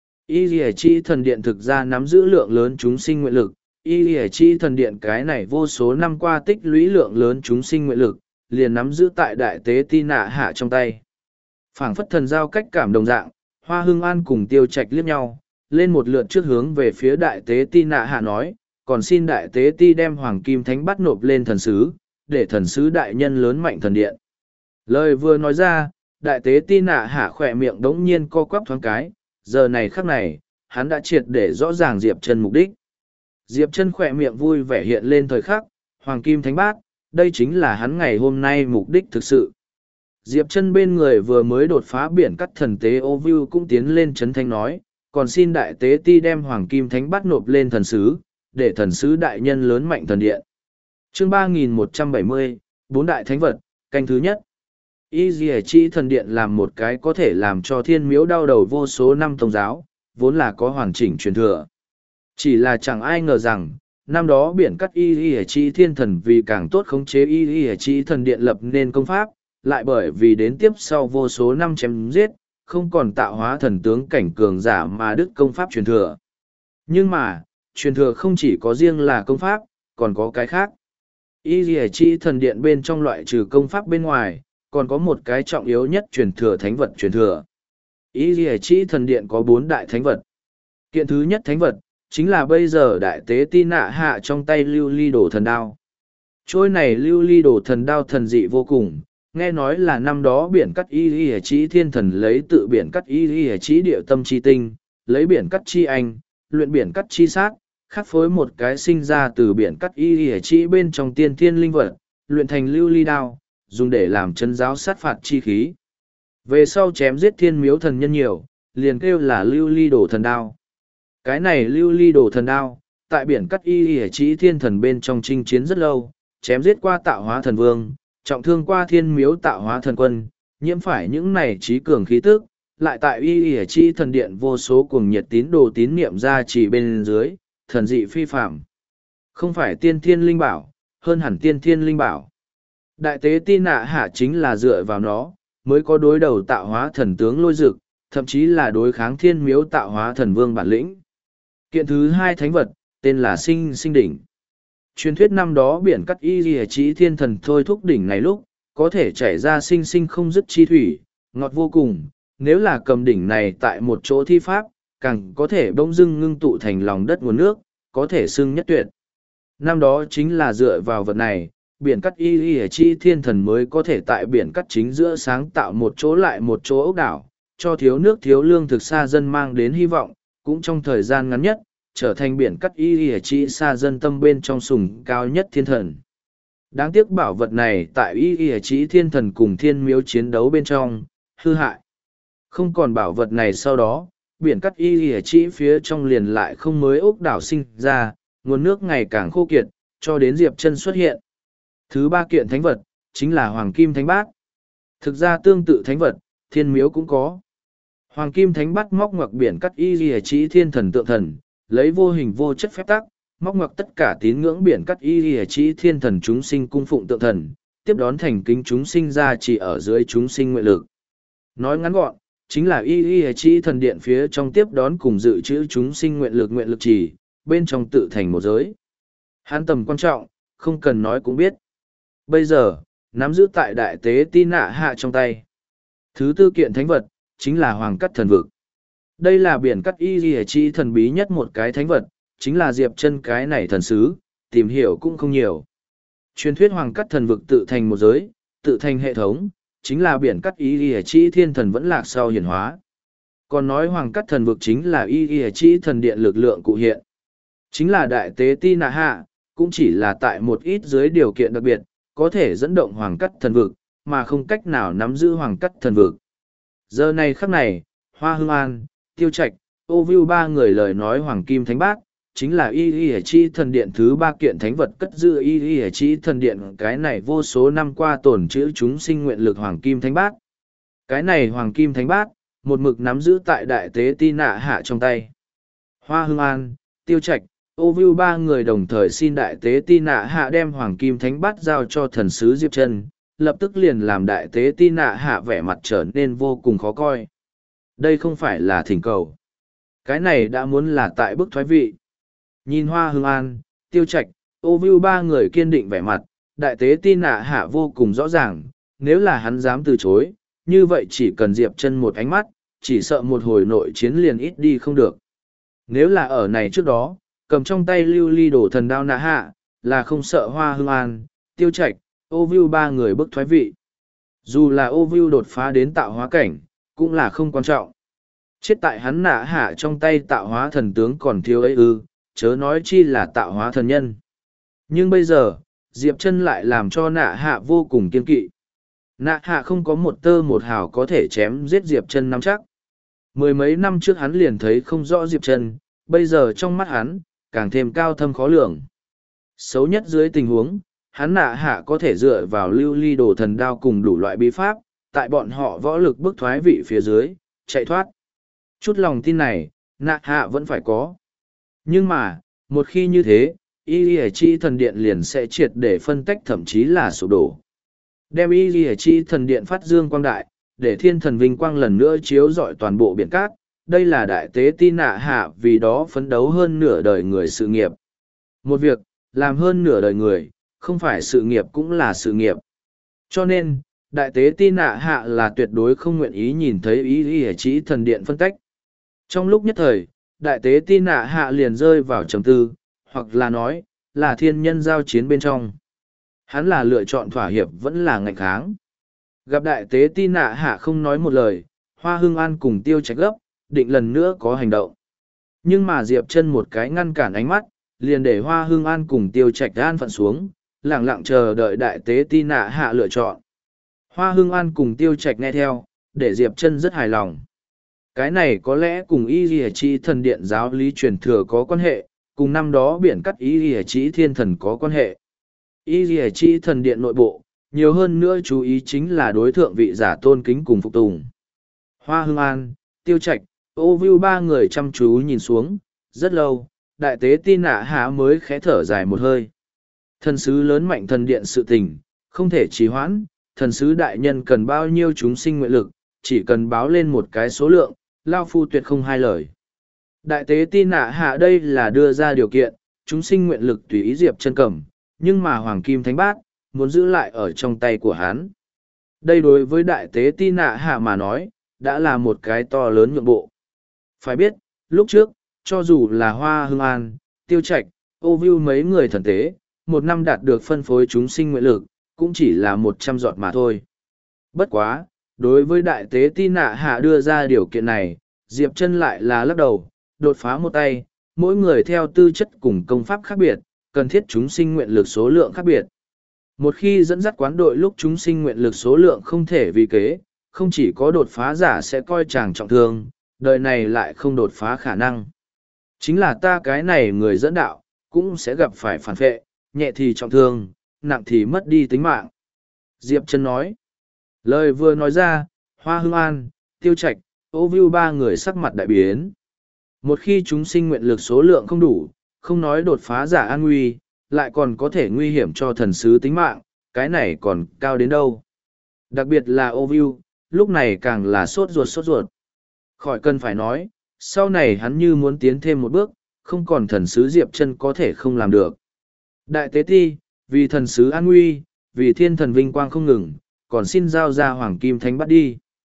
Y Lìa Chi thần điện thực ra nắm giữ lượng lớn chúng sinh nguyện lực, Y Lìa Chi thần điện cái này vô số năm qua tích lũy lượng lớn chúng sinh nguyện lực, liền nắm giữ tại đại tế Ti Nạ Hạ trong tay. Phảng phất thần giao cách cảm đồng dạng, Hoa Hưng An cùng Tiêu Trạch liếc nhau, lên một lượt trước hướng về phía đại tế Ti Nạ Hạ nói, còn xin đại tế Ti đem hoàng kim thánh bắt nộp lên thần sứ, để thần sứ đại nhân lớn mạnh thần điện. Lời vừa nói ra, đại tế Ti Nạ Hạ khỏe miệng đống nhiên co quắp thoáng cái, giờ này khắc này, hắn đã triệt để rõ ràng Diệp Chân mục đích. Diệp Chân khỏe miệng vui vẻ hiện lên thời khắc, hoàng kim thánh bát, đây chính là hắn ngày hôm nay mục đích thực sự. Diệp Chân bên người vừa mới đột phá biển cắt thần tế ô view cũng tiến lên chấn thanh nói, còn xin đại tế Ti đem hoàng kim thánh bắt nộp lên thần sứ, để thần sứ đại nhân lớn mạnh thần điện. Chương 3170, bốn đại thánh vật, canh thứ nhất. Y Dìa Chi thần điện làm một cái có thể làm cho thiên miếu đau đầu vô số năm tông giáo, vốn là có hoàn chỉnh truyền thừa. Chỉ là chẳng ai ngờ rằng, năm đó biển cắt Y Dìa Chi thiên thần vì càng tốt khống chế Y Dìa Chi thần điện lập nên công pháp, lại bởi vì đến tiếp sau vô số năm chém giết, không còn tạo hóa thần tướng cảnh cường giả mà đức công pháp truyền thừa. Nhưng mà, truyền thừa không chỉ có riêng là công pháp, còn có cái khác. Y Dìa Chi thần điện bên trong loại trừ công pháp bên ngoài, còn có một cái trọng yếu nhất truyền thừa thánh vật truyền thừa. Y Dìa Chi thần điện có 4 đại thánh vật. Kiện thứ nhất thánh vật, chính là bây giờ đại tế Ti Nạ Hạ trong tay lưu ly đổ thần đao. Trôi này lưu ly đổ thần đao thần dị vô cùng, nghe nói là năm đó biển cắt Y Dìa Chi thiên thần lấy tự biển cắt Y Dìa Chi địa tâm chi tinh, lấy biển cắt chi anh, luyện biển cắt chi sát, khắc phối một cái sinh ra từ biển cắt Y Dìa Chi bên trong tiên thiên linh vật, luyện thành lưu ly đao, dùng để làm chân giáo sát phạt chi khí. Về sau chém giết thiên miếu thần nhân nhiều, liền kêu là lưu ly đổ thần đao. Cái này lưu ly đổ thần đao, tại biển cắt Y Dìa Chi thiên thần bên trong chinh chiến rất lâu, chém giết qua tạo hóa thần vương, trọng thương qua thiên miếu tạo hóa thần quân, nhiễm phải những này trí cường khí tức, lại tại Y Dìa Chi thần điện vô số cuồng nhiệt tín đồ tín niệm ra chỉ bên dưới, thần dị phi phạm. Không phải tiên thiên linh bảo, hơn hẳn tiên thiên linh bảo. Đại tế Ti Nạ Hạ chính là dựa vào nó, mới có đối đầu tạo hóa thần tướng Lôi Dực, thậm chí là đối kháng thiên miếu tạo hóa thần vương bản lĩnh. Kiện thứ hai thánh vật, tên là Sinh Sinh Đỉnh. Truyền thuyết năm đó biển cắt y lìa trí thiên thần thôi thúc đỉnh này lúc, có thể chảy ra sinh sinh không dứt chi thủy, ngọt vô cùng. Nếu là cầm đỉnh này tại một chỗ thi pháp, càng có thể bỗng dưng ngưng tụ thành lòng đất nguồn nước, có thể xưng nhất tuyệt. Năm đó chính là dựa vào vật này, biển cắt y lìa chi thiên thần mới có thể tại biển cắt chính giữa sáng tạo một chỗ lại một chỗ ốc đảo, cho thiếu nước thiếu lương thực xa dân mang đến hy vọng, cũng trong thời gian ngắn nhất, trở thành biển cắt y lìa chi xa dân tâm bên trong sùng cao nhất thiên thần. Đáng tiếc bảo vật này tại y lìa chi thiên thần cùng thiên miếu chiến đấu bên trong, hư hại. Không còn bảo vật này sau đó, biển cắt y lìa chi phía trong liền lại không mới ốc đảo sinh ra, nguồn nước ngày càng khô kiệt, cho đến Diệp Chân xuất hiện. Thứ ba kiện thánh vật, chính là Hoàng Kim Thánh Bát. Thực ra tương tự thánh vật, thiên miếu cũng có. Hoàng Kim Thánh Bát móc ngoặc biển cắt y lìa chi thiên thần tượng thần, lấy vô hình vô chất phép tắc, móc ngoặc tất cả tín ngưỡng biển cắt y lìa chi thiên thần chúng sinh cung phụng tượng thần, tiếp đón thành kính chúng sinh ra chỉ ở dưới chúng sinh nguyện lực. Nói ngắn gọn, chính là y lìa chi thần điện phía trong tiếp đón cùng dự trữ chúng sinh nguyện lực chỉ, bên trong tự thành một giới. Hắn tầm quan trọng, không cần nói cũng biết. Bây giờ, nắm giữ tại đại tế Ti Nạ Hạ trong tay. Thứ tư kiện thánh vật, chính là Hoàng Cắt Thần Vực. Đây là biển cắt y lìa chi thần bí nhất một cái thánh vật, chính là Diệp Chân cái này thần sứ, tìm hiểu cũng không nhiều. Truyền thuyết Hoàng Cắt Thần Vực tự thành một giới, tự thành hệ thống, chính là biển cắt y lìa chi thiên thần vẫn lạc sau hiển hóa. Còn nói Hoàng Cắt Thần Vực chính là y lìa chi thần điện lực lượng cụ hiện. Chính là đại tế Ti Nạ Hạ, cũng chỉ là tại một ít dưới điều kiện đặc biệt, có thể dẫn động Hoàng Cắt Thần Vực, mà không cách nào nắm giữ Hoàng Cắt Thần Vực. Giờ này khắc này, Hoa Hưng An, Tiêu Trạch, Ô Vưu ba người lời nói Hoàng Kim Thánh Bát, chính là y y chi thần điện thứ ba kiện thánh vật cất giữ y y chi thần điện cái này vô số năm qua tổn trữ chúng sinh nguyện lực Hoàng Kim Thánh Bát. Cái này Hoàng Kim Thánh Bát, một mực nắm giữ tại đại tế Ti Nạ Hạ trong tay. Hoa Hưng An, Tiêu Trạch, Ô Vưu ba người đồng thời xin đại tế Ti Nạ Hạ đem Hoàng Kim Thánh Bát giao cho thần sứ Diệp Chân, lập tức liền làm đại tế Ti Nạ Hạ vẻ mặt trở nên vô cùng khó coi. Đây không phải là thỉnh cầu. Cái này đã muốn là tại bức thoái vị. Nhìn Hoa Hưng An, Tiêu Trạch, Ô Vưu ba người kiên định vẻ mặt, đại tế Ti Nạ Hạ vô cùng rõ ràng, nếu là hắn dám từ chối, như vậy chỉ cần Diệp Chân một ánh mắt, chỉ sợ một hồi nội chiến liền ít đi không được. Nếu là ở này trước đó, cầm trong tay lưu ly đổ thần đao Nạ Hạ, là không sợ Hoa Hưng An, Tiêu Trạch, Ô Vưu ba người bức thoái vị. Dù là Ô Vưu đột phá đến tạo hóa cảnh, cũng là không quan trọng. Chết tại hắn Nạ Hạ trong tay tạo hóa thần tướng còn thiếu ấy ư, chớ nói chi là tạo hóa thần nhân. Nhưng bây giờ, Diệp Chân lại làm cho Nạ Hạ vô cùng kiên kỵ. Nạ Hạ không có một tơ một hào có thể chém giết Diệp Chân nắm chắc. Mười mấy năm trước hắn liền thấy không rõ Diệp Chân, bây giờ trong mắt hắn, càng thêm cao thâm khó lường. Xấu nhất dưới tình huống, hắn Nạ Hạ có thể dựa vào lưu ly đồ thần đao cùng đủ loại bí pháp, tại bọn họ võ lực bức thoái vị phía dưới, chạy thoát. Chút lòng tin này, Nạ Hạ vẫn phải có. Nhưng mà, một khi như thế, y lìa chi thần điện liền sẽ triệt để phân tách thậm chí là sụp đổ. Đem y lìa chi thần điện phát dương quang đại, để thiên thần vinh quang lần nữa chiếu rọi toàn bộ biển cát. Đây là đại tế Ti Nạ Hạ vì đó phấn đấu hơn nửa đời người sự nghiệp. Một việc, làm hơn nửa đời người, không phải sự nghiệp cũng là sự nghiệp. Cho nên, đại tế Ti Nạ Hạ là tuyệt đối không nguyện ý nhìn thấy y lìa chi thần điện phân tách. Trong lúc nhất thời, đại tế Ti Nạ Hạ liền rơi vào trầm tư, hoặc là nói, là thiên nhân giao chiến bên trong. Hắn là lựa chọn thỏa hiệp vẫn là ngạnh kháng. Gặp đại tế Ti Nạ Hạ không nói một lời, Hoa Hưng An cùng Tiêu Trạch gấp, định lần nữa có hành động. Nhưng mà Diệp Chân một cái ngăn cản ánh mắt, liền để Hoa Hưng An cùng Tiêu Trạch an phận xuống, lặng lặng chờ đợi đại tế Ti Nạ Hạ lựa chọn. Hoa Hưng An cùng Tiêu Trạch nghe theo, để Diệp Chân rất hài lòng. Cái này có lẽ cùng y lìa chi thần điện giáo lý truyền thừa có quan hệ, cùng năm đó biển cắt y lìa chi thiên thần có quan hệ. Y lìa chi thần điện nội bộ, nhiều hơn nữa chú ý chính là đối thượng vị giả tôn kính cùng phục tùng. Hoa Hưng An, Tiêu Trạch, Ô Vưu ba người chăm chú nhìn xuống, rất lâu, đại tế Ti Nạ Hạ mới khẽ thở dài một hơi. Thần sứ lớn mạnh thần điện sự tình, không thể trì hoãn, thần sứ đại nhân cần bao nhiêu chúng sinh nguyện lực, chỉ cần báo lên một cái số lượng, Lao Phu tuyệt không hai lời. Đại tế Ti Nạ Hạ đây là đưa ra điều kiện, chúng sinh nguyện lực tùy ý Diệp Chân cầm, nhưng mà Hoàng Kim Thánh Bát, muốn giữ lại ở trong tay của hắn. Đây đối với đại tế Ti Nạ Hạ mà nói, đã là một cái to lớn nhượng bộ. Phải biết, lúc trước, cho dù là Hoa Hưng An, Tiêu Trạch, Ô Vưu mấy người thần tế, một năm đạt được phân phối chúng sinh nguyện lực, cũng chỉ là 100 giọt mà thôi. Bất quá, đối với đại tế Ti Nạ Hạ đưa ra điều kiện này, Diệp Chân lại là lắc đầu, đột phá một tay, mỗi người theo tư chất cùng công pháp khác biệt, cần thiết chúng sinh nguyện lực số lượng khác biệt. Một khi dẫn dắt quán đội lúc chúng sinh nguyện lực số lượng không thể vì kế, không chỉ có đột phá giả sẽ coi chàng trọng thương, đời này lại không đột phá khả năng. Chính là ta cái này người dẫn đạo, cũng sẽ gặp phải phản vệ, nhẹ thì trọng thương, nặng thì mất đi tính mạng. Diệp Chân nói. Lời vừa nói ra, Hoa Hưng An, Tiêu Trạch, Ô Vưu ba người sắc mặt đại biến. Một khi chúng sinh nguyện lực số lượng không đủ, không nói đột phá giả an nguy, lại còn có thể nguy hiểm cho thần sứ tính mạng, cái này còn cao đến đâu. Đặc biệt là Ô Vưu, lúc này càng là sốt ruột. Khỏi cần phải nói, sau này hắn như muốn tiến thêm một bước, không còn thần sứ Diệp Chân có thể không làm được. Đại tế ti, vì thần sứ an nguy, vì thiên thần vinh quang không ngừng, còn xin giao ra Hoàng Kim Thánh Bát đi.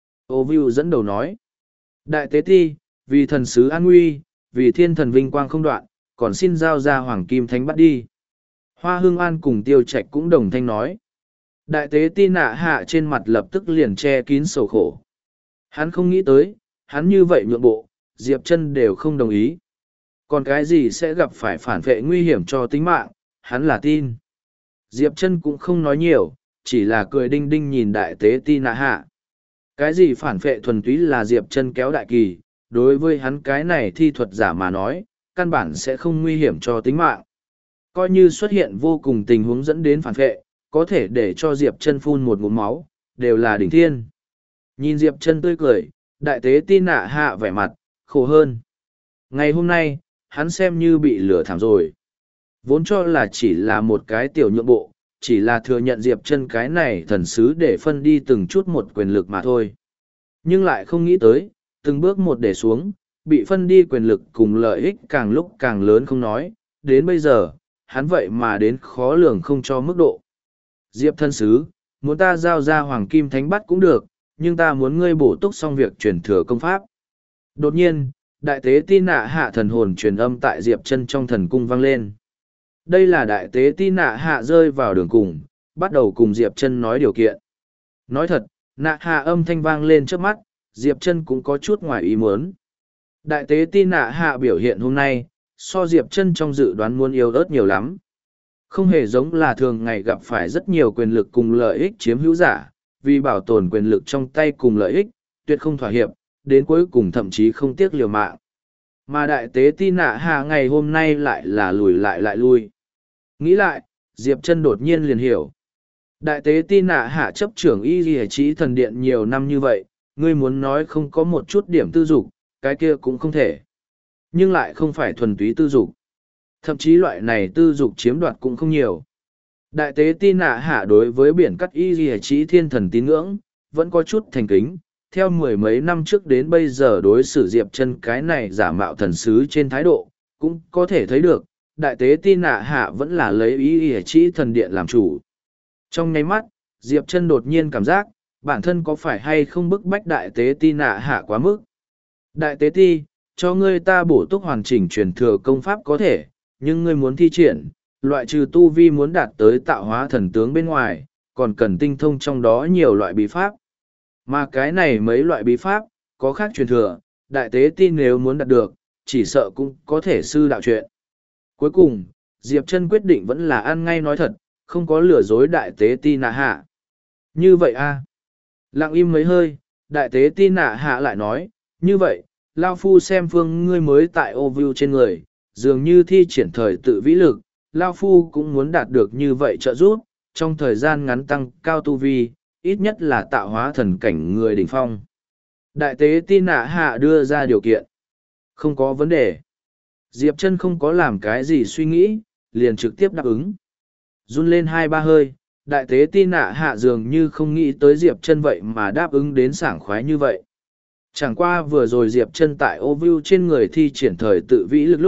Ô Vưu dẫn đầu nói. Đại tế ti, vì thần sứ an nguy, vì thiên thần vinh quang không đoạn, còn xin giao ra Hoàng Kim Thánh Bát đi. Hoa Hưng An cùng Tiêu Trạch cũng đồng thanh nói. Đại tế Ti Nạ Hạ trên mặt lập tức liền che kín sầu khổ. Hắn không nghĩ tới, hắn như vậy nhượng bộ, Diệp Chân đều không đồng ý. Còn cái gì sẽ gặp phải phản vệ nguy hiểm cho tính mạng, hắn là tin. Diệp Chân cũng không nói nhiều, chỉ là cười đinh đinh nhìn đại tế Ti Nạ Hạ. Cái gì phản vệ thuần túy là Diệp Chân kéo đại kỳ, đối với hắn cái này thi thuật giả mà nói, căn bản sẽ không nguy hiểm cho tính mạng. Coi như xuất hiện vô cùng tình huống dẫn đến phản vệ, có thể để cho Diệp Chân phun một ngụm máu, đều là đỉnh thiên. Nhìn Diệp Chân tươi cười, đại tế Ti Nạ Hạ vẻ mặt khổ hơn. Ngày hôm nay, hắn xem như bị lừa thảm rồi. Vốn cho là chỉ là một cái tiểu nhượng bộ, chỉ là thừa nhận Diệp Chân cái này thần sứ để phân đi từng chút một quyền lực mà thôi. Nhưng lại không nghĩ tới, từng bước một để xuống, bị phân đi quyền lực cùng lợi ích càng lúc càng lớn không nói, đến bây giờ, hắn vậy mà đến khó lường không cho mức độ. Diệp thân sứ, muốn ta giao ra Hoàng Kim Thánh Bát cũng được, nhưng ta muốn ngươi bổ túc xong việc truyền thừa công pháp. Đột nhiên, đại tế Ti Nạ Hạ thần hồn truyền âm tại Diệp Chân trong thần cung vang lên. Đây là đại tế Ti Nạ Hạ rơi vào đường cùng, bắt đầu cùng Diệp Chân nói điều kiện. Nói thật, Nạ Hạ âm thanh vang lên trước mắt, Diệp Chân cũng có chút ngoài ý muốn. Đại tế Ti Nạ Hạ biểu hiện hôm nay, so Diệp Chân trong dự đoán muốn yếu ớt nhiều lắm. Không hề giống là thường ngày gặp phải rất nhiều quyền lực cùng lợi ích chiếm hữu giả, vì bảo tồn quyền lực trong tay cùng lợi ích, tuyệt không thỏa hiệp, đến cuối cùng thậm chí không tiếc liều mạng. Mà đại tế Ti Nạ Hạ ngày hôm nay lại là lùi lại lui. Nghĩ lại, Diệp Chân đột nhiên liền hiểu. Đại tế Ti Nạ Hạ chấp trưởng Y Lìa Chí Thần Điện nhiều năm như vậy, ngươi muốn nói không có một chút điểm tư dục, cái kia cũng không thể. Nhưng lại không phải thuần túy tư dục. Thậm chí loại này tư dục chiếm đoạt cũng không nhiều. Đại tế Ti Nạ Hạ đối với biển cắt Y Lìa Chí Thiên Thần tín ngưỡng, vẫn có chút thành kính. Theo mười mấy năm trước đến bây giờ đối xử Diệp Chân cái này giả mạo thần sứ trên thái độ, cũng có thể thấy được, đại tế Ti Nạ Hạ vẫn là lấy Y Lìa Chí Thần Điện làm chủ. Trong nháy mắt, Diệp Chân đột nhiên cảm giác, bản thân có phải hay không bức bách đại tế Ti Nạ Hạ quá mức. Đại tế Ti, cho ngươi ta bổ túc hoàn chỉnh truyền thừa công pháp có thể, nhưng ngươi muốn thi triển, loại trừ tu vi muốn đạt tới tạo hóa thần tướng bên ngoài, còn cần tinh thông trong đó nhiều loại bí pháp. Mà cái này mấy loại bí pháp, có khác truyền thừa, đại tế Ti nếu muốn đạt được, chỉ sợ cũng có thể sư đạo chuyện. Cuối cùng, Diệp Chân quyết định vẫn là ăn ngay nói thật, không có lừa dối đại tế Ti Nạ Hạ. Như vậy a? Lặng im mấy hơi, đại tế Ti Nạ Hạ lại nói, như vậy, Lao Phu xem phương ngươi mới tại ô view trên người, dường như thi triển thời tự vĩ lực, Lao Phu cũng muốn đạt được như vậy trợ giúp, trong thời gian ngắn tăng cao tu vi, ít nhất là tạo hóa thần cảnh người đỉnh phong. Đại tế Ti Nạ Hạ đưa ra điều kiện. Không có vấn đề. Diệp Chân không có làm cái gì suy nghĩ, liền trực tiếp đáp ứng. Run lên 2-3 hơi, đại tế Ti Nạ Hạ dường như không nghĩ tới Diệp Chân vậy mà đáp ứng đến sảng khoái như vậy. Chẳng qua vừa rồi Diệp Chân tại ô view trên người thi triển thời tự vĩ lực lúc,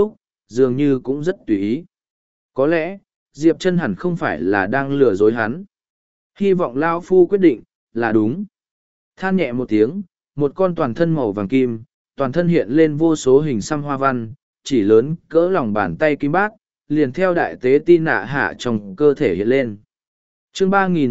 dường như cũng rất tùy ý. Có lẽ, Diệp Chân hẳn không phải là đang lừa dối hắn. Hy vọng Lao Phu quyết định, là đúng. Than nhẹ một tiếng, một con toàn thân màu vàng kim, toàn thân hiện lên vô số hình xăm hoa văn, chỉ lớn cỡ lòng bàn tay kim bát, liền theo đại tế ti nạ hạ trong cơ thể hiện lên. Chương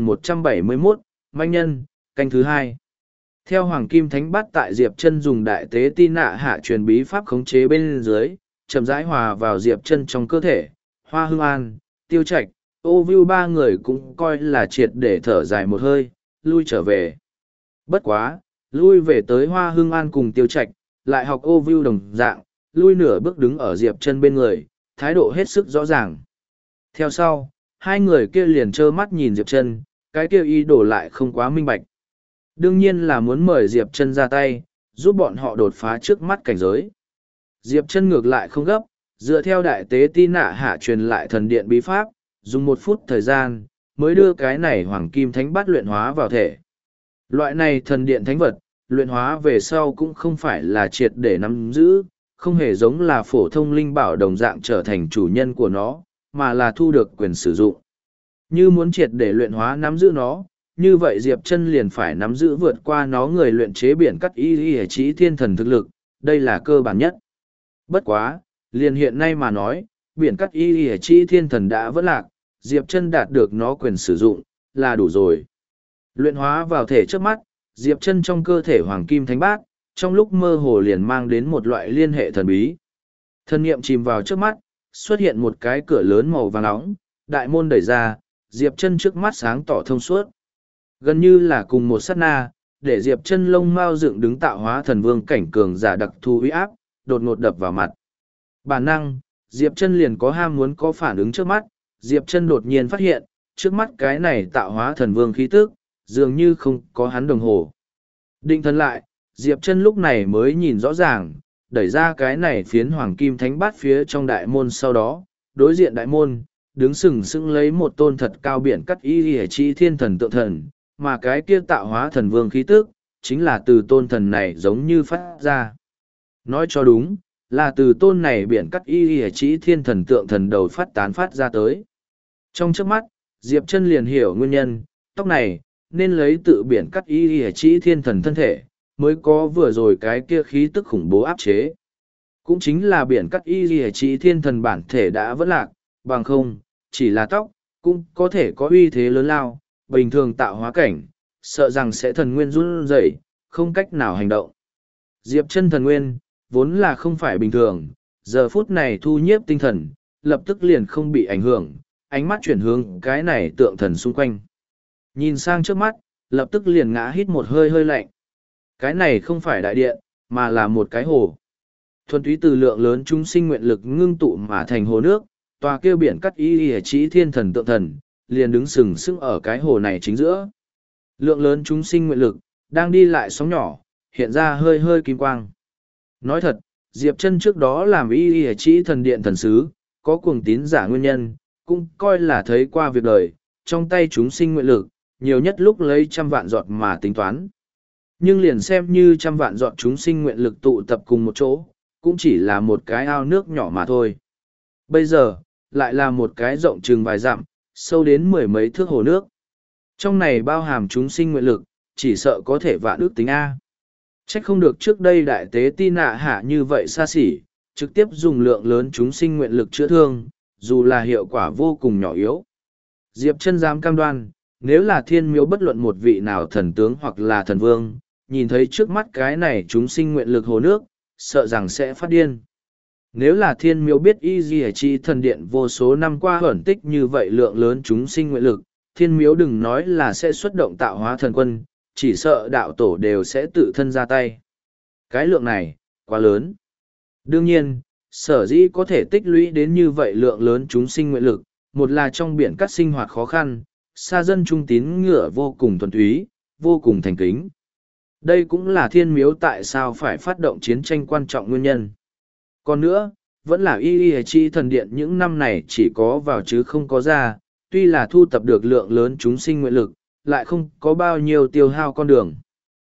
3171, Manh Nhân, canh thứ hai. Theo Hoàng Kim Thánh Bát tại Diệp Chân dùng đại tế ti nạ hạ truyền bí pháp khống chế bên dưới, chậm rãi hòa vào Diệp Chân trong cơ thể, Hoa Hưng An, Tiêu Trạch, Ô Vưu ba người cũng coi là triệt để thở dài một hơi, lui trở về. Bất quá, lui về tới Hoa Hưng An cùng Tiêu Trạch, lại học Ô Vưu đồng dạng, lui nửa bước đứng ở Diệp Chân bên người, thái độ hết sức rõ ràng. Theo sau, hai người kia liền trơ mắt nhìn Diệp Chân, cái kia ý đồ lại không quá minh bạch. Đương nhiên là muốn mời Diệp Chân ra tay, giúp bọn họ đột phá trước mắt cảnh giới. Diệp Chân ngược lại không gấp, dựa theo đại tế ti nạ hạ truyền lại thần điện bí pháp, dùng 1 phút thời gian, mới đưa cái này hoàng kim thánh bát luyện hóa vào thể. Loại này thần điện thánh vật, luyện hóa về sau cũng không phải là triệt để nắm giữ, không hề giống là phổ thông linh bảo đồng dạng trở thành chủ nhân của nó, mà là thu được quyền sử dụng. Như muốn triệt để luyện hóa nắm giữ nó, như vậy Diệp Chân liền phải nắm giữ vượt qua nó người luyện chế biển cắt y chí thiên thần thực lực, đây là cơ bản nhất. Bất quá, liền hiện nay mà nói, biển cắt y chí thiên thần đã vỡ lạc, Diệp Chân đạt được nó quyền sử dụng, là đủ rồi. Luyện hóa vào thể trước mắt, Diệp Chân trong cơ thể hoàng kim thánh bát, trong lúc mơ hồ liền mang đến một loại liên hệ thần bí. Thần niệm chìm vào trước mắt, xuất hiện một cái cửa lớn màu vàng nóng, đại môn đẩy ra, Diệp Chân trước mắt sáng tỏ thông suốt. Gần như là cùng một sát na, để Diệp Chân lông mao dựng đứng tạo hóa thần vương cảnh cường giả đặc thù uy áp, đột ngột đập vào mặt. Bản năng, Diệp Chân liền có ham muốn có phản ứng trước mắt, Diệp Chân đột nhiên phát hiện, trước mắt cái này tạo hóa thần vương khí tức, dường như không có hắn đồng hồ. Định thần lại, Diệp Chân lúc này mới nhìn rõ ràng, đẩy ra cái này phiến hoàng kim thánh bát phía trong đại môn sau đó, đối diện đại môn, đứng sừng sững lấy một tôn thật cao biển cắt y chi thiên thần tượng thần, mà cái kia tạo hóa thần vương khí tức, chính là từ tôn thần này giống như phát ra. Nói cho đúng, là từ tôn này biển cắt y chi thiên thần tượng thần đầu phát tán phát ra tới. Trong chớp mắt, Diệp Chân liền hiểu nguyên nhân, tóc này, nên lấy tự biển cắt y chi thiên thần thân thể, mới có vừa rồi cái kia khí tức khủng bố áp chế. Cũng chính là biển cắt y chi thiên thần bản thể đã vỡ lạc, bằng không, chỉ là tóc, cũng có thể có uy thế lớn lao, bình thường tạo hóa cảnh, sợ rằng sẽ thần nguyên run rẩy, không cách nào hành động. Diệp Chân thần nguyên, vốn là không phải bình thường, giờ phút này thu nhiếp tinh thần, lập tức liền không bị ảnh hưởng, ánh mắt chuyển hướng cái này tượng thần xung quanh. Nhìn sang trước mắt, lập tức liền ngã hít một hơi hơi lạnh. Cái này không phải đại điện, mà là một cái hồ. Thuần túy từ lượng lớn chúng sinh nguyện lực ngưng tụ mà thành hồ nước, tòa kia biển cắt y chí thiên thần tượng thần, liền đứng sừng sững ở cái hồ này chính giữa. Lượng lớn chúng sinh nguyện lực, đang đi lại sóng nhỏ, hiện ra hơi hơi kim quang. Nói thật, Diệp Chân trước đó làm y chí thần điện thần sứ, có cuồng tín giả nguyên nhân, cũng coi là thấy qua việc đời, trong tay chúng sinh nguyện lực, nhiều nhất lúc lấy 100 vạn giọt mà tính toán. Nhưng liền xem như 100 vạn giọt chúng sinh nguyện lực tụ tập cùng một chỗ, cũng chỉ là một cái ao nước nhỏ mà thôi. Bây giờ, lại là một cái rộng chừng vài dặm, sâu đến 10 mấy thước hồ nước. Trong này bao hàm chúng sinh nguyện lực, chỉ sợ có thể vạn ước tính A. Trách không được trước đây đại tế ti nạ hạ như vậy xa xỉ, trực tiếp dùng lượng lớn chúng sinh nguyện lực chữa thương, dù là hiệu quả vô cùng nhỏ yếu. Diệp Chân dám cam đoan, nếu là thiên miếu bất luận một vị nào thần tướng hoặc là thần vương, nhìn thấy trước mắt cái này chúng sinh nguyện lực hồ nước, sợ rằng sẽ phát điên. Nếu là thiên miếu biết y di chi thần điện vô số năm qua hẩn tích như vậy lượng lớn chúng sinh nguyện lực, thiên miếu đừng nói là sẽ xuất động tạo hóa thần quân, chỉ sợ đạo tổ đều sẽ tự thân ra tay. Cái lượng này, quá lớn. Đương nhiên, sở dĩ có thể tích lũy đến như vậy lượng lớn chúng sinh nguyện lực, một là trong biển cắt sinh hoạt khó khăn, xa dân trung tín ngựa vô cùng thuần túy, vô cùng thành kính. Đây cũng là thiên miếu tại sao phải phát động chiến tranh quan trọng nguyên nhân. Còn nữa, vẫn là y chi thần điện những năm này chỉ có vào chứ không có ra, tuy là thu tập được lượng lớn chúng sinh nguyện lực, lại không có bao nhiêu tiêu hao con đường.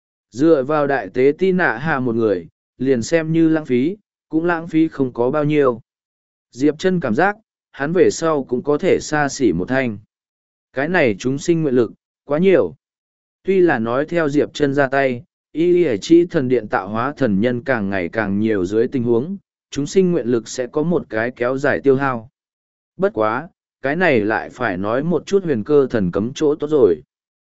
Dựa vào đại tế ti nạ hạ một người, liền xem như lãng phí, cũng lãng phí không có bao nhiêu. Diệp Chân cảm giác, hắn về sau cũng có thể xa xỉ một thanh. Cái này chúng sinh nguyện lực, quá nhiều. Tuy là nói theo Diệp Chân ra tay, y chỉ thần điện tạo hóa thần nhân càng ngày càng nhiều dưới tình huống, chúng sinh nguyện lực sẽ có một cái kéo dài tiêu hao. Bất quá, cái này lại phải nói một chút huyền cơ thần cấm chỗ tốt rồi.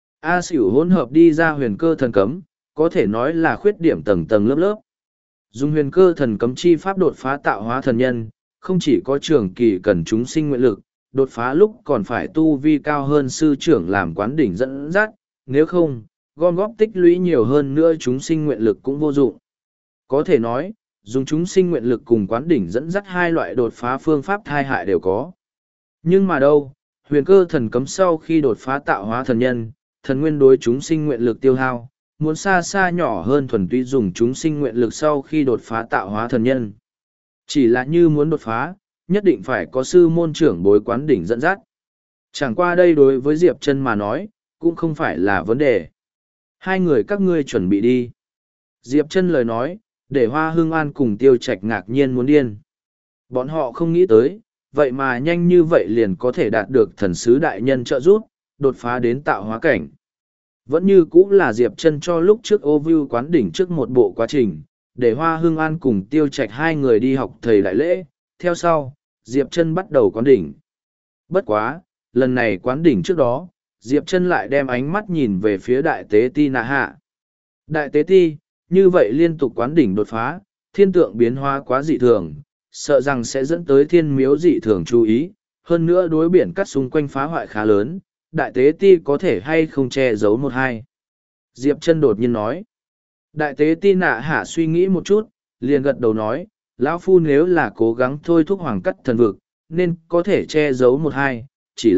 A xỉu hỗn hợp đi ra huyền cơ thần cấm, có thể nói là khuyết điểm tầng tầng lớp lớp. Dùng huyền cơ thần cấm chi pháp đột phá tạo hóa thần nhân, không chỉ có trường kỳ cần chúng sinh nguyện lực, đột phá lúc còn phải tu vi cao hơn sư trưởng làm quán đỉnh dẫn dắt, nếu không, gom góp tích lũy nhiều hơn nữa chúng sinh nguyện lực cũng vô dụng. Có thể nói, dùng chúng sinh nguyện lực cùng quán đỉnh dẫn dắt hai loại đột phá phương pháp thai hại đều có. Nhưng mà đâu, huyền cơ thần cấm sau khi đột phá tạo hóa thần nhân, thần nguyên đối chúng sinh nguyện lực tiêu hao, muốn xa xa nhỏ hơn thuần túy dùng chúng sinh nguyện lực sau khi đột phá tạo hóa thần nhân. Chỉ là như muốn đột phá, nhất định phải có sư môn trưởng bối quán đỉnh dẫn dắt. Chẳng qua đây đối với Diệp Chân mà nói, cũng không phải là vấn đề. Hai người các ngươi chuẩn bị đi. Diệp Chân lời nói, để Hoa Hưng An cùng Tiêu Trạch ngạc nhiên muốn điên. Bọn họ không nghĩ tới, vậy mà nhanh như vậy liền có thể đạt được thần sứ đại nhân trợ giúp, đột phá đến tạo hóa cảnh. Vẫn như cũng là Diệp Chân cho lúc trước ô view quán đỉnh trước một bộ quá trình, để Hoa Hưng An cùng Tiêu Trạch hai người đi học thầy đại lễ, theo sau, Diệp Chân bắt đầu quán đỉnh. Bất quá, lần này quán đỉnh trước đó, Diệp Chân lại đem ánh mắt nhìn về phía Đại Tế Ti Nạ Hạ. Đại Tế Ti, như vậy liên tục quán đỉnh đột phá, thiên tượng biến hóa quá dị thường, sợ rằng sẽ dẫn tới thiên miếu dị thường chú ý, hơn nữa đối biển cắt xung quanh phá hoại khá lớn, Đại Tế Ti có thể hay không che giấu một hai. Diệp Chân đột nhiên nói. Đại Tế Ti Nạ Hạ suy nghĩ một chút, liền gật đầu nói, lão phu nếu là cố gắng thôi thúc hoàng cắt thần vực, nên có thể che giấu một hai, chỉ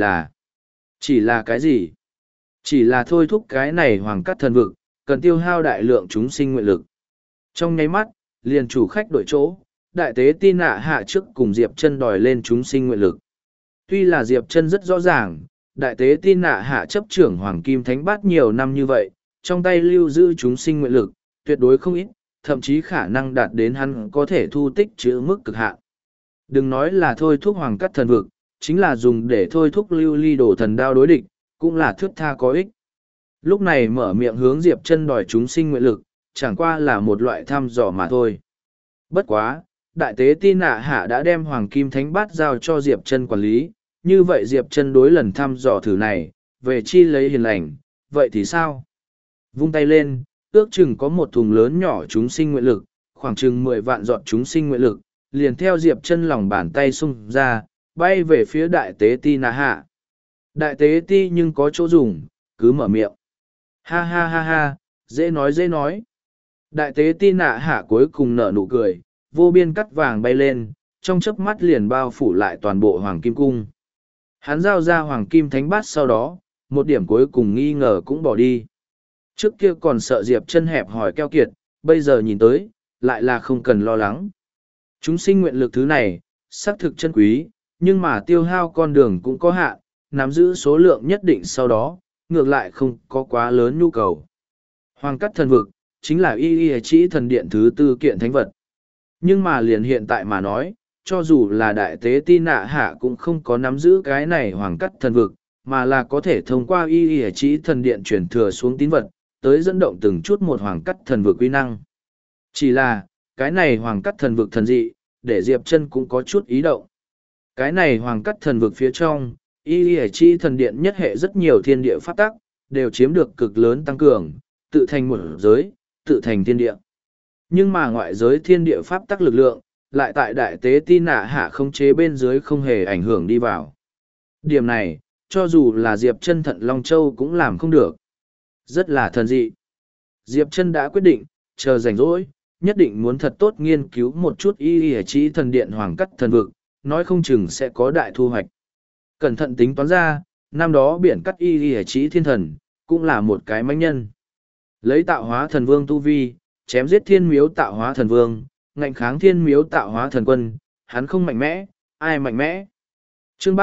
là cái gì? Chỉ là thôi thúc cái này hoàng cắt thần vực, cần tiêu hao đại lượng chúng sinh nguyện lực. Trong nháy mắt, liền chủ khách đổi chỗ, Đại Tế Ti Nạ Hạ trước cùng Diệp Chân đòi lên chúng sinh nguyện lực. Tuy là Diệp Chân rất rõ ràng, Đại Tế Ti Nạ Hạ chấp trưởng Hoàng Kim Thánh Bát nhiều năm như vậy, trong tay lưu giữ chúng sinh nguyện lực, tuyệt đối không ít, thậm chí khả năng đạt đến hắn có thể thu tích trữ mức cực hạn. Đừng nói là thôi thúc hoàng cắt thần vực, chính là dùng để thôi thúc lưu ly đổ thần đao đối địch, cũng là thước tha có ích. Lúc này mở miệng hướng Diệp Chân đòi chúng sinh nguyện lực, chẳng qua là một loại thăm dò mà thôi. Bất quá, Đại Tế Ti Nạ Hạ đã đem Hoàng Kim Thánh Bát giao cho Diệp Chân quản lý, như vậy Diệp Chân đối lần thăm dò thử này, về chi lấy hiền lành, vậy thì sao? Vung tay lên, ước chừng có một thùng lớn nhỏ chúng sinh nguyện lực, khoảng chừng 10 vạn giọt chúng sinh nguyện lực, liền theo Diệp Chân lòng bàn tay xung ra, bay về phía Đại Tế Ti Nạ Hạ. Đại Tế Ti nhưng có chỗ dùng, cứ mở miệng. Ha ha ha ha, dễ nói dễ nói. Đại Tế Ti Nạ Hạ cuối cùng nở nụ cười, vô biên cắt vàng bay lên, trong chớp mắt liền bao phủ lại toàn bộ Hoàng Kim Cung. Hắn giao ra Hoàng Kim Thánh Bát sau đó, một điểm cuối cùng nghi ngờ cũng bỏ đi. Trước kia còn sợ Diệp Chân hẹp hỏi keo kiệt, bây giờ nhìn tới, lại là không cần lo lắng. Chúng sinh nguyện lực thứ này, xác thực chân quý, nhưng mà tiêu hao con đường cũng có hạn, nắm giữ số lượng nhất định sau đó, ngược lại không có quá lớn nhu cầu. Hoàng cắt thần vực, chính là y chỉ thần điện thứ tư kiện thánh vật. Nhưng mà liền hiện tại mà nói, cho dù là Đại Tế Ti Nạ Hạ cũng không có nắm giữ cái này hoàng cắt thần vực, mà là có thể thông qua y chỉ thần điện truyền thừa xuống tín vật, tới dẫn động từng chút một hoàng cắt thần vực uy năng. Chỉ là, cái này hoàng cắt thần vực thần dị, để Diệp Chân cũng có chút ý động. Cái này hoàng cắt thần vực phía trong, y chi thần điện nhất hệ rất nhiều thiên địa pháp tắc, đều chiếm được cực lớn tăng cường, tự thành một giới, tự thành thiên địa. Nhưng mà ngoại giới thiên địa pháp tắc lực lượng, lại tại Đại Tế Ti Nạ Hạ khống chế bên dưới không hề ảnh hưởng đi vào. Điểm này, cho dù là Diệp Chân Thận Long Châu cũng làm không được. Rất là thần dị. Diệp Chân đã quyết định, chờ rảnh rỗi, nhất định muốn thật tốt nghiên cứu một chút y chỉ thần điện hoàng cắt thần vực, nói không chừng sẽ có đại thu hoạch. Cẩn thận tính toán ra, năm đó biển cắt y chỉ thiên thần, cũng là một cái mãnh nhân. Lấy tạo hóa thần vương tu vi, chém giết thiên miếu tạo hóa thần vương, ngạnh kháng thiên miếu tạo hóa thần quân, hắn không mạnh mẽ, ai mạnh mẽ. Chương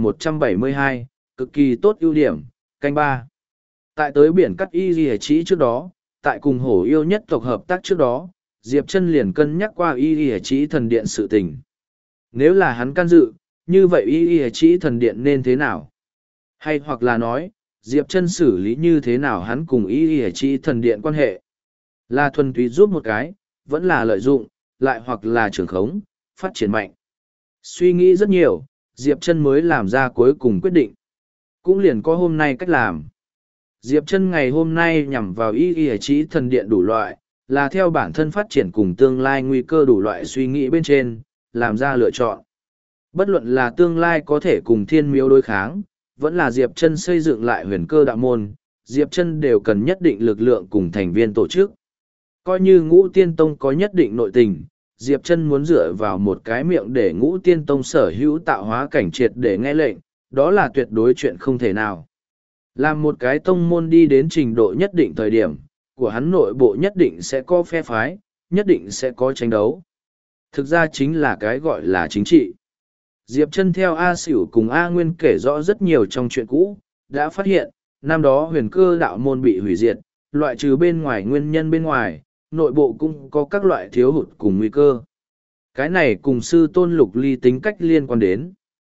3172, cực kỳ tốt ưu điểm, canh ba. Tại tới biển cắt y chỉ trước đó, tại cùng hổ yêu nhất tộc hợp tác trước đó, Diệp Chân liền cân nhắc qua y chỉ thần điện sự tình. Nếu là hắn can dự, như vậy y chỉ thần điện nên thế nào? Hay hoặc là nói, Diệp Chân xử lý như thế nào hắn cùng y chỉ thần điện quan hệ? Là thuần túy giúp một cái, vẫn là lợi dụng, lại hoặc là trưởng khống, phát triển mạnh. Suy nghĩ rất nhiều, Diệp Chân mới làm ra cuối cùng quyết định. Cũng liền có hôm nay cách làm. Diệp Chân ngày hôm nay nhằm vào y chỉ thần điện đủ loại, là theo bản thân phát triển cùng tương lai nguy cơ đủ loại suy nghĩ bên trên, làm ra lựa chọn. Bất luận là tương lai có thể cùng thiên miếu đối kháng, vẫn là Diệp Chân xây dựng lại huyền cơ đạo môn, Diệp Chân đều cần nhất định lực lượng cùng thành viên tổ chức. Coi như Ngũ Tiên Tông có nhất định nội tình, Diệp Chân muốn dựa vào một cái miệng để Ngũ Tiên Tông sở hữu tạo hóa cảnh triệt để nghe lệnh, đó là tuyệt đối chuyện không thể nào. Làm một cái tông môn đi đến trình độ nhất định thời điểm, của hắn nội bộ nhất định sẽ có phe phái, nhất định sẽ có tranh đấu. Thực ra chính là cái gọi là chính trị. Diệp Chân theo A Sửu cùng A Nguyên kể rõ rất nhiều trong chuyện cũ, đã phát hiện, năm đó huyền cơ đạo môn bị hủy diệt, loại trừ bên ngoài nguyên nhân bên ngoài, nội bộ cũng có các loại thiếu hụt cùng nguy cơ. Cái này cùng sư tôn Lục Ly tính cách liên quan đến.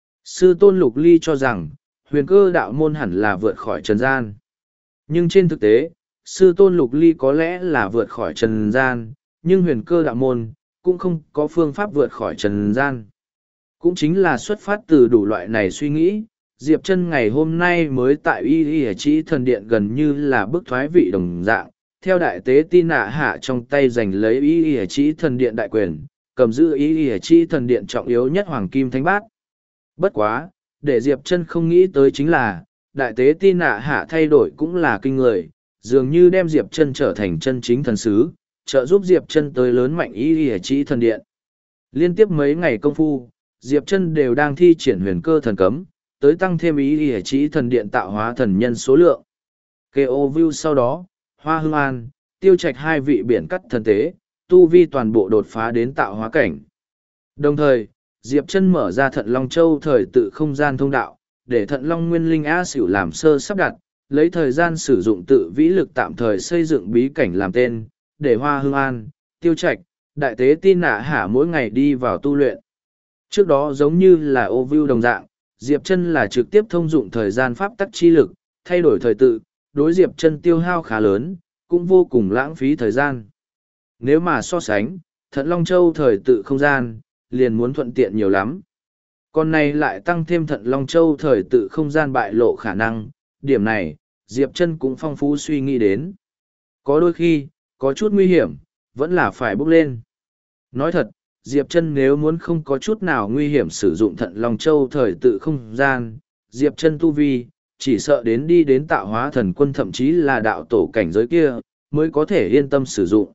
Sư tôn Lục Ly cho rằng, huyền cơ đạo môn hẳn là vượt khỏi trần gian. Nhưng trên thực tế, sư tôn Lục Ly có lẽ là vượt khỏi trần gian, nhưng huyền cơ đạo môn cũng không có phương pháp vượt khỏi trần gian. Cũng chính là xuất phát từ đủ loại này suy nghĩ, Diệp Chân ngày hôm nay mới tại y chỉ thần điện gần như là bức thoái vị đồng dạng, theo đại tế Ti Nạ Hạ trong tay giành lấy y chỉ thần điện đại quyền, cầm giữ y chỉ thần điện trọng yếu nhất hoàng kim thánh bát. Bất quá, để Diệp Chân không nghĩ tới chính là, đại tế Ti Nạ Hạ thay đổi cũng là kinh người, dường như đem Diệp Chân trở thành chân chính thần sứ, trợ giúp Diệp Chân tới lớn mạnh y chỉ thần điện. Liên tiếp mấy ngày công phu, Diệp Chân đều đang thi triển huyền cơ thần cấm, tới tăng thêm y chỉ thần điện tạo hóa thần nhân số lượng. Kêu view sau đó, Hoa Hương An, Tiêu Trạch hai vị biển cắt thần tế, tu vi toàn bộ đột phá đến tạo hóa cảnh. Đồng thời, Diệp Chân mở ra Thận Long Châu thời tự không gian thông đạo, để Thận Long Nguyên Linh A Sửu làm sơ sắp đặt, lấy thời gian sử dụng tự vĩ lực tạm thời xây dựng bí cảnh làm tên, để Hoa Hương An, Tiêu Trạch, đại tế Ti Nạ Hạ mỗi ngày đi vào tu luyện. Trước đó giống như là ô view đồng dạng, Diệp Chân là trực tiếp thông dụng thời gian pháp tắc chi lực, thay đổi thời tự, đối Diệp Chân tiêu hao khá lớn, cũng vô cùng lãng phí thời gian. Nếu mà so sánh, Thận Long Châu thời tự không gian, liền muốn thuận tiện nhiều lắm. Còn này lại tăng thêm Thận Long Châu thời tự không gian bại lộ khả năng, điểm này, Diệp Chân cũng phong phú suy nghĩ đến. Có đôi khi, có chút nguy hiểm, vẫn là phải bước lên. Nói thật, Diệp Chân nếu muốn không có chút nào nguy hiểm sử dụng Thận Long Châu thời tự không gian, Diệp Chân tu vi, chỉ sợ đến đi đến tạo hóa thần quân thậm chí là đạo tổ cảnh giới kia, mới có thể yên tâm sử dụng.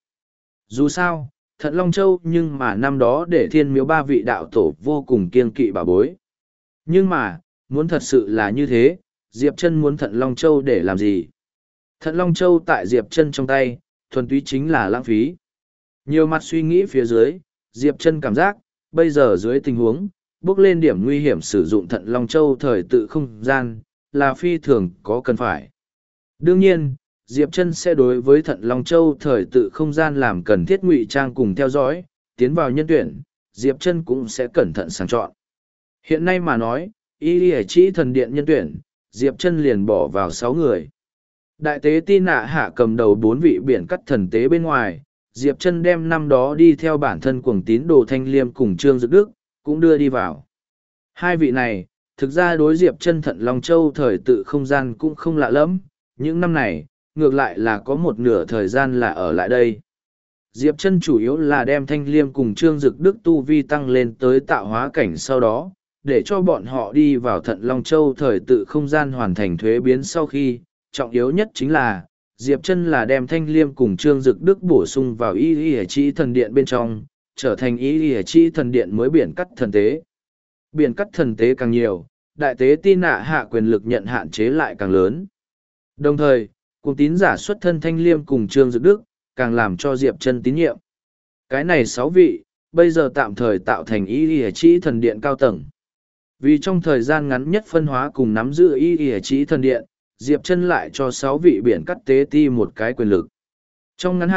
Dù sao, Thận Long Châu nhưng mà năm đó để thiên miếu ba vị đạo tổ vô cùng kiêng kỵ bảo bối. Nhưng mà, muốn thật sự là như thế, Diệp Chân muốn Thận Long Châu để làm gì? Thận Long Châu tại Diệp Chân trong tay, thuần túy chính là lãng phí. Nhiều mặt suy nghĩ phía dưới, Diệp Chân cảm giác, bây giờ dưới tình huống, bước lên điểm nguy hiểm sử dụng Thận Long Châu thời tự không gian, là phi thường có cần phải. Đương nhiên, Diệp Chân sẽ đối với Thận Long Châu thời tự không gian làm cần thiết ngụy trang cùng theo dõi, tiến vào nhân tuyển, Diệp Chân cũng sẽ cẩn thận sàng chọn. Hiện nay mà nói, y chỉ thần điện nhân tuyển, Diệp Chân liền bỏ vào 6 người. Đại tế Ti Nạ Hạ cầm đầu 4 vị biển cắt thần tế bên ngoài, Diệp Chân đem năm đó đi theo bản thân cuồng tín đồ Thanh Liêm cùng Trương Dực Đức, cũng đưa đi vào. Hai vị này, thực ra đối Diệp Chân Thận Long Châu thời tự không gian cũng không lạ lắm, những năm này, ngược lại là có một nửa thời gian là ở lại đây. Diệp Chân chủ yếu là đem Thanh Liêm cùng Trương Dực Đức tu vi tăng lên tới tạo hóa cảnh sau đó, để cho bọn họ đi vào Thận Long Châu thời tự không gian hoàn thành thuế biến sau khi, trọng yếu nhất chính là, Diệp Chân là đem Thanh Liêm cùng Trương Dực Đức bổ sung vào y chỉ thần điện bên trong, trở thành y chỉ thần điện mới biển cắt thần tế. Biển cắt thần tế càng nhiều, đại tế Ti Nạ Hạ quyền lực nhận hạn chế lại càng lớn. Đồng thời, cùng tín giả xuất thân Thanh Liêm cùng Trương Dực Đức, càng làm cho Diệp Chân tín nhiệm. Cái này 6 vị, bây giờ tạm thời tạo thành y chỉ thần điện cao tầng. Vì trong thời gian ngắn nhất phân hóa cùng nắm giữ y chỉ thần điện, Diệp Chân lại cho 6 vị biển cắt tế ti một cái quyền lực. Trong ngắn hạn,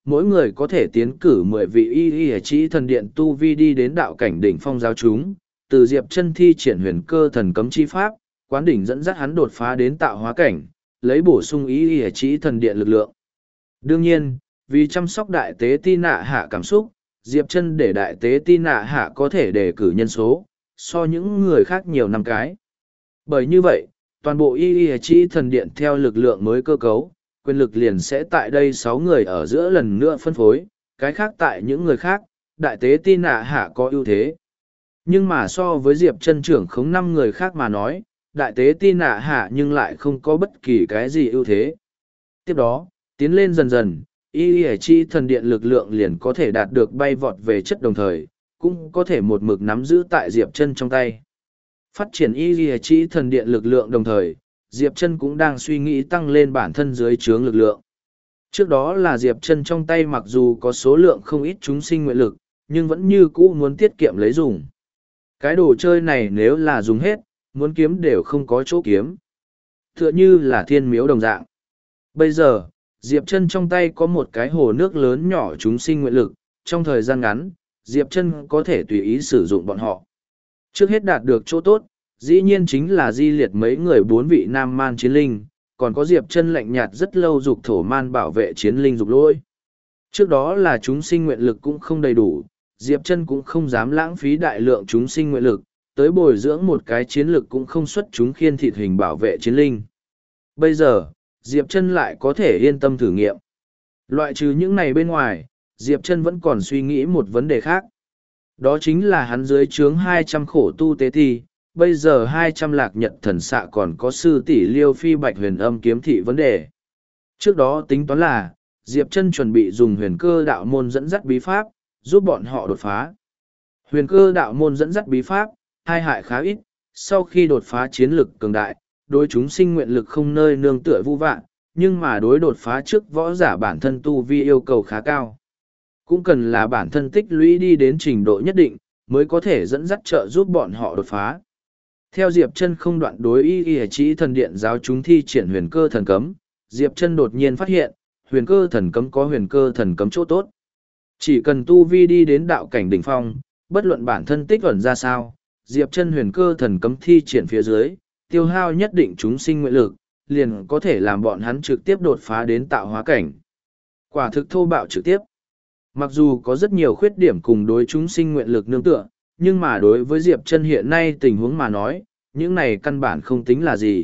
mỗi người có thể tiến cử 10 vị y y chỉ thần điện tu vi đi đến đạo cảnh đỉnh phong giáo chúng, từ Diệp Chân thi triển huyền cơ thần cấm chi pháp, quán đỉnh dẫn dắt hắn đột phá đến tạo hóa cảnh, lấy bổ sung y y chỉ thần điện lực lượng. Đương nhiên, vì chăm sóc đại tế Ti Nạ Hạ cảm xúc, Diệp Chân để đại tế Ti Nạ Hạ có thể đề cử nhân số, so những người khác nhiều năm cái. Bởi như vậy, toàn bộ y y chỉ thần điện theo lực lượng mới cơ cấu, quyền lực liền sẽ tại đây 6 người ở giữa lần nữa phân phối, cái khác tại những người khác, đại tế Ti Nạ Hạ có ưu thế. Nhưng mà so với Diệp Chân trưởng khống 5 người khác mà nói, đại tế Ti Nạ Hạ nhưng lại không có bất kỳ cái gì ưu thế. Tiếp đó, tiến lên dần dần, y chi thần điện lực lượng liền có thể đạt được bay vọt về chất đồng thời, cũng có thể một mực nắm giữ tại Diệp Chân trong tay. Phát triển y chi thần điện lực lượng đồng thời, Diệp Chân cũng đang suy nghĩ tăng lên bản thân dưới trướng lực lượng. Trước đó là Diệp Chân trong tay mặc dù có số lượng không ít chúng sinh nguyện lực, nhưng vẫn như cũ muốn tiết kiệm lấy dùng. Cái đồ chơi này nếu là dùng hết, muốn kiếm đều không có chỗ kiếm. Tựa như là thiên miếu đồng dạng. Bây giờ, Diệp Chân trong tay có một cái hồ nước lớn nhỏ chúng sinh nguyện lực, trong thời gian ngắn, Diệp Chân có thể tùy ý sử dụng bọn họ. Trước hết đạt được chỗ tốt, dĩ nhiên chính là di liệt mấy người 4 vị nam man chiến linh, còn có Diệp Chân lạnh nhạt rất lâu dục thổ man bảo vệ chiến linh dục lỗi. Trước đó là chúng sinh nguyện lực cũng không đầy đủ, Diệp Chân cũng không dám lãng phí đại lượng chúng sinh nguyện lực, tới bồi dưỡng một cái chiến lực cũng không xuất chúng khiên thịt hình bảo vệ chiến linh. Bây giờ, Diệp Chân lại có thể yên tâm thử nghiệm. Loại trừ những này bên ngoài, Diệp Chân vẫn còn suy nghĩ một vấn đề khác. Đó chính là hắn dưới trướng 200 khổ tu tế thi, bây giờ 200 lạc nhật thần xạ còn có sư tỷ Liêu Phi Bạch huyền âm kiếm thị vấn đề. Trước đó tính toán là, Diệp Chân chuẩn bị dùng huyền cơ đạo môn dẫn dắt bí pháp, giúp bọn họ đột phá. Huyền cơ đạo môn dẫn dắt bí pháp, hai hại khá ít, sau khi đột phá chiến lực cường đại, đối chúng sinh nguyện lực không nơi nương tựa vu vạn, nhưng mà đối đột phá trước võ giả bản thân tu vi yêu cầu khá cao. Cũng cần là bản thân tích lũy đi đến trình độ nhất định, mới có thể dẫn dắt trợ giúp bọn họ đột phá. Theo Diệp Chân không đoạn đối y chỉ thần điện giáo chúng thi triển huyền cơ thần cấm, Diệp Chân đột nhiên phát hiện, huyền cơ thần cấm có huyền cơ thần cấm chỗ tốt. Chỉ cần tu vi đi đến đạo cảnh đỉnh phong, bất luận bản thân tích ẩn ra sao, Diệp Chân huyền cơ thần cấm thi triển phía dưới, tiêu hao nhất định chúng sinh nguyện lực, liền có thể làm bọn hắn trực tiếp đột phá đến tạo hóa cảnh. Quả thực thô bạo trực tiếp. Mặc dù có rất nhiều khuyết điểm cùng đối chúng sinh nguyện lực nương tựa, nhưng mà đối với Diệp Chân hiện nay tình huống mà nói, những này căn bản không tính là gì.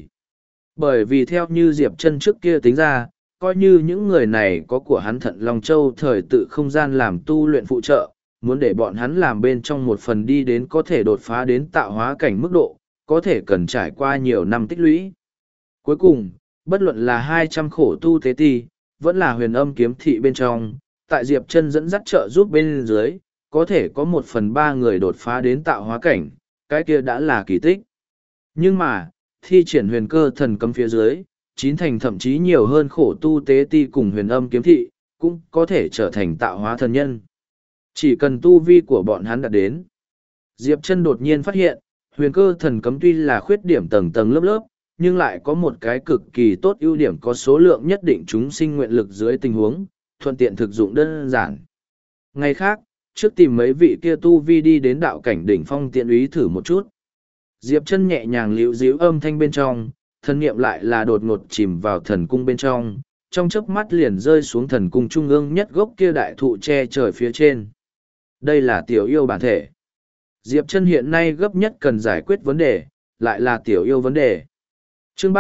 Bởi vì theo như Diệp Chân trước kia tính ra, coi như những người này có của hắn Thận Long Châu thời tự không gian làm tu luyện phụ trợ, muốn để bọn hắn làm bên trong một phần đi đến có thể đột phá đến tạo hóa cảnh mức độ, có thể cần trải qua nhiều năm tích lũy. Cuối cùng, bất luận là 200 khổ tu tế ti, vẫn là huyền âm kiếm thị bên trong, tại Diệp Chân dẫn dắt trợ giúp bên dưới, có thể có 1/3 người đột phá đến tạo hóa cảnh, cái kia đã là kỳ tích. Nhưng mà, thi triển huyền cơ thần cấm phía dưới, 9 thành thậm chí nhiều hơn khổ tu tế ti cùng huyền âm kiếm thị, cũng có thể trở thành tạo hóa thần nhân. Chỉ cần tu vi của bọn hắn đạt đến. Diệp Chân đột nhiên phát hiện, huyền cơ thần cấm tuy là khuyết điểm tầng tầng lớp lớp, nhưng lại có một cái cực kỳ tốt ưu điểm có số lượng nhất định chúng sinh nguyện lực dưới tình huống, thuận tiện thực dụng đơn giản. Ngày khác, trước tìm mấy vị kia tu vi đi đến đạo cảnh đỉnh phong tiện úy thử một chút. Diệp Chân nhẹ nhàng liễu díu âm thanh bên trong, thần niệm lại là đột ngột chìm vào thần cung bên trong chớp mắt liền rơi xuống thần cung trung ương nhất gốc kia đại thụ che trời phía trên. Đây là tiểu yêu bản thể. Diệp Chân hiện nay gấp nhất cần giải quyết vấn đề, lại là tiểu yêu vấn đề. Chương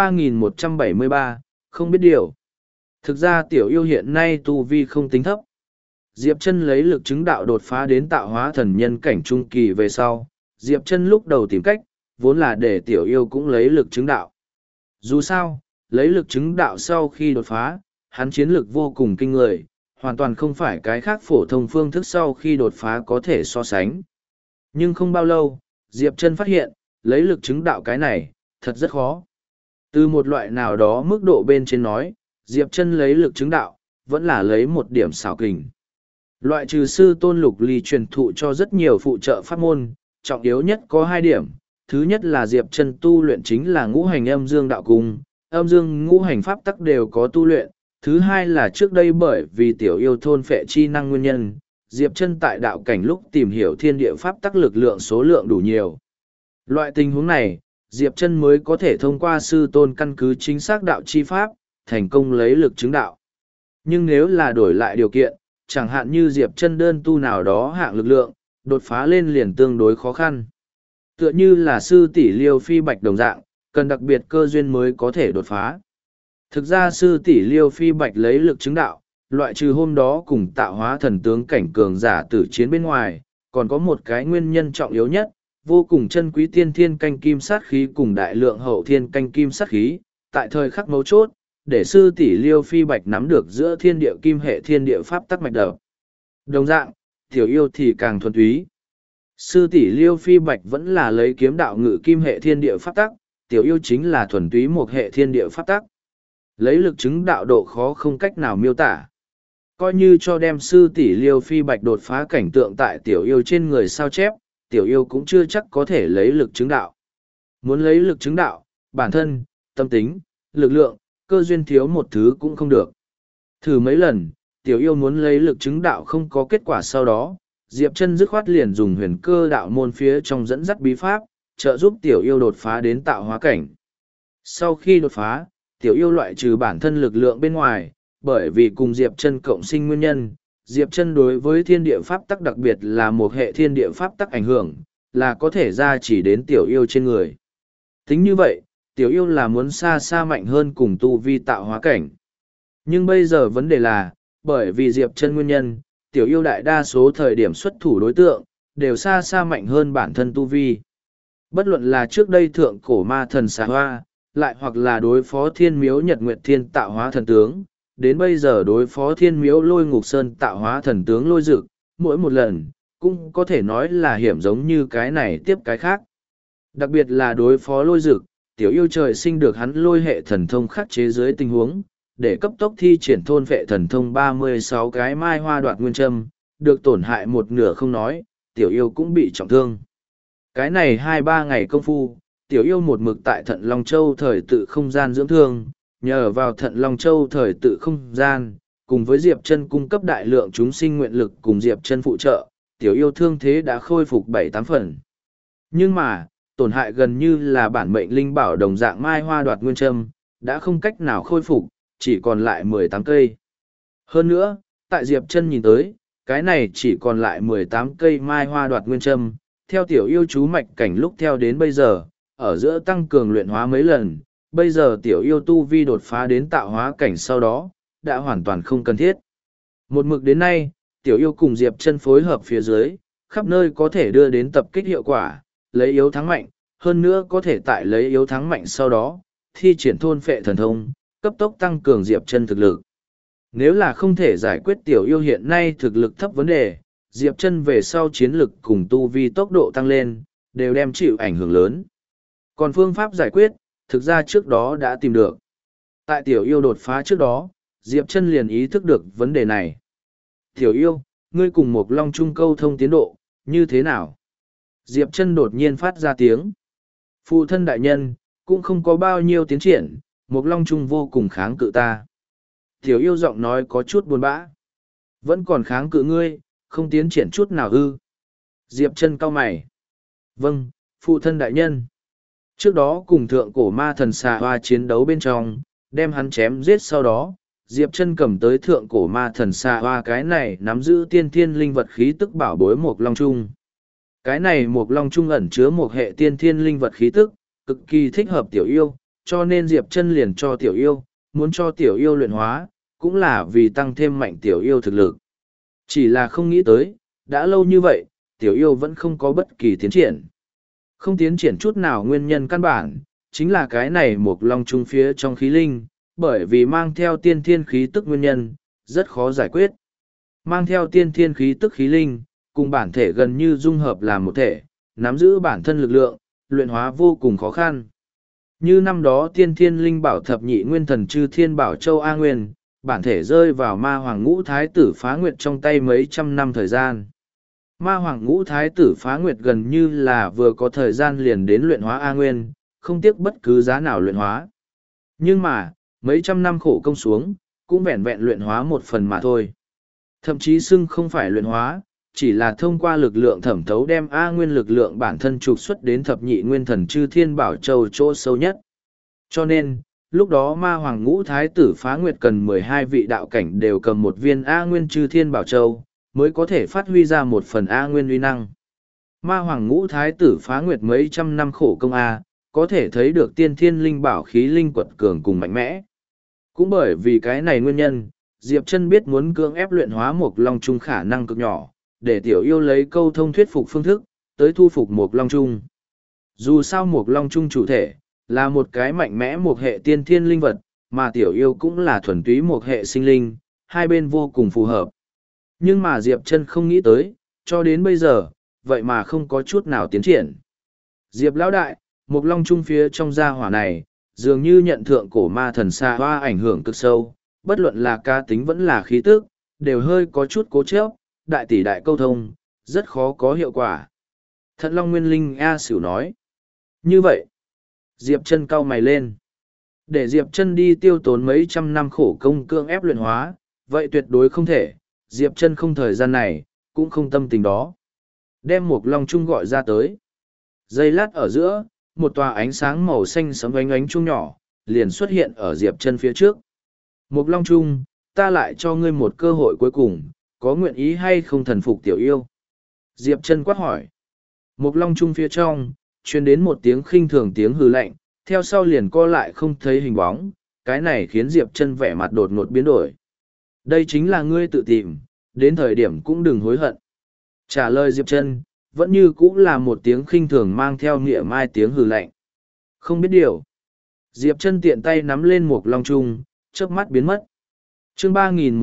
3173, không biết điều. Thực ra tiểu yêu hiện nay tu vi không tính thấp. Diệp Chân lấy lực chứng đạo đột phá đến tạo hóa thần nhân cảnh trung kỳ về sau, Diệp Chân lúc đầu tìm cách, vốn là để tiểu yêu cũng lấy lực chứng đạo. Dù sao, lấy lực chứng đạo sau khi đột phá, hắn chiến lực vô cùng kinh người, hoàn toàn không phải cái khác phổ thông phương thức sau khi đột phá có thể so sánh. Nhưng không bao lâu, Diệp Chân phát hiện, lấy lực chứng đạo cái này, thật rất khó. Từ một loại nào đó mức độ bên trên nói, Diệp Chân lấy lực chứng đạo, vẫn là lấy một điểm xảo kình. Loại trừ sư tôn lục ly truyền thụ cho rất nhiều phụ trợ pháp môn, trọng yếu nhất có 2 điểm. Thứ nhất là Diệp Chân tu luyện chính là ngũ hành âm dương đạo cung, âm dương ngũ hành pháp tắc đều có tu luyện, Thứ hai là trước đây bởi vì tiểu yêu thôn phệ chi năng nguyên nhân, Diệp Chân tại đạo cảnh lúc tìm hiểu thiên địa pháp tắc lực lượng số lượng đủ nhiều. Loại tình huống này, Diệp Chân mới có thể thông qua sư tôn căn cứ chính xác đạo chi pháp, thành công lấy lực chứng đạo. Nhưng nếu là đổi lại điều kiện, chẳng hạn như Diệp Chân đơn tu nào đó hạng lực lượng, đột phá lên liền tương đối khó khăn. Tựa như là sư tỷ Liêu Phi Bạch đồng dạng, cần đặc biệt cơ duyên mới có thể đột phá. Thực ra sư tỷ Liêu Phi Bạch lấy lực chứng đạo, loại trừ hôm đó cùng tạo hóa thần tướng cảnh cường giả tử chiến bên ngoài, còn có một cái nguyên nhân trọng yếu nhất, vô cùng chân quý tiên thiên canh kim sát khí cùng đại lượng hậu thiên canh kim sát khí, tại thời khắc mấu chốt, để sư tỷ Liêu Phi Bạch nắm được giữa thiên địa kim hệ thiên địa pháp tắc mạch đập. Đồng dạng, tiểu yêu thì càng thuần túy. Sư tỷ Liêu Phi Bạch vẫn là lấy kiếm đạo ngự kim hệ thiên địa pháp tắc, tiểu yêu chính là thuần túy một hệ thiên địa pháp tắc. Lấy lực chứng đạo độ khó không cách nào miêu tả. Coi như cho đem sư tỷ Liêu Phi Bạch đột phá cảnh tượng tại tiểu yêu trên người sao chép, tiểu yêu cũng chưa chắc có thể lấy lực chứng đạo. Muốn lấy lực chứng đạo, bản thân, tâm tính, lực lượng, cơ duyên thiếu một thứ cũng không được. Thử mấy lần, tiểu yêu muốn lấy lực chứng đạo không có kết quả sau đó, Diệp Chân dứt khoát liền dùng huyền cơ đạo môn phía trong dẫn dắt bí pháp, trợ giúp tiểu yêu đột phá đến tạo hóa cảnh. Sau khi đột phá, tiểu yêu loại trừ bản thân lực lượng bên ngoài, bởi vì cùng Diệp Chân cộng sinh nguyên nhân, Diệp Chân đối với thiên địa pháp tắc đặc biệt là một hệ thiên địa pháp tắc ảnh hưởng, là có thể ra chỉ đến tiểu yêu trên người. Tính như vậy, tiểu yêu là muốn xa xa mạnh hơn cùng tu vi tạo hóa cảnh. Nhưng bây giờ vấn đề là, bởi vì Diệp Chân nguyên nhân, tiểu yêu đại đa số thời điểm xuất thủ đối tượng, đều xa xa mạnh hơn bản thân tu vi. Bất luận là trước đây thượng cổ ma thần xà hoa, lại hoặc là đối phó thiên miếu nhật nguyệt thiên tạo hóa thần tướng, đến bây giờ đối phó thiên miếu lôi ngục sơn tạo hóa thần tướng lôi dực, mỗi một lần, cũng có thể nói là hiểm giống như cái này tiếp cái khác. Đặc biệt là đối phó lôi dực, tiểu yêu trời sinh được hắn lôi hệ thần thông khắc chế dưới tình huống, để cấp tốc thi triển thôn vệ thần thông 36 cái mai hoa đoạt nguyên châm, được tổn hại một nửa không nói, tiểu yêu cũng bị trọng thương. Cái này 2-3 ngày công phu, tiểu yêu một mực tại Thận Long Châu thời tự không gian dưỡng thương, nhờ vào Thận Long Châu thời tự không gian, cùng với Diệp Chân cung cấp đại lượng chúng sinh nguyện lực cùng Diệp Chân phụ trợ, tiểu yêu thương thế đã khôi phục 7-8 phần. Nhưng mà, tổn hại gần như là bản mệnh linh bảo đồng dạng mai hoa đoạt nguyên châm, đã không cách nào khôi phục, chỉ còn lại 18 cây. Hơn nữa, tại Diệp Chân nhìn tới, cái này chỉ còn lại 18 cây mai hoa đoạt nguyên châm, theo tiểu yêu chú mạch cảnh lúc theo đến bây giờ, ở giữa tăng cường luyện hóa mấy lần, bây giờ tiểu yêu tu vi đột phá đến tạo hóa cảnh sau đó, đã hoàn toàn không cần thiết. Một mực đến nay, tiểu yêu cùng Diệp Chân phối hợp phía dưới, khắp nơi có thể đưa đến tập kích hiệu quả, lấy yếu thắng mạnh, hơn nữa có thể tại lấy yếu thắng mạnh sau đó, thi triển thôn phệ thần thông, cấp tốc tăng cường Diệp Chân thực lực. Nếu là không thể giải quyết tiểu yêu hiện nay thực lực thấp vấn đề, Diệp Chân về sau chiến lực cùng tu vi tốc độ tăng lên, đều đem chịu ảnh hưởng lớn. Còn phương pháp giải quyết, thực ra trước đó đã tìm được. Tại tiểu yêu đột phá trước đó, Diệp Chân liền ý thức được vấn đề này. Tiểu yêu, ngươi cùng một Long Trung câu thông tiến độ, như thế nào? Diệp Chân đột nhiên phát ra tiếng. Phụ thân đại nhân, cũng không có bao nhiêu tiến triển, một Long Trung vô cùng kháng cự ta. Tiểu yêu giọng nói có chút buồn bã. Vẫn còn kháng cự ngươi, không tiến triển chút nào ư? Diệp Chân cau mày. Vâng, phụ thân đại nhân. Trước đó cùng thượng cổ ma thần xà hoa chiến đấu bên trong, đem hắn chém giết sau đó, Diệp Chân cầm tới thượng cổ ma thần xà hoa cái này nắm giữ tiên thiên linh vật khí tức bảo bối một Long Trung. Cái này một Long Trung ẩn chứa một hệ tiên thiên linh vật khí tức, cực kỳ thích hợp tiểu yêu, cho nên Diệp Chân liền cho tiểu yêu, muốn cho tiểu yêu luyện hóa, cũng là vì tăng thêm mạnh tiểu yêu thực lực. Chỉ là không nghĩ tới, đã lâu như vậy, tiểu yêu vẫn không có bất kỳ tiến triển. Không tiến triển chút nào nguyên nhân căn bản, chính là cái này một Long Trung phía trong khí linh, bởi vì mang theo tiên thiên khí tức nguyên nhân, rất khó giải quyết. Mang theo tiên thiên khí tức khí linh, cùng bản thể gần như dung hợp làm một thể, nắm giữ bản thân lực lượng, luyện hóa vô cùng khó khăn. Như năm đó tiên thiên linh bảo thập nhị nguyên thần chư thiên bảo châu A Nguyên, bản thể rơi vào ma hoàng ngũ thái tử phá nguyệt trong tay mấy trăm năm thời gian. Ma hoàng ngũ thái tử phá nguyệt gần như là vừa có thời gian liền đến luyện hóa A Nguyên, không tiếc bất cứ giá nào luyện hóa. Nhưng mà, mấy trăm năm khổ công xuống, cũng vẹn vẹn luyện hóa một phần mà thôi. Thậm chí xưng không phải luyện hóa, chỉ là thông qua lực lượng thẩm thấu đem A nguyên lực lượng bản thân trục xuất đến thập nhị nguyên thần chư thiên bảo châu chỗ sâu nhất. Cho nên, lúc đó ma hoàng ngũ thái tử phá nguyệt cần 12 vị đạo cảnh đều cầm một viên A nguyên chư thiên bảo châu, mới có thể phát huy ra một phần A nguyên uy năng. Ma hoàng ngũ thái tử phá nguyệt mấy trăm năm khổ công A, có thể thấy được tiên thiên linh bảo khí linh quật cường cùng mạnh mẽ. Cũng bởi vì cái này nguyên nhân, Diệp Chân biết muốn cưỡng ép luyện hóa Mộc Long Trung khả năng cực nhỏ, để tiểu yêu lấy câu thông thuyết phục phương thức, tới thu phục Mộc Long Trung. Dù sao Mộc Long Trung chủ thể, là một cái mạnh mẽ một hệ tiên thiên linh vật, mà tiểu yêu cũng là thuần túy một hệ sinh linh, hai bên vô cùng phù hợp. Nhưng mà Diệp Chân không nghĩ tới, cho đến bây giờ, vậy mà không có chút nào tiến triển. Diệp lão đại, Mộc Long Trung phía trong gia hỏa này, dường như nhận thượng cổ ma thần xa hoa ảnh hưởng cực sâu, bất luận là ca tính vẫn là khí tức, đều hơi có chút cố chấp, đại tỷ đại câu thông, rất khó có hiệu quả. Thận Long Nguyên Linh A Sửu nói. Như vậy, Diệp Chân cau mày lên. Để Diệp Chân đi tiêu tốn mấy trăm năm khổ công cưỡng ép luyện hóa, vậy tuyệt đối không thể, Diệp Chân không thời gian này, cũng không tâm tình đó. Đem Mộc Long Trung gọi ra tới. Giây lát ở giữa, một tòa ánh sáng màu xanh sẫm ánh ánh trung nhỏ, liền xuất hiện ở Diệp Chân phía trước. Mộc Long Trung, ta lại cho ngươi một cơ hội cuối cùng, có nguyện ý hay không thần phục tiểu yêu? Diệp Chân quát hỏi. Mộc Long Trung phía trong, truyền đến một tiếng khinh thường tiếng hừ lạnh, theo sau liền co lại không thấy hình bóng, cái này khiến Diệp Chân vẻ mặt đột ngột biến đổi. Đây chính là ngươi tự tìm, đến thời điểm cũng đừng hối hận. Trả lời Diệp Chân, vẫn như cũng là một tiếng khinh thường mang theo nghĩa mai tiếng hừ lạnh. Không biết điều. Diệp Chân tiện tay nắm lên Mộc Long Trung, chớp mắt biến mất. Chương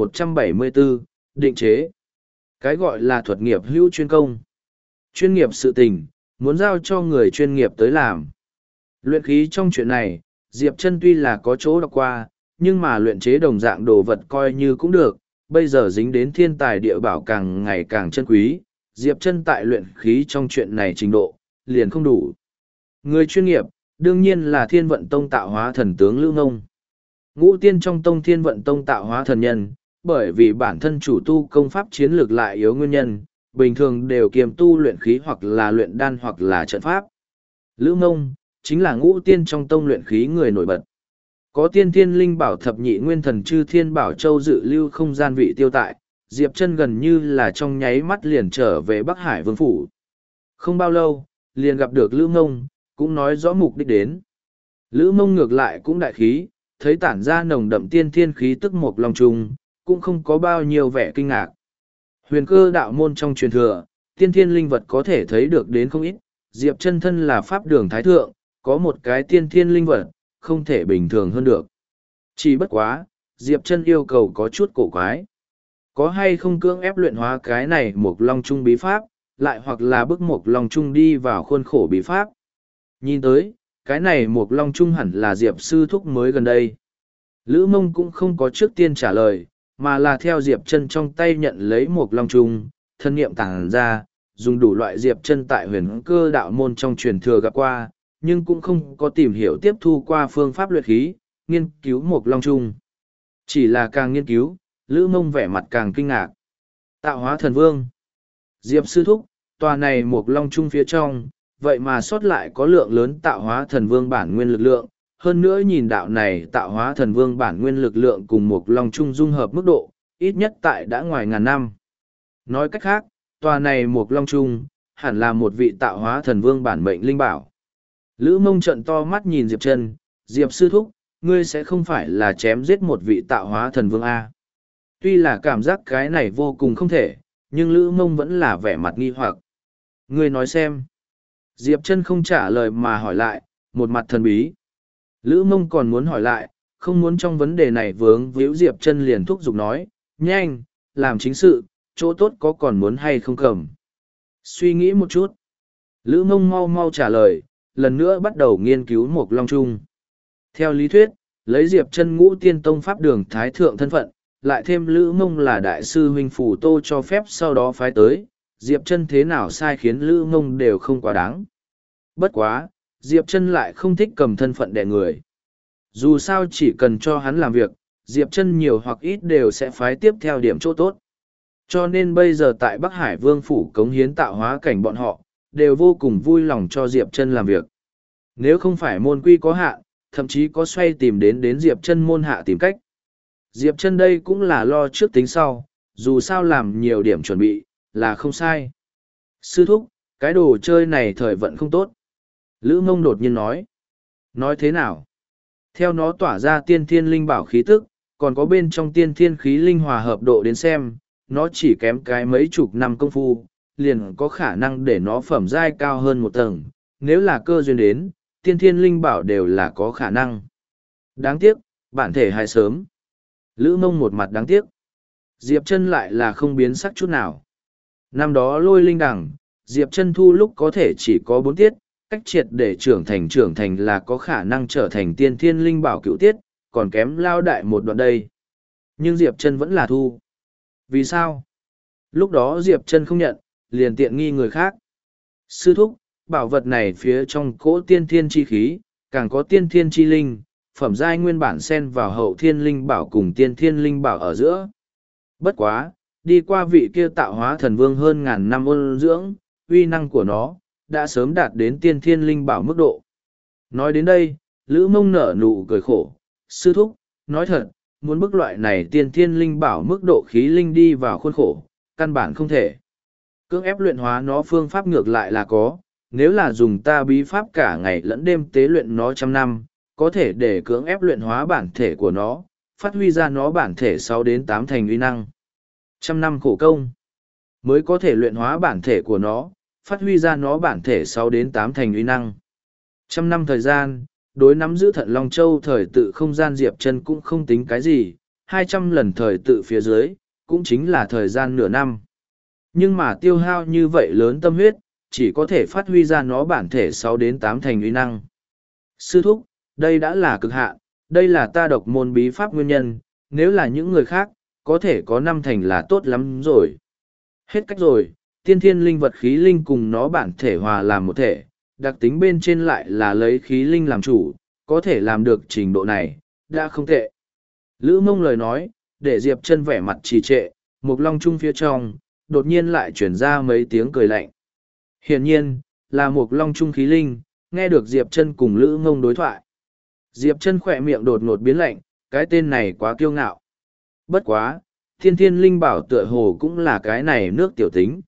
3174, định chế. Cái gọi là thuật nghiệp hữu chuyên công. Chuyên nghiệp sự tình, muốn giao cho người chuyên nghiệp tới làm. Luyện khí trong chuyện này, Diệp Chân tuy là có chỗ đọc qua, nhưng mà luyện chế đồng dạng đồ vật coi như cũng được, bây giờ dính đến thiên tài địa bảo càng ngày càng chân quý, Diệp Chân tại luyện khí trong chuyện này trình độ, liền không đủ. Người chuyên nghiệp, đương nhiên là Thiên Vận Tông tạo hóa thần tướng Lữ Ngông. Ngũ tiên trong tông Thiên Vận Tông tạo hóa thần nhân, bởi vì bản thân chủ tu công pháp chiến lược lại yếu nguyên nhân, bình thường đều kiềm tu luyện khí hoặc là luyện đan hoặc là trận pháp. Lữ Ngông, chính là ngũ tiên trong tông luyện khí người nổi bật. Có tiên thiên linh bảo thập nhị nguyên thần chư thiên bảo châu dự lưu không gian vị tiêu tại, Diệp Chân gần như là trong nháy mắt liền trở về Bắc Hải Vương Phủ. Không bao lâu, liền gặp được Lữ Ngông, cũng nói rõ mục đích đến. Lữ Ngông ngược lại cũng đại khí, thấy tản ra nồng đậm tiên thiên khí tức Mộc Long Trung, cũng không có bao nhiêu vẻ kinh ngạc. Huyền cơ đạo môn trong truyền thừa, tiên thiên linh vật có thể thấy được đến không ít, Diệp Chân thân là pháp đường thái thượng, có một cái tiên thiên linh vật, không thể bình thường hơn được. Chỉ bất quá, Diệp Chân yêu cầu có chút cổ quái. Có hay không cưỡng ép luyện hóa cái này Mộc Long Trung bí pháp, lại hoặc là bức Mộc Long Trung đi vào khuôn khổ bí pháp. Nhìn tới, cái này Mộc Long Trung hẳn là Diệp sư thúc mới gần đây. Lữ Mông cũng không có trước tiên trả lời, mà là theo Diệp Chân trong tay nhận lấy Mộc Long Trung, thân niệm tàng ra, dùng đủ loại Diệp Chân tại huyền cơ đạo môn trong truyền thừa gặp qua, nhưng cũng không có tìm hiểu tiếp thu qua phương pháp luyện khí, nghiên cứu Mộc Long Trung. Chỉ là càng nghiên cứu, Lữ Mông vẻ mặt càng kinh ngạc. Tạo hóa thần vương. Diệp sư thúc, tòa này Mộc Long Trung phía trong, vậy mà sót lại có lượng lớn tạo hóa thần vương bản nguyên lực lượng. Hơn nữa nhìn đạo này tạo hóa thần vương bản nguyên lực lượng cùng Mộc Long Trung dung hợp mức độ, ít nhất tại đã ngoài ngàn năm. Nói cách khác, tòa này Mộc Long Trung, hẳn là một vị tạo hóa thần vương bản mệnh linh bảo. Lữ Mông trợn to mắt nhìn Diệp Chân, Diệp sư thúc, ngươi sẽ không phải là chém giết một vị tạo hóa thần vương A. Tuy là cảm giác cái này vô cùng không thể, nhưng Lữ Mông vẫn là vẻ mặt nghi hoặc. Ngươi nói xem. Diệp Chân không trả lời mà hỏi lại, một mặt thần bí. Lữ Mông còn muốn hỏi lại, không muốn trong vấn đề này vướng víu Diệp Chân liền thúc giục nói, nhanh, làm chính sự, chỗ tốt có còn muốn hay không cầm. Suy nghĩ một chút. Lữ Mông mau mau trả lời, lần nữa bắt đầu nghiên cứu Mộc Long Trung. Theo lý thuyết, lấy Diệp Chân ngũ tiên tông pháp đường thái thượng thân phận, lại thêm Lữ Mông là đại sư huynh phủ tô cho phép sau đó phái tới, Diệp Chân thế nào sai khiến Lữ Mông đều không quá đáng. Bất quá, Diệp Chân lại không thích cầm thân phận đè người. Dù sao chỉ cần cho hắn làm việc, Diệp Chân nhiều hoặc ít đều sẽ phái tiếp theo điểm chỗ tốt. Cho nên bây giờ tại Bắc Hải Vương Phủ cống hiến tạo hóa cảnh bọn họ, đều vô cùng vui lòng cho Diệp Chân làm việc. Nếu không phải môn quy có hạn, thậm chí có xoay tìm đến Diệp Chân môn hạ tìm cách. Diệp Chân đây cũng là lo trước tính sau, dù sao làm nhiều điểm chuẩn bị, là không sai. Sư thúc, cái đồ chơi này thời vận không tốt. Lữ Mông đột nhiên nói. Nói thế nào? Theo nó tỏa ra tiên thiên linh bảo khí tức, còn có bên trong tiên thiên khí linh hòa hợp độ đến xem, nó chỉ kém cái mấy chục năm công phu, liền có khả năng để nó phẩm giai cao hơn một tầng. Nếu là cơ duyên đến, tiên thiên linh bảo đều là có khả năng. Đáng tiếc, bản thể hay sớm. Lữ Mông một mặt đáng tiếc. Diệp Chân lại là không biến sắc chút nào. Năm đó lôi linh đằng, Diệp Chân thu lúc có thể chỉ có 4 tiết, cách triệt để trưởng thành là có khả năng trở thành tiên thiên linh bảo cựu tiết, còn kém lao đại một đoạn đây. Nhưng Diệp Chân vẫn là thu. Vì sao? Lúc đó Diệp Chân không nhận, liền tiện nghi người khác. Sư thúc, bảo vật này phía trong cỗ tiên thiên chi khí, càng có tiên thiên chi linh, phẩm giai nguyên bản xen vào hậu thiên linh bảo cùng tiên thiên linh bảo ở giữa. Bất quá, đi qua vị kia tạo hóa thần vương hơn ngàn năm ôn dưỡng, uy năng của nó, đã sớm đạt đến tiên thiên linh bảo mức độ. Nói đến đây, Lữ Mông nở nụ cười khổ. Sư thúc, nói thật, muốn bức loại này tiên thiên linh bảo mức độ khí linh đi vào khuôn khổ, căn bản không thể. Cưỡng ép luyện hóa nó phương pháp ngược lại là có, nếu là dùng ta bí pháp cả ngày lẫn đêm tế luyện nó 100 năm, có thể để cưỡng ép luyện hóa bản thể của nó, phát huy ra nó bản thể 6 đến 8 thành uy năng. 100 năm khổ công, mới có thể luyện hóa bản thể của nó, phát huy ra nó bản thể 6 đến 8 thành uy năng. 100 năm thời gian, đối nắm giữ Thận Long Châu thời tự không gian Diệp Chân cũng không tính cái gì, 200 lần thời tự phía dưới, cũng chính là thời gian nửa năm. Nhưng mà tiêu hao như vậy lớn tâm huyết, chỉ có thể phát huy ra nó bản thể 6 đến 8 thành uy năng. Sư thúc, đây đã là cực hạn, đây là ta độc môn bí pháp nguyên nhân, nếu là những người khác, có thể có 5 thành là tốt lắm rồi. Hết cách rồi, tiên thiên linh vật khí linh cùng nó bản thể hòa làm một thể, đặc tính bên trên lại là lấy khí linh làm chủ, có thể làm được trình độ này, đã không tệ. Lữ Mông lời nói, để Diệp Chân vẻ mặt trì trệ, Mộc Long Trung phía trong, đột nhiên lại chuyển ra mấy tiếng cười lạnh. Hiển nhiên, là Mộc Long Trung khí linh, nghe được Diệp Chân cùng Lữ Mông đối thoại. Diệp Chân khỏe miệng đột ngột biến lạnh, cái tên này quá kiêu ngạo. Bất quá, thiên thiên linh bảo tựa hồ cũng là cái này nước tiểu tính.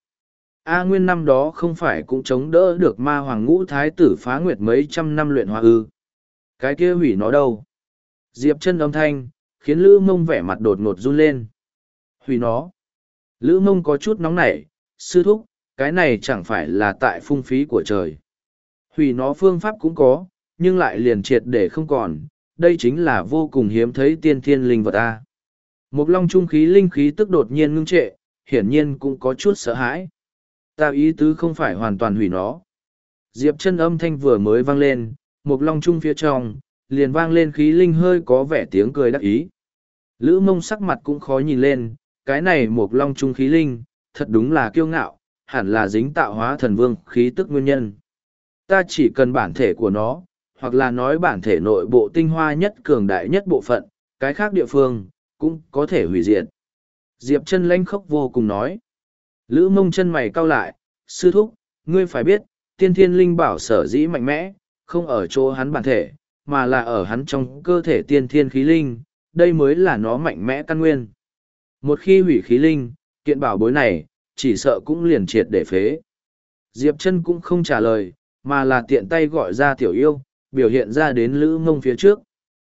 A Nguyên năm đó không phải cũng chống đỡ được ma hoàng ngũ thái tử phá nguyệt mấy trăm năm luyện hóa ư. Cái kia hủy nó đâu? Diệp Chân âm thanh, khiến Lữ Mông vẻ mặt đột ngột run lên. Hủy nó. Lữ Mông có chút nóng nảy, sư thúc, cái này chẳng phải là tại phung phí của trời. Hủy nó phương pháp cũng có, nhưng lại liền triệt để không còn, đây chính là vô cùng hiếm thấy tiên thiên linh vật A. Một long trung khí linh khí tức đột nhiên ngưng trệ, hiển nhiên cũng có chút sợ hãi. Ta ý tứ không phải hoàn toàn hủy nó. Diệp Chân âm thanh vừa mới vang lên, một long trung phía trong, liền vang lên khí linh hơi có vẻ tiếng cười đắc ý. Lữ Mông sắc mặt cũng khó nhìn lên, cái này một long trung khí linh, thật đúng là kiêu ngạo, hẳn là dính tạo hóa thần vương khí tức nguyên nhân. Ta chỉ cần bản thể của nó, hoặc là nói bản thể nội bộ tinh hoa nhất cường đại nhất bộ phận, cái khác địa phương, cũng có thể hủy diệt. Diệp Chân lãnh khốc vô cùng nói. Lữ Mông chân mày cau lại, sư thúc, ngươi phải biết, tiên thiên linh bảo sở dĩ mạnh mẽ, không ở chỗ hắn bản thể, mà là ở hắn trong cơ thể tiên thiên khí linh, đây mới là nó mạnh mẽ căn nguyên. Một khi hủy khí linh, kiện bảo bối này, chỉ sợ cũng liền triệt để phế. Diệp Chân cũng không trả lời, mà là tiện tay gọi ra tiểu yêu, biểu hiện ra đến Lữ Mông phía trước.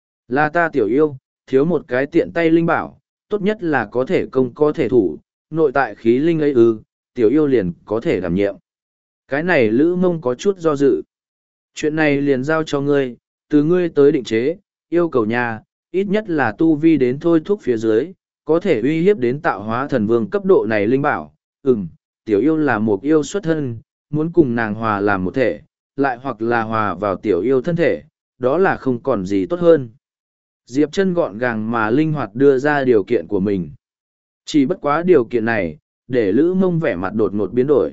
Là ta tiểu yêu, thiếu một cái tiện tay linh bảo, tốt nhất là có thể công có thể thủ, nội tại khí linh ấy tiểu yêu liền có thể đảm nhiệm. Cái này Lữ Mông có chút do dự. Chuyện này liền giao cho ngươi, từ ngươi tới định chế, yêu cầu nhà, ít nhất là tu vi đến thôi thúc phía dưới, có thể uy hiếp đến tạo hóa thần vương cấp độ này linh bảo. Tiểu yêu là một yêu xuất thân, muốn cùng nàng hòa làm một thể, lại hoặc là hòa vào tiểu yêu thân thể, đó là không còn gì tốt hơn. Diệp Chân gọn gàng mà linh hoạt đưa ra điều kiện của mình. Chỉ bất quá điều kiện này, để Lữ Mông vẻ mặt đột ngột biến đổi.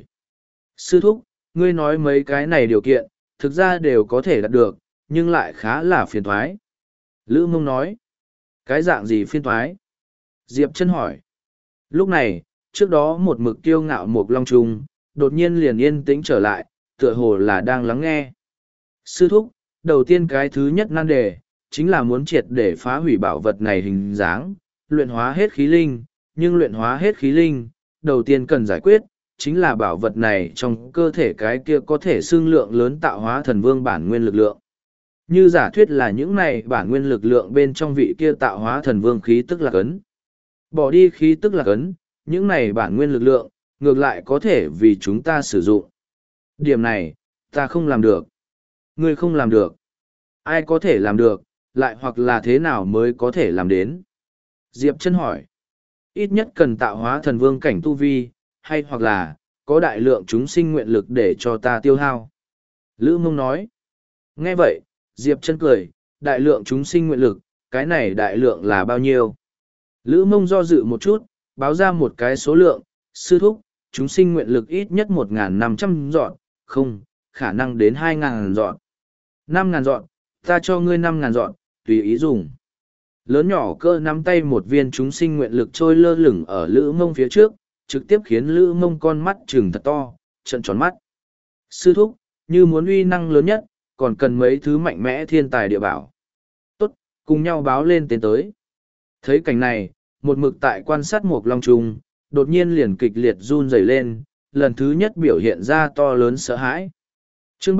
Sư thúc, ngươi nói mấy cái này điều kiện, thực ra đều có thể đạt được, nhưng lại khá là phiền toái. Lữ Mông nói, Cái dạng gì phiên thoái? Diệp chân hỏi. Lúc này, trước đó một mực kiêu ngạo một long trung, đột nhiên liền yên tĩnh trở lại, tựa hồ là đang lắng nghe. Sư thúc, đầu tiên cái thứ nhất nan đề, chính là muốn triệt để phá hủy bảo vật này hình dáng, luyện hóa hết khí linh, nhưng luyện hóa hết khí linh, đầu tiên cần giải quyết, chính là bảo vật này trong cơ thể cái kia có thể xương lượng lớn tạo hóa thần vương bản nguyên lực lượng. Như giả thuyết là những này bản nguyên lực lượng bên trong vị kia tạo hóa thần vương khí tức lạc ấn. Bỏ đi khí tức lạc ấn, những này bản nguyên lực lượng, ngược lại có thể vì chúng ta sử dụng. Điểm này, ta không làm được. Ngươi không làm được. Ai có thể làm được, lại hoặc là thế nào mới có thể làm đến? Diệp chân hỏi. Ít nhất cần tạo hóa thần vương cảnh tu vi, hay hoặc là, có đại lượng chúng sinh nguyện lực để cho ta tiêu hao. Lữ Mông nói. Nghe vậy, Diệp chân cười, đại lượng chúng sinh nguyện lực, cái này đại lượng là bao nhiêu? Lữ Mông do dự một chút, báo ra một cái số lượng, sư thúc, chúng sinh nguyện lực ít nhất 1.500 dọn, không, khả năng đến 2.000 dọn. 5.000 dọn, ta cho ngươi 5.000 dọn, tùy ý dùng. Lớn nhỏ cơ nắm tay một viên chúng sinh nguyện lực trôi lơ lửng ở Lữ Mông phía trước, trực tiếp khiến Lữ Mông con mắt trừng thật to, trận tròn mắt. Sư thúc, như muốn uy năng lớn nhất, còn cần mấy thứ mạnh mẽ thiên tài địa bảo. Tốt, cùng nhau báo lên tên tới. Thấy cảnh này, một mực tại quan sát một long trùng, đột nhiên liền kịch liệt run rẩy lên, lần thứ nhất biểu hiện ra to lớn sợ hãi. Chương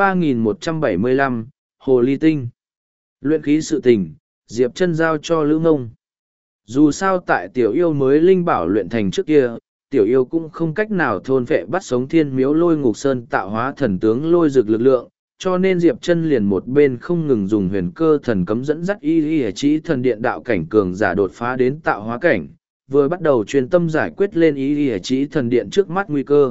3175, Hồ Ly Tinh. Luyện khí sự tình, Diệp chân giao cho Lữ Mông. Dù sao tại tiểu yêu mới linh bảo luyện thành trước kia, tiểu yêu cũng không cách nào thôn phệ bắt sống thiên miếu lôi ngục sơn tạo hóa thần tướng lôi dược lực lượng, cho nên Diệp chân liền một bên không ngừng dùng huyền cơ thần cấm dẫn dắt y trí thần điện đạo cảnh cường giả đột phá đến tạo hóa cảnh, vừa bắt đầu chuyên tâm giải quyết lên y trí thần điện trước mắt nguy cơ.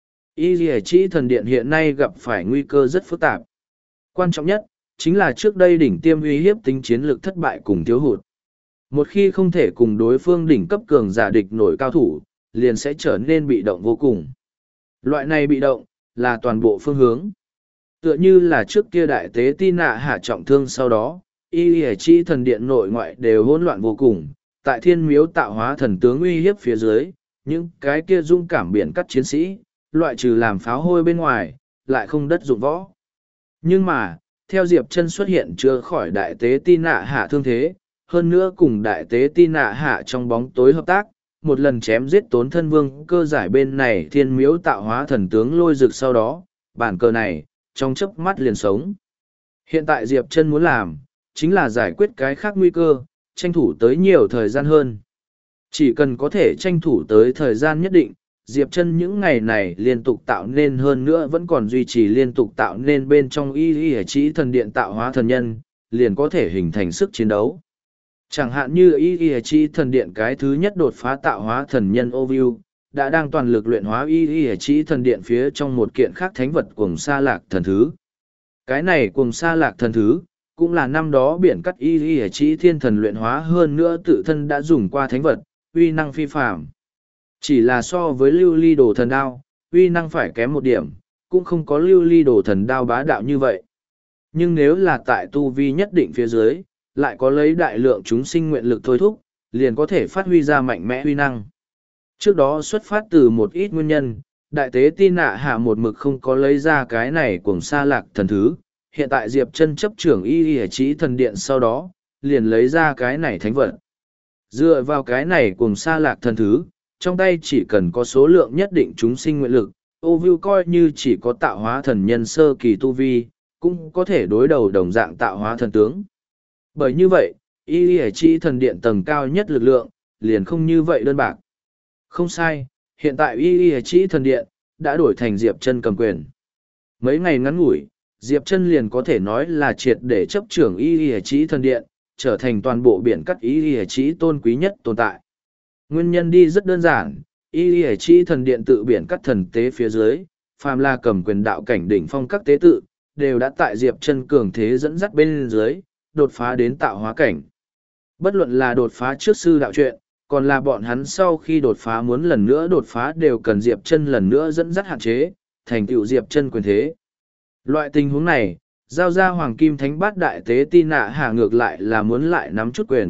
Y trí thần điện hiện nay gặp phải nguy cơ rất phức tạp. Quan trọng nhất, chính là trước đây đỉnh tiêm uy hiếp tính chiến lược thất bại cùng thiếu hụt. Một khi không thể cùng đối phương đỉnh cấp cường giả địch nổi cao thủ, liền sẽ trở nên bị động vô cùng. Loại này bị động, là toàn bộ phương hướng. Tựa như là trước kia đại tế Tin Nạ hạ trọng thương sau đó, y chi thần điện nội ngoại đều hỗn loạn vô cùng, tại thiên miếu tạo hóa thần tướng uy hiếp phía dưới, những cái kia dung cảm biển cắt chiến sĩ, loại trừ làm pháo hôi bên ngoài, lại không đất dụng võ. Nhưng mà, theo Diệp chân xuất hiện chưa khỏi đại tế Tin Nạ hạ thương thế, hơn nữa cùng đại tế Tin Nạ hạ trong bóng tối hợp tác, một lần chém giết tốn thân vương cơ giải bên này thiên miếu tạo hóa thần tướng lôi rực sau đó, bản cờ này, trong chớp mắt liền sống. Hiện tại Diệp chân muốn làm, chính là giải quyết cái khác nguy cơ, tranh thủ tới nhiều thời gian hơn. Chỉ cần có thể tranh thủ tới thời gian nhất định, Diệp chân những ngày này liên tục tạo nên hơn nữa vẫn còn duy trì liên tục tạo nên bên trong y trí thần điện tạo hóa thần nhân, liền có thể hình thành sức chiến đấu. Chẳng hạn như y trí thần điện cái thứ nhất đột phá tạo hóa thần nhân Oviu, đã đang toàn lực luyện hóa y trí thần điện phía trong một kiện khác thánh vật cuồng sa lạc thần thứ. Cái này cuồng sa lạc thần thứ, cũng là năm đó biển cắt y trí thiên thần luyện hóa hơn nữa tự thân đã dùng qua thánh vật, uy năng phi phàm. Chỉ là so với lưu ly đồ thần đao, uy năng phải kém một điểm, cũng không có lưu ly đồ thần đao bá đạo như vậy. Nhưng nếu là tại tu vi nhất định phía dưới, lại có lấy đại lượng chúng sinh nguyện lực thôi thúc, liền có thể phát huy ra mạnh mẽ uy năng. Trước đó xuất phát từ một ít nguyên nhân, đại tế Tin Nạ hạ một mực không có lấy ra cái này cuồng sa lạc thần thứ, hiện tại Diệp chân chấp trưởng y trí thần điện sau đó, liền lấy ra cái này thánh vật. Dựa vào cái này cuồng sa lạc thần thứ, trong tay chỉ cần có số lượng nhất định chúng sinh nguyện lực, ô vu coi như chỉ có tạo hóa thần nhân sơ kỳ tu vi, cũng có thể đối đầu đồng dạng tạo hóa thần tướng. Bởi như vậy, y trí thần điện tầng cao nhất lực lượng, liền không như vậy đơn bạc. Không sai, hiện tại y trí thần điện, đã đổi thành Diệp chân cầm quyền. Mấy ngày ngắn ngủi, Diệp chân liền có thể nói là triệt để chấp trưởng y trí thần điện, trở thành toàn bộ biển cắt y trí tôn quý nhất tồn tại. Nguyên nhân đi rất đơn giản, y trí thần điện tự biển cắt thần tế phía dưới, phàm là cầm quyền đạo cảnh đỉnh phong các tế tự, đều đã tại Diệp chân cường thế dẫn dắt bên dưới, đột phá đến tạo hóa cảnh. Bất luận là đột phá trước sư đạo truyện, còn là bọn hắn sau khi đột phá muốn lần nữa đột phá đều cần Diệp chân lần nữa dẫn dắt hạn chế, thành tựu Diệp chân quyền thế. Loại tình huống này, giao ra Hoàng Kim Thánh Bát Đại Tế Tin Nạ hạ ngược lại là muốn lại nắm chút quyền,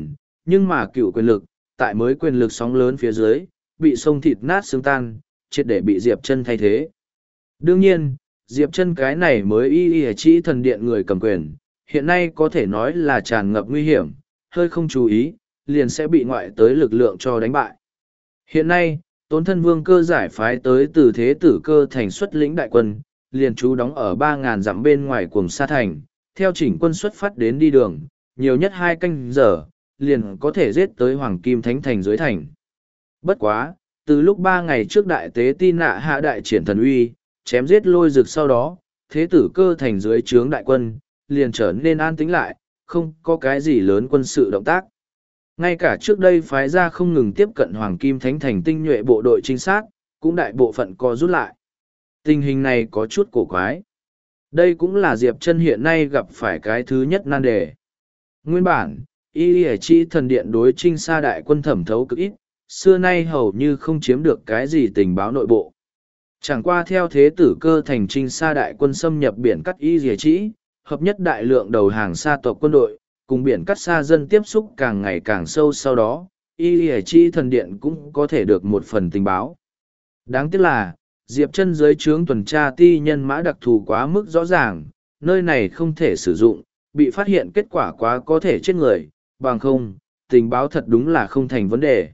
nhưng mà cựu quyền lực, tại mới quyền lực sóng lớn phía dưới, bị sông thịt nát xương tan, triệt để bị Diệp Chân thay thế. Đương nhiên, Diệp Chân cái này mới y chỉ thần điện người cầm quyền, hiện nay có thể nói là tràn ngập nguy hiểm, hơi không chú ý, liền sẽ bị ngoại tới lực lượng cho đánh bại. Hiện nay, Tốn Thân Vương Cơ giải phái tới từ Thế Tử Cơ thành xuất lĩnh đại quân, liền trú đóng ở 3.000 dặm bên ngoài Cuồng Sa thành, theo chỉnh quân xuất phát đến đi đường, nhiều nhất 2 canh giờ, liền có thể giết tới Hoàng Kim Thánh thành dưới thành. Bất quá, từ lúc 3 ngày trước đại tế Ti Nạ hạ đại triển thần uy, chém giết Lôi Dực sau đó, Thế Tử Cơ thành dưới trướng đại quân, liền trở nên an tĩnh lại, không có cái gì lớn quân sự động tác. Ngay cả trước đây phái ra không ngừng tiếp cận Hoàng Kim Thánh thành tinh nhuệ bộ đội trinh sát, cũng đại bộ phận co rút lại. Tình hình này có chút cổ quái. Đây cũng là Diệp Chân hiện nay gặp phải cái thứ nhất nan đề. Nguyên bản, Y Chi thần điện đối trinh xa đại quân thẩm thấu cực ít, xưa nay hầu như không chiếm được cái gì tình báo nội bộ. Chẳng qua theo Thế Tử Cơ thành trinh xa đại quân xâm nhập biển cắt Y Chi, hợp nhất đại lượng đầu hàng xa tộc quân đội, cùng biển cắt xa dân tiếp xúc càng ngày càng sâu sau đó, Y Chi thần điện cũng có thể được một phần tình báo. Đáng tiếc là, Diệp Chân dưới trướng tuần tra ti nhân mã đặc thù quá mức rõ ràng, nơi này không thể sử dụng, bị phát hiện kết quả quá có thể chết người, bằng không, tình báo thật đúng là không thành vấn đề.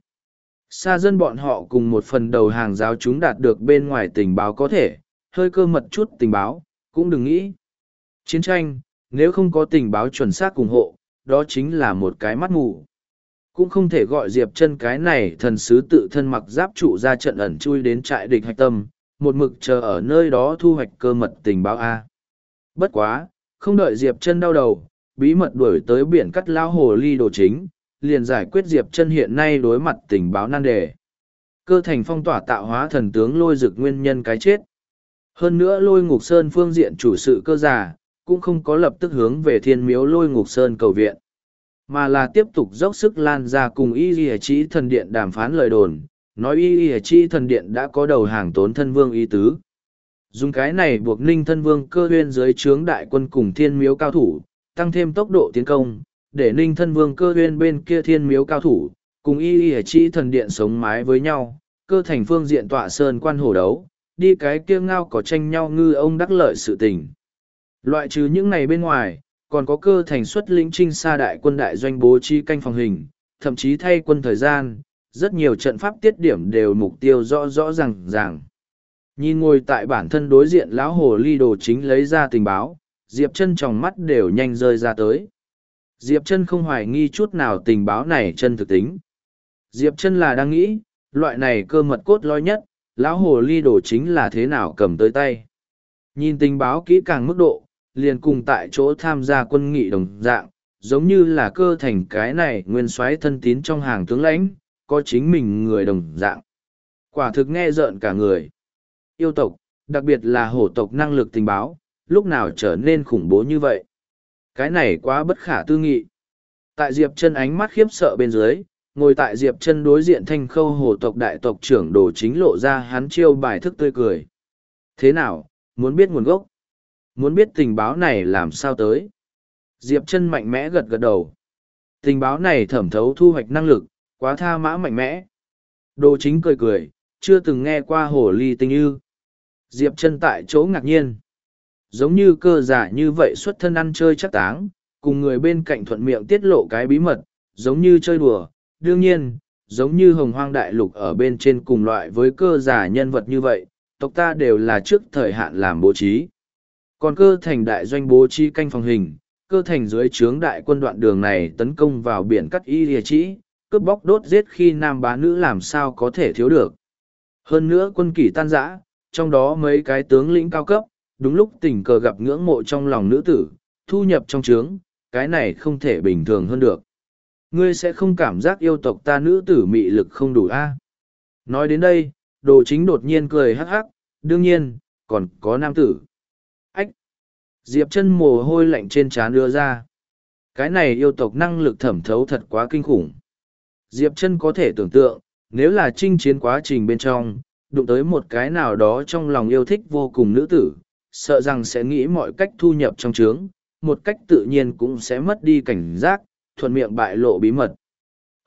Xa dân bọn họ cùng một phần đầu hàng giáo chúng đạt được bên ngoài tình báo có thể, hơi cơ mật chút tình báo, cũng đừng nghĩ. Chiến tranh, nếu không có tình báo chuẩn xác ủng hộ, đó chính là một cái mắt mù. Cũng không thể gọi Diệp Chân cái này thần sứ tự thân mặc giáp trụ ra trận ẩn chui đến trại địch hạch tâm, một mực chờ ở nơi đó thu hoạch cơ mật tình báo A. Bất quá, không đợi Diệp Chân đau đầu, bí mật đuổi tới biển cắt lao hồ ly đồ chính, liền giải quyết Diệp Chân hiện nay đối mặt tình báo nan đề. Cơ thành phong tỏa tạo hóa thần tướng Lôi Dực nguyên nhân cái chết. Hơn nữa Lôi Ngục Sơn phương diện chủ sự Cơ già, cũng không có lập tức hướng về thiên miếu Lôi Ngục Sơn cầu viện, mà là tiếp tục dốc sức lan ra cùng Y Chi thần điện đàm phán lời đồn, nói Y Chi thần điện đã có đầu hàng Tốn Thân Vương ý tứ. Dùng cái này buộc Ninh Thân Vương Cơ Huyên dưới trướng đại quân cùng thiên miếu cao thủ, tăng thêm tốc độ tiến công, để Ninh Thân Vương Cơ Huyên bên kia thiên miếu cao thủ, cùng Y Chi thần điện sống mái với nhau, Cơ thành phương diện tọa sơn quan hổ đấu, đi cái kia ngao có tranh nhau ngư ông đắc lợi sự tình. Loại trừ những này bên ngoài, còn có Cơ thành xuất lĩnh trinh xa đại quân đại doanh bố trí canh phòng hình, thậm chí thay quân thời gian, rất nhiều trận pháp tiết điểm đều mục tiêu rõ rõ ràng. Nhìn ngồi tại bản thân đối diện lão hồ ly đồ chính lấy ra tình báo, Diệp Chân tròng mắt đều nhanh rơi ra tới. Diệp Chân không hoài nghi chút nào tình báo này chân thực tính. Diệp Chân là đang nghĩ, loại này cơ mật cốt lõi nhất, lão hồ ly đồ chính là thế nào cầm tới tay. Nhìn tình báo kỹ càng mức độ, liền cùng tại chỗ tham gia quân nghị đồng dạng, giống như là Cơ thành cái này nguyên soái thân tín trong hàng tướng lãnh, có chính mình người đồng dạng. Quả thực nghe rợn cả người. Yêu tộc, đặc biệt là hổ tộc năng lực tình báo, lúc nào trở nên khủng bố như vậy. Cái này quá bất khả tư nghị. Tại Diệp Chân ánh mắt khiếp sợ bên dưới, ngồi tại Diệp Chân đối diện Thanh Khâu hổ tộc đại tộc trưởng Đồ Chính lộ ra hắn chiêu bài thức tươi cười. Thế nào, muốn biết nguồn gốc? Muốn biết tình báo này làm sao tới? Diệp Chân mạnh mẽ gật gật đầu. Tình báo này thẩm thấu thu hoạch năng lực, quá tha mã mạnh mẽ. Đồ Chính cười cười, chưa từng nghe qua hổ ly tinh ư. Diệp Chân tại chỗ ngạc nhiên. Giống như Cơ giả như vậy xuất thân ăn chơi chắc táng, cùng người bên cạnh thuận miệng tiết lộ cái bí mật, giống như chơi đùa. Đương nhiên, giống như hồng hoang đại lục ở bên trên cùng loại với Cơ giả nhân vật như vậy, tộc ta đều là trước thời hạn làm bố trí. Còn Cơ thành đại doanh bố trí canh phòng hình, Cơ thành dưới trướng đại quân đoạn đường này tấn công vào biển cắt Y Chi, cướp bóc đốt giết khi nam bá nữ làm sao có thể thiếu được. Hơn nữa quân kỷ tan rã, trong đó mấy cái tướng lĩnh cao cấp, đúng lúc tình cờ gặp ngưỡng mộ trong lòng nữ tử, thu nhập trong trướng, cái này không thể bình thường hơn được. Ngươi sẽ không cảm giác yêu tộc ta nữ tử mị lực không đủ a? Nói đến đây, Đồ Chính đột nhiên cười hắc hắc, đương nhiên, còn có nam tử. Ách! Diệp Chân mồ hôi lạnh trên trán đưa ra. Cái này yêu tộc năng lực thẩm thấu thật quá kinh khủng. Diệp Chân có thể tưởng tượng, nếu là chinh chiến quá trình bên trong, đụng tới một cái nào đó trong lòng yêu thích vô cùng nữ tử, sợ rằng sẽ nghĩ mọi cách thu nhập trong trướng, một cách tự nhiên cũng sẽ mất đi cảnh giác, thuận miệng bại lộ bí mật.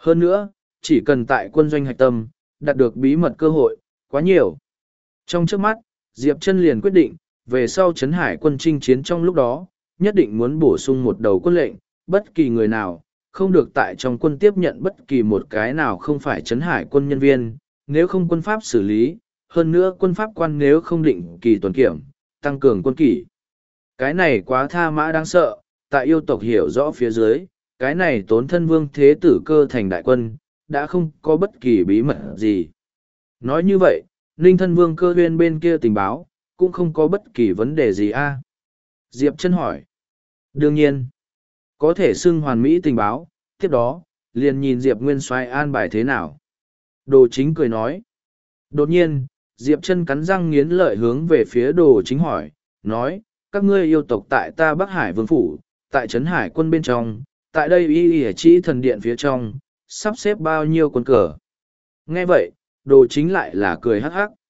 Hơn nữa, chỉ cần tại quân doanh hạch tâm, đạt được bí mật cơ hội, quá nhiều. Trong trước mắt, Diệp Chân liền quyết định, về sau Trấn Hải quân chinh chiến trong lúc đó, nhất định muốn bổ sung một đầu quân lệnh, bất kỳ người nào, không được tại trong quân tiếp nhận bất kỳ một cái nào không phải Trấn Hải quân nhân viên, nếu không quân pháp xử lý, hơn nữa quân pháp quan nếu không định kỳ tuần kiểm, tăng cường quân kỷ. Cái này quá tha mã đáng sợ, tại yêu tộc hiểu rõ phía dưới, cái này tốn thân vương thế tử cơ thành đại quân, đã không có bất kỳ bí mật gì. Nói như vậy, Ninh thân vương cơ huyên bên kia tình báo, cũng không có bất kỳ vấn đề gì a Diệp Chân hỏi. Đương nhiên, có thể xưng hoàn mỹ tình báo, tiếp đó, liền nhìn Diệp Nguyên Soái an bài thế nào. Đồ Chính cười nói. Đột nhiên, Diệp Chân cắn răng nghiến lợi hướng về phía Đồ Chính hỏi, nói, các ngươi yêu tộc tại ta Bắc Hải Vương Phủ, tại Trấn Hải quân bên trong, tại đây y chỉ thần điện phía trong, sắp xếp bao nhiêu quân cờ. Nghe vậy, Đồ Chính lại là cười hắc hắc.